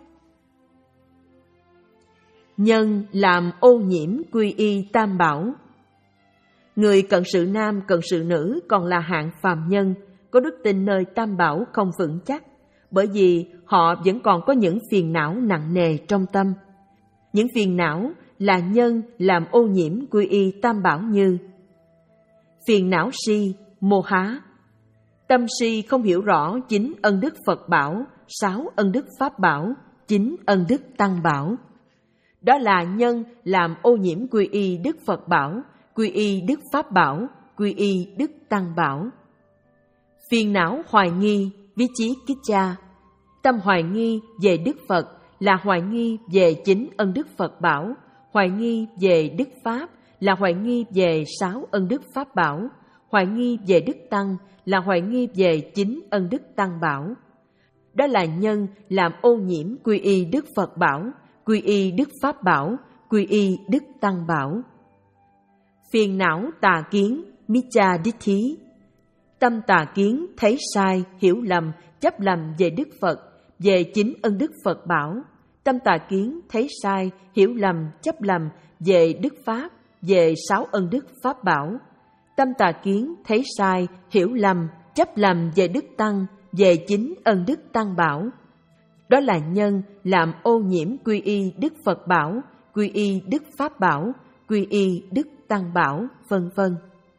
[SPEAKER 1] Nhân làm ô nhiễm quy y tam bảo. Người cận sự nam, cận sự nữ còn là hạng phàm nhân, có đức tin nơi tam bảo không vững chắc, bởi vì họ vẫn còn có những phiền não nặng nề trong tâm. Những phiền não là nhân làm ô nhiễm quy y tam bảo như: phiền não si, mô há. Tâm si không hiểu rõ chính ân đức Phật bảo, sáu ân đức Pháp bảo, chín ân đức Tăng bảo. Đó là nhân làm ô nhiễm quy y đức Phật bảo, quy y đức Pháp bảo, quy y đức Tăng bảo. Phiền não hoài nghi, vichikiccha. Tâm hoài nghi về Đức Phật là hoài nghi về chính ân đức Phật bảo, hoài nghi về Đức Pháp là hoài nghi về sáu ân đức Pháp bảo, hoài nghi về Đức Tăng là hoài nghi về chính ân đức Tăng bảo. Đó là nhân làm ô nhiễm quy y Đức Phật bảo, quy y Đức Pháp bảo, quy y Đức Tăng bảo. Phiền não tà kiến, miccha ditthi. Tâm tà kiến thấy sai, hiểu lầm, chấp lầm về Đức Phật, về chính ân đức Phật bảo. Tâm tà kiến thấy sai, hiểu lầm, chấp lầm về Đức Pháp, về sáu ân đức Pháp bảo. Tâm tà kiến thấy sai, hiểu lầm, chấp lầm về Đức Tăng, về chính ân đức Tăng bảo. Đó là nhân làm ô nhiễm quy y Đức Phật bảo, quy y Đức Pháp bảo, quy y Đức Tăng bảo, vân vân.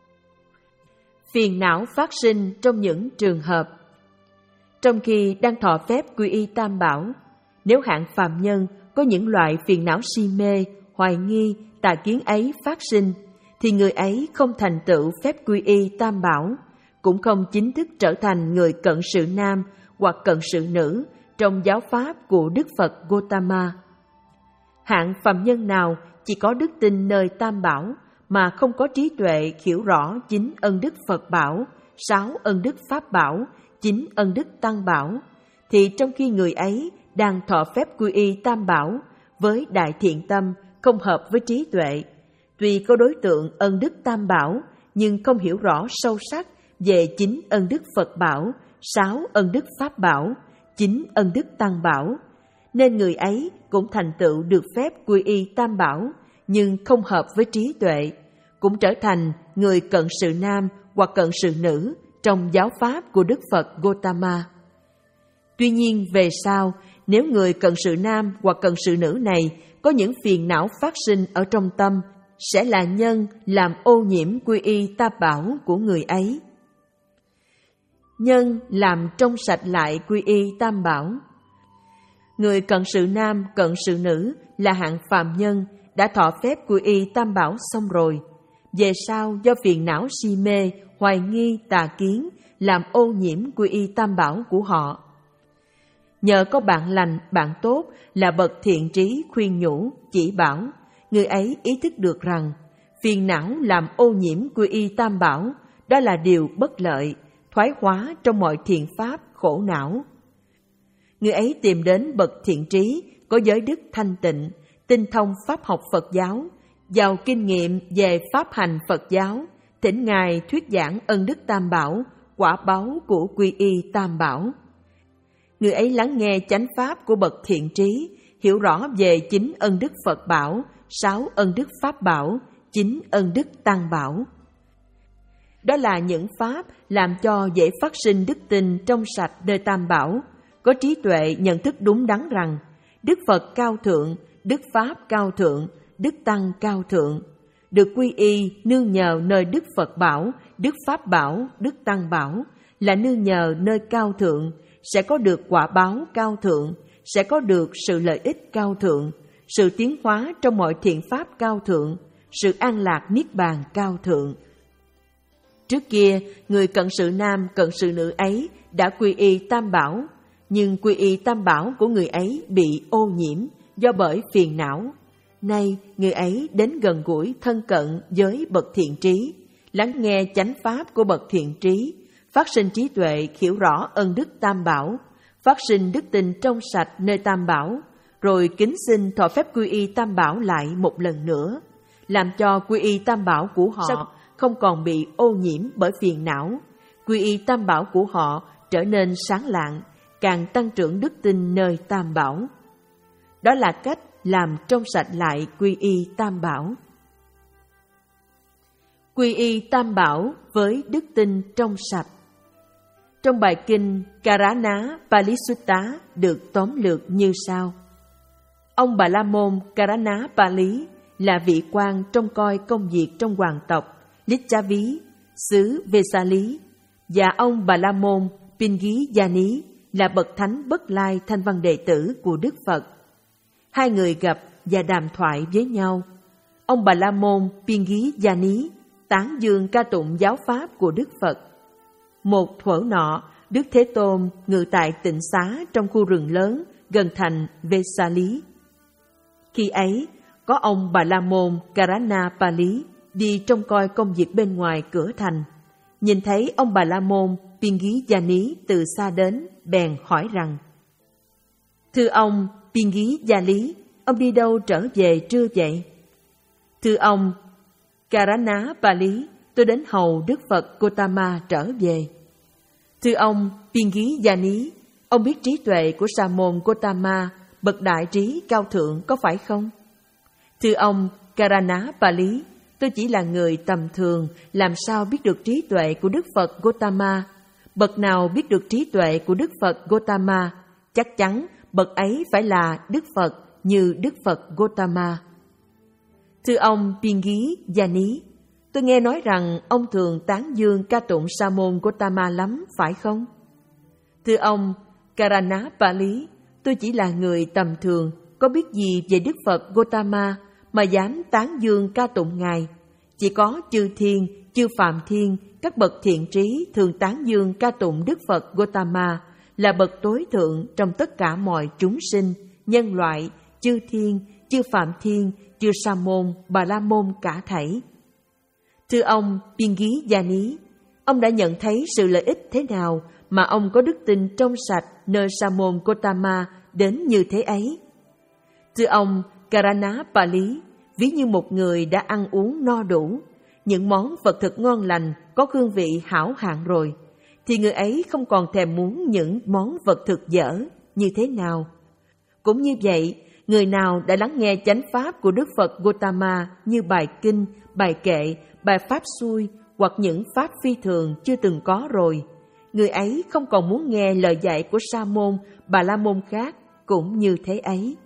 [SPEAKER 1] Phiền não phát sinh trong những trường hợp: trong khi đang thọ phép quy y tam bảo, nếu hạng phàm nhân có những loại phiền não si mê, hoài nghi, tà kiến ấy phát sinh, thì người ấy không thành tựu phép quy y tam bảo, cũng không chính thức trở thành người cận sự nam hoặc cận sự nữ trong giáo pháp của Đức Phật Gotama. Hạng phàm nhân nào chỉ có đức tin nơi tam bảo mà không có trí tuệ hiểu rõ chính ân đức Phật bảo, sáu ân đức Pháp bảo, chín ân đức Tăng bảo, thì trong khi người ấy đang thọ phép quy y tam bảo với đại thiện tâm không hợp với trí tuệ, tuy có đối tượng ân đức tam bảo nhưng không hiểu rõ sâu sắc về chính ân đức Phật bảo, sáu ân đức Pháp bảo, chín ân đức Tăng bảo, nên người ấy cũng thành tựu được phép quy y tam bảo nhưng không hợp với trí tuệ, cũng trở thành người cận sự nam hoặc cận sự nữ trong giáo pháp của Đức Phật Gotama. Tuy nhiên về sau, nếu người cận sự nam hoặc cận sự nữ này có những phiền não phát sinh ở trong tâm, sẽ là nhân làm ô nhiễm quy y tam bảo của người ấy. Nhân làm trong sạch lại quy y tam bảo. Người cận sự nam, cận sự nữ là hạng phàm nhân đã thọ phép quy y tam bảo xong rồi. Về sau do phiền não si mê, hoài nghi, tà kiến làm ô nhiễm quy y tam bảo của họ. Nhờ có bạn lành, bạn tốt là bậc thiện trí khuyên nhủ, chỉ bảo, người ấy ý thức được rằng phiền não làm ô nhiễm quy y tam bảo, đó là điều bất lợi, thoái hóa trong mọi thiện pháp, khổ não. Người ấy tìm đến bậc thiện trí, có giới đức thanh tịnh, tinh thông pháp học Phật giáo, giàu kinh nghiệm về pháp hành Phật giáo, thỉnh Ngài thuyết giảng ân đức tam bảo, quả báu của quy y tam bảo. Người ấy lắng nghe chánh pháp của bậc thiện trí, hiểu rõ về chính ân đức Phật bảo, sáu ân đức Pháp bảo, chín ân đức Tăng bảo. Đó là những pháp làm cho dễ phát sinh đức tin trong sạch nơi tam bảo, có trí tuệ nhận thức đúng đắn rằng Đức Phật cao thượng, Đức Pháp cao thượng, Đức Tăng cao thượng. Được quy y nương nhờ nơi Đức Phật bảo, Đức Pháp bảo, Đức Tăng bảo, là nương nhờ nơi cao thượng, sẽ có được quả báo cao thượng, sẽ có được sự lợi ích cao thượng, sự tiến hóa trong mọi thiện pháp cao thượng, sự an lạc niết bàn cao thượng. Trước kia, người cận sự nam, cận sự nữ ấy đã quy y Tam Bảo, nhưng quy y Tam Bảo của người ấy bị ô nhiễm do bởi phiền não. Nay, người ấy đến gần gũi thân cận với bậc thiện trí, lắng nghe chánh pháp của bậc thiện trí, phát sinh trí tuệ hiểu rõ ân đức Tam Bảo, phát sinh đức tin trong sạch nơi Tam Bảo, rồi kính xin thọ phép quy y Tam Bảo lại một lần nữa, làm cho quy y Tam Bảo của họ không còn bị ô nhiễm bởi phiền não. Quy y Tam Bảo của họ trở nên sáng lạng, càng tăng trưởng đức tin nơi Tam Bảo. Đó là cách làm trong sạch lại quy y Tam Bảo. Quy y Tam Bảo với đức tin trong sạch. Trong bài kinh Karana Palisutta được tóm lược như sau. Ông Bà La Môn Karana Pali là vị quan trông coi công việc trong hoàng tộc Licchavi, xứ Vesali, và ông Bà La Môn Pingyani là bậc thánh bất lai thanh văn đệ tử của Đức Phật. Hai người gặp và đàm thoại với nhau. Ông Bà La Môn Pingyani tán dương ca tụng giáo pháp của Đức Phật. Một thuở nọ, Đức Thế Tôn ngự tại tịnh xá trong khu rừng lớn gần thành Vesali. Khi ấy, có ông Bà La Môn Karana Pali đi trông coi công việc bên ngoài cửa thành. Nhìn thấy ông Bà La Môn Pingyani từ xa đến, bèn hỏi rằng: Thưa ông Pingyani, ông đi đâu trở về trưa vậy? Thưa ông Karana Pali, tôi đến hầu Đức Phật Gotama trở về. Thưa ông Pingyani, ông biết trí tuệ của Sa môn Gotama, bậc đại trí cao thượng có phải không? Thưa ông Karana Pali, tôi chỉ là người tầm thường, làm sao biết được trí tuệ của Đức Phật Gotama? Bậc nào biết được trí tuệ của Đức Phật Gotama, chắc chắn bậc ấy phải là Đức Phật như Đức Phật Gotama. Thưa ông Pingyani, tôi nghe nói rằng ông thường tán dương ca tụng Sa môn Gotama lắm, phải không? Thưa ông Karana Pali, tôi chỉ là người tầm thường, có biết gì về Đức Phật Gotama mà dám tán dương ca tụng Ngài. Chỉ có chư thiên, chư phạm thiên, các bậc thiện trí thường tán dương ca tụng Đức Phật Gotama là bậc tối thượng trong tất cả mọi chúng sinh, nhân loại, chư thiên, chư phạm thiên, chư Sa môn, Bà La môn cả thảy. Thưa ông Pingyani, ông đã nhận thấy sự lợi ích thế nào mà ông có đức tin trong sạch nơi Sa môn Gotama đến như thế ấy? Thưa ông Karana Pali, ví như một người đã ăn uống no đủ, những món vật thực ngon lành có hương vị hảo hạng rồi, thì người ấy không còn thèm muốn những món vật thực dở như thế nào. Cũng như vậy, người nào đã lắng nghe chánh pháp của Đức Phật Gotama như bài kinh, bài kệ, bài pháp xuôi hoặc những pháp phi thường chưa từng có rồi, người ấy không còn muốn nghe lời dạy của Sa môn, Bà La môn khác cũng như thế ấy.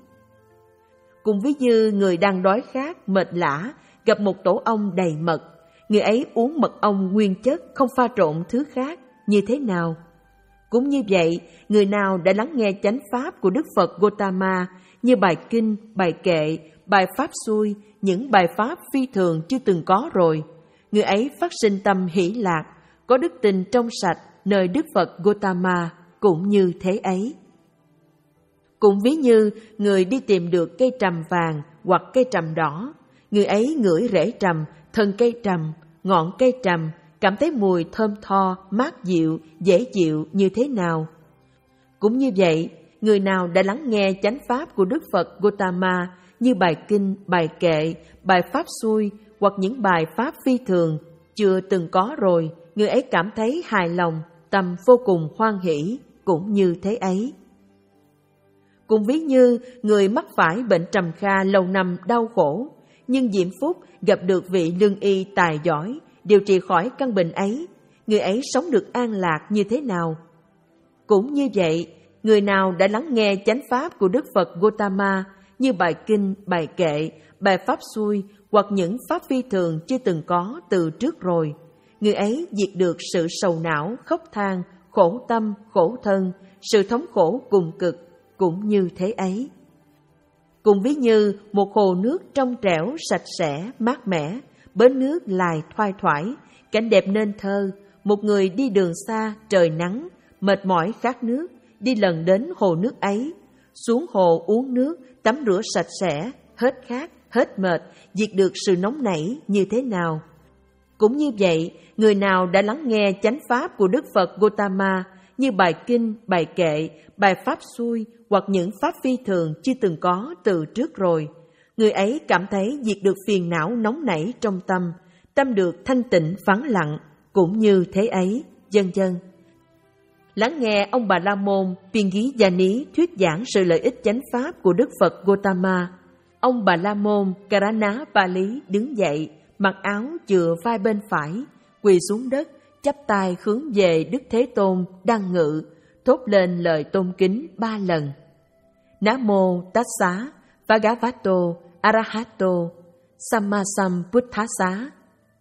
[SPEAKER 1] Cũng ví như người đang đói khát, mệt lả, gặp một tổ ong đầy mật, người ấy uống mật ong nguyên chất không pha trộn thứ khác như thế nào. Cũng như vậy, người nào đã lắng nghe chánh pháp của Đức Phật Gotama như bài kinh, bài kệ, bài pháp xuôi, những bài pháp phi thường chưa từng có rồi, người ấy phát sinh tâm hỷ lạc, có đức tin trong sạch nơi Đức Phật Gotama cũng như thế ấy. Cũng ví như người đi tìm được cây trầm vàng hoặc cây trầm đỏ, người ấy ngửi rễ trầm, thân cây trầm, ngọn cây trầm, cảm thấy mùi thơm tho, mát dịu, dễ chịu như thế nào. Cũng như vậy, người nào đã lắng nghe chánh pháp của Đức Phật Gotama như bài kinh, bài kệ, bài pháp xuôi hoặc những bài pháp phi thường chưa từng có rồi, người ấy cảm thấy hài lòng, tâm vô cùng hoan hỷ, cũng như thế ấy. Cũng ví như người mắc phải bệnh trầm kha lâu năm đau khổ, nhưng diễm phúc gặp được vị lương y tài giỏi, điều trị khỏi căn bệnh ấy, người ấy sống được an lạc như thế nào. Cũng như vậy, người nào đã lắng nghe chánh pháp của Đức Phật Gautama như bài kinh, bài kệ, bài pháp xuôi hoặc những pháp phi thường chưa từng có từ trước rồi, người ấy diệt được sự sầu não, khóc than, khổ tâm, khổ thân, sự thống khổ cùng cực cũng như thế ấy. Cũng ví như một hồ nước trong trẻo, sạch sẽ, mát mẻ, bến nước lài thoai thoải, cảnh đẹp nên thơ, một người đi đường xa, trời nắng, mệt mỏi khát nước, đi lần đến hồ nước ấy, xuống hồ uống nước, tắm rửa sạch sẽ, hết khát, hết mệt, diệt được sự nóng nảy như thế nào. Cũng như vậy, người nào đã lắng nghe chánh pháp của Đức Phật Gautama như bài kinh, bài kệ, bài pháp xuôi hoặc những pháp phi thường chưa từng có từ trước rồi, người ấy cảm thấy diệt được phiền não nóng nảy trong tâm, tâm được thanh tịnh vắng lặng, cũng như thế ấy, vân vân. Lắng nghe ông Bà La Môn Pingyani thuyết giảng sự lợi ích chánh pháp của Đức Phật Gautama, ông Bà La Môn Karanapali đứng dậy, mặc áo chừa vai bên phải, quỳ xuống đất, chắp tay hướng về Đức Thế Tôn đang ngự, thốt lên lời tôn kính ba lần. Nam mô Tassa Bhagavato Arahato Sammasambuddhassa.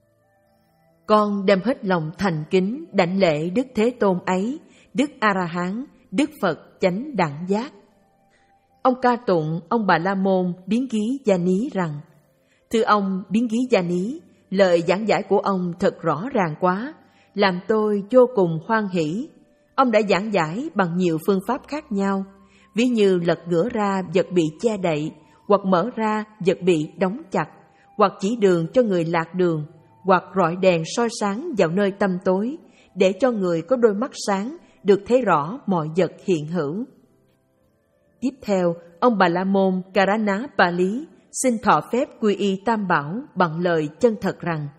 [SPEAKER 1] Con đem hết lòng thành kính đảnh lễ Đức Thế Tôn ấy, Đức A-la-hán, Đức Phật chánh đẳng giác. Ông ca tụng ông Bà La Môn Biến Ký Gia Ní rằng: Thưa ông Biến Ký Gia Ní, lời giảng giải của ông thật rõ ràng quá, làm tôi vô cùng hoan hỷ. Ông đã giảng giải bằng nhiều phương pháp khác nhau, ví như lật ngửa ra vật bị che đậy, hoặc mở ra vật bị đóng chặt, hoặc chỉ đường cho người lạc đường, hoặc rọi đèn soi sáng vào nơi tăm tối, để cho người có đôi mắt sáng được thấy rõ mọi vật hiện hữu. Tiếp theo, ông Bà La Môn Karanapali xin thọ phép quy y Tam Bảo bằng lời chân thật rằng: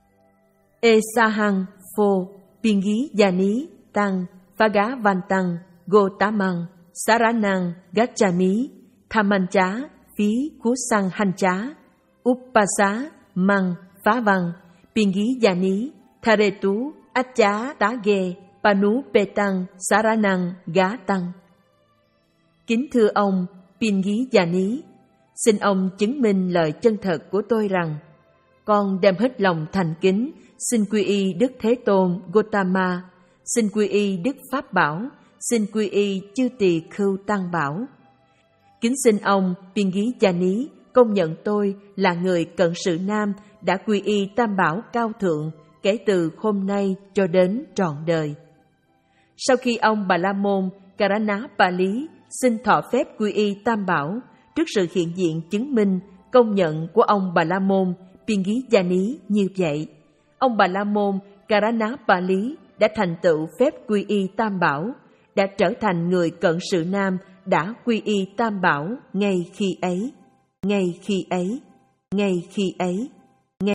[SPEAKER 1] Esahang Phô Pingyani Tăng Phagavantang Gotamang Saranang Gacchami Thamancha Phí Kusang Hancha Uppasa Mang Phá Văn Pingyani Tharetu Acha Tage Panu Petang Saranang Gá Tăng. Kính thưa ông Pingyani, xin ông chứng minh lời chân thật của tôi rằng con đem hết lòng thành kính xin quy y Đức Thế Tôn Gautama, xin quy y Đức Pháp Bảo, xin quy y chư tỳ khưu Tăng Bảo. Kính xin ông Pingyani công nhận tôi là người cận sự nam đã quy y Tam Bảo cao thượng kể từ hôm nay cho đến trọn đời. Sau khi ông Bà La Môn Karanapali xin thọ phép quy y Tam Bảo, trước sự hiện diện chứng minh công nhận của ông Bà La Môn Pingyani như vậy, ông Bà La Môn Karanapali đã thành tựu phép quy y Tam Bảo, đã trở thành người cận sự nam đã quy y Tam Bảo ngay khi ấy, ngay khi ấy, ngay khi ấy.